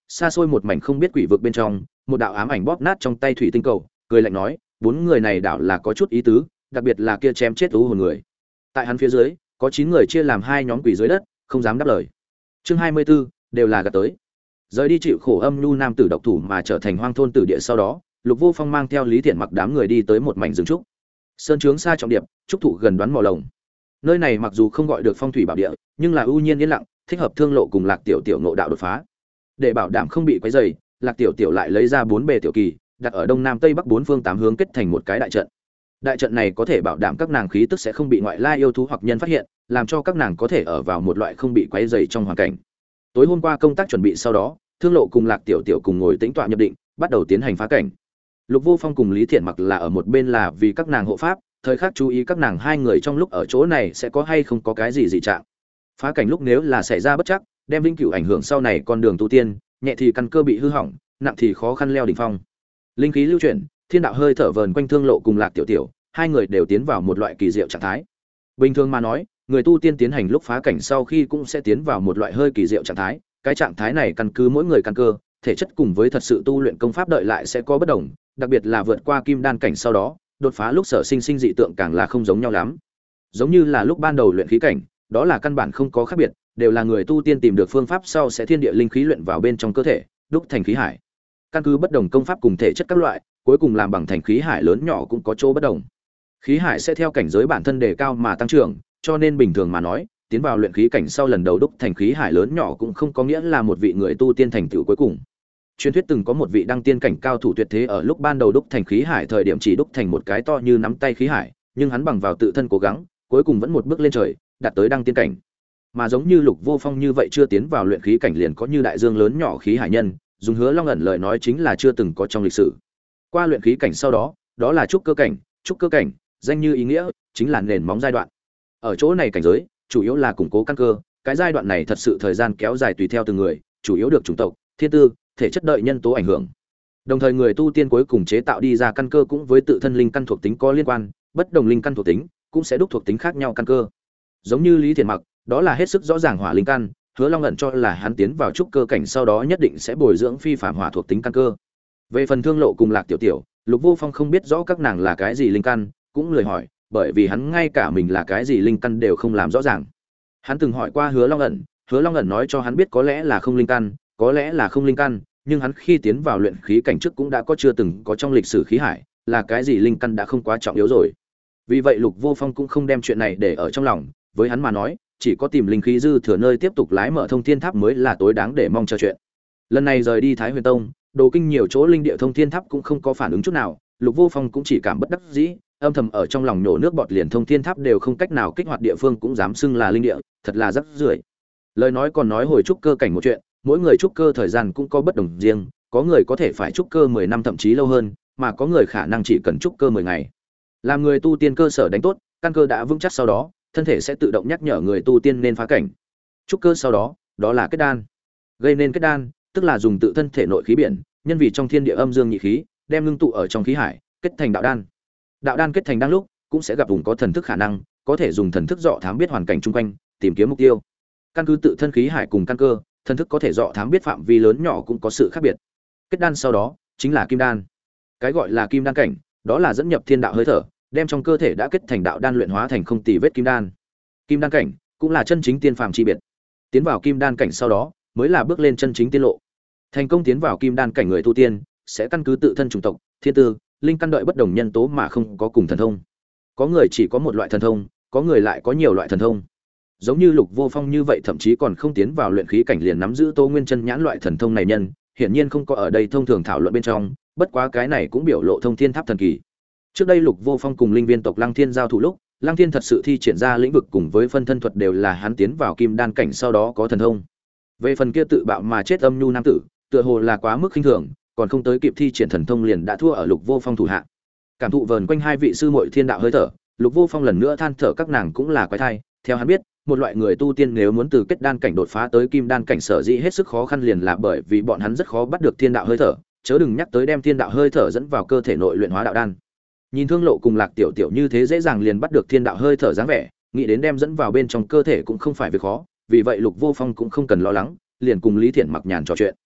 Xa xôi một mảnh không biết quỷ vực bên trong, một đạo ám ảnh bóp nát trong tay thủy tinh cầu, cười lạnh nói, bốn người này đảo là có chút ý tứ, đặc biệt là kia chém chết u hồn người. Tại hắn phía dưới, có 9 người chia làm hai nhóm quỷ dưới đất, không dám đáp lời. Chương 24, đều là gạt tới. Rời đi chịu khổ âm nhu nam tử độc thủ mà trở thành hoang thôn tử địa sau đó, Lục Vô Phong mang theo Lý Thiện Mặc đám người đi tới một mảnh rừng trúc. Sơn trướng xa trọng điệp, trúc thủ gần đoán mỏ lồng. Nơi này mặc dù không gọi được phong thủy bảo địa, nhưng là ưu nhiên yên lặng, thích hợp thương lộ cùng Lạc Tiểu Tiểu ngộ đạo đột phá. Để bảo đảm không bị quấy rầy, Lạc Tiểu Tiểu lại lấy ra 4 bề tiểu kỳ, đặt ở đông nam tây bắc 4 phương 8 hướng kết thành một cái đại trận. Đại trận này có thể bảo đảm các nàng khí tức sẽ không bị ngoại lai yêu thú hoặc nhân phát hiện, làm cho các nàng có thể ở vào một loại không bị quấy rầy trong hoàn cảnh. Tối hôm qua công tác chuẩn bị sau đó, Thương Lộ cùng Lạc Tiểu Tiểu cùng ngồi tĩnh tọa nhập định, bắt đầu tiến hành phá cảnh. Lục Vô Phong cùng Lý Thiện Mặc là ở một bên là vì các nàng hộ pháp, thời khắc chú ý các nàng hai người trong lúc ở chỗ này sẽ có hay không có cái gì dị trạng. Phá cảnh lúc nếu là xảy ra bất trắc, đem vĩnh cửu ảnh hưởng sau này con đường tu tiên, nhẹ thì căn cơ bị hư hỏng, nặng thì khó khăn leo đỉnh phong. Linh khí lưu chuyển, thiên đạo hơi thở vờn quanh Thương Lộ cùng Lạc Tiểu Tiểu, hai người đều tiến vào một loại kỳ diệu trạng thái. Bình thường mà nói, người tu tiên tiến hành lúc phá cảnh sau khi cũng sẽ tiến vào một loại hơi kỳ diệu trạng thái, cái trạng thái này căn cứ mỗi người căn cơ, thể chất cùng với thật sự tu luyện công pháp đợi lại sẽ có bất đồng, đặc biệt là vượt qua kim đan cảnh sau đó, đột phá lúc sở sinh dị tượng càng là không giống nhau lắm. Giống như là lúc ban đầu luyện khí cảnh, đó là căn bản không có khác biệt, đều là người tu tiên tìm được phương pháp sau sẽ thiên địa linh khí luyện vào bên trong cơ thể, đúc thành khí hải. Căn cứ bất đồng công pháp cùng thể chất các loại, cuối cùng làm bằng thành khí hải lớn nhỏ cũng có chỗ bất đồng. Khí hải sẽ theo cảnh giới bản thân đề cao mà tăng trưởng, cho nên bình thường mà nói, tiến vào luyện khí cảnh sau lần đầu đúc thành khí hải lớn nhỏ cũng không có nghĩa là một vị người tu tiên thành tựu cuối cùng. Truyền thuyết từng có một vị đăng tiên cảnh cao thủ tuyệt thế ở lúc ban đầu đúc thành khí hải thời điểm chỉ đúc thành một cái to như nắm tay khí hải, nhưng hắn bằng vào tự thân cố gắng, cuối cùng vẫn một bước lên trời, đạt tới đăng tiên cảnh. Mà giống như Lục Vô Phong như vậy chưa tiến vào luyện khí cảnh liền có như đại dương lớn nhỏ khí hải nhân, dùng Hứa Long ẩn lời nói chính là chưa từng có trong lịch sử. Qua luyện khí cảnh sau đó, đó là trúc cơ cảnh, danh như ý nghĩa, chính là nền móng giai đoạn. Ở chỗ này cảnh giới, chủ yếu là củng cố căn cơ, cái giai đoạn này thật sự thời gian kéo dài tùy theo từng người, chủ yếu được chủng tộc, thiên tư, thể chất đợi nhân tố ảnh hưởng. Đồng thời người tu tiên cuối cùng chế tạo đi ra căn cơ cũng với tự thân linh căn thuộc tính có liên quan, bất đồng linh căn thuộc tính cũng sẽ đúc thuộc tính khác nhau căn cơ. Giống như Lý Thiện Mặc, đó là hết sức rõ ràng hỏa linh căn, Hứa Long ẩn cho là hắn tiến vào trúc cơ cảnh sau đó nhất định sẽ bồi dưỡng phi phàm hỏa thuộc tính căn cơ. Về phần Thương Lộ cùng Lạc Tiểu Tiểu, Lục Vô Phong không biết rõ các nàng là cái gì linh căn, cũng lười hỏi, bởi vì hắn ngay cả mình là cái gì linh căn đều không làm rõ ràng. Hắn từng hỏi qua Hứa Long ẩn nói cho hắn biết có lẽ là không linh căn, có lẽ là không linh căn, nhưng hắn khi tiến vào luyện khí cảnh trước cũng đã có chưa từng có trong lịch sử khí hải, là cái gì linh căn đã không quá trọng yếu rồi. Vì vậy Lục Vô Phong cũng không đem chuyện này để ở trong lòng, với hắn mà nói, chỉ có tìm linh khí dư thừa nơi tiếp tục lái mở thông thiên tháp mới là tối đáng để mong chờ chuyện. Lần này rời đi Thái Huyền Tông, Đồ Kinh nhiều chỗ linh địa thông thiên tháp cũng không có phản ứng chút nào, Lục Vô Phong cũng chỉ cảm bất đắc dĩ, âm thầm ở trong lòng nhổ nước bọt, liền thông thiên tháp đều không cách nào kích hoạt địa phương cũng dám xưng là linh địa, thật là rắc rưởi. Lời nói còn nói hồi trúc cơ cảnh một chuyện, mỗi người trúc cơ thời gian cũng có bất đồng riêng, có người có thể phải trúc cơ 10 năm thậm chí lâu hơn, mà có người khả năng chỉ cần trúc cơ 10 ngày. Làm người tu tiên cơ sở đánh tốt, căn cơ đã vững chắc sau đó, thân thể sẽ tự động nhắc nhở người tu tiên nên phá cảnh. Trúc cơ sau đó, đó là kết đan. Gây nên kết đan, tức là dùng tự thân thể nội khí biển, nhân vì trong thiên địa âm dương nhị khí, đem ngưng tụ ở trong khí hải, kết thành đạo đan. Đạo đan kết thành đang lúc, cũng sẽ gặp vùng có thần thức khả năng, có thể dùng thần thức dọ thám biết hoàn cảnh chung quanh, tìm kiếm mục tiêu. Căn cứ tự thân khí hải cùng căn cơ, thần thức có thể dọ thám biết phạm vi lớn nhỏ cũng có sự khác biệt. Kết đan sau đó, chính là kim đan. Cái gọi là kim đan cảnh, đó là dẫn nhập thiên đạo hơi thở, đem trong cơ thể đã kết thành đạo đan luyện hóa thành không tì vết kim đan. Kim đan cảnh cũng là chân chính tiên phàm chi biệt. Tiến vào kim đan cảnh sau đó, mới là bước lên chân chính tiên lộ. Thành công tiến vào kim đan cảnh người tu tiên, sẽ căn cứ tự thân chủng tộc, thiên tư, linh căn đợi bất đồng nhân tố mà không có cùng thần thông. Có người chỉ có một loại thần thông, có người lại có nhiều loại thần thông. Giống như Lục Vô Phong như vậy thậm chí còn không tiến vào luyện khí cảnh liền nắm giữ Tô Nguyên Chân nhãn loại thần thông này nhân, hiển nhiên không có ở đây thông thường thảo luận bên trong, bất quá cái này cũng biểu lộ thông thiên tháp thần kỳ. Trước đây Lục Vô Phong cùng linh viên tộc Lăng Thiên giao thủ lúc, Lăng Thiên thật sự thi triển ra lĩnh vực cùng với phân thân thuật đều là hắn tiến vào kim đan cảnh sau đó có thần thông. Về phần kia tự bạo mà chết âm nhu nam tử, tựa hồ là quá mức khinh thường, còn không tới kịp thi triển thần thông liền đã thua ở Lục Vô Phong thủ hạ. Cảm thụ vờn quanh hai vị sư muội thiên đạo hơi thở, Lục Vô Phong lần nữa than thở các nàng cũng là quái thai, theo hắn biết, một loại người tu tiên nếu muốn từ kết đan cảnh đột phá tới kim đan cảnh sở dĩ hết sức khó khăn liền là bởi vì bọn hắn rất khó bắt được thiên đạo hơi thở, chớ đừng nhắc tới đem thiên đạo hơi thở dẫn vào cơ thể nội luyện hóa đạo đan. Nhìn Thương Lộ cùng Lạc Tiểu Tiểu như thế dễ dàng liền bắt được thiên đạo hơi thở dáng vẻ, nghĩ đến đem dẫn vào bên trong cơ thể cũng không phải việc khó, vì vậy Lục Vô Phong cũng không cần lo lắng, liền cùng Lý Thiện Mặc nhàn trò chuyện.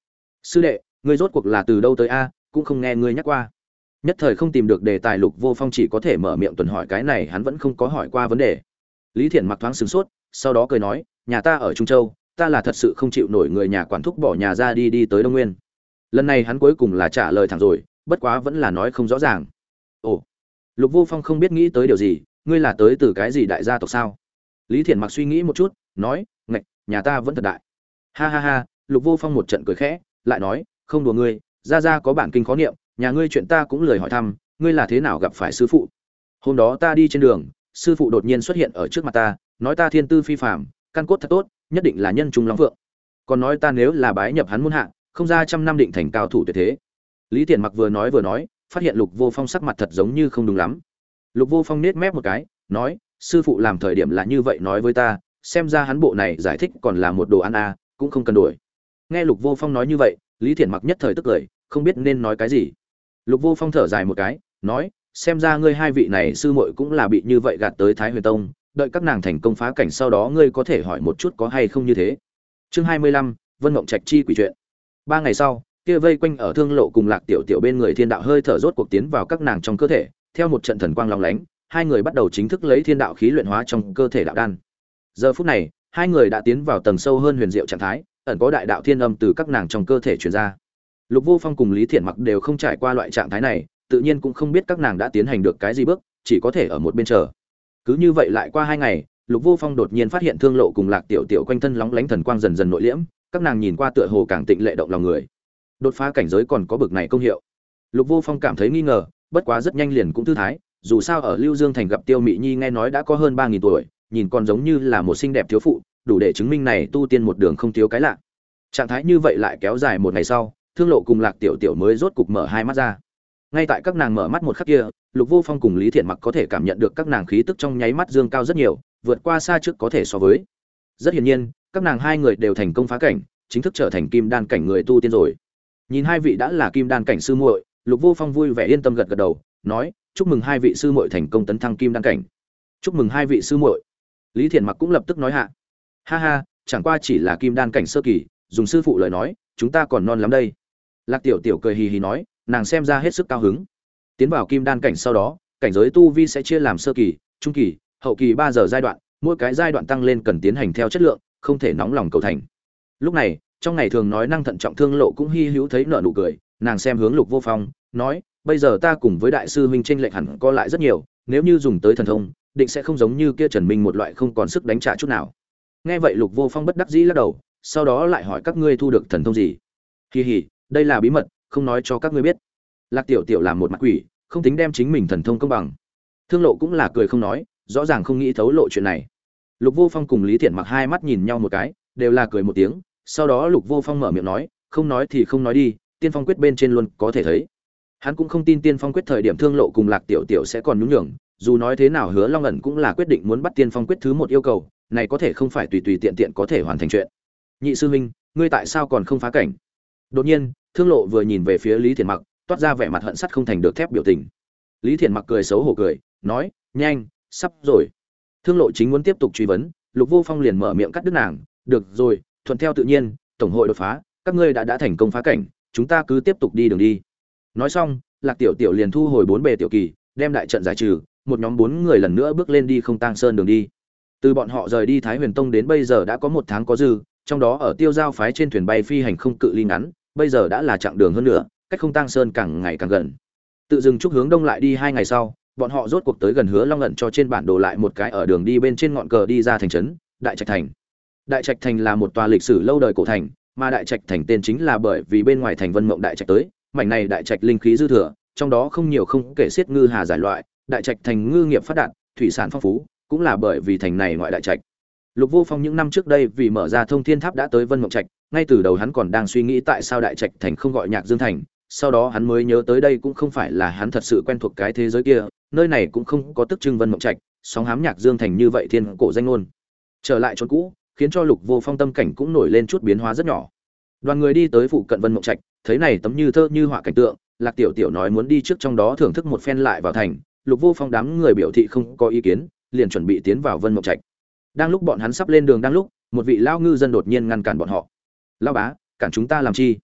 Sư đệ, ngươi rốt cuộc là từ đâu tới a, cũng không nghe ngươi nhắc qua. Nhất thời không tìm được đề tài, Lục Vô Phong chỉ có thể mở miệng tuần hỏi cái này hắn vẫn không có hỏi qua vấn đề. Lý Thiển mặc thoáng sửng sốt, sau đó cười nói, nhà ta ở Trung Châu, ta là thật sự không chịu nổi người nhà quản thúc bỏ nhà ra đi tới Đông Nguyên. Lần này hắn cuối cùng là trả lời thẳng rồi, bất quá vẫn là nói không rõ ràng. Ồ, Lục Vô Phong không biết nghĩ tới điều gì, ngươi là tới từ cái gì đại gia tộc sao? Lý Thiển mặc suy nghĩ một chút, nói, ngạch, nhà ta vẫn thật đại. Ha ha ha, Lục Vô Phong một trận cười khẽ, lại nói, không đùa ngươi, gia có bản kinh khó niệm, nhà ngươi chuyện ta cũng lười hỏi thăm, ngươi là thế nào gặp phải sư phụ? Hôm đó ta đi trên đường, sư phụ đột nhiên xuất hiện ở trước mặt ta, nói ta thiên tư phi phàm, căn cốt thật tốt, nhất định là nhân trung long phượng. Còn nói ta nếu là bái nhập hắn môn hạ, không ra trăm năm định thành cao thủ tuyệt thế. Lý Tiện Mặc vừa nói, phát hiện Lục Vô Phong sắc mặt thật giống như không đúng lắm. Lục Vô Phong nhếch mép một cái, nói, sư phụ làm thời điểm là như vậy nói với ta, xem ra hắn bộ này giải thích còn là một đồ ăn a, cũng không cần đổi. Nghe Lục Vô Phong nói như vậy, Lý Tiện Mặc nhất thời tức cười, không biết nên nói cái gì. Lục Vô Phong thở dài một cái, nói, xem ra ngươi hai vị này sư muội cũng là bị như vậy gạt tới Thái Huyền Tông, đợi các nàng thành công phá cảnh sau đó ngươi có thể hỏi một chút có hay không như thế. Chương 25, Vân Mộng Trạch chi quỷ chuyện. 3 ngày sau, kia vây quanh ở Thương Lộ cùng Lạc Tiểu Tiểu bên người thiên đạo hơi thở rốt cuộc tiến vào các nàng trong cơ thể, theo một trận thần quang long lánh, hai người bắt đầu chính thức lấy thiên đạo khí luyện hóa trong cơ thể đạo đan. Giờ phút này, hai người đã tiến vào tầng sâu hơn huyền diệu trạng thái, ẩn có đại đạo thiên âm từ các nàng trong cơ thể truyền ra. Lục Vô Phong cùng Lý Thiển Mặc đều không trải qua loại trạng thái này, tự nhiên cũng không biết các nàng đã tiến hành được cái gì bước, chỉ có thể ở một bên chờ. Cứ như vậy lại qua 2 ngày, Lục Vô Phong đột nhiên phát hiện Thương Lộ cùng Lạc Tiểu Tiểu quanh thân lóng lánh thần quang dần dần nội liễm, các nàng nhìn qua tựa hồ càng tịnh lệ động lòng người. Đột phá cảnh giới còn có bực này công hiệu. Lục Vô Phong cảm thấy nghi ngờ, bất quá rất nhanh liền cũng thư thái, dù sao ở Lưu Dương thành gặp Tiêu Mị Nhi nghe nói đã có hơn 3000 tuổi, nhìn còn giống như là một xinh đẹp thiếu phụ, đủ để chứng minh này tu tiên một đường không thiếu cái lạ. Trạng thái như vậy lại kéo dài một ngày sau, Thương Lộ cùng Lạc Tiểu Tiểu mới rốt cục mở hai mắt ra. Ngay tại các nàng mở mắt một khắc kia, Lục Vô Phong cùng Lý Thiện Mặc có thể cảm nhận được các nàng khí tức trong nháy mắt dương cao rất nhiều, vượt qua xa trước có thể so với. Rất hiển nhiên, các nàng hai người đều thành công phá cảnh, chính thức trở thành kim đan cảnh người tu tiên rồi. Nhìn hai vị đã là kim đan cảnh sư muội, Lục Vô Phong vui vẻ yên tâm gật gật đầu, nói: "Chúc mừng hai vị sư muội thành công tấn thăng kim đan cảnh." "Chúc mừng hai vị sư muội." Lý Thiện Mặc cũng lập tức nói hạ. "Ha ha, chẳng qua chỉ là kim đan cảnh sơ kỳ, dùng sư phụ lời nói, chúng ta còn non lắm đây." Lạc Tiểu Tiểu cười hì hì nói, nàng xem ra hết sức cao hứng. Tiến vào kim đan cảnh sau đó, cảnh giới tu vi sẽ chia làm sơ kỳ, trung kỳ, hậu kỳ 3 giờ giai đoạn, mỗi cái giai đoạn tăng lên cần tiến hành theo chất lượng, không thể nóng lòng cầu thành. Lúc này, trong ngày thường nói năng thận trọng Thương Lộ cũng hi hữu thấy nở nụ cười, nàng xem hướng Lục Vô Phong, nói: "Bây giờ ta cùng với đại sư huynh chênh lệch hẳn có lại rất nhiều, nếu như dùng tới thần thông, định sẽ không giống như kia Trần Minh một loại không còn sức đánh trả chút nào." Nghe vậy Lục Vô Phong bất đắc dĩ lắc đầu, sau đó lại hỏi: "Các ngươi thu được thần thông gì?" "Hi hi, đây là bí mật, không nói cho các ngươi biết." Lạc Tiểu Tiểu làm một mặt quỷ, không tính đem chính mình thần thông công bằng. Thương Lộ cũng là cười không nói, rõ ràng không nghĩ thấu lộ chuyện này. Lục Vô Phong cùng Lý Thiện Mặc hai mắt nhìn nhau một cái, đều là cười một tiếng, sau đó Lục Vô Phong mở miệng nói: "Không nói thì không nói đi, Tiên Phong quyết bên trên luôn có thể thấy." Hắn cũng không tin Tiên Phong quyết thời điểm Thương Lộ cùng Lạc Tiểu Tiểu sẽ còn nhún nhường, dù nói thế nào Hứa Long ẩn cũng là quyết định muốn bắt Tiên Phong quyết thứ một yêu cầu, này có thể không phải tùy tùy tiện tiện có thể hoàn thành chuyện. "Nhị sư huynh, ngươi tại sao còn không phá cảnh?" Đột nhiên, Thương Lộ vừa nhìn về phía Lý Thiện Mặc, toát ra vẻ mặt hận sắt không thành được thép biểu tình. Lý Thiện Mặc cười xấu hổ cười, nói: "Nhanh, sắp rồi." Thương Lộ chính muốn tiếp tục truy vấn, Lục Vô Phong liền mở miệng cắt đứt nàng: "Được rồi, thuận theo tự nhiên, tổng hội đột phá, các ngươi đã thành công phá cảnh, chúng ta cứ tiếp tục đi đường đi." Nói xong, Lạc Tiểu Tiểu liền thu hồi 4 bề tiểu kỳ, đem đại trận giải trừ, một nhóm 4 người lần nữa bước lên đi Không Tang Sơn đường đi. Từ bọn họ rời đi Thái Huyền Tông đến bây giờ đã có 1 tháng có dư, trong đó ở Tiêu Giao phái trên thuyền bay phi hành không cự ly ngắn, bây giờ đã là chặng đường hơn nữa, cách Không Tang Sơn càng ngày càng gần. Tự dừng chúc hướng đông lại đi 2 ngày sau, bọn họ rốt cuộc tới gần Hứa Long ẩn cho trên bản đồ lại một cái ở đường đi bên trên ngọn cờ đi ra thành trấn, Đại Trạch thành. Đại Trạch thành là một tòa lịch sử lâu đời cổ thành, mà Đại Trạch thành tên chính là bởi vì bên ngoài thành Vân Mộng Đại Trạch tới, mảnh này Đại Trạch linh khí dư thừa, trong đó không nhiều không kể xiết ngư hà giải loại, Đại Trạch thành ngư nghiệp phát đạt, thủy sản phong phú, cũng là bởi vì thành này ngoại Đại Trạch. Lục Vô Phong những năm trước đây vì mở ra Thông Thiên Tháp đã tới Vân Mộng Trạch, ngay từ đầu hắn còn đang suy nghĩ tại sao Đại Trạch thành không gọi Nhạc Dương thành, sau đó hắn mới nhớ tới đây cũng không phải là hắn thật sự quen thuộc cái thế giới kia, nơi này cũng không có tức trưng Vân Mộng Trạch, sóng hám Nhạc Dương thành như vậy thiên cổ danh ngôn. Trở lại chốn cũ, khiến cho Lục Vô Phong tâm cảnh cũng nổi lên chút biến hóa rất nhỏ. Đoàn người đi tới phụ cận Vân Mộng Trạch, thấy này tấm như thơ như họa cảnh tượng, Lạc Tiểu Tiểu nói muốn đi trước trong đó thưởng thức một phen lại vào thành, Lục Vô Phong đám người biểu thị không có ý kiến, liền chuẩn bị tiến vào Vân Mộng Trạch. Đang lúc bọn hắn sắp lên đường đang lúc, một vị lao ngư dân đột nhiên ngăn cản bọn họ. "Lão bá, cản chúng ta làm chi?"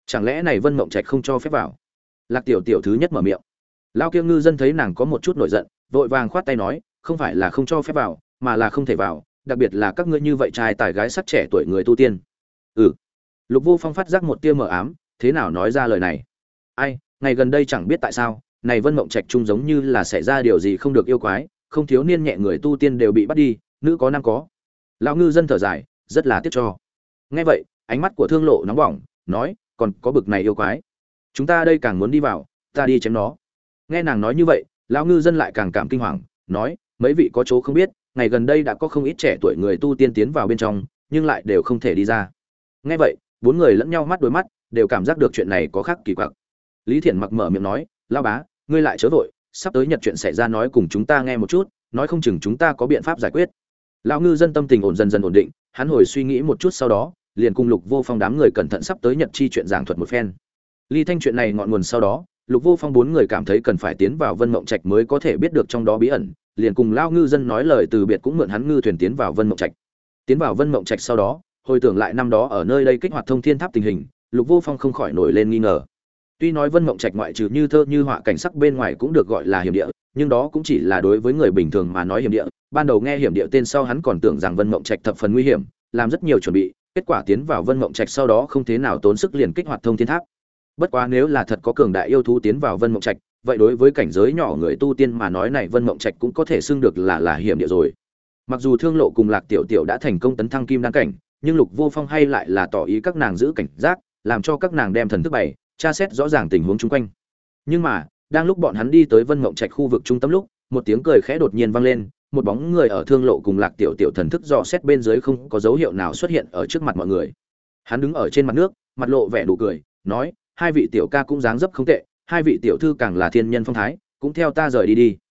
Chẳng lẽ này Vân Mộng Trạch không cho phép vào? Lạc Tiểu Tiểu thứ nhất mở miệng. Lão kia ngư dân thấy nàng có một chút nổi giận, vội vàng khoát tay nói, không phải là không cho phép vào, mà là không thể vào, đặc biệt là các ngươi như vậy trai tài gái sắc trẻ tuổi người tu tiên. Ừ. Lục Vô Phong phát giác một tia mờ ám, thế nào nói ra lời này? Ai, ngày gần đây chẳng biết tại sao, này Vân Mộng Trạch trung giống như là xảy ra điều gì không được yêu quái, không thiếu niên nhẹ người tu tiên đều bị bắt đi, nữ có nam có. Lão ngư dân thở dài, rất là tiếc cho. Nghe vậy, ánh mắt của Thương Lộ nóng bỏng, nói, còn có bực này yêu quái, chúng ta đây càng muốn đi vào, ta đi chém nó. Nghe nàng nói như vậy, lão ngư dân lại càng cảm kinh hoàng, nói, mấy vị có chỗ không biết, ngày gần đây đã có không ít trẻ tuổi người tu tiên tiến vào bên trong, nhưng lại đều không thể đi ra. Nghe vậy, bốn người lẫn nhau mắt đối mắt, đều cảm giác được chuyện này có khác kỳ quặc. Lý Thiển Mặc mở miệng nói, lão bá, ngươi lại chớ vội, sắp tới nhật chuyện xảy ra nói cùng chúng ta nghe một chút, nói không chừng chúng ta có biện pháp giải quyết. Lão ngư dân tâm tình dần dần ổn định, hắn hồi suy nghĩ một chút sau đó, liền cùng Lục Vô Phong đám người cẩn thận sắp tới nhật chi chuyện giảng thuật một phen. Ly Thanh chuyện này ngọn nguồn sau đó, Lục Vô Phong bốn người cảm thấy cần phải tiến vào Vân Mộng Trạch mới có thể biết được trong đó bí ẩn, liền cùng lão ngư dân nói lời từ biệt cũng mượn hắn ngư thuyền tiến vào Vân Mộng Trạch. Tiến vào Vân Mộng Trạch sau đó, hồi tưởng lại năm đó ở nơi đây kích hoạt thông thiên tháp tình hình, Lục Vô Phong không khỏi nổi lên nghi ngờ. Tuy nói Vân Mộng Trạch ngoại trừ như thơ như họa cảnh sắc bên ngoài cũng được gọi là hiểm địa, nhưng đó cũng chỉ là đối với người bình thường mà nói hiểm địa. Ban đầu nghe hiểm địa tên sau hắn còn tưởng rằng Vân Mộng Trạch thập phần nguy hiểm, làm rất nhiều chuẩn bị, kết quả tiến vào Vân Mộng Trạch sau đó không thế nào tốn sức liền kích hoạt thông thiên tháp. Bất quá nếu là thật có cường đại yêu thú tiến vào Vân Mộng Trạch, vậy đối với cảnh giới nhỏ người tu tiên mà nói này Vân Mộng Trạch cũng có thể xưng được là hiểm địa rồi. Mặc dù Thương Lộ cùng Lạc Tiểu Tiểu đã thành công tấn thăng kim đan cảnh, nhưng Lục Vô Phong hay lại là tỏ ý các nàng giữ cảnh giác, làm cho các nàng đem thần thức bày, tra xét rõ ràng tình huống chung quanh. Nhưng mà, đang lúc bọn hắn đi tới Vân Mộng Trạch khu vực trung tâm lúc, một tiếng cười khẽ đột nhiên vang lên, một bóng người ở Thương Lộ cùng Lạc Tiểu Tiểu thần thức dò xét bên dưới không có dấu hiệu nào xuất hiện ở trước mặt mọi người. Hắn đứng ở trên mặt nước, mặt lộ vẻ nụ cười, nói: "Hai vị tiểu ca cũng dáng dấp không tệ, hai vị tiểu thư càng là thiên nhân phong thái, cũng theo ta rời đi đi."